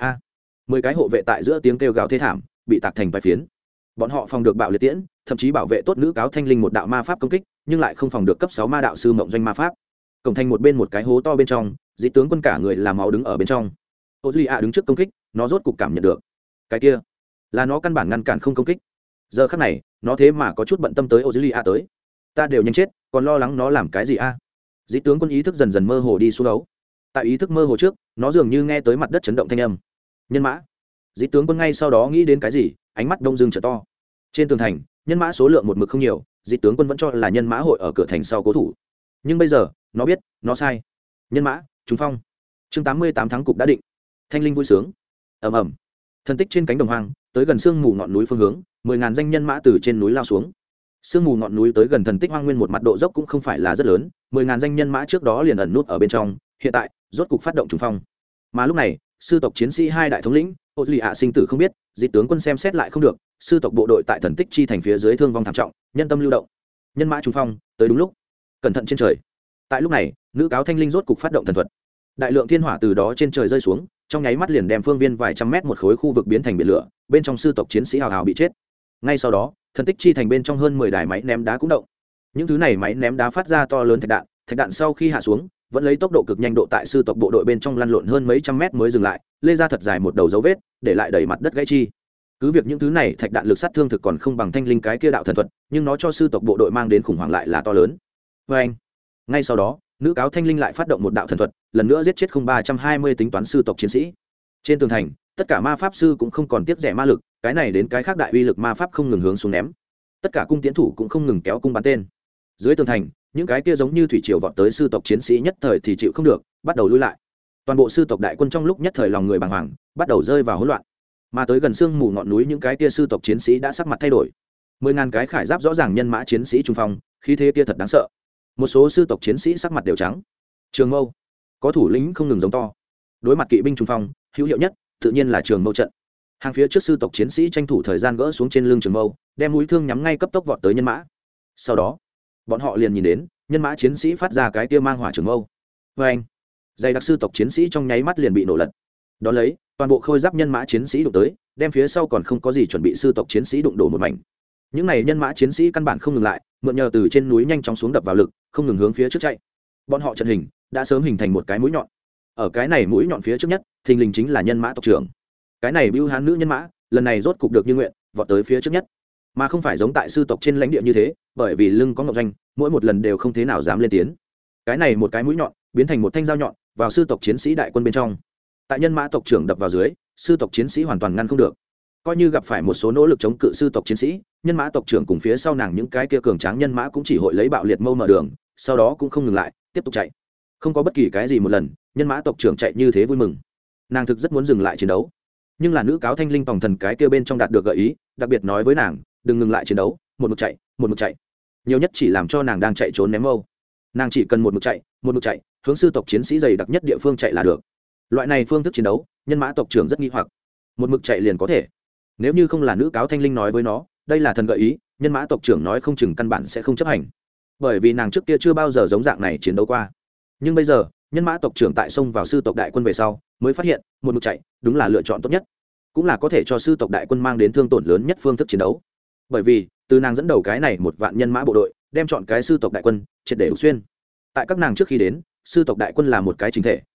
10 cái hộ vệ tại giữa tiếng kêu gào thê thảm bị tạc thành vài phiến. Bọn họ phòng được bạo liệt tiễn, thậm chí bảo vệ tốt nữ cáo thanh linh một đạo ma pháp công kích, nhưng lại không phòng được cấp 6 ma đạo sư mộng doanh ma pháp. Cổng thành một bên một cái hố to bên trong, dị tướng quân cả người làm máu đứng ở bên trong. Ozulia đứng trước công kích, nó rốt cục cảm nhận được cái kia là nó căn bản ngăn cản không công kích. Giờ khắc này nó thế mà có chút bận tâm tới Ozulia tới. Ta đều nhanh chết còn lo lắng nó làm cái gì a? Dị tướng quân ý thức dần dần mơ hồ đi xuống đấu. Tại ý thức mơ hồ trước, nó dường như nghe tới mặt đất chấn động thanh âm. Nhân mã. Dị tướng quân ngay sau đó nghĩ đến cái gì, ánh mắt đông dương trở to. Trên tường thành nhân mã số lượng một mực không nhiều, dị tướng quân vẫn cho là nhân mã hội ở cửa thành sau cố thủ. Nhưng bây giờ nó biết nó sai. Nhân mã trúng phong. Chương 88 thắng cục đã định. Thanh linh vui sướng. Ầm ầm. Thân tích trên cánh đồng hoang tới gần sương mù ngọn núi phương hướng, 10.000 danh nhân mã từ trên núi lao xuống. Sương mù ngọn núi tới gần thần tích hoang nguyên một mặt độ dốc cũng không phải là rất lớn, 10.000 danh nhân mã trước đó liền ẩn nút ở bên trong, hiện tại rốt cục phát động trùng phong. Mà lúc này sư tộc chiến sĩ hai đại thống lĩnh Ozulia sinh tử không biết, dị tướng quân xem xét lại không được, sư tộc bộ đội tại thần tích chi thành phía dưới thương vong thảm trọng, nhân tâm lưu động. Nhân mã trùng phong tới đúng lúc. Cẩn thận trên trời. Tại lúc này nữ cáo thanh linh rốt cục phát động thần thuật, đại lượng thiên hỏa từ đó trên trời rơi xuống, trong nháy mắt liền đem phương viên vài trăm mét một khối khu vực biến thành biển lửa, bên trong sư tộc chiến sĩ hào hào bị chết. Ngay sau đó thần tích chi thành bên trong hơn 10 đài máy ném đá cũng động. Những thứ này máy ném đá phát ra to lớn thạch đạn sau khi hạ xuống vẫn lấy tốc độ cực nhanh độ tại sư tộc bộ đội bên trong lăn lộn hơn mấy trăm mét mới dừng lại, lê ra thật dài một đầu dấu vết để lại đầy mặt đất gãy chi. Cứ việc những thứ này thạch đạn lực sát thương thực còn không bằng thanh linh cái kia đạo thần thuật, nhưng nó cho sư tộc bộ đội mang đến khủng hoảng lại là to lớn. Và anh, ngay sau đó nữ cáo thanh linh lại phát động một đạo thần thuật, lần nữa giết chết 0320 tính toán sư tộc chiến sĩ. Trên tường thành tất cả ma pháp sư cũng không còn tiếc rẻ ma lực, cái này đến cái khác đại uy lực ma pháp không ngừng hướng xuống ném, tất cả cung tiến thủ cũng không ngừng kéo cung bắn tên. Dưới tường thành những cái kia giống như thủy triều vọt tới sư tộc chiến sĩ nhất thời thì chịu không được, bắt đầu lui lại. Toàn bộ sư tộc đại quân trong lúc nhất thời lòng người bàng hoàng, bắt đầu rơi vào hỗn loạn. Mà tới gần sương mù ngọn núi những cái kia sư tộc chiến sĩ đã sắc mặt thay đổi. 10.000 cái khải giáp rõ ràng nhân mã chiến sĩ trung phong, khí thế kia thật đáng sợ. Một số sư tộc chiến sĩ sắc mặt đều trắng. Trường mâu, có thủ lĩnh không ngừng giống to. Đối mặt kỵ binh trung phong, hữu hiệu nhất tự nhiên là trường mâu trận. Hàng phía trước sư tộc chiến sĩ tranh thủ thời gian gỡ xuống trên lưng trường mâu, đem mũi thương nhắm ngay cấp tốc vọt tới nhân mã. Sau đó bọn họ liền nhìn đến nhân mã chiến sĩ phát ra cái kia mang hỏa trường mâu. Vê anh, dày đặc sư tộc chiến sĩ trong nháy mắt liền bị nổ lật. Đó lấy toàn bộ khôi giáp nhân mã chiến sĩ đụng tới, đem phía sau còn không có gì chuẩn bị sư tộc chiến sĩ đụng đổ một mảnh. Những này nhân mã chiến sĩ căn bản không ngừng lại, mượn nhờ từ trên núi nhanh chóng xuống đập vào lực, không ngừng hướng phía trước chạy. Bọn họ trận hình đã sớm hình thành một cái mũi nhọn. Ở cái này mũi nhọn phía trước nhất, thình lình chính là nhân mã tộc trưởng. Cái này bưu hán nữ nhân mã, lần này rốt cục được như nguyện, vọt tới phía trước nhất, mà không phải giống tại sư tộc trên lãnh địa như thế, bởi vì lưng có ngọc doanh, mỗi một lần đều không thế nào dám lên tiến. Cái này một cái mũi nhọn biến thành một thanh dao nhọn, vào sư tộc chiến sĩ đại quân bên trong. Tại nhân mã tộc trưởng đập vào dưới, sư tộc chiến sĩ hoàn toàn ngăn không được. Coi như gặp phải một số nỗ lực chống cự sư tộc chiến sĩ, nhân mã tộc trưởng cùng phía sau nàng những cái kia cường tráng nhân mã cũng chỉ hội lấy bạo liệt mâu mở đường, sau đó cũng không ngừng lại, tiếp tục chạy. Không có bất kỳ cái gì một lần, nhân mã tộc trưởng chạy như thế vui mừng. Nàng thực rất muốn dừng lại chiến đấu, nhưng là nữ cáo thanh linh tòng thần cái kia bên trong đạt được gợi ý, đặc biệt nói với nàng đừng ngừng lại chiến đấu, một mực chạy, một mực chạy, nhiều nhất chỉ làm cho nàng đang chạy trốn ném mâu. Nàng chỉ cần một mực chạy, hướng sư tộc chiến sĩ dày đặc nhất địa phương chạy là được. Loại này phương thức chiến đấu, nhân mã tộc trưởng rất nghi hoặc. Một mực chạy liền có thể? Nếu như không là nữ cáo thanh linh nói với nó, đây là thần gợi ý, nhân mã tộc trưởng nói không chừng căn bản sẽ không chấp hành, bởi vì nàng trước kia chưa bao giờ giống dạng này chiến đấu qua. Nhưng bây giờ nhân mã tộc trưởng tại xông vào sư tộc đại quân về sau mới phát hiện một mực chạy đúng là lựa chọn tốt nhất, cũng là có thể cho sư tộc đại quân mang đến thương tổn lớn nhất phương thức chiến đấu. Bởi vì từ nàng dẫn đầu cái này một vạn nhân mã bộ đội đem chọn cái sư tộc đại quân triệt để đục xuyên. Tại các nàng trước khi đến, sư tộc đại quân là một cái chính thể,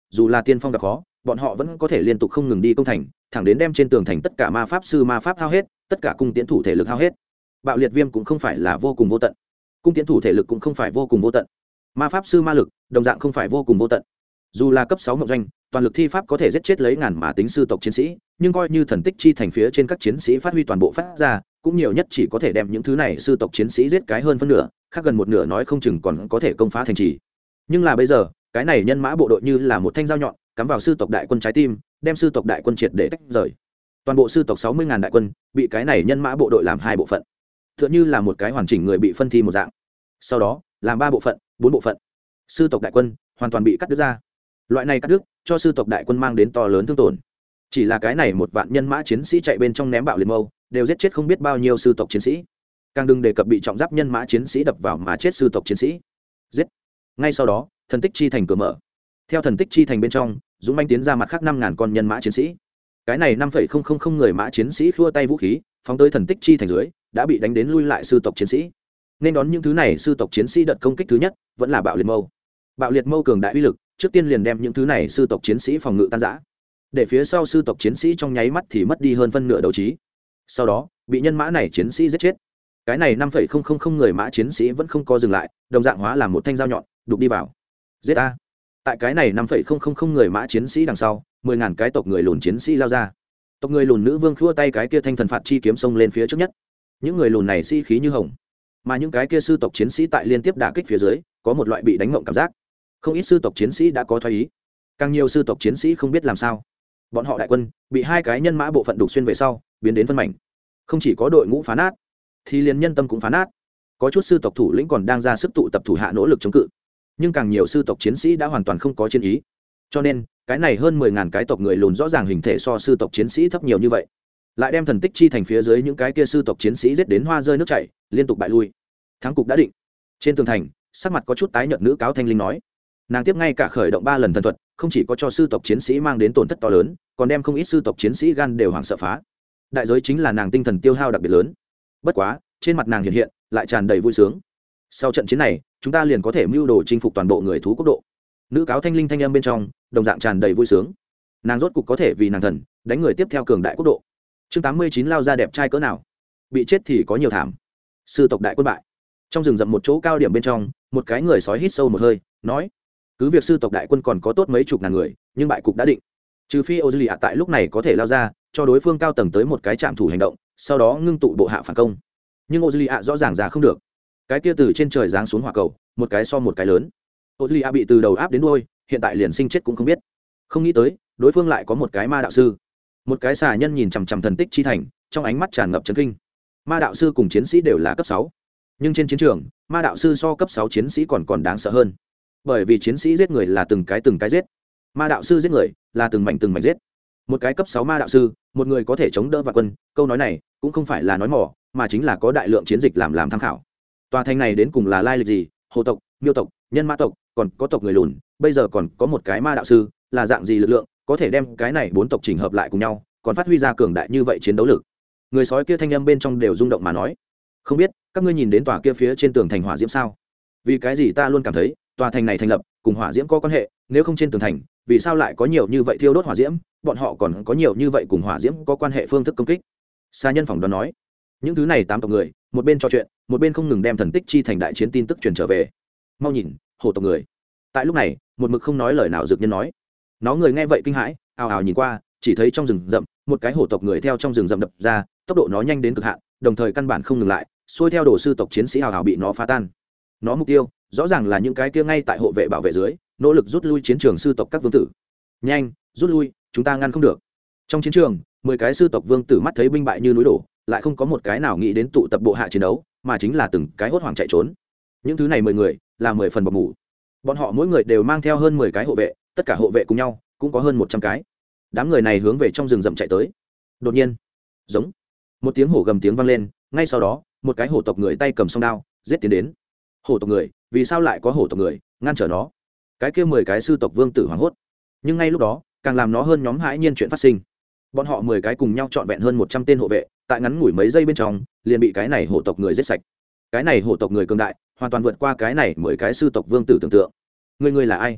dù là tiên phong gặp khó bọn họ vẫn có thể liên tục không ngừng đi công thành, thẳng đến đem trên tường thành tất cả ma pháp sư ma pháp hao hết, tất cả cung tiến thủ thể lực hao hết. Bạo liệt viêm cũng không phải là vô cùng vô tận, cung tiến thủ thể lực cũng không phải vô cùng vô tận, ma pháp sư ma lực đồng dạng không phải vô cùng vô tận. Dù là cấp 6 mộng doanh toàn lực thi pháp có thể giết chết lấy ngàn mà tính sư tộc chiến sĩ, nhưng coi như thần tích chi thành phía trên các chiến sĩ phát huy toàn bộ phát ra, cũng nhiều nhất chỉ có thể đem những thứ này sư tộc chiến sĩ giết cái hơn phân nửa, khác gần một nửa nói không chừng còn có thể công phá thành trì. Nhưng là bây giờ cái này nhân mã bộ đội như là một thanh dao nhọn cắm vào sư tộc đại quân trái tim, đem sư tộc đại quân triệt để tách rời. Toàn bộ sư tộc 60.000 đại quân bị cái này nhân mã bộ đội làm hai bộ phận, tựa như là một cái hoàn chỉnh người bị phân thi một dạng. Sau đó làm 3 bộ phận 4 bộ phận, sư tộc đại quân hoàn toàn bị cắt đứt ra. Loại này cắt đứt cho sư tộc đại quân mang đến to lớn thương tổn. Chỉ là cái này một vạn nhân mã chiến sĩ chạy bên trong ném bạo liệt mâu, đều giết chết không biết bao nhiêu sư tộc chiến sĩ, càng đừng đề cập bị trọng giáp nhân mã chiến sĩ đập vào mà chết sư tộc chiến sĩ. Giết. Ngay sau đó thần tích chi thành cửa mở, theo thần tích chi thành bên trong dũng manh tiến ra mặt khác 5.000 con nhân mã chiến sĩ. Cái này 5,000 người mã chiến sĩ khua tay vũ khí phóng tới thần tích chi thành dưới, đã bị đánh đến lui lại sư tộc chiến sĩ. Nên đón những thứ này sư tộc chiến sĩ đợt công kích thứ nhất vẫn là bạo liệt mâu. Bạo liệt mâu cường đại uy lực, trước tiên liền đem những thứ này sư tộc chiến sĩ phòng ngự tan rã, để phía sau sư tộc chiến sĩ trong nháy mắt thì mất đi hơn phân nửa đấu trí. Sau đó bị nhân mã này chiến sĩ giết chết. Cái này 5,000 người mã chiến sĩ vẫn không có dừng lại, đồng dạng hóa làm một thanh dao nhọn đục đi vào. Giết a! Tại cái này 5,000 người mã chiến sĩ đằng sau, 10.000 cái tộc người lùn chiến sĩ lao ra. Tộc người lùn nữ vương khua tay cái kia thanh thần phạt chi kiếm xông lên phía trước nhất. Những người lùn này sĩ khí như hồng, mà những cái kia sư tộc chiến sĩ tại liên tiếp đả kích phía dưới, có một loại bị đánh ngộng cảm giác. Không ít sư tộc chiến sĩ đã có thoái ý, càng nhiều sư tộc chiến sĩ không biết làm sao. Bọn họ đại quân bị hai cái nhân mã bộ phận đục xuyên về sau, biến đến phân mảnh. Không chỉ có đội ngũ phá nát, thì liền nhân tâm cũng phá nát. Có chút sư tộc thủ lĩnh còn đang ra sức tụ tập thủ hạ nỗ lực chống cự, nhưng càng nhiều sư tộc chiến sĩ đã hoàn toàn không có chiến ý. Cho nên cái này hơn 10.000 cái tộc người lùn rõ ràng hình thể so sư tộc chiến sĩ thấp nhiều như vậy, lại đem thần tích chi thành phía dưới những cái kia sư tộc chiến sĩ giết đến hoa rơi nước chảy, liên tục bại lui. Thắng cục đã định. Trên tường thành, sắc mặt có chút tái nhợt nữ cáo thanh linh nói, nàng tiếp ngay cả khởi động 3 lần thần thuật, không chỉ có cho sư tộc chiến sĩ mang đến tổn thất to lớn, còn đem không ít sư tộc chiến sĩ gan đều hoảng sợ phá. Đại giới chính là nàng tinh thần tiêu hao đặc biệt lớn. Bất quá trên mặt nàng hiện lại tràn đầy vui sướng. Sau trận chiến này chúng ta liền có thể mưu đồ chinh phục toàn bộ người thú quốc độ. Nữ cáo thanh linh thanh âm bên trong đồng dạng tràn đầy vui sướng. Nàng rốt cục có thể vì nàng thần đánh người tiếp theo cường đại quốc độ. Chương 89 lao ra đẹp trai cỡ nào, bị chết thì có nhiều thảm. Sư tộc đại quân bại. Trong rừng rậm một chỗ cao điểm bên trong, một cái người sói hít sâu một hơi nói, cứ việc sư tộc đại quân còn có tốt mấy chục ngàn người, nhưng bại cục đã định. Trừ phi Ozilia tại lúc này có thể lao ra cho đối phương cao tầng tới một cái trạm thủ hành động, sau đó ngưng tụ bộ hạ phản công. Nhưng Ozilia rõ ràng ra không được. Cái kia từ trên trời giáng xuống hỏa cầu, một cái so một cái lớn. Ozilia bị từ đầu áp đến đuôi, hiện tại liền sinh chết cũng không biết. Không nghĩ tới đối phương lại có một cái ma đạo sư. Một cái xà nhân nhìn chằm chằm thần tích chi thành, trong ánh mắt tràn ngập chấn kinh. Ma đạo sư cùng chiến sĩ đều là cấp 6, nhưng trên chiến trường ma đạo sư so cấp 6 chiến sĩ còn đáng sợ hơn, bởi vì chiến sĩ giết người là từng cái giết, ma đạo sư giết người là từng mảnh giết. Một cái cấp 6 ma đạo sư, một người có thể chống đỡ vạn quân. Câu nói này cũng không phải là nói mỏ, mà chính là có đại lượng chiến dịch làm tham khảo. Tòa thành này đến cùng là lai lịch gì? Hồ tộc, miêu tộc, nhân mã tộc, còn có tộc người lùn, bây giờ còn có một cái ma đạo sư, là dạng gì lực lượng có thể đem cái này 4 tộc chỉnh hợp lại cùng nhau, còn phát huy ra cường đại như vậy chiến đấu lực? Người sói kia thanh âm bên trong đều rung động mà nói, không biết các ngươi nhìn đến tòa kia phía trên tường thành hỏa diễm sao? Vì cái gì ta luôn cảm thấy tòa thành này thành lập cùng hỏa diễm có quan hệ, nếu không trên tường thành vì sao lại có nhiều như vậy thiêu đốt hỏa diễm, bọn họ còn có nhiều như vậy cùng hỏa diễm có quan hệ phương thức công kích. Sa nhân phỏng đoán nói, những thứ này 8 tộc người một bên trò chuyện, một bên không ngừng đem thần tích chi thành đại chiến tin tức truyền trở về. Mau nhìn, hổ tộc người. Tại lúc này một mực không nói lời nào dược nhân nói, nó người nghe vậy kinh hãi, ào ào nhìn qua, chỉ thấy trong rừng rậm một cái hổ tộc người theo trong rừng rậm đập ra, tốc độ nó nhanh đến cực hạn, đồng thời căn bản không ngừng lại, xuôi theo đồ sư tộc chiến sĩ hào hào bị nó phá tan. Nó mục tiêu rõ ràng là những cái kia ngay tại hộ vệ bảo vệ dưới, nỗ lực rút lui chiến trường sư tộc các vương tử. Nhanh rút lui, chúng ta ngăn không được. Trong chiến trường 10 cái sư tộc vương tử mắt thấy binh bại như núi đổ, lại không có một cái nào nghĩ đến tụ tập bộ hạ chiến đấu, mà chính là từng cái hốt hoảng chạy trốn. Những thứ này 10 người là 10 phần bọc mủ. Bọn họ mỗi người đều mang theo hơn 10 cái hộ vệ, tất cả hộ vệ cùng nhau cũng có hơn 100 cái. Đám người này hướng về trong rừng rậm chạy tới. Đột nhiên, giống một tiếng hổ gầm tiếng vang lên, ngay sau đó một cái hổ tộc người tay cầm song đao giết tiến đến. Hổ tộc người, vì sao lại có hổ tộc người ngăn trở nó? Cái kia 10 cái sư tộc vương tử hoảng hốt, nhưng ngay lúc đó càng làm nó hơn nhóm hãi nhiên chuyện phát sinh. Bọn họ 10 cái cùng nhau trọn vẹn hơn 100 tên hộ vệ, tại ngắn ngủi mấy giây bên trong liền bị cái này hổ tộc người giết sạch. Cái này hổ tộc người cường đại, hoàn toàn vượt qua cái này 10 cái sư tộc vương tử tưởng tượng. Ngươi là ai?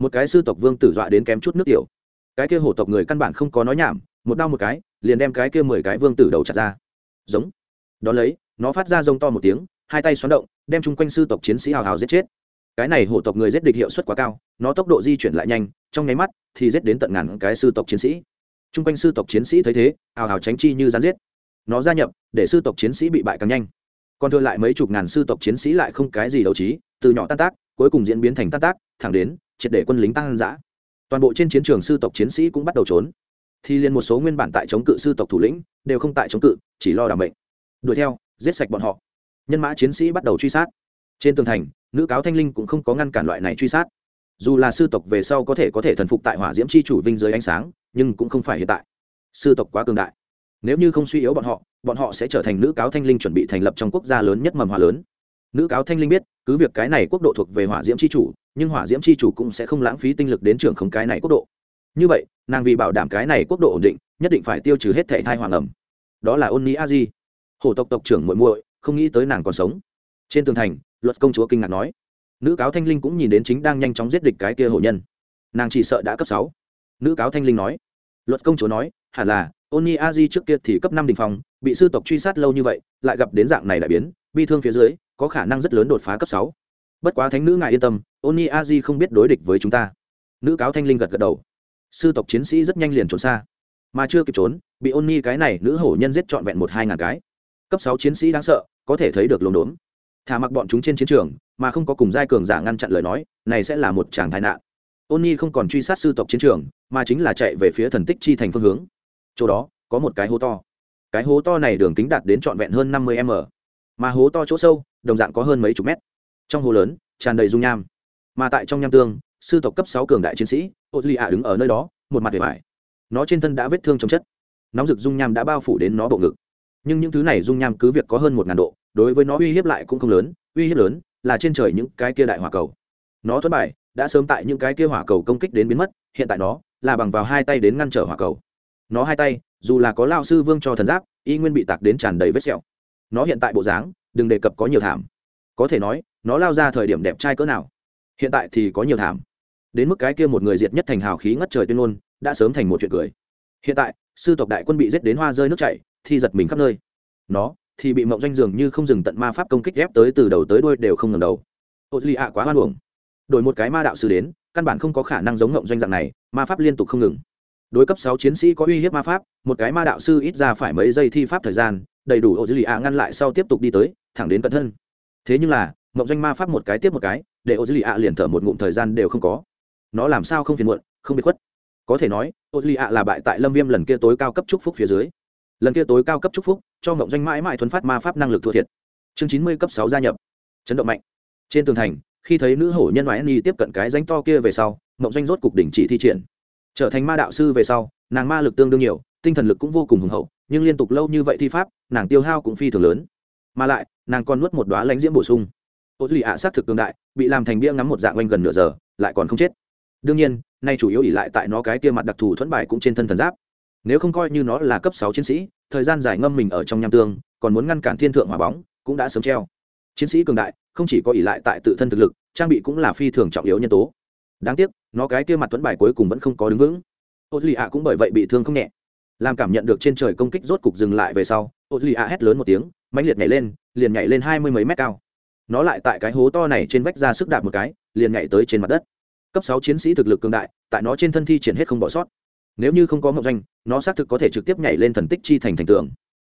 một cái sư tộc vương tử dọa đến kém chút nước tiểu. Cái kia hổ tộc người căn bản không có nói nhảm, một đao một cái liền đem cái kia 10 cái vương tử đầu chặt ra. Giống. Đó lấy, nó phát ra rông to một tiếng, hai tay xoắn động, đem chung quanh sư tộc chiến sĩ hào hào giết chết. Cái này hổ tộc người giết địch hiệu suất quá cao, nó tốc độ di chuyển lại nhanh, trong nháy mắt thì giết đến tận ngàn cái sư tộc chiến sĩ. Chung quanh sư tộc chiến sĩ thấy thế, hào hào tránh chi như rắn giết. Nó gia nhập, để sư tộc chiến sĩ bị bại càng nhanh. Còn thừa lại mấy chục ngàn sư tộc chiến sĩ lại không cái gì đấu trí, từ nhỏ tan tác, cuối cùng diễn biến thành tan tác, thẳng đến triệt để quân lính tăng dã. Toàn bộ trên chiến trường sư tộc chiến sĩ cũng bắt đầu trốn. Thì liền một số nguyên bản tại chống cự sư tộc thủ lĩnh đều không tại chống cự, chỉ lo đảm mệnh. Đuổi theo, giết sạch bọn họ. Nhân mã chiến sĩ bắt đầu truy sát. Trên tường thành, nữ cáo thanh linh cũng không có ngăn cản loại này truy sát. Dù là sư tộc về sau có thể thần phục tại hỏa diễm chi chủ vinh dưới ánh sáng, nhưng cũng không phải hiện tại. Sư tộc quá cường đại, nếu như không suy yếu bọn họ sẽ trở thành nữ cáo thanh linh chuẩn bị thành lập trong quốc gia lớn nhất mầm hỏa lớn. Nữ cáo thanh linh biết, cứ việc cái này quốc độ thuộc về hỏa diễm chi chủ, nhưng hỏa diễm chi chủ cũng sẽ không lãng phí tinh lực đến trưởng không cái này quốc độ. Như vậy, nàng vì bảo đảm cái này quốc độ ổn định, nhất định phải tiêu trừ hết thảy thai hoàng ẩm. Đó là Ôn Ni A Di, hổ tộc tộc trưởng muội muội, không nghĩ tới nàng còn sống. Trên tường thành, Luật công chúa kinh ngạc nói. Nữ cáo thanh linh cũng nhìn đến chính đang nhanh chóng giết địch cái kia hổ nhân. Nàng chỉ sợ đã cấp 6. Nữ cáo thanh linh nói. Luật công chúa nói, hẳn là Ôn Ni A Di trước kia thì cấp 5 đỉnh phong, bị sư tộc truy sát lâu như vậy, lại gặp đến dạng này đại biến, bi thương phía dưới, có khả năng rất lớn đột phá cấp 6. Bất quá thánh nữ ngài yên tâm, Ôn Ni A Di không biết đối địch với chúng ta. Nữ cáo thanh linh gật gật đầu. Sư tộc chiến sĩ rất nhanh liền trốn xa, mà chưa kịp trốn, bị Ôn Ni cái này nữ hổ nhân giết trọn vẹn 1-2 ngàn cái. Cấp 6 chiến sĩ đáng sợ, có thể thấy được lồn đốn. Thả mặc bọn chúng trên chiến trường, mà không có cùng giai cường giả ngăn chặn lời nói, này sẽ là một tràng tai nạn. Ôn Ni không còn truy sát sư tộc chiến trường, mà chính là chạy về phía thần tích chi thành phương hướng. Chỗ đó có một cái hố to. Cái hố to này đường kính đạt đến trọn vẹn hơn 50m, mà hố to chỗ sâu đồng dạng có hơn mấy chục mét. Trong hố lớn tràn đầy dung nham, mà tại trong nham tương, sư tộc cấp 6 cường đại chiến sĩ Ozlia đứng ở nơi đó, một mặt vẻ vải. Nó trên thân đã vết thương chồng chất, nóng rực dung nham đã bao phủ đến nó bộ ngực. Nhưng những thứ này dung nham cứ việc có hơn 1000 độ, đối với nó uy hiếp lại cũng không lớn, uy hiếp lớn là trên trời những cái kia đại hỏa cầu. Nó thoát bài đã sớm tại những cái kia hỏa cầu công kích đến biến mất, hiện tại nó là bằng vào hai tay đến ngăn trở hỏa cầu. Nó hai tay, dù là có lão sư vương cho thần giáp, y nguyên bị tạc đến tràn đầy vết sẹo. Nó hiện tại bộ dáng, đừng đề cập có nhiều thảm. Có thể nói, nó lao ra thời điểm đẹp trai cỡ nào. Hiện tại thì có nhiều thảm. Đến mức cái kia một người diệt nhất thành hào khí ngất trời tuyên ngôn, đã sớm thành một chuyện cười. Hiện tại, sư tộc đại quân bị giết đến hoa rơi nước chảy, thì giật mình khắp nơi. Nó thì bị mộng doanh dường như không dừng tận ma pháp công kích ép tới từ đầu tới đuôi đều không ngừng đầu. Ozlia quá hoan uổng. Đổi một cái ma đạo sư đến, căn bản không có khả năng giống mộng doanh dạng này, ma pháp liên tục không ngừng. Đối cấp 6 chiến sĩ có uy hiếp ma pháp, một cái ma đạo sư ít ra phải mấy giây thi pháp thời gian, đầy đủ Ozlia ngăn lại sau tiếp tục đi tới, thẳng đến cận thân. Thế nhưng là, mộng doanh ma pháp một cái tiếp một cái, để Ozlia liền thở một ngụm thời gian đều không có. Nó làm sao không phiền muộn, không biệt khuất. Có thể nói, Ozlia là bại tại Lâm Viêm lần kia tối cao cấp chúc phúc phía dưới. Lần kia tối cao cấp chúc phúc, cho mộng doanh mãi mãi thuần phát ma pháp năng lực thua thiệt. Chương 90 cấp 6 gia nhập. Chấn động mạnh. Trên tường thành, khi thấy nữ hổ nhân Oani tiếp cận cái rãnh to kia về sau, mộng doanh rốt cục đỉnh chỉ thi triển. Trở thành ma đạo sư về sau, nàng ma lực tương đương nhiều, tinh thần lực cũng vô cùng hùng hậu, nhưng liên tục lâu như vậy thi pháp, nàng tiêu hao cũng phi thường lớn. Mà lại, nàng còn nuốt một đóa lãnh diễm bổ sung. Ozlia sát thực cường đại, bị làm thành bia ngắm một dạng quanh gần nửa giờ, lại còn không chết. Đương nhiên, nay chủ yếu ỷ lại tại nó cái kia mặt đặc thù thuẫn bài cũng trên thân thần giáp. Nếu không coi như nó là cấp 6 chiến sĩ, thời gian dài ngâm mình ở trong nham tương, còn muốn ngăn cản thiên thượng hỏa bóng, cũng đã sớm treo. Chiến sĩ cường đại, không chỉ có ỷ lại tại tự thân thực lực, trang bị cũng là phi thường trọng yếu nhân tố. Đáng tiếc, nó cái kia mặt thuẫn bài cuối cùng vẫn không có đứng vững. Ozlia cũng bởi vậy bị thương không nhẹ. Làm cảm nhận được trên trời công kích rốt cục dừng lại về sau, Ozlia hét lớn một tiếng, mãnh liệt nhảy lên, liền nhảy lên 20 mấy mét cao. Nó lại tại cái hố to này trên vách ra sức đạp một cái, liền nhảy tới trên mặt đất. Cấp 6 chiến sĩ thực lực cường đại, tại nó trên thân thi triển hết không bỏ sót. Nếu như không có mộng doanh, nó xác thực có thể trực tiếp nhảy lên thần tích chi thành tường.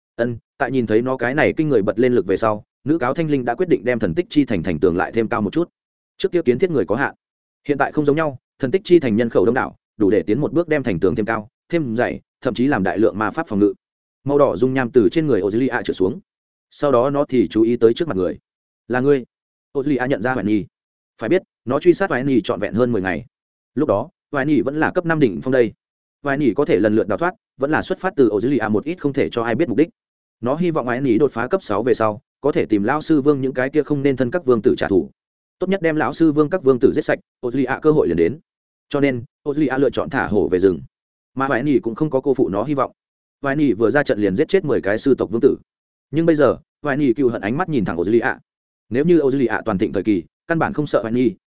Tại nhìn thấy nó cái này kinh người bật lên lực về sau, nữ cáo thanh linh đã quyết định đem thần tích chi thành tường lại thêm cao một chút. Trước kia kiến thiết người có hạn, hiện tại không giống nhau, thần tích chi thành nhân khẩu đông đảo, đủ để tiến một bước đem thành tường thêm cao, thêm dày, thậm chí làm đại lượng ma pháp phòng ngự. Màu đỏ dung nham từ trên người Ozlia trở xuống. Sau đó nó thì chú ý tới trước mặt người. Là ngươi. Ozlia nhận ra Hoài Nhi. Phải biết, nó truy sát Hoài Nhi trọn vẹn hơn 10 ngày. Lúc đó, Hoài Nhi vẫn là cấp 5 đỉnh phong đây. Hoài Nhi có thể lần lượt đào thoát, vẫn là xuất phát từ Ozlia một ít không thể cho ai biết mục đích. Nó hy vọng Hoài Nhi đột phá cấp 6 về sau, có thể tìm lão sư vương những cái kia không nên thân các vương tử trả thù. Tốt nhất đem lão sư vương các vương tử giết sạch, Ozlia cơ hội liền đến. Cho nên, Ozlia lựa chọn thả hổ về rừng. Mà Hoài Nhi cũng không có cô phụ nó hy vọng. Hoài Nhi vừa ra trận liền giết chết 10 cái sư tộc vương tử. Nhưng bây giờ, Hoài Nhi cừu hận ánh mắt nhìn thẳng Ozlia. Nếu như Ozlia toàn thịnh thời kỳ, căn bản không sợ Hoài Nhi,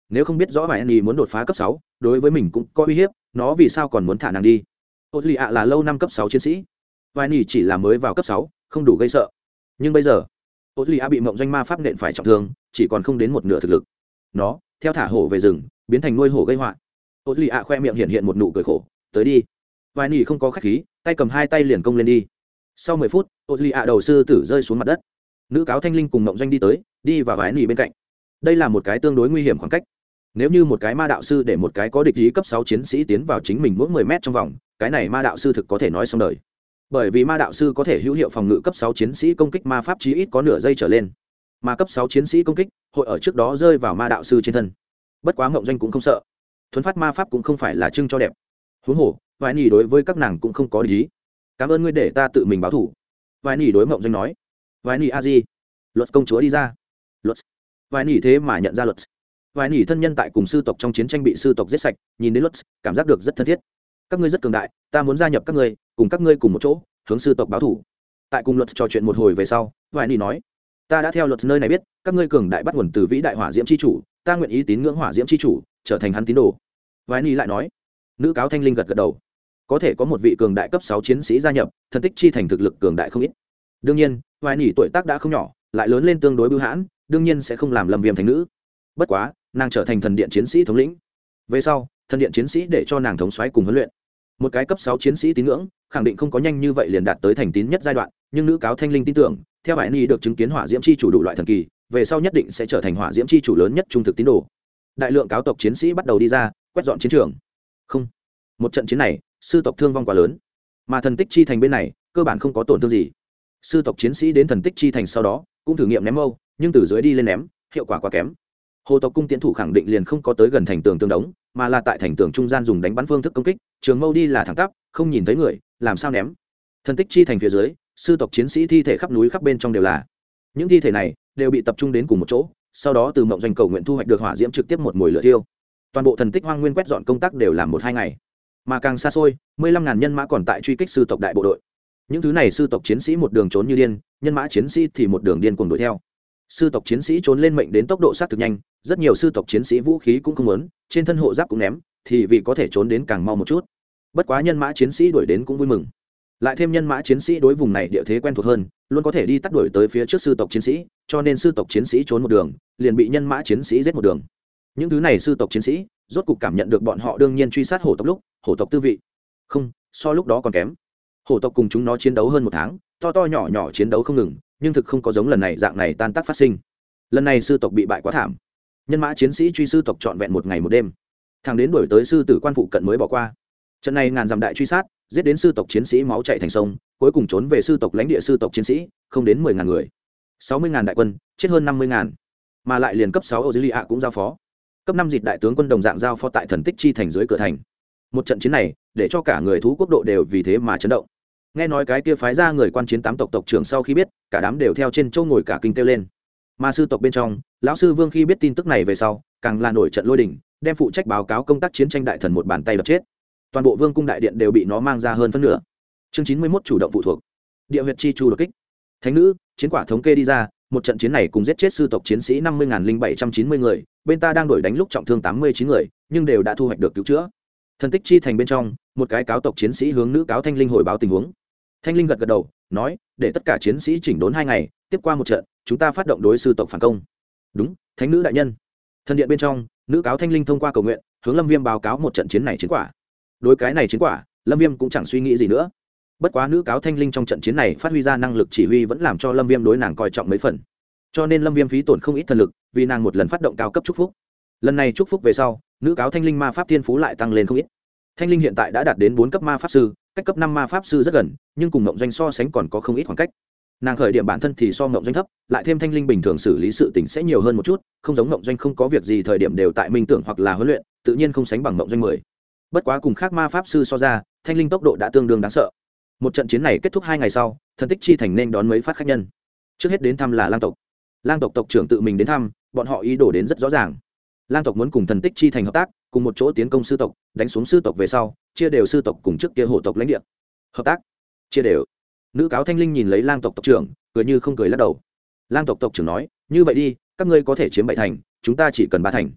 nếu không biết rõ vài anh muốn đột phá cấp 6, đối với mình cũng có uy hiếp, nó vì sao còn muốn thả nàng đi. Ô lì ạ là lâu năm cấp 6 chiến sĩ, vài anh chỉ là mới vào cấp 6, không đủ gây sợ. Nhưng bây giờ ô lì ạ bị mộng doanh ma pháp nện phải trọng thương, chỉ còn không đến một nửa thực lực. Nó theo thả hổ về rừng biến thành nuôi hổ gây họa. Ô lì ạ khoe miệng hiện một nụ cười khổ. Tới đi. Vài anh không có khách khí, tay cầm hai tay liền công lên đi. Sau 10 phút ô lì ạ đầu sư tử rơi xuống mặt đất. Nữ cáo thanh linh cùng mộng doanh đi vào vài anh bên cạnh. Đây là một cái tương đối nguy hiểm khoảng cách. Nếu như một cái ma đạo sư để một cái có địch ý cấp 6 chiến sĩ tiến vào chính mình mỗi 10 mét trong vòng, cái này ma đạo sư thực có thể nói xong đời. Bởi vì ma đạo sư có thể hữu hiệu phòng ngự cấp 6 chiến sĩ công kích ma pháp chí ít có nửa giây trở lên. Mà cấp 6 chiến sĩ công kích, hội ở trước đó rơi vào ma đạo sư trên thân. Bất quá Ngộng Doanh cũng không sợ. Thuấn phát ma pháp cũng không phải là trưng cho đẹp. Huống hồ, vài nhỉ đối với các nàng cũng không có địch ý. Cảm ơn ngươi để ta tự mình báo thủ. Vài nhỉ đối Ngộng Doanh nói. Vài nhỉ a di. Luật công chúa đi ra. Luật. Vài nhỉ thế mà nhận ra Luật. Vài nhỉ thân nhân tại cùng sư tộc trong chiến tranh bị sư tộc giết sạch, nhìn đến Luật, cảm giác được rất thân thiết. Các ngươi rất cường đại, ta muốn gia nhập các ngươi, cùng các ngươi cùng một chỗ hướng sư tộc báo thủ. Tại cùng Luật trò chuyện một hồi về sau, vài nhỉ nói, ta đã theo Luật nơi này biết, các ngươi cường đại bắt nguồn từ vĩ đại hỏa diễm chi chủ, ta nguyện ý tín ngưỡng hỏa diễm chi chủ, trở thành hắn tín đồ. Vài nhỉ lại nói, nữ cáo thanh linh gật gật đầu, có thể có một vị cường đại cấp 6 chiến sĩ gia nhập, thần tích chi thành thực lực cường đại không ít. Đương nhiên, vài nhỉ tuổi tác đã không nhỏ, lại lớn lên tương đối bưu hãn, đương nhiên sẽ không làm Lâm Viêm thành nữ. Bất quá, nàng trở thành thần điện chiến sĩ thống lĩnh. Về sau, thần điện chiến sĩ để cho nàng thống soái cùng huấn luyện. Một cái cấp 6 chiến sĩ tín ngưỡng, khẳng định không có nhanh như vậy liền đạt tới thành tín nhất giai đoạn, nhưng nữ cáo thanh linh tin tưởng, theo Bại Ni được chứng kiến hỏa diễm chi chủ đủ loại thần kỳ, về sau nhất định sẽ trở thành hỏa diễm chi chủ lớn nhất trung thực tín đồ. Đại lượng cáo tộc chiến sĩ bắt đầu đi ra, quét dọn chiến trường. Không, một trận chiến này, sư tộc thương vong quá lớn, mà thần tích chi thành bên này, cơ bản không có tổn thương gì. Sư tộc chiến sĩ đến thần tích chi thành sau đó, cũng thử nghiệm ném mâu, nhưng từ dưới đi lên ném, hiệu quả quá kém. Hồ tộc cung tiến thủ khẳng định liền không có tới gần thành tường tương đống, mà là tại thành tường trung gian dùng đánh bắn phương thức công kích, trường mâu đi là thẳng tắp, không nhìn thấy người, làm sao ném. Thần tích chi thành phía dưới, sư tộc chiến sĩ thi thể khắp núi khắp bên trong đều là. Những thi thể này đều bị tập trung đến cùng một chỗ, sau đó từ mộng doanh cầu nguyện thu hoạch được hỏa diễm trực tiếp một mùi lửa thiêu. Toàn bộ thần tích hoang nguyên quét dọn công tác đều làm 1-2 ngày. Mà càng xa xôi, 15.000 nhân mã còn tại truy kích sư tộc đại bộ đội. Những thứ này sư tộc chiến sĩ một đường trốn như điên, nhân mã chiến sĩ thì một đường điên cuồng đuổi theo. Sư tộc chiến sĩ trốn lên mệnh đến tốc độ sát thực nhanh, rất nhiều sư tộc chiến sĩ vũ khí cũng không muốn, trên thân hộ giáp cũng ném, thì vì có thể trốn đến càng mau một chút. Bất quá nhân mã chiến sĩ đuổi đến cũng vui mừng. Lại thêm nhân mã chiến sĩ đối vùng này địa thế quen thuộc hơn, luôn có thể đi tắt đuổi tới phía trước sư tộc chiến sĩ, cho nên sư tộc chiến sĩ trốn một đường, liền bị nhân mã chiến sĩ giết một đường. Những thứ này sư tộc chiến sĩ, rốt cục cảm nhận được bọn họ đương nhiên truy sát hổ tộc lúc, hổ tộc tư vị. Không, so lúc đó còn kém. Hổ tộc cùng chúng nó chiến đấu hơn 1 tháng, to to nhỏ nhỏ chiến đấu không ngừng, nhưng thực không có giống lần này dạng này tan tác phát sinh. Lần này sư tộc bị bại quá thảm, nhân mã chiến sĩ truy sư tộc trọn vẹn 1 ngày 1 đêm, thằng đến đuổi tới sư tử quan phụ cận mới bỏ qua. Trận này ngàn dặm đại truy sát, giết đến sư tộc chiến sĩ máu chảy thành sông, cuối cùng trốn về sư tộc lãnh địa sư tộc chiến sĩ không đến 10.000 người, 60.000 đại quân chết hơn 50.000, mà lại liền cấp 6 Auxilia cũng giao phó, cấp 5 dịch đại tướng quân đồng dạng giao phó tại thần tích chi thành dưới cửa thành. Một trận chiến này để cho cả người thú quốc độ đều vì thế mà chấn động. Nghe nói cái kia phái ra người quan chiến 8 tộc tộc trưởng sau khi biết, cả đám đều theo trên châu ngồi cả kinh kêu lên. Mà sư tộc bên trong, lão sư Vương khi biết tin tức này về sau, càng là nổi trận lôi đình, đem phụ trách báo cáo công tác chiến tranh đại thần một bàn tay đập chết. Toàn bộ vương cung đại điện đều bị nó mang ra hơn phân nửa. Chương 91 chủ động phụ thuộc. Địa huyệt chi chu đột kích. Thánh nữ, chiến quả thống kê đi ra, một trận chiến này cùng giết chết sư tộc chiến sĩ 50.790 người, bên ta đang đuổi đánh lúc trọng thương 89 người, nhưng đều đã thu hoạch được cứu chữa. Thần tích chi thành bên trong, một cái cáo tộc chiến sĩ hướng nữ cáo Thanh Linh hồi báo tình huống. Thanh Linh gật gật đầu, nói, để tất cả chiến sĩ chỉnh đốn 2 ngày, tiếp qua một trận, chúng ta phát động đối sư tộc phản công. Đúng, thánh nữ đại nhân. Thần điện bên trong, nữ cáo Thanh Linh thông qua cầu nguyện, hướng Lâm Viêm báo cáo một trận chiến này chiến quả. Đối cái này chiến quả, Lâm Viêm cũng chẳng suy nghĩ gì nữa. Bất quá nữ cáo Thanh Linh trong trận chiến này phát huy ra năng lực chỉ huy vẫn làm cho Lâm Viêm đối nàng coi trọng mấy phần. Cho nên Lâm Viêm phí tổn không ít thần lực, vì nàng một lần phát động cao cấp chúc phúc. Lần này chúc phúc về sau, nữ cáo Thanh Linh ma pháp thiên phú lại tăng lên không ít. Thanh Linh hiện tại đã đạt đến 4 cấp ma pháp sư, cách cấp 5 ma pháp sư rất gần, nhưng cùng Ngộng Doanh so sánh còn có không ít khoảng cách. Nàng khởi điểm bản thân thì so Ngộng Doanh thấp, lại thêm Thanh Linh bình thường xử lý sự tình sẽ nhiều hơn một chút, không giống Ngộng Doanh không có việc gì thời điểm đều tại minh tưởng hoặc là huấn luyện, tự nhiên không sánh bằng Ngộng Doanh 10. Bất quá cùng khác ma pháp sư so ra, Thanh Linh tốc độ đã tương đương đáng sợ. Một trận chiến này kết thúc 2 ngày sau, thần tích chi thành nên đón mấy phát khách nhân. Trước hết đến thăm là lang tộc. Lang tộc tộc trưởng tự mình đến thăm, bọn họ ý đồ đến rất rõ ràng. Lang tộc muốn cùng thần tích chi thành hợp tác, cùng một chỗ tiến công sư tộc, đánh xuống sư tộc về sau, chia đều sư tộc cùng trước kia hổ tộc lãnh địa. Hợp tác, chia đều. Nữ cáo Thanh Linh nhìn lấy lang tộc tộc trưởng, cười như không cười lắc đầu. Lang tộc tộc trưởng nói, như vậy đi, các ngươi có thể chiếm 7 thành, chúng ta chỉ cần 3 thành.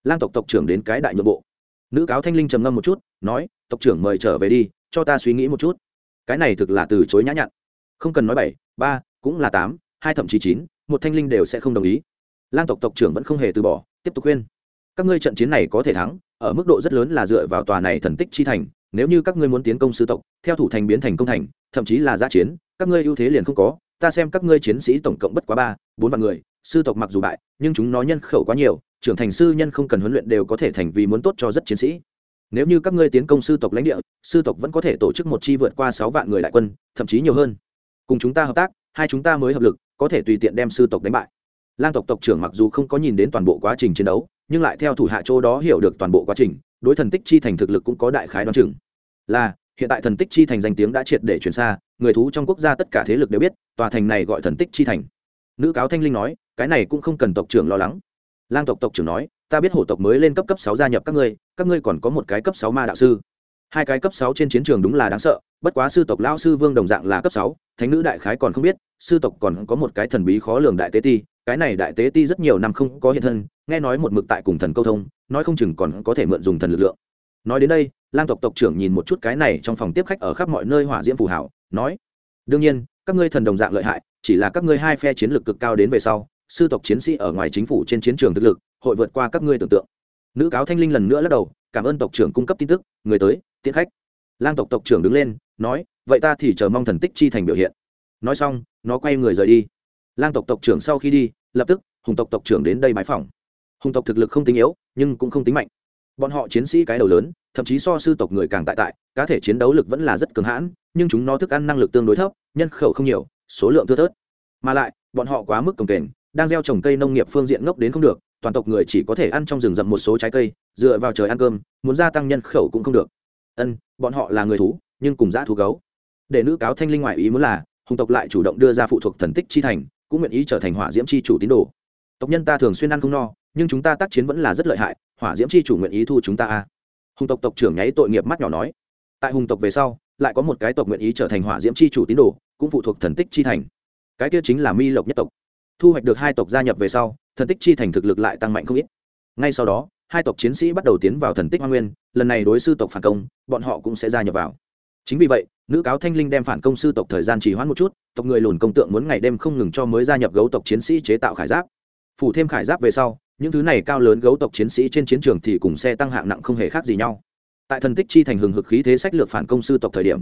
lang tộc tộc trưởng đến cái đại nhượng bộ. Nữ cáo thanh linh trầm ngâm một chút nói, tộc trưởng mời trở về đi, cho ta suy nghĩ một chút. Cái này thực là từ chối nhã nhặn. Không cần nói 7, 3, cũng là 8, 2 thậm chí 9, một thanh linh đều sẽ không đồng ý. Lang tộc tộc trưởng vẫn không hề từ bỏ, tiếp tục khuyên, các ngươi trận chiến này có thể thắng, ở mức độ rất lớn là dựa vào tòa này thần tích chi thành. Nếu như các ngươi muốn tiến công sư tộc, theo thủ thành biến thành công thành, thậm chí là giã chiến, các ngươi ưu thế liền không có. Ta xem các ngươi chiến sĩ tổng cộng bất quá 3, 4 vạn người, sư tộc mặc dù bại, nhưng chúng nó nhân khẩu quá nhiều, trưởng thành sư nhân không cần huấn luyện đều có thể thành vì muốn tốt cho rất chiến sĩ. Nếu như các ngươi tiến công sư tộc lãnh địa, sư tộc vẫn có thể tổ chức một chi vượt qua 6 vạn người đại quân, thậm chí nhiều hơn. Cùng chúng ta hợp tác, hai chúng ta mới hợp lực, có thể tùy tiện đem sư tộc đánh bại. Lang tộc tộc trưởng mặc dù không có nhìn đến toàn bộ quá trình chiến đấu, nhưng lại theo thủ hạ chỗ đó hiểu được toàn bộ quá trình, đối thần tích chi thành thực lực cũng có đại khái đoán chừng. Là, hiện tại thần tích chi thành danh tiếng đã triệt để truyền xa, người thú trong quốc gia tất cả thế lực đều biết, tòa thành này gọi thần tích chi thành. Nữ cáo thanh linh nói, cái này cũng không cần tộc trưởng lo lắng. Lang tộc tộc trưởng nói, ta biết hổ tộc mới lên cấp 6 gia nhập các ngươi còn có một cái cấp 6 ma đạo sư. Hai cái cấp 6 trên chiến trường đúng là đáng sợ, bất quá sư tộc lão sư Vương đồng dạng là cấp 6, thánh nữ đại khái còn không biết, sư tộc còn có một cái thần bí khó lường đại tế ti, cái này đại tế ti rất nhiều năm không có hiện thân, nghe nói một mực tại cùng thần câu thông, nói không chừng còn có thể mượn dùng thần lực lượng. Nói đến đây, Lang tộc tộc trưởng nhìn một chút cái này trong phòng tiếp khách ở khắp mọi nơi hỏa diễm phù hảo, nói: "Đương nhiên, các ngươi thần đồng dạng lợi hại, chỉ là các ngươi hai phe chiến lược cực cao đến về sau, sư tộc chiến sĩ ở ngoài chính phủ trên chiến trường thực lực, hội vượt qua các ngươi tưởng tượng." Nữ cáo thanh linh lần nữa lắc đầu, cảm ơn tộc trưởng cung cấp tin tức, người tới, tiễn khách. Lang tộc tộc trưởng đứng lên, nói: "Vậy ta thì chờ mong thần tích chi thành biểu hiện." Nói xong, nó quay người rời đi. Lang tộc tộc trưởng sau khi đi, lập tức hùng tộc tộc trưởng đến đây bái phỏng. Hùng tộc thực lực không tính yếu, nhưng cũng không tính mạnh. Bọn họ chiến sĩ cái đầu lớn, thậm chí so sư tộc người càng tại, cá thể chiến đấu lực vẫn là rất cường hãn, nhưng chúng nó thức ăn năng lực tương đối thấp, nhân khẩu không nhiều, số lượng thưa thớt. Mà lại, bọn họ quá mức cồng kềnh, đang gieo trồng cây nông nghiệp phương diện ngốc đến không được, toàn tộc người chỉ có thể ăn trong rừng rậm một số trái cây, dựa vào trời ăn cơm, muốn gia tăng nhân khẩu cũng không được. Bọn họ là người thú, nhưng cùng dã thú gấu. Để nữ cáo thanh linh ngoại ý muốn là, hùng tộc lại chủ động đưa ra phụ thuộc thần tích chi thành, cũng nguyện ý trở thành hỏa diễm chi chủ tín đồ. Tộc nhân ta thường xuyên ăn không no, nhưng chúng ta tác chiến vẫn là rất lợi hại, hỏa diễm chi chủ nguyện ý thu chúng ta a. Hùng tộc tộc trưởng nháy tội nghiệp mắt nhỏ nói, tại hùng tộc về sau, lại có một cái tộc nguyện ý trở thành hỏa diễm chi chủ tín đồ, cũng phụ thuộc thần tích chi thành. Cái kia chính là Mi Lộc nhất tộc. Thu hoạch được hai tộc gia nhập về sau, thần tích chi thành thực lực lại tăng mạnh không ít. Ngay sau đó, hai tộc chiến sĩ bắt đầu tiến vào thần tích hoang nguyên, lần này đối sư tộc phản công, bọn họ cũng sẽ gia nhập vào. Chính vì vậy, nữ cáo thanh linh đem phản công sư tộc thời gian trì hoãn một chút, tộc người lùn công tượng muốn ngày đêm không ngừng cho mới gia nhập gấu tộc chiến sĩ chế tạo khải giáp. Phủ thêm khải giáp về sau, những thứ này cao lớn gấu tộc chiến sĩ trên chiến trường thì cùng xe tăng hạng nặng không hề khác gì nhau. Tại thần tích chi thành hừng hực khí thế sách lược phản công sư tộc thời điểm,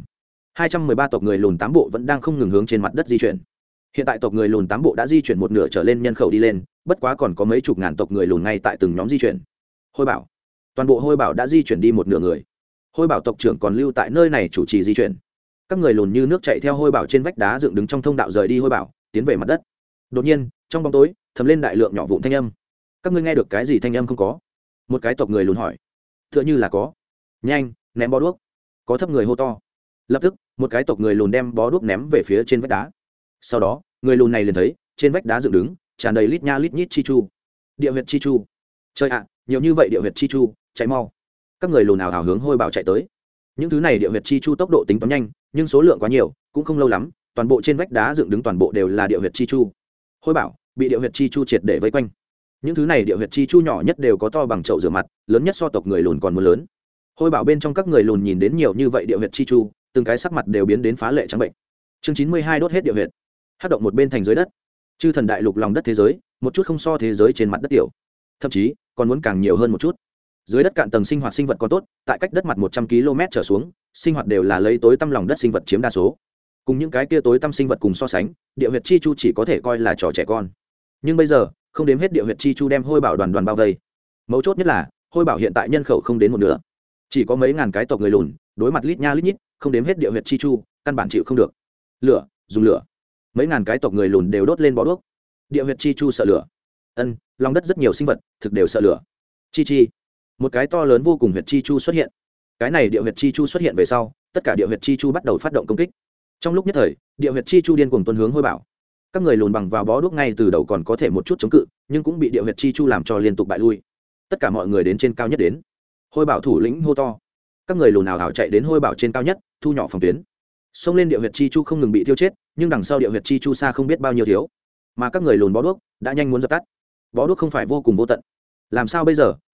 213 tộc người lùn tám bộ vẫn đang không ngừng hướng trên mặt đất di chuyển. Hiện tại tộc người lùn tám bộ đã di chuyển một nửa trở lên nhân khẩu đi lên, bất quá còn có mấy chục ngàn tộc người lùn ngay tại từng nhóm di chuyển. Hôi bảo, toàn bộ hôi bảo đã di chuyển đi một nửa người. Hôi bảo tộc trưởng còn lưu tại nơi này chủ trì di chuyển. Các người lùn như nước chạy theo hôi bảo trên vách đá dựng đứng trong thông đạo rời đi hôi bảo, tiến về mặt đất. Đột nhiên, trong bóng tối, thầm lên đại lượng nhỏ vụn thanh âm. Các ngươi nghe được cái gì thanh âm không có? Một cái tộc người lùn hỏi. Tựa như là có. Nhanh, ném bó đuốc. Có thấp người hô to. Lập tức, một cái tộc người lùn đem bó đuốc ném về phía trên vách đá. Sau đó, người lùn này liền thấy, trên vách đá dựng đứng, tràn đầy lít nha lít nhít chi chu. Địa huyệt chi chu. Trời ạ, nhiều như vậy địa huyệt chi chu, chạy mau. Các người lùn nào hào hướng hôi bảo chạy tới. Những thứ này địa huyệt chi chu tốc độ tính toán nhanh, nhưng số lượng quá nhiều, cũng không lâu lắm, toàn bộ trên vách đá dựng đứng toàn bộ đều là địa huyệt chi chu. Hôi bảo bị địa huyệt chi chu triệt để vây quanh. Những thứ này địa huyệt chi chu nhỏ nhất đều có to bằng chậu rửa mặt, lớn nhất so tộc người lùn còn muốn lớn. Hôi bảo bên trong các người lùn nhìn đến nhiều như vậy địa huyệt chi chu, từng cái sắc mặt đều biến đến phá lệ trắng bệnh. Chương 92 đốt hết địa huyệt. Hắc động một bên thành dưới đất. Chư thần đại lục lòng đất thế giới, một chút không so thế giới trên mặt đất tiểu, thậm chí còn muốn càng nhiều hơn một chút. Dưới đất cạn tầng sinh hoạt sinh vật còn tốt, tại cách đất mặt 100 km trở xuống, sinh hoạt đều là lấy tối tăm lòng đất sinh vật chiếm đa số. Cùng những cái kia tối tăm sinh vật cùng so sánh, địa huyệt chi chu chỉ có thể coi là trò trẻ con. Nhưng bây giờ, không đếm hết địa huyệt chi chu đem hôi bảo đoàn đoàn bao vây. Mấu chốt nhất là, hôi bảo hiện tại nhân khẩu không đến một nửa, chỉ có mấy ngàn cái tộc người lùn, đối mặt lít nha lít nhít, không đếm hết địa huyệt chi chu, căn bản chịu không được. Lửa, dùng lửa. Mấy ngàn cái tộc người lùn đều đốt lên bó đuốc. Địa huyệt chi chu sợ lửa. Lòng đất rất nhiều sinh vật, thực đều sợ lửa. Chi chi. Một cái to lớn vô cùng huyệt chi chu xuất hiện. Cái này địa huyệt chi chu xuất hiện về sau, tất cả địa huyệt chi chu bắt đầu phát động công kích. Trong lúc nhất thời, địa huyệt chi chu điên cuồng tuôn hướng hôi bảo. Các người lùn bằng vào bó đuốc ngay từ đầu còn có thể một chút chống cự, nhưng cũng bị địa huyệt chi chu làm cho liên tục bại lui. Tất cả mọi người đến trên cao nhất đến. Hôi bảo thủ lĩnh hô to. Các người lùn nào hảo chạy đến hôi bảo trên cao nhất, thu nhỏ phòng tuyến. Xông lên địa huyệt chi chu không ngừng bị tiêu chết, nhưng đằng sau địa huyệt chi chu xa không biết bao nhiêu thiếu. Mà các người lùn bó đuốc đã nhanh muốn dập tắt. Bó đuốc không phải vô cùng vô tận. Làm sao bây giờ?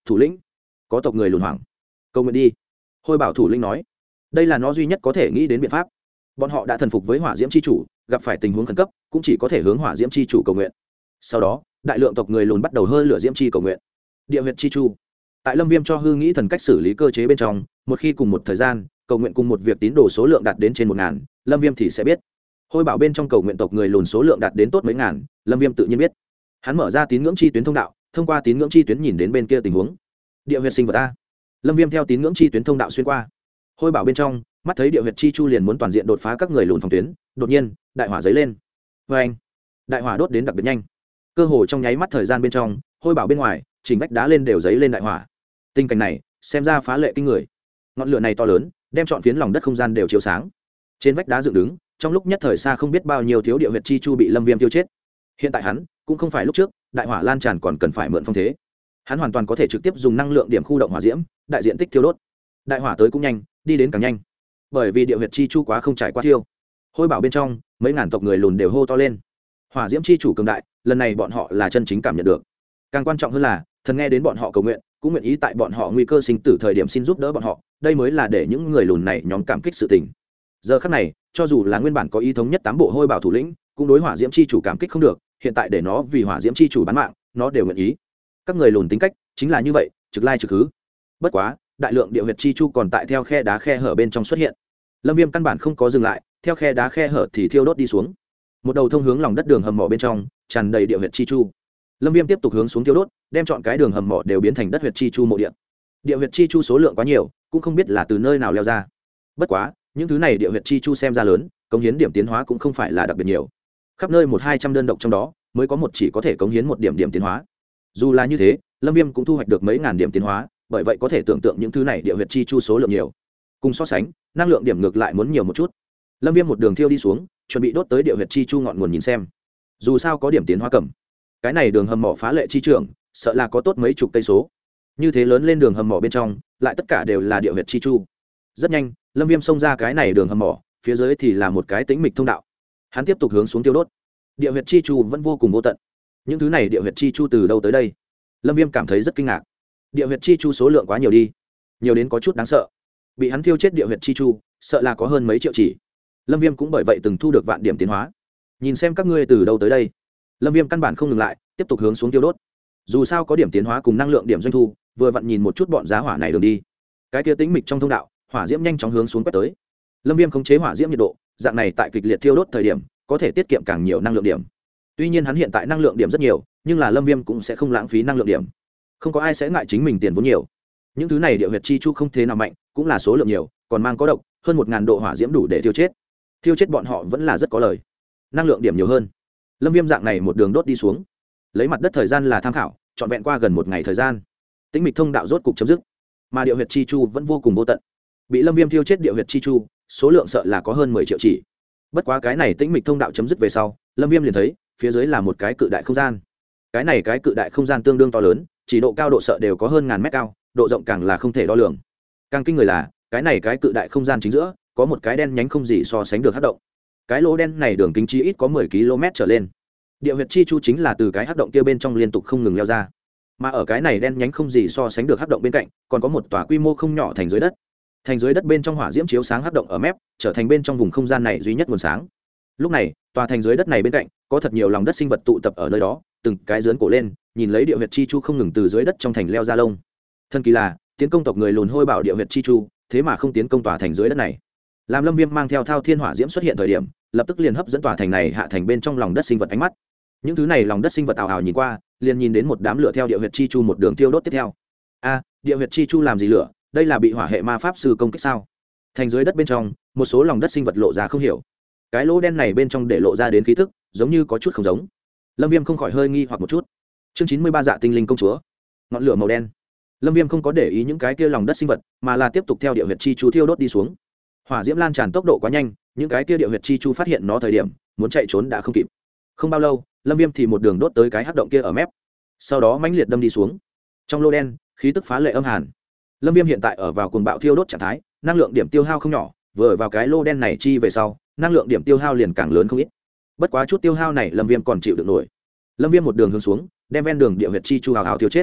thủ lĩnh có tộc người lùn hoảng cầu nguyện đi. Hôi bảo thủ lĩnh nói đây là nó duy nhất có thể nghĩ đến biện pháp. Bọn họ đã thần phục với hỏa diễm c h i chủ, gặp phải tình huống khẩn cấp cũng chỉ có thể hướng hỏa diễm c h i chủ cầu nguyện. Sau đó đại lượng tộc người lùn bắt đầu hơi lửa diễm chi cầu nguyện. Địa huyệt chi chu tại Lâm Viêm cho hư nghĩ thần cách xử lý cơ chế bên trong, một khi cùng một thời gian cầu nguyện cùng một việc tín đồ số lượng đạt đến trên 1000, Lâm Viêm thì sẽ biết. Hôi bảo bên trong cầu nguyện tộc người lùn số lượng đạt đến tốt mấy ngàn, Lâm Viêm tự nhiên biết. Hắn mở ra tín ngưỡng chi tuyến thông đạo, thông qua tín ngưỡng chi tuyến nhìn đến bên kia tình huống. Địa huyệt sinh vật a. Lâm Viêm theo tín ngưỡng chi tuyến thông đạo xuyên qua. Hôi bảo bên trong, mắt thấy địa huyệt chi chu liền muốn toàn diện đột phá các người lùn phòng tuyến, đột nhiên, đại hỏa giấy lên. Oeng! Đại hỏa đốt đến đặc biệt nhanh. Cơ hồ trong nháy mắt thời gian bên trong, hôi bảo bên ngoài, chỉnh vách đá lên đều giấy lên đại hỏa. Tình cảnh này, xem ra phá lệ kinh người. Ngọn lửa này to lớn, đem trọn phiến lòng đất không gian đều chiếu sáng. Trên vách đá dựng đứng, trong lúc nhất thời xa không biết bao nhiêu thiếu địa huyệt chi chu bị Lâm Viêm tiêu chết. Hiện tại hắn cũng không phải lúc trước, đại hỏa lan tràn còn cần phải mượn phong thế. Hắn hoàn toàn có thể trực tiếp dùng năng lượng điểm khu động hỏa diễm, đại diện tích thiêu đốt. Đại hỏa tới cũng nhanh, đi đến càng nhanh. Bởi vì địa huyệt chi chu quá không trải qua thiêu. Hôi bảo bên trong, mấy ngàn tộc người lùn đều hô to lên. Hỏa diễm chi chủ cường đại, lần này bọn họ là chân chính cảm nhận được. Càng quan trọng hơn là, thần nghe đến bọn họ cầu nguyện, cũng nguyện ý tại bọn họ nguy cơ sinh tử thời điểm xin giúp đỡ bọn họ, đây mới là để những người lùn này nhóm cảm kích sự tình. Giờ khắc này, cho dù là nguyên bản có ý thống nhất 8 bộ hôi bảo thủ lĩnh, cũng đối hỏa diễm chi chủ cảm kích không được, hiện tại để nó vì hỏa diễm chi chủ bán mạng, nó đều nguyện ý. Các người lùn tính cách chính là như vậy, trực lai trực hứ. Bất quá, đại lượng địa huyệt chi chu còn tại theo khe đá khe hở bên trong xuất hiện. Lâm Viêm căn bản không có dừng lại, theo khe đá khe hở thì thiêu đốt đi xuống. Một đầu thông hướng lòng đất đường hầm mỏ bên trong, tràn đầy địa huyệt chi chu. Lâm Viêm tiếp tục hướng xuống thiêu đốt, đem chọn cái đường hầm mỏ đều biến thành đất huyệt chi chu mộ địa. Địa huyệt chi chu số lượng quá nhiều, cũng không biết là từ nơi nào leo ra. Bất quá, những thứ này địa huyệt chi chu xem ra lớn, cống hiến điểm tiến hóa cũng không phải là đặc biệt nhiều. Khắp nơi 1-200 đơn độc trong đó, mới có một chỉ có thể cống hiến một điểm điểm tiến hóa. Dù là như thế, Lâm Viêm cũng thu hoạch được mấy ngàn điểm tiến hóa, bởi vậy có thể tưởng tượng những thứ này địa huyệt chi chu số lượng nhiều. Cùng so sánh, năng lượng điểm ngược lại muốn nhiều một chút. Lâm Viêm một đường thiêu đi xuống, chuẩn bị đốt tới địa huyệt chi chu ngọn nguồn nhìn xem. Dù sao có điểm tiến hóa cầm. Cái này đường hầm mỏ phá lệ chi trưởng, sợ là có tốt mấy chục cây số. Như thế lớn lên đường hầm mỏ bên trong, lại tất cả đều là địa huyệt chi chu. Rất nhanh, Lâm Viêm xông ra cái này đường hầm mỏ, phía dưới thì là một cái tĩnh mịch thông đạo. Hắn tiếp tục hướng xuống tiêu đốt. Địa huyệt chi chu vẫn vô cùng vô tận. Những thứ này địa huyệt chi chu từ đâu tới đây? Lâm Viêm cảm thấy rất kinh ngạc. Địa huyệt chi chu số lượng quá nhiều đi, nhiều đến có chút đáng sợ. Bị hắn thiêu chết địa huyệt chi chu, sợ là có hơn mấy triệu chỉ. Lâm Viêm cũng bởi vậy từng thu được vạn điểm tiến hóa. Nhìn xem các ngươi từ đâu tới đây. Lâm Viêm căn bản không ngừng lại, tiếp tục hướng xuống tiêu đốt. Dù sao có điểm tiến hóa cùng năng lượng điểm doanh thu, vừa vặn nhìn một chút bọn giá hỏa này đường đi. Cái kia tĩnh mịch trong thông đạo, hỏa diễm nhanh chóng hướng xuống quét tới. Lâm Viêm khống chế hỏa diễm nhiệt độ, dạng này tại kịch liệt thiêu đốt thời điểm, có thể tiết kiệm càng nhiều năng lượng điểm. Tuy nhiên hắn hiện tại năng lượng điểm rất nhiều, nhưng là Lâm Viêm cũng sẽ không lãng phí năng lượng điểm. Không có ai sẽ ngại chính mình tiền vốn nhiều. Những thứ này địa huyệt chi chu không thế nào mạnh, cũng là số lượng nhiều, còn mang có độc, hơn 1000 độ hỏa diễm đủ để thiêu chết. Thiêu chết bọn họ vẫn là rất có lời. Năng lượng điểm nhiều hơn. Lâm Viêm dạng này một đường đốt đi xuống. Lấy mặt đất thời gian là tham khảo, trọn vẹn qua gần 1 ngày thời gian. Tĩnh mịch thông đạo rốt cục chấm dứt. Mà địa huyệt chi chu vẫn vô cùng vô tận. Bị Lâm Viêm thiêu chết địa huyệt chi chu, số lượng sợ là có hơn 10 triệu chỉ. Bất quá cái này tĩnh mịch thông đạo chấm dứt về sau, Lâm Viêm liền thấy, phía dưới là một cái cự đại không gian. Cái này cái cự đại không gian tương đương to lớn, chỉ độ cao độ sợ đều có hơn 1000 mét cao, độ rộng càng là không thể đo lường. Càng kinh người là, cái này cái cự đại không gian chính giữa, có một cái đen nhánh không gì so sánh được hắc động. Cái lỗ đen này đường kính chí ít có 10 km trở lên. Địa huyệt chi chu chính là từ cái hắc động kia bên trong liên tục không ngừng leo ra. Mà ở cái này đen nhánh không gì so sánh được hắc động bên cạnh, còn có một tòa quy mô không nhỏ thành dưới đất. Thành dưới đất bên trong hỏa diễm chiếu sáng hắc động ở mép, trở thành bên trong vùng không gian này duy nhất nguồn sáng. Lúc này, tòa thành dưới đất này bên cạnh, có thật nhiều lòng đất sinh vật tụ tập ở nơi đó, từng cái giớn cổ lên, nhìn lấy địa huyệt chi chu không ngừng từ dưới đất trong thành leo ra lông. Thần kỳ là, tiến công tộc người lùn hôi bảo địa huyệt chi chu, thế mà không tiến công tòa thành dưới đất này. Làm Lâm Viêm mang theo thao thiên hỏa diễm xuất hiện thời điểm, lập tức liền hấp dẫn tòa thành này hạ thành bên trong lòng đất sinh vật ánh mắt. Những thứ này lòng đất sinh vật ảo ảo nhìn qua, liền nhìn đến một đám lửa theo địa huyệt chi chu một đường tiêu đốt tiếp theo. A, địa huyệt chi chu làm gì lửa? Đây là bị hỏa hệ ma pháp sư công kích sao? Thành dưới đất bên trong, một số lòng đất sinh vật lộ ra không hiểu. Cái lỗ đen này bên trong để lộ ra đến khí tức, giống như có chút không giống. Lâm Viêm không khỏi hơi nghi hoặc một chút. Chương 93 Dạ tinh linh công chúa. Ngọn lửa màu đen. Lâm Viêm không có để ý những cái kia lòng đất sinh vật, mà là tiếp tục theo địa huyệt chi chu thiêu đốt đi xuống. Hỏa diễm lan tràn tốc độ quá nhanh, những cái kia địa huyệt chi chu phát hiện nó thời điểm, muốn chạy trốn đã không kịp. Không bao lâu, Lâm Viêm thì một đường đốt tới cái hắc động kia ở mép. Sau đó mãnh liệt đâm đi xuống. Trong lô đen, khí tức phá lệ âm hàn. Lâm Viêm hiện tại ở vào cuồng bạo thiêu đốt trạng thái, năng lượng điểm tiêu hao không nhỏ, vừa vào cái lô đen này chi về sau, năng lượng điểm tiêu hao liền càng lớn không ít. Bất quá chút tiêu hao này Lâm Viêm còn chịu được nổi. Lâm Viêm một đường hướng xuống, đem ven đường địa huyệt chi chu hào hào tiêu chết.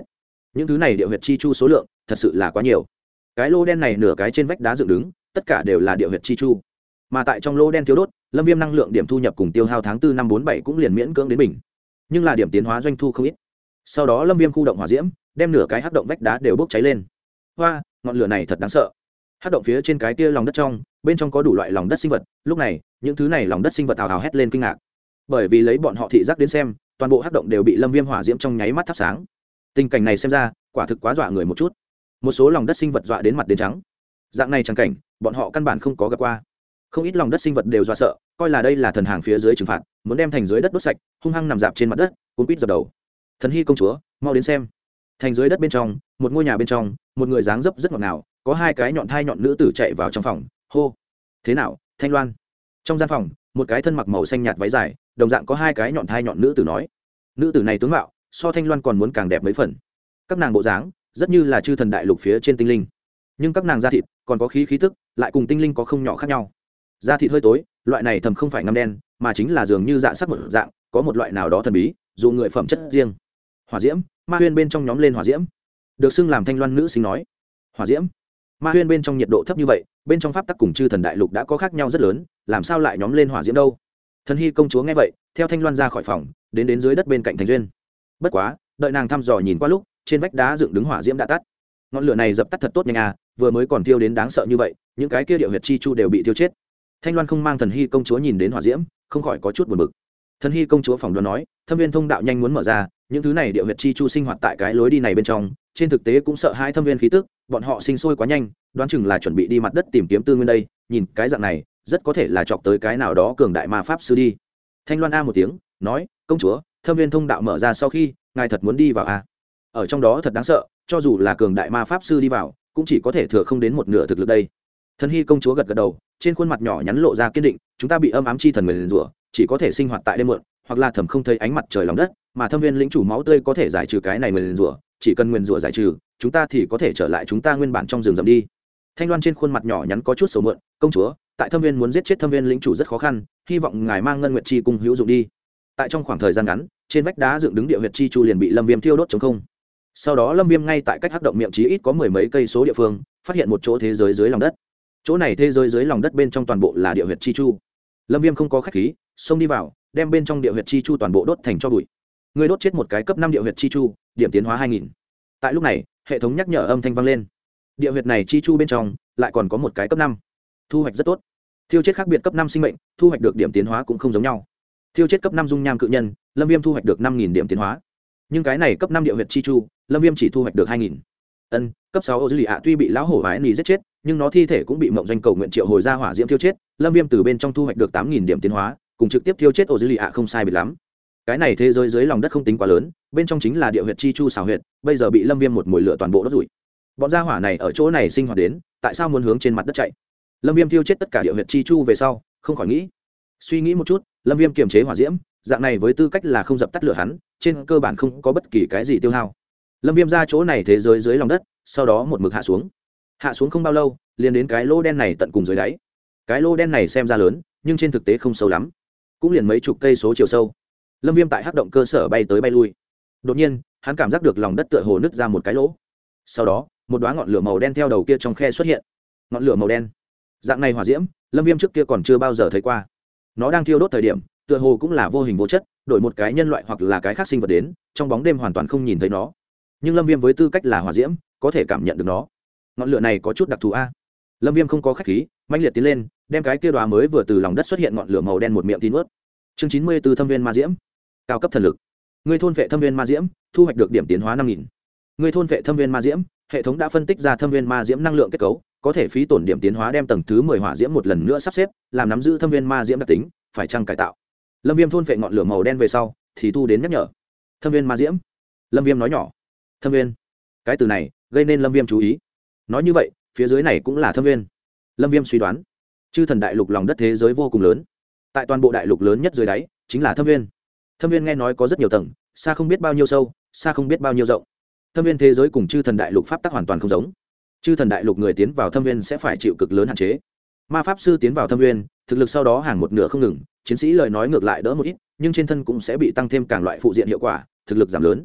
những thứ này địa huyệt chi chu số lượng thật sự là quá nhiều. Cái lô đen này nửa cái trên vách đá dựng đứng tất cả đều là địa huyệt chi chu, mà tại trong lô đen thiếu đốt Lâm Viêm năng lượng điểm thu nhập cùng tiêu hao tháng 4 năm 47 cũng liền miễn cưỡng đến bình, nhưng là điểm tiến hóa doanh thu không ít. Sau đó Lâm Viêm khu động hỏa diễm đem nửa cái hắc động vách đá đều bốc cháy lên. Hoa, ngọn lửa này thật đáng sợ. Hắc động phía trên cái kia lòng đất trong, bên trong có đủ loại lòng đất sinh vật, lúc này những thứ này lòng đất sinh vật ào ào hét lên kinh ngạc, bởi vì lấy bọn họ thị giác đến xem, toàn bộ hắc động đều bị Lâm Viêm hỏa diễm trong nháy mắt thắp sáng. Tình cảnh này xem ra quả thực quá dọa người một chút, một số lòng đất sinh vật dọa đến mặt đến trắng. Dạng này chẳng cảnh bọn họ căn bản không có gặp qua, không ít lòng đất sinh vật đều dọa sợ, coi là đây là thần hàng phía dưới trừng phạt, muốn đem thành dưới đất đốt sạch, hung hăng nằm dạp trên mặt đất cuốn quýt dập đầu. Thần Hy công chúa, mau đến xem. Thành dưới đất bên trong, một ngôi nhà bên trong, một người dáng dấp rất ngọt ngào, có hai cái nhọn thai nhọn nữ tử chạy vào trong phòng, hô: thế nào, Thanh Loan? Trong gian phòng, một cái thân mặc màu xanh nhạt váy dài, đồng dạng có hai cái nhọn thai nhọn nữ tử nói. Nữ tử này tướng mạo so Thanh Loan còn muốn càng đẹp mấy phần, các nàng bộ dáng rất như là chư thần đại lục phía trên tinh linh, nhưng các nàng da thịt còn có khí tức lại cùng tinh linh có không nhỏ khác nhau. Da thịt hơi tối, loại này thầm không phải ngăm đen, mà chính là dường như dạ sắc một dạng, có một loại nào đó thần bí, dù người phẩm chất riêng. Hỏa diễm, ma huyên bên trong nhóm lên hỏa diễm, được xưng làm Thanh Loan nữ sinh nói. Hỏa diễm, ma huyên bên trong nhiệt độ thấp như vậy, bên trong pháp tắc cùng chư thần đại lục đã có khác nhau rất lớn, làm sao lại nhóm lên hỏa diễm đâu? Thần Hy công chúa nghe vậy, theo Thanh Loan ra khỏi phòng, đến dưới đất bên cạnh Thành Duyên. Bất quá, đợi nàng thăm dò nhìn qua lúc, trên vách đá dựng đứng hỏa diễm đã tắt. Ngọn lửa này dập tắt thật tốt nhanh à, vừa mới còn thiêu đến đáng sợ như vậy, những cái kia địa huyệt chi chu đều bị thiêu chết. Thanh Loan không mang Thần Hy công chúa nhìn đến hỏa diễm, không khỏi có chút buồn bực. Thần Hy công chúa phỏng đoán nói, Thâm Viên thông đạo nhanh muốn mở ra, những thứ này địa huyệt chi chu sinh hoạt tại cái lối đi này bên trong, trên thực tế cũng sợ hai Thâm Viên khí tức, bọn họ sinh sôi quá nhanh, đoán chừng là chuẩn bị đi mặt đất tìm kiếm tư nguyên đây, nhìn cái dạng này, rất có thể là chọc tới cái nào đó cường đại ma pháp sư đi. Thanh Loan a một tiếng, nói, công chúa, Thâm Viên thông đạo mở ra sau khi, ngài thật muốn đi vào à? Ở trong đó thật đáng sợ, cho dù là cường đại ma pháp sư đi vào, cũng chỉ có thể thừa không đến một nửa thực lực đây. Thần Hy công chúa gật gật đầu, trên khuôn mặt nhỏ nhắn lộ ra kiên định, chúng ta bị âm ám chi thần nguyền rủa, chỉ có thể sinh hoạt tại đêm muộn, hoặc là thầm không thấy ánh mặt trời lòng đất, mà Thâm Viên lĩnh chủ máu tươi có thể giải trừ cái này nguyền rủa, chỉ cần nguyền rủa giải trừ, chúng ta thì có thể trở lại chúng ta nguyên bản trong rừng rậm đi. Thanh Loan trên khuôn mặt nhỏ nhắn có chút sầu muộn, công chúa, tại Thâm Viên muốn giết chết Thâm Viên lĩnh chủ rất khó khăn, hy vọng ngài mang ngân nguyệt chi cung hữu dụng đi. Tại trong khoảng thời gian ngắn, trên vách đá dựng đứng địa huyệt chi chu liền bị Lâm Viêm thiêu đốt trống không. Sau đó Lâm Viêm ngay tại cách hắc động miệng chí ít có mười mấy cây số địa phương, phát hiện một chỗ thế giới dưới lòng đất. Chỗ này thế giới dưới lòng đất bên trong toàn bộ là địa huyệt chi chu. Lâm Viêm không có khách khí, xông đi vào, đem bên trong địa huyệt chi chu toàn bộ đốt thành tro bụi. Người đốt chết một cái cấp 5 địa huyệt chi chu, điểm tiến hóa 2000. Tại lúc này, hệ thống nhắc nhở âm thanh vang lên. Địa huyệt này chi chu bên trong lại còn có một cái cấp 5. Thu hoạch rất tốt. Thiêu chết khác biệt cấp 5 sinh mệnh, thu hoạch được điểm tiến hóa cũng không giống nhau. Thiêu chết cấp 5 dung nham cự nhân, Lâm Viêm thu hoạch được 5000 điểm tiến hóa. Nhưng cái này cấp 5 địa huyệt chi chu, Lâm Viêm chỉ thu hoạch được 2000. Cấp 6 ô dư lì ạ tuy bị lão hổ vái nì giết chết, nhưng nó thi thể cũng bị mộng doanh cầu nguyện triệu hồi ra hỏa diễm thiêu chết, Lâm Viêm từ bên trong thu hoạch được 8000 điểm tiến hóa, cùng trực tiếp thiêu chết ô dư lì ạ không sai biệt lắm. Cái này thế giới dưới lòng đất không tính quá lớn, bên trong chính là địa huyệt chi chu xảo huyệt, bây giờ bị Lâm Viêm một mùi lửa toàn bộ đốt rủi. Bọn gia hỏa này ở chỗ này sinh hoạt đến, tại sao muốn hướng trên mặt đất chạy? Lâm Viêm thiêu chết tất cả địa huyệt chi chu về sau, không khỏi nghĩ. Suy nghĩ một chút, Lâm Viêm kiềm chế hỏa diễm, dạng này với tư cách là không dập tắt lửa hắn, trên cơ bản không có bất kỳ cái gì tiêu hao. Lâm Viêm ra chỗ này thế giới dưới lòng đất, sau đó một mực hạ xuống không bao lâu, liền đến cái lô đen này tận cùng dưới đáy. Cái lô đen này xem ra lớn, nhưng trên thực tế không sâu lắm, cũng liền mấy chục cây số chiều sâu. Lâm Viêm tại hắc động cơ sở bay tới bay lui. Đột nhiên, hắn cảm giác được lòng đất tựa hồ nứt ra một cái lỗ. Sau đó, một đóa ngọn lửa màu đen theo đầu kia trong khe xuất hiện. Ngọn lửa màu đen, dạng này hỏa diễm, Lâm Viêm trước kia còn chưa bao giờ thấy qua. Nó đang thiêu đốt thời điểm, tựa hồ cũng là vô hình vô chất, đổi một cái nhân loại hoặc là cái khác sinh vật đến, trong bóng đêm hoàn toàn không nhìn thấy nó. Nhưng Lâm Viêm với tư cách là hỏa diễm, có thể cảm nhận được nó. Ngọn lửa này có chút đặc thù a. Lâm Viêm không có khách khí, mãnh liệt tiến lên, đem cái kia đóa mới vừa từ lòng đất xuất hiện ngọn lửa màu đen một miệng tín nuốt. Chương 94 Thâm Viên Ma Diễm, cao cấp thần lực. Ngươi thôn vệ Thâm Viên Ma Diễm, thu hoạch được điểm tiến hóa 5000. Ngươi thôn vệ Thâm Viên Ma Diễm, hệ thống đã phân tích ra Thâm Viên Ma Diễm năng lượng kết cấu, có thể phí tổn điểm tiến hóa đem tầng thứ 10 hỏa diễm một lần nữa sắp xếp, làm nắm giữ Thâm Viên Ma Diễm đặc tính, phải chăng cải tạo. Lâm Viêm thôn vệ ngọn lửa màu đen về sau, thì thu đến nhắc nhở. Thâm Viên Ma Diễm. Lâm Viêm nói nhỏ. Thâm Viên. Cái từ này gây nên Lâm Viêm chú ý. Nói như vậy, phía dưới này cũng là thâm viên. Lâm Viêm suy đoán, chư thần đại lục lòng đất thế giới vô cùng lớn, tại toàn bộ đại lục lớn nhất dưới đáy chính là thâm viên. Thâm viên nghe nói có rất nhiều tầng, xa không biết bao nhiêu sâu, xa không biết bao nhiêu rộng. Thâm viên thế giới cùng chư thần đại lục pháp tắc hoàn toàn không giống. Chư thần đại lục người tiến vào thâm viên sẽ phải chịu cực lớn hạn chế. Ma pháp sư tiến vào thâm viên, thực lực sau đó hàng một nửa không ngừng, chiến sĩ lời nói ngược lại đỡ một ít, nhưng trên thân cũng sẽ bị tăng thêm càng loại phụ diện hiệu quả, thực lực giảm lớn.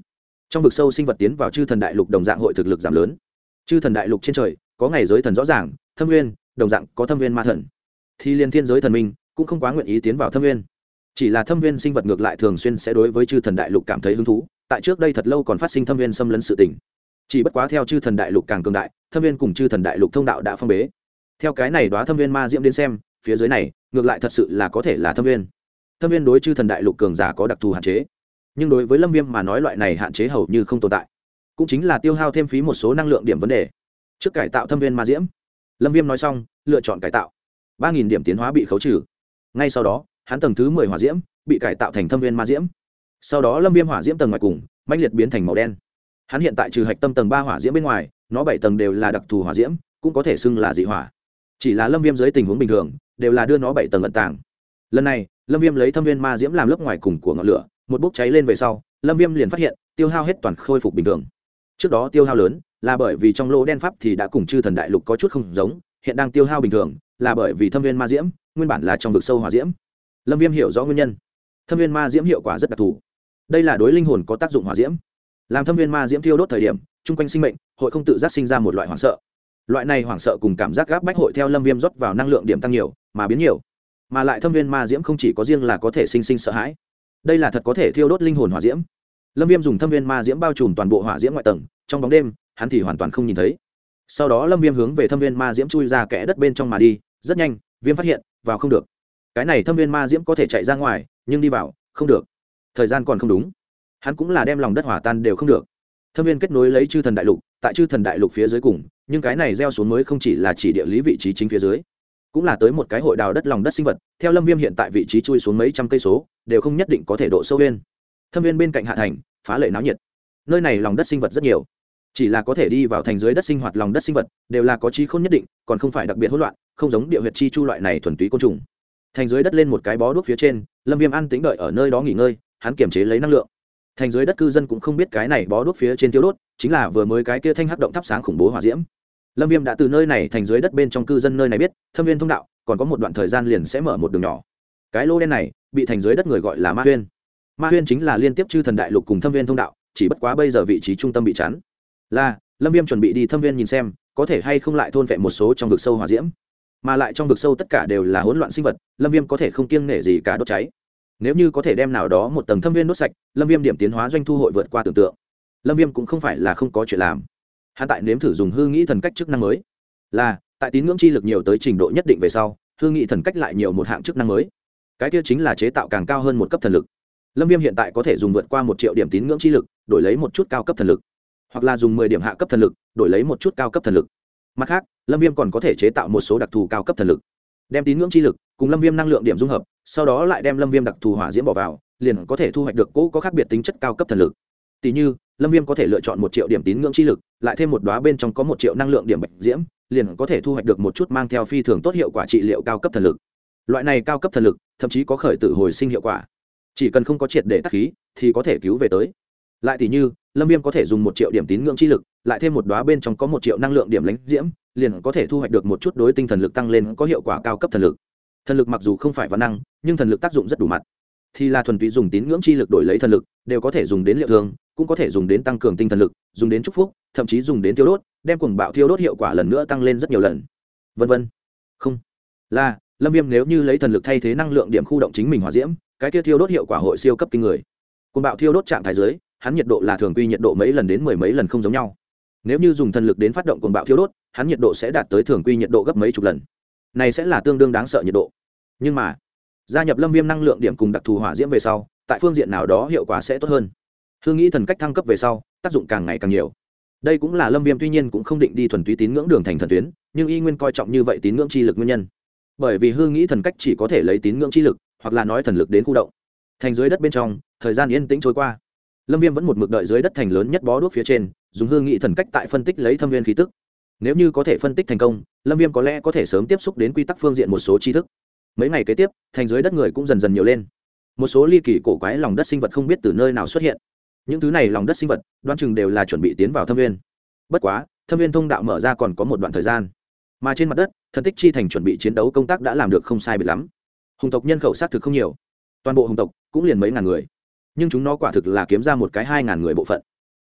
trong vực sâu sinh vật tiến vào chư thần đại lục đồng dạng hội thực lực giảm lớn. Chư thần đại lục trên trời có ngày giới thần rõ ràng, thâm nguyên đồng dạng có thâm nguyên ma thần, thì liên thiên giới thần minh cũng không quá nguyện ý tiến vào thâm nguyên. Chỉ là thâm nguyên sinh vật ngược lại thường xuyên sẽ đối với chư thần đại lục cảm thấy hứng thú, tại trước đây thật lâu còn phát sinh thâm nguyên xâm lấn sự tình. Chỉ bất quá theo chư thần đại lục càng cường đại, thâm nguyên cùng chư thần đại lục thông đạo đã phong bế. Theo cái này đóa thâm nguyên ma diễm đến xem, phía dưới này ngược lại thật sự là có thể là thâm nguyên. Thâm nguyên đối chư thần đại lục cường giả có đặc thù hạn chế, nhưng đối với Lâm Viêm mà nói loại này hạn chế hầu như không tồn tại, cũng chính là tiêu hao thêm phí một số năng lượng điểm vấn đề. Trước cải tạo thâm nguyên ma diễm, Lâm Viêm nói xong lựa chọn cải tạo, 3000 điểm tiến hóa bị khấu trừ. Ngay sau đó hắn tầng thứ 10 hỏa diễm bị cải tạo thành thâm nguyên ma diễm. Sau đó Lâm Viêm hỏa diễm tầng ngoài cùng mãnh liệt biến thành màu đen. Hắn hiện tại trừ hạch tâm tầng 3 hỏa diễm bên ngoài, nó 7 tầng đều là đặc thù hỏa diễm, cũng có thể xưng là dị hỏa. Chỉ là Lâm Viêm dưới tình huống bình thường đều là đưa nó 7 tầng ẩn tàng. Lần này Lâm Viêm lấy thâm nguyên ma diễm làm lớp ngoài cùng của ngọn lửa, một bốc cháy lên về sau, Lâm Viêm liền phát hiện tiêu hao hết toàn khôi phục bình thường. Trước đó tiêu hao lớn là bởi vì trong lỗ đen pháp thì đã cùng chư thần đại lục có chút không giống, hiện đang tiêu hao bình thường là bởi vì thâm nguyên ma diễm nguyên bản là trong vực sâu hỏa diễm. Lâm Viêm hiểu rõ nguyên nhân. Thâm nguyên ma diễm hiệu quả rất đặc thù, đây là đối linh hồn có tác dụng hỏa diễm. Làm thâm nguyên ma diễm thiêu đốt thời điểm, chung quanh sinh mệnh hội không tự giác sinh ra một loại hoảng sợ. Loại này hoảng sợ cùng cảm giác gáp bách hội theo Lâm Viêm rót vào năng lượng điểm tăng nhiều mà biến nhiều. Mà lại thâm nguyên ma diễm không chỉ có riêng là có thể sinh sợ hãi, đây là thật có thể thiêu đốt linh hồn hỏa diễm. Lâm Viêm dùng thâm nguyên ma diễm bao trùm toàn bộ hỏa diễm ngoại tầng, trong bóng đêm hắn thì hoàn toàn không nhìn thấy. Sau đó Lâm Viêm hướng về thâm nguyên ma diễm chui ra kẽ đất bên trong mà đi, rất nhanh Viêm phát hiện vào không được. Cái này thâm nguyên ma diễm có thể chạy ra ngoài, nhưng đi vào không được. Thời gian còn không đúng, hắn cũng là đem lòng đất hỏa tan đều không được. Thâm nguyên kết nối lấy chư thần đại lục, tại chư thần đại lục phía dưới cùng, nhưng cái này gieo xuống mới không chỉ là chỉ địa lý vị trí chính phía dưới, cũng là tới một cái hội đào đất lòng đất sinh vật. Theo Lâm Viêm hiện tại vị trí chui xuống mấy trăm cây số, đều không nhất định có thể độ sâu nguyên. Thâm nguyên bên cạnh hạ thành phá lệ náo nhiệt, nơi này lòng đất sinh vật rất nhiều, chỉ là có thể đi vào thành dưới đất sinh hoạt lòng đất sinh vật đều là có trí khôn nhất định, còn không phải đặc biệt hỗn loạn, không giống địa huyệt chi chu loại này thuần túy côn trùng. Thành dưới đất lên một cái bó đuốc phía trên, Lâm Viêm an tĩnh đợi ở nơi đó nghỉ ngơi, hắn kiềm chế lấy năng lượng. Thành dưới đất cư dân cũng không biết cái này bó đuốc phía trên tiêu đốt chính là vừa mới cái kia thanh hắc động thắp sáng khủng bố hỏa diễm. Lâm Viêm đã từ nơi này thành dưới đất bên trong cư dân nơi này biết, thâm nguyên thông đạo còn có một đoạn thời gian liền sẽ mở một đường nhỏ. Cái lô đen này bị thành dưới đất người gọi là Ma Huyên. Ma Huyên chính là liên tiếp chư thần đại lục cùng thâm nguyên thông đạo, chỉ bất quá bây giờ vị trí trung tâm bị chắn. Là Lâm Viêm chuẩn bị đi thâm nguyên nhìn xem có thể hay không lại thôn vệ một số trong vực sâu hỏa diễm, mà lại trong vực sâu tất cả đều là hỗn loạn sinh vật, Lâm Viêm có thể không kiêng nể gì cả đốt cháy. Nếu như có thể đem nào đó một tầng thâm nguyên đốt sạch, Lâm Viêm điểm tiến hóa doanh thu hội vượt qua tưởng tượng. Lâm Viêm cũng không phải là không có chuyện làm, hắn tại nếm thử dùng hư nghĩ thần cách chức năng mới. Là tại tín ngưỡng chi lực nhiều tới trình độ nhất định về sau, hư nghĩ thần cách lại nhiều một hạng chức năng mới, cái kia chính là chế tạo càng cao hơn một cấp thần lực. Lâm Viêm hiện tại có thể dùng vượt qua 1 triệu điểm tín ngưỡng chi lực đổi lấy một chút cao cấp thần lực, hoặc là dùng 10 điểm hạ cấp thần lực đổi lấy một chút cao cấp thần lực. Mặt khác, Lâm Viêm còn có thể chế tạo một số đặc thù cao cấp thần lực, đem tín ngưỡng chi lực cùng Lâm Viêm năng lượng điểm dung hợp, sau đó lại đem Lâm Viêm đặc thù hỏa diễm bỏ vào, liền có thể thu hoạch được cỗ có khác biệt tính chất cao cấp thần lực. Tỷ như, Lâm Viêm có thể lựa chọn 1 triệu điểm tín ngưỡng chi lực, lại thêm một đóa bên trong có 1 triệu năng lượng điểm bạch diễm, liền có thể thu hoạch được một chút mang theo phi thường tốt hiệu quả trị liệu cao cấp thần lực. Loại này cao cấp thần lực thậm chí có khởi tử hồi sinh hiệu quả, chỉ cần không có triệt để tắc khí thì có thể cứu về tới. Lại tỷ như, Lâm Viêm có thể dùng 1 triệu điểm tín ngưỡng chi lực, lại thêm một đóa bên trong có 1 triệu năng lượng điểm lãnh diễm, liền có thể thu hoạch được một chút đối tinh thần lực tăng lên có hiệu quả cao cấp thần lực. Thần lực mặc dù không phải vạn năng, nhưng thần lực tác dụng rất đủ mặt. Thì là thuần túy dùng tín ngưỡng chi lực đổi lấy thần lực, đều có thể dùng đến liệu thương, cũng có thể dùng đến tăng cường tinh thần lực, dùng đến chúc phúc, thậm chí dùng đến thiêu đốt, đem cuồng bạo thiêu đốt hiệu quả lần nữa tăng lên rất nhiều lần. Vân vân. Không. Là, Lâm Viêm nếu như lấy thần lực thay thế năng lượng điểm khu động chính mình hỏa diễm, cái kia thiêu đốt hiệu quả hội siêu cấp kinh người. Cuồng bạo thiêu đốt trạng thái dưới, hắn nhiệt độ là thường quy nhiệt độ mấy lần đến 10 mấy lần không giống nhau. Nếu như dùng thần lực đến phát động cuồng bạo thiêu đốt, hắn nhiệt độ sẽ đạt tới thường quy nhiệt độ gấp mấy chục lần. Này sẽ là tương đương đáng sợ nhiệt độ. Nhưng mà, gia nhập Lâm Viêm năng lượng điểm cùng đặc thù hỏa diễm về sau, tại phương diện nào đó hiệu quả sẽ tốt hơn. Hương nghĩ thần cách thăng cấp về sau, tác dụng càng ngày càng nhiều. Đây cũng là Lâm Viêm tuy nhiên cũng không định đi thuần túy tín ngưỡng đường thành thần tuyến, nhưng y nguyên coi trọng như vậy tín ngưỡng chi lực nguyên nhân. Bởi vì hương nghĩ thần cách chỉ có thể lấy tín ngưỡng chi lực, hoặc là nói thần lực đến khu động. Thành dưới đất bên trong, thời gian yên tĩnh trôi qua. Lâm Viêm vẫn một mực đợi dưới đất thành lớn nhất bó đuốc phía trên, dùng hương nghĩ thần cách tại phân tích lấy thâm nguyên khí tức. Nếu như có thể phân tích thành công, Lâm Viêm có lẽ có thể sớm tiếp xúc đến quy tắc phương diện một số tri thức. Mấy ngày kế tiếp, thành dưới đất người cũng dần dần nhiều lên. Một số ly kỳ cổ quái lòng đất sinh vật không biết từ nơi nào xuất hiện. Những thứ này lòng đất sinh vật, đoán chừng đều là chuẩn bị tiến vào thâm nguyên. Bất quá, thâm nguyên thông đạo mở ra còn có một đoạn thời gian. Mà trên mặt đất, thần tích chi thành chuẩn bị chiến đấu công tác đã làm được không sai biệt lắm. Hùng tộc nhân khẩu xác thực không nhiều, toàn bộ hùng tộc cũng liền mấy ngàn người, nhưng chúng nó quả thực là kiếm ra một cái 2000 người bộ phận.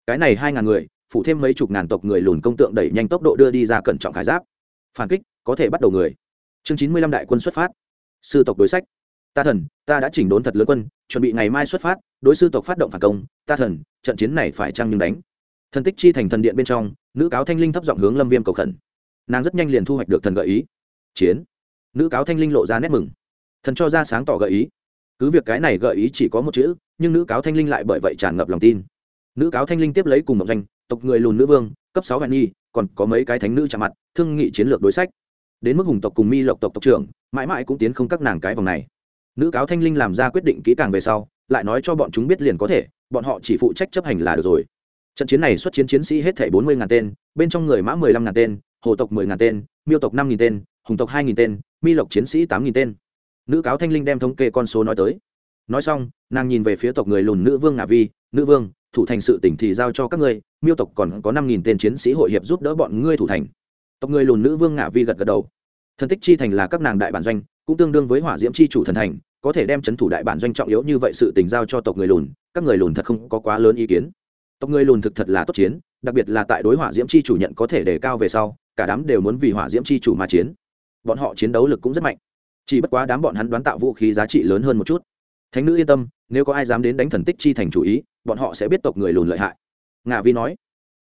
cái này 2.000 người phụ thêm mấy chục ngàn tộc người lùn công tượng đẩy nhanh tốc độ đưa đi ra cẩn trọng khải giáp. Phản kích có thể bắt đầu người. Chương 95 đại quân xuất phát. Sư tộc đối sách. Ta thần, ta đã chỉnh đốn thật lớn quân, chuẩn bị ngày mai xuất phát đối sư tộc phát động phản công. Ta thần, trận chiến này phải chăng nhưng đánh. Thần tích chi thành thần điện bên trong, nữ cáo thanh linh thấp giọng hướng Lâm Viêm cầu khẩn. Nàng rất nhanh liền thu hoạch được thần gợi ý. Chiến. Nữ cáo thanh linh lộ ra nét mừng. Thần cho ra sáng tỏ gợi ý. Cứ việc cái này gợi ý chỉ có một chữ, nhưng nữ cáo thanh linh lại bởi vậy tràn ngập lòng tin. Nữ cáo thanh linh tiếp lấy cùng Mộng Doanh, tộc người lùn nữ vương, cấp 6 vạn nhi, còn có mấy cái thánh nữ chạm mặt, thương nghị chiến lược đối sách. Đến mức hùng tộc cùng Mi Lộc tộc tộc trưởng, mãi mãi cũng tiến không các nàng cái vòng này. Nữ cáo thanh linh làm ra quyết định kỹ càng về sau, lại nói cho bọn chúng biết liền có thể, bọn họ chỉ phụ trách chấp hành là được rồi. Trận chiến này xuất chiến chiến sĩ hết thảy 40.000 tên, bên trong người mã 15.000 tên, hồ tộc 10.000 tên, miêu tộc 5.000 tên, hùng tộc 2.000 tên, Mi Lộc chiến sĩ 8.000 tên. Nữ cáo thanh linh đem thống kê con số nói tới. Nói xong, nàng nhìn về phía tộc người lùn nữ vương Ngạ Vi, nữ vương, thủ thành sự tỉnh thì giao cho các ngươi, miêu tộc còn có 5.000 tên chiến sĩ hội hiệp giúp đỡ bọn ngươi thủ thành. Tộc người lùn nữ vương Ngạ Vi gật gật đầu. Thần tích chi thành là các nàng đại bản doanh, cũng tương đương với hỏa diễm chi chủ thần thành, có thể đem chấn thủ đại bản doanh trọng yếu như vậy sự tình giao cho tộc người lùn, các người lùn thật không có quá lớn ý kiến. Tộc người lùn thực thật là tốt chiến, đặc biệt là tại đối hỏa diễm chi chủ nhận có thể đề cao về sau, cả đám đều muốn vì hỏa diễm chi chủ mà chiến. Bọn họ chiến đấu lực cũng rất mạnh, chỉ bất quá đám bọn hắn đoán tạo vũ khí giá trị lớn hơn một chút. Thánh nữ yên tâm, nếu có ai dám đến đánh thần tích chi thành chủ ý, bọn họ sẽ biết tộc người lùn lợi hại. Ngạ Vi nói.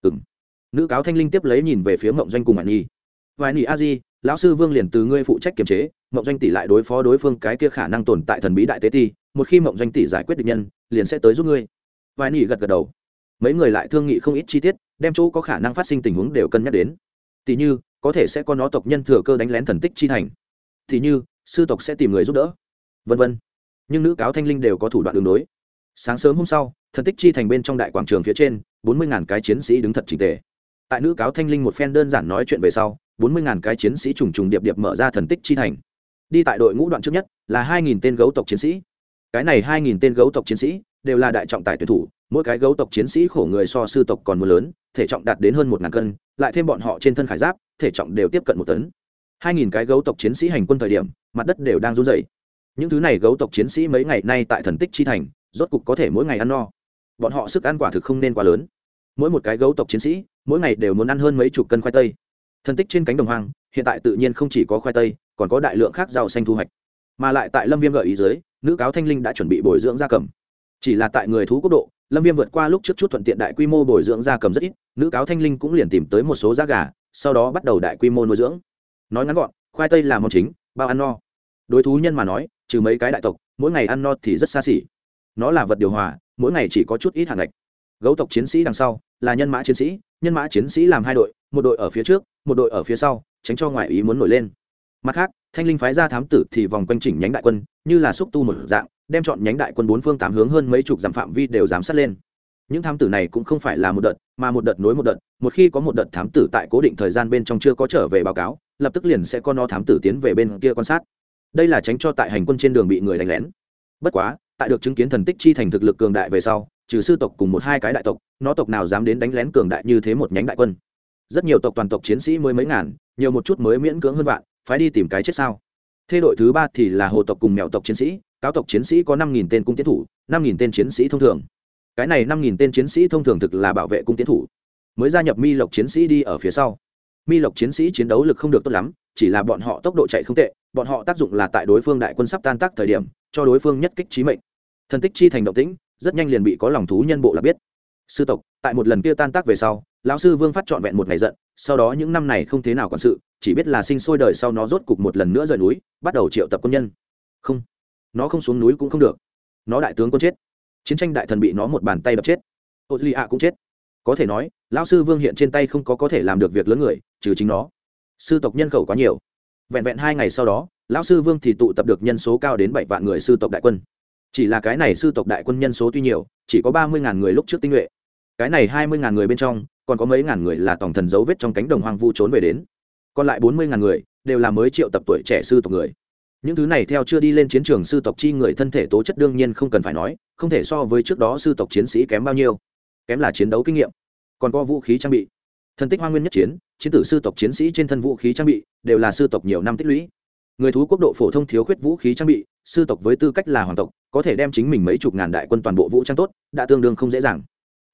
Nữ cáo thanh linh tiếp lấy nhìn về phía Mộng Doanh cùng Ảnh Nhi. Vài Nhi a di, lão sư vương liền từ ngươi phụ trách kiềm chế, Mộng Doanh tỷ lại đối phó đối phương cái kia khả năng tồn tại thần bí đại tế ti, một khi Mộng Doanh tỷ giải quyết địch nhân, liền sẽ tới giúp ngươi. Vài Nhi gật gật đầu. Mấy người lại thương nghị không ít chi tiết, đem chỗ có khả năng phát sinh tình huống đều cân nhắc đến. Tỷ như, có thể sẽ có nó tộc nhân thừa cơ đánh lén thần tích chi thành. Tỷ như, sư tộc sẽ tìm người giúp đỡ. Vân vân. Nhưng nữ cáo thanh linh đều có thủ đoạn ứng đối. Sáng sớm hôm sau, thần tích chi thành bên trong đại quảng trường phía trên, 40.000 cái chiến sĩ đứng thật chỉnh tề. Tại nữ cáo thanh linh một phen đơn giản nói chuyện về sau, 40.000 cái chiến sĩ trùng trùng điệp điệp mở ra thần tích chi thành. Đi tại đội ngũ đoạn trước nhất là 2.000 tên gấu tộc chiến sĩ. Cái này 2.000 tên gấu tộc chiến sĩ đều là đại trọng tài tuyển thủ, mỗi cái gấu tộc chiến sĩ khổ người so sư tộc còn muốn lớn, thể trọng đạt đến hơn 1.000 cân, lại thêm bọn họ trên thân khải giáp, thể trọng đều tiếp cận 1 tấn. 2.000 cái gấu tộc chiến sĩ hành quân thời điểm, mặt đất đều đang run rẩy. Những thứ này gấu tộc chiến sĩ mấy ngày nay tại thần tích chi thành, rốt cục có thể mỗi ngày ăn no. Bọn họ sức ăn quả thực không nên quá lớn. Mỗi một cái gấu tộc chiến sĩ, mỗi ngày đều muốn ăn hơn mấy chục cân khoai tây. Thần tích trên cánh đồng hoang, hiện tại tự nhiên không chỉ có khoai tây, còn có đại lượng khác rau xanh thu hoạch. Mà lại tại Lâm Viêm gợi ý dưới, nữ cáo thanh linh đã chuẩn bị bồi dưỡng gia cầm. Chỉ là tại người thú quốc độ, Lâm Viêm vượt qua lúc trước chút thuận tiện đại quy mô bồi dưỡng gia cầm rất ít, nữ cáo thanh linh cũng liền tìm tới một số giá gà, sau đó bắt đầu đại quy mô nuôi dưỡng. Nói ngắn gọn, khoai tây là món chính, bao ăn no. Đối thú nhân mà nói, trừ mấy cái đại tộc, mỗi ngày ăn no thì rất xa xỉ. Nó là vật điều hòa, mỗi ngày chỉ có chút ít hàng ngạch. Gấu tộc chiến sĩ đằng sau là nhân mã chiến sĩ, nhân mã chiến sĩ làm 2 đội, một đội ở phía trước, một đội ở phía sau, tránh cho ngoại ý muốn nổi lên. Mặt khác, thanh linh phái ra thám tử thì vòng quanh chỉnh nhánh đại quân, như là xúc tu một dạng, đem chọn nhánh đại quân 4 phương 8 hướng hơn mấy chục dặm phạm vi đều giám sát lên. Những thám tử này cũng không phải là một đợt, mà một đợt nối một đợt, một khi có một đợt thám tử tại cố định thời gian bên trong chưa có trở về báo cáo, lập tức liền sẽ có nó thám tử tiến về bên kia quan sát. Đây là tránh cho tại hành quân trên đường bị người đánh lén. Bất quá, tại được chứng kiến thần tích chi thành thực lực cường đại về sau, trừ sư tộc cùng 1-2 cái đại tộc, nó tộc nào dám đến đánh lén cường đại như thế một nhánh đại quân. Rất nhiều tộc toàn tộc chiến sĩ mới mấy ngàn, nhiều một chút mới miễn cưỡng hơn vạn, phải đi tìm cái chết sao. Thế đội thứ 3 thì là hồ tộc cùng mèo tộc chiến sĩ, cáo tộc chiến sĩ có 5.000 tên cung tiến thủ, 5.000 tên chiến sĩ thông thường. Cái này 5.000 tên chiến sĩ thông thường thực là bảo vệ cung tiến thủ. Mới gia nhập Mi Lộc chiến sĩ đi ở phía sau. Mi Lộc chiến sĩ chiến đấu lực không được tốt lắm, chỉ là bọn họ tốc độ chạy không tệ, bọn họ tác dụng là tại đối phương đại quân sắp tan tác thời điểm, cho đối phương nhất kích chí mệnh. Thần tích chi thành động tĩnh, rất nhanh liền bị có lòng thú nhân bộ là biết. Sư tộc, tại một lần kia tan tác về sau, lão sư Vương phát trọn vẹn một ngày giận, sau đó những năm này không thế nào quản sự, chỉ biết là sinh sôi đời sau nó rốt cục một lần nữa rời núi, bắt đầu triệu tập quân nhân. Không, nó không xuống núi cũng không được. Nó đại tướng quân chết. Chiến tranh đại thần bị nó một bàn tay đập chết. Olia cũng chết. Có thể nói, lão sư Vương hiện trên tay không có thể làm được việc lớn người, trừ chính nó. Sư tộc nhân khẩu quá nhiều. Vẹn vẹn 2 ngày sau đó, lão sư Vương thì tụ tập được nhân số cao đến 7 vạn người sư tộc đại quân. Chỉ là cái này sư tộc đại quân nhân số tuy nhiều, chỉ có 30.000 người lúc trước tinh nhuệ. Cái này 20.000 người bên trong, còn có mấy ngàn người là tổng thần dấu vết trong cánh đồng hoang vu trốn về đến. Còn lại 40.000 người đều là mới triệu tập tuổi trẻ sư tộc người. Những thứ này theo chưa đi lên chiến trường sư tộc chi người thân thể tố chất đương nhiên không cần phải nói, không thể so với trước đó sư tộc chiến sĩ kém bao nhiêu. Kém là chiến đấu kinh nghiệm, còn có vũ khí trang bị. Thần tích Hoang Nguyên nhất chiến, chiến tử sư tộc chiến sĩ trên thân vũ khí trang bị đều là sư tộc nhiều năm tích lũy. Người thú quốc độ phổ thông thiếu khuyết vũ khí trang bị, sư tộc với tư cách là hoàng tộc, có thể đem chính mình mấy chục ngàn đại quân toàn bộ vũ trang tốt, đã tương đương không dễ dàng.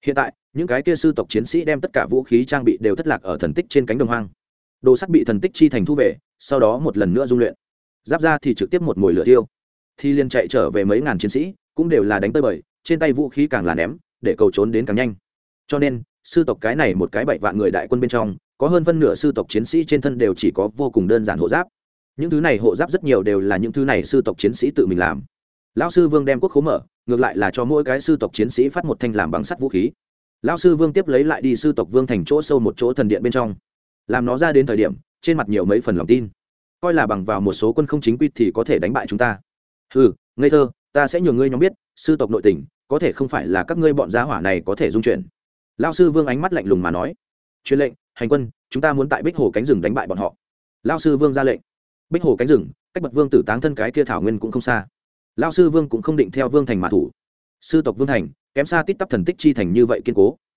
Hiện tại những cái kia sư tộc chiến sĩ đem tất cả vũ khí trang bị đều thất lạc ở thần tích trên cánh đồng hoang. Đồ sắt bị thần tích chi thành thu về, sau đó một lần nữa dung luyện. Giáp ra thì trực tiếp một mồi lửa thiêu. Thì liền chạy trở về mấy ngàn chiến sĩ, cũng đều là đánh tơi bời, trên tay vũ khí càng là ném, để cầu trốn đến càng nhanh. Cho nên sư tộc cái này một cái 7 vạn người đại quân bên trong, có hơn phân nửa sư tộc chiến sĩ trên thân đều chỉ có vô cùng đơn giản hộ giáp. Những thứ này hộ giáp rất nhiều đều là những thứ này sư tộc chiến sĩ tự mình làm. Lão sư Vương đem quốc khố mở, ngược lại là cho mỗi cái sư tộc chiến sĩ phát một thanh làm bằng sắt vũ khí. Lão sư Vương tiếp lấy lại đi sư tộc Vương thành chỗ sâu một chỗ thần điện bên trong, làm nó ra đến thời điểm trên mặt nhiều mấy phần lòng tin, coi là bằng vào một số quân không chính quy thì có thể đánh bại chúng ta. Hừ, ngây thơ, ta sẽ nhường ngươi nhóm biết sư tộc nội tình có thể không phải là các ngươi bọn gia hỏa này có thể dung chuyển. Lão sư Vương ánh mắt lạnh lùng mà nói. Truyền lệnh, hành quân, chúng ta muốn tại Bích Hồ cánh rừng đánh bại bọn họ. Lão sư Vương ra lệnh. Bích Hồ cánh rừng cách bậc vương tử táng thân cái kia thảo nguyên cũng không xa. Lão sư Vương cũng không định theo Vương thành mà thủ. Sư tộc Vương thành kém xa tít tắp thần tích chi thành như vậy kiên cố,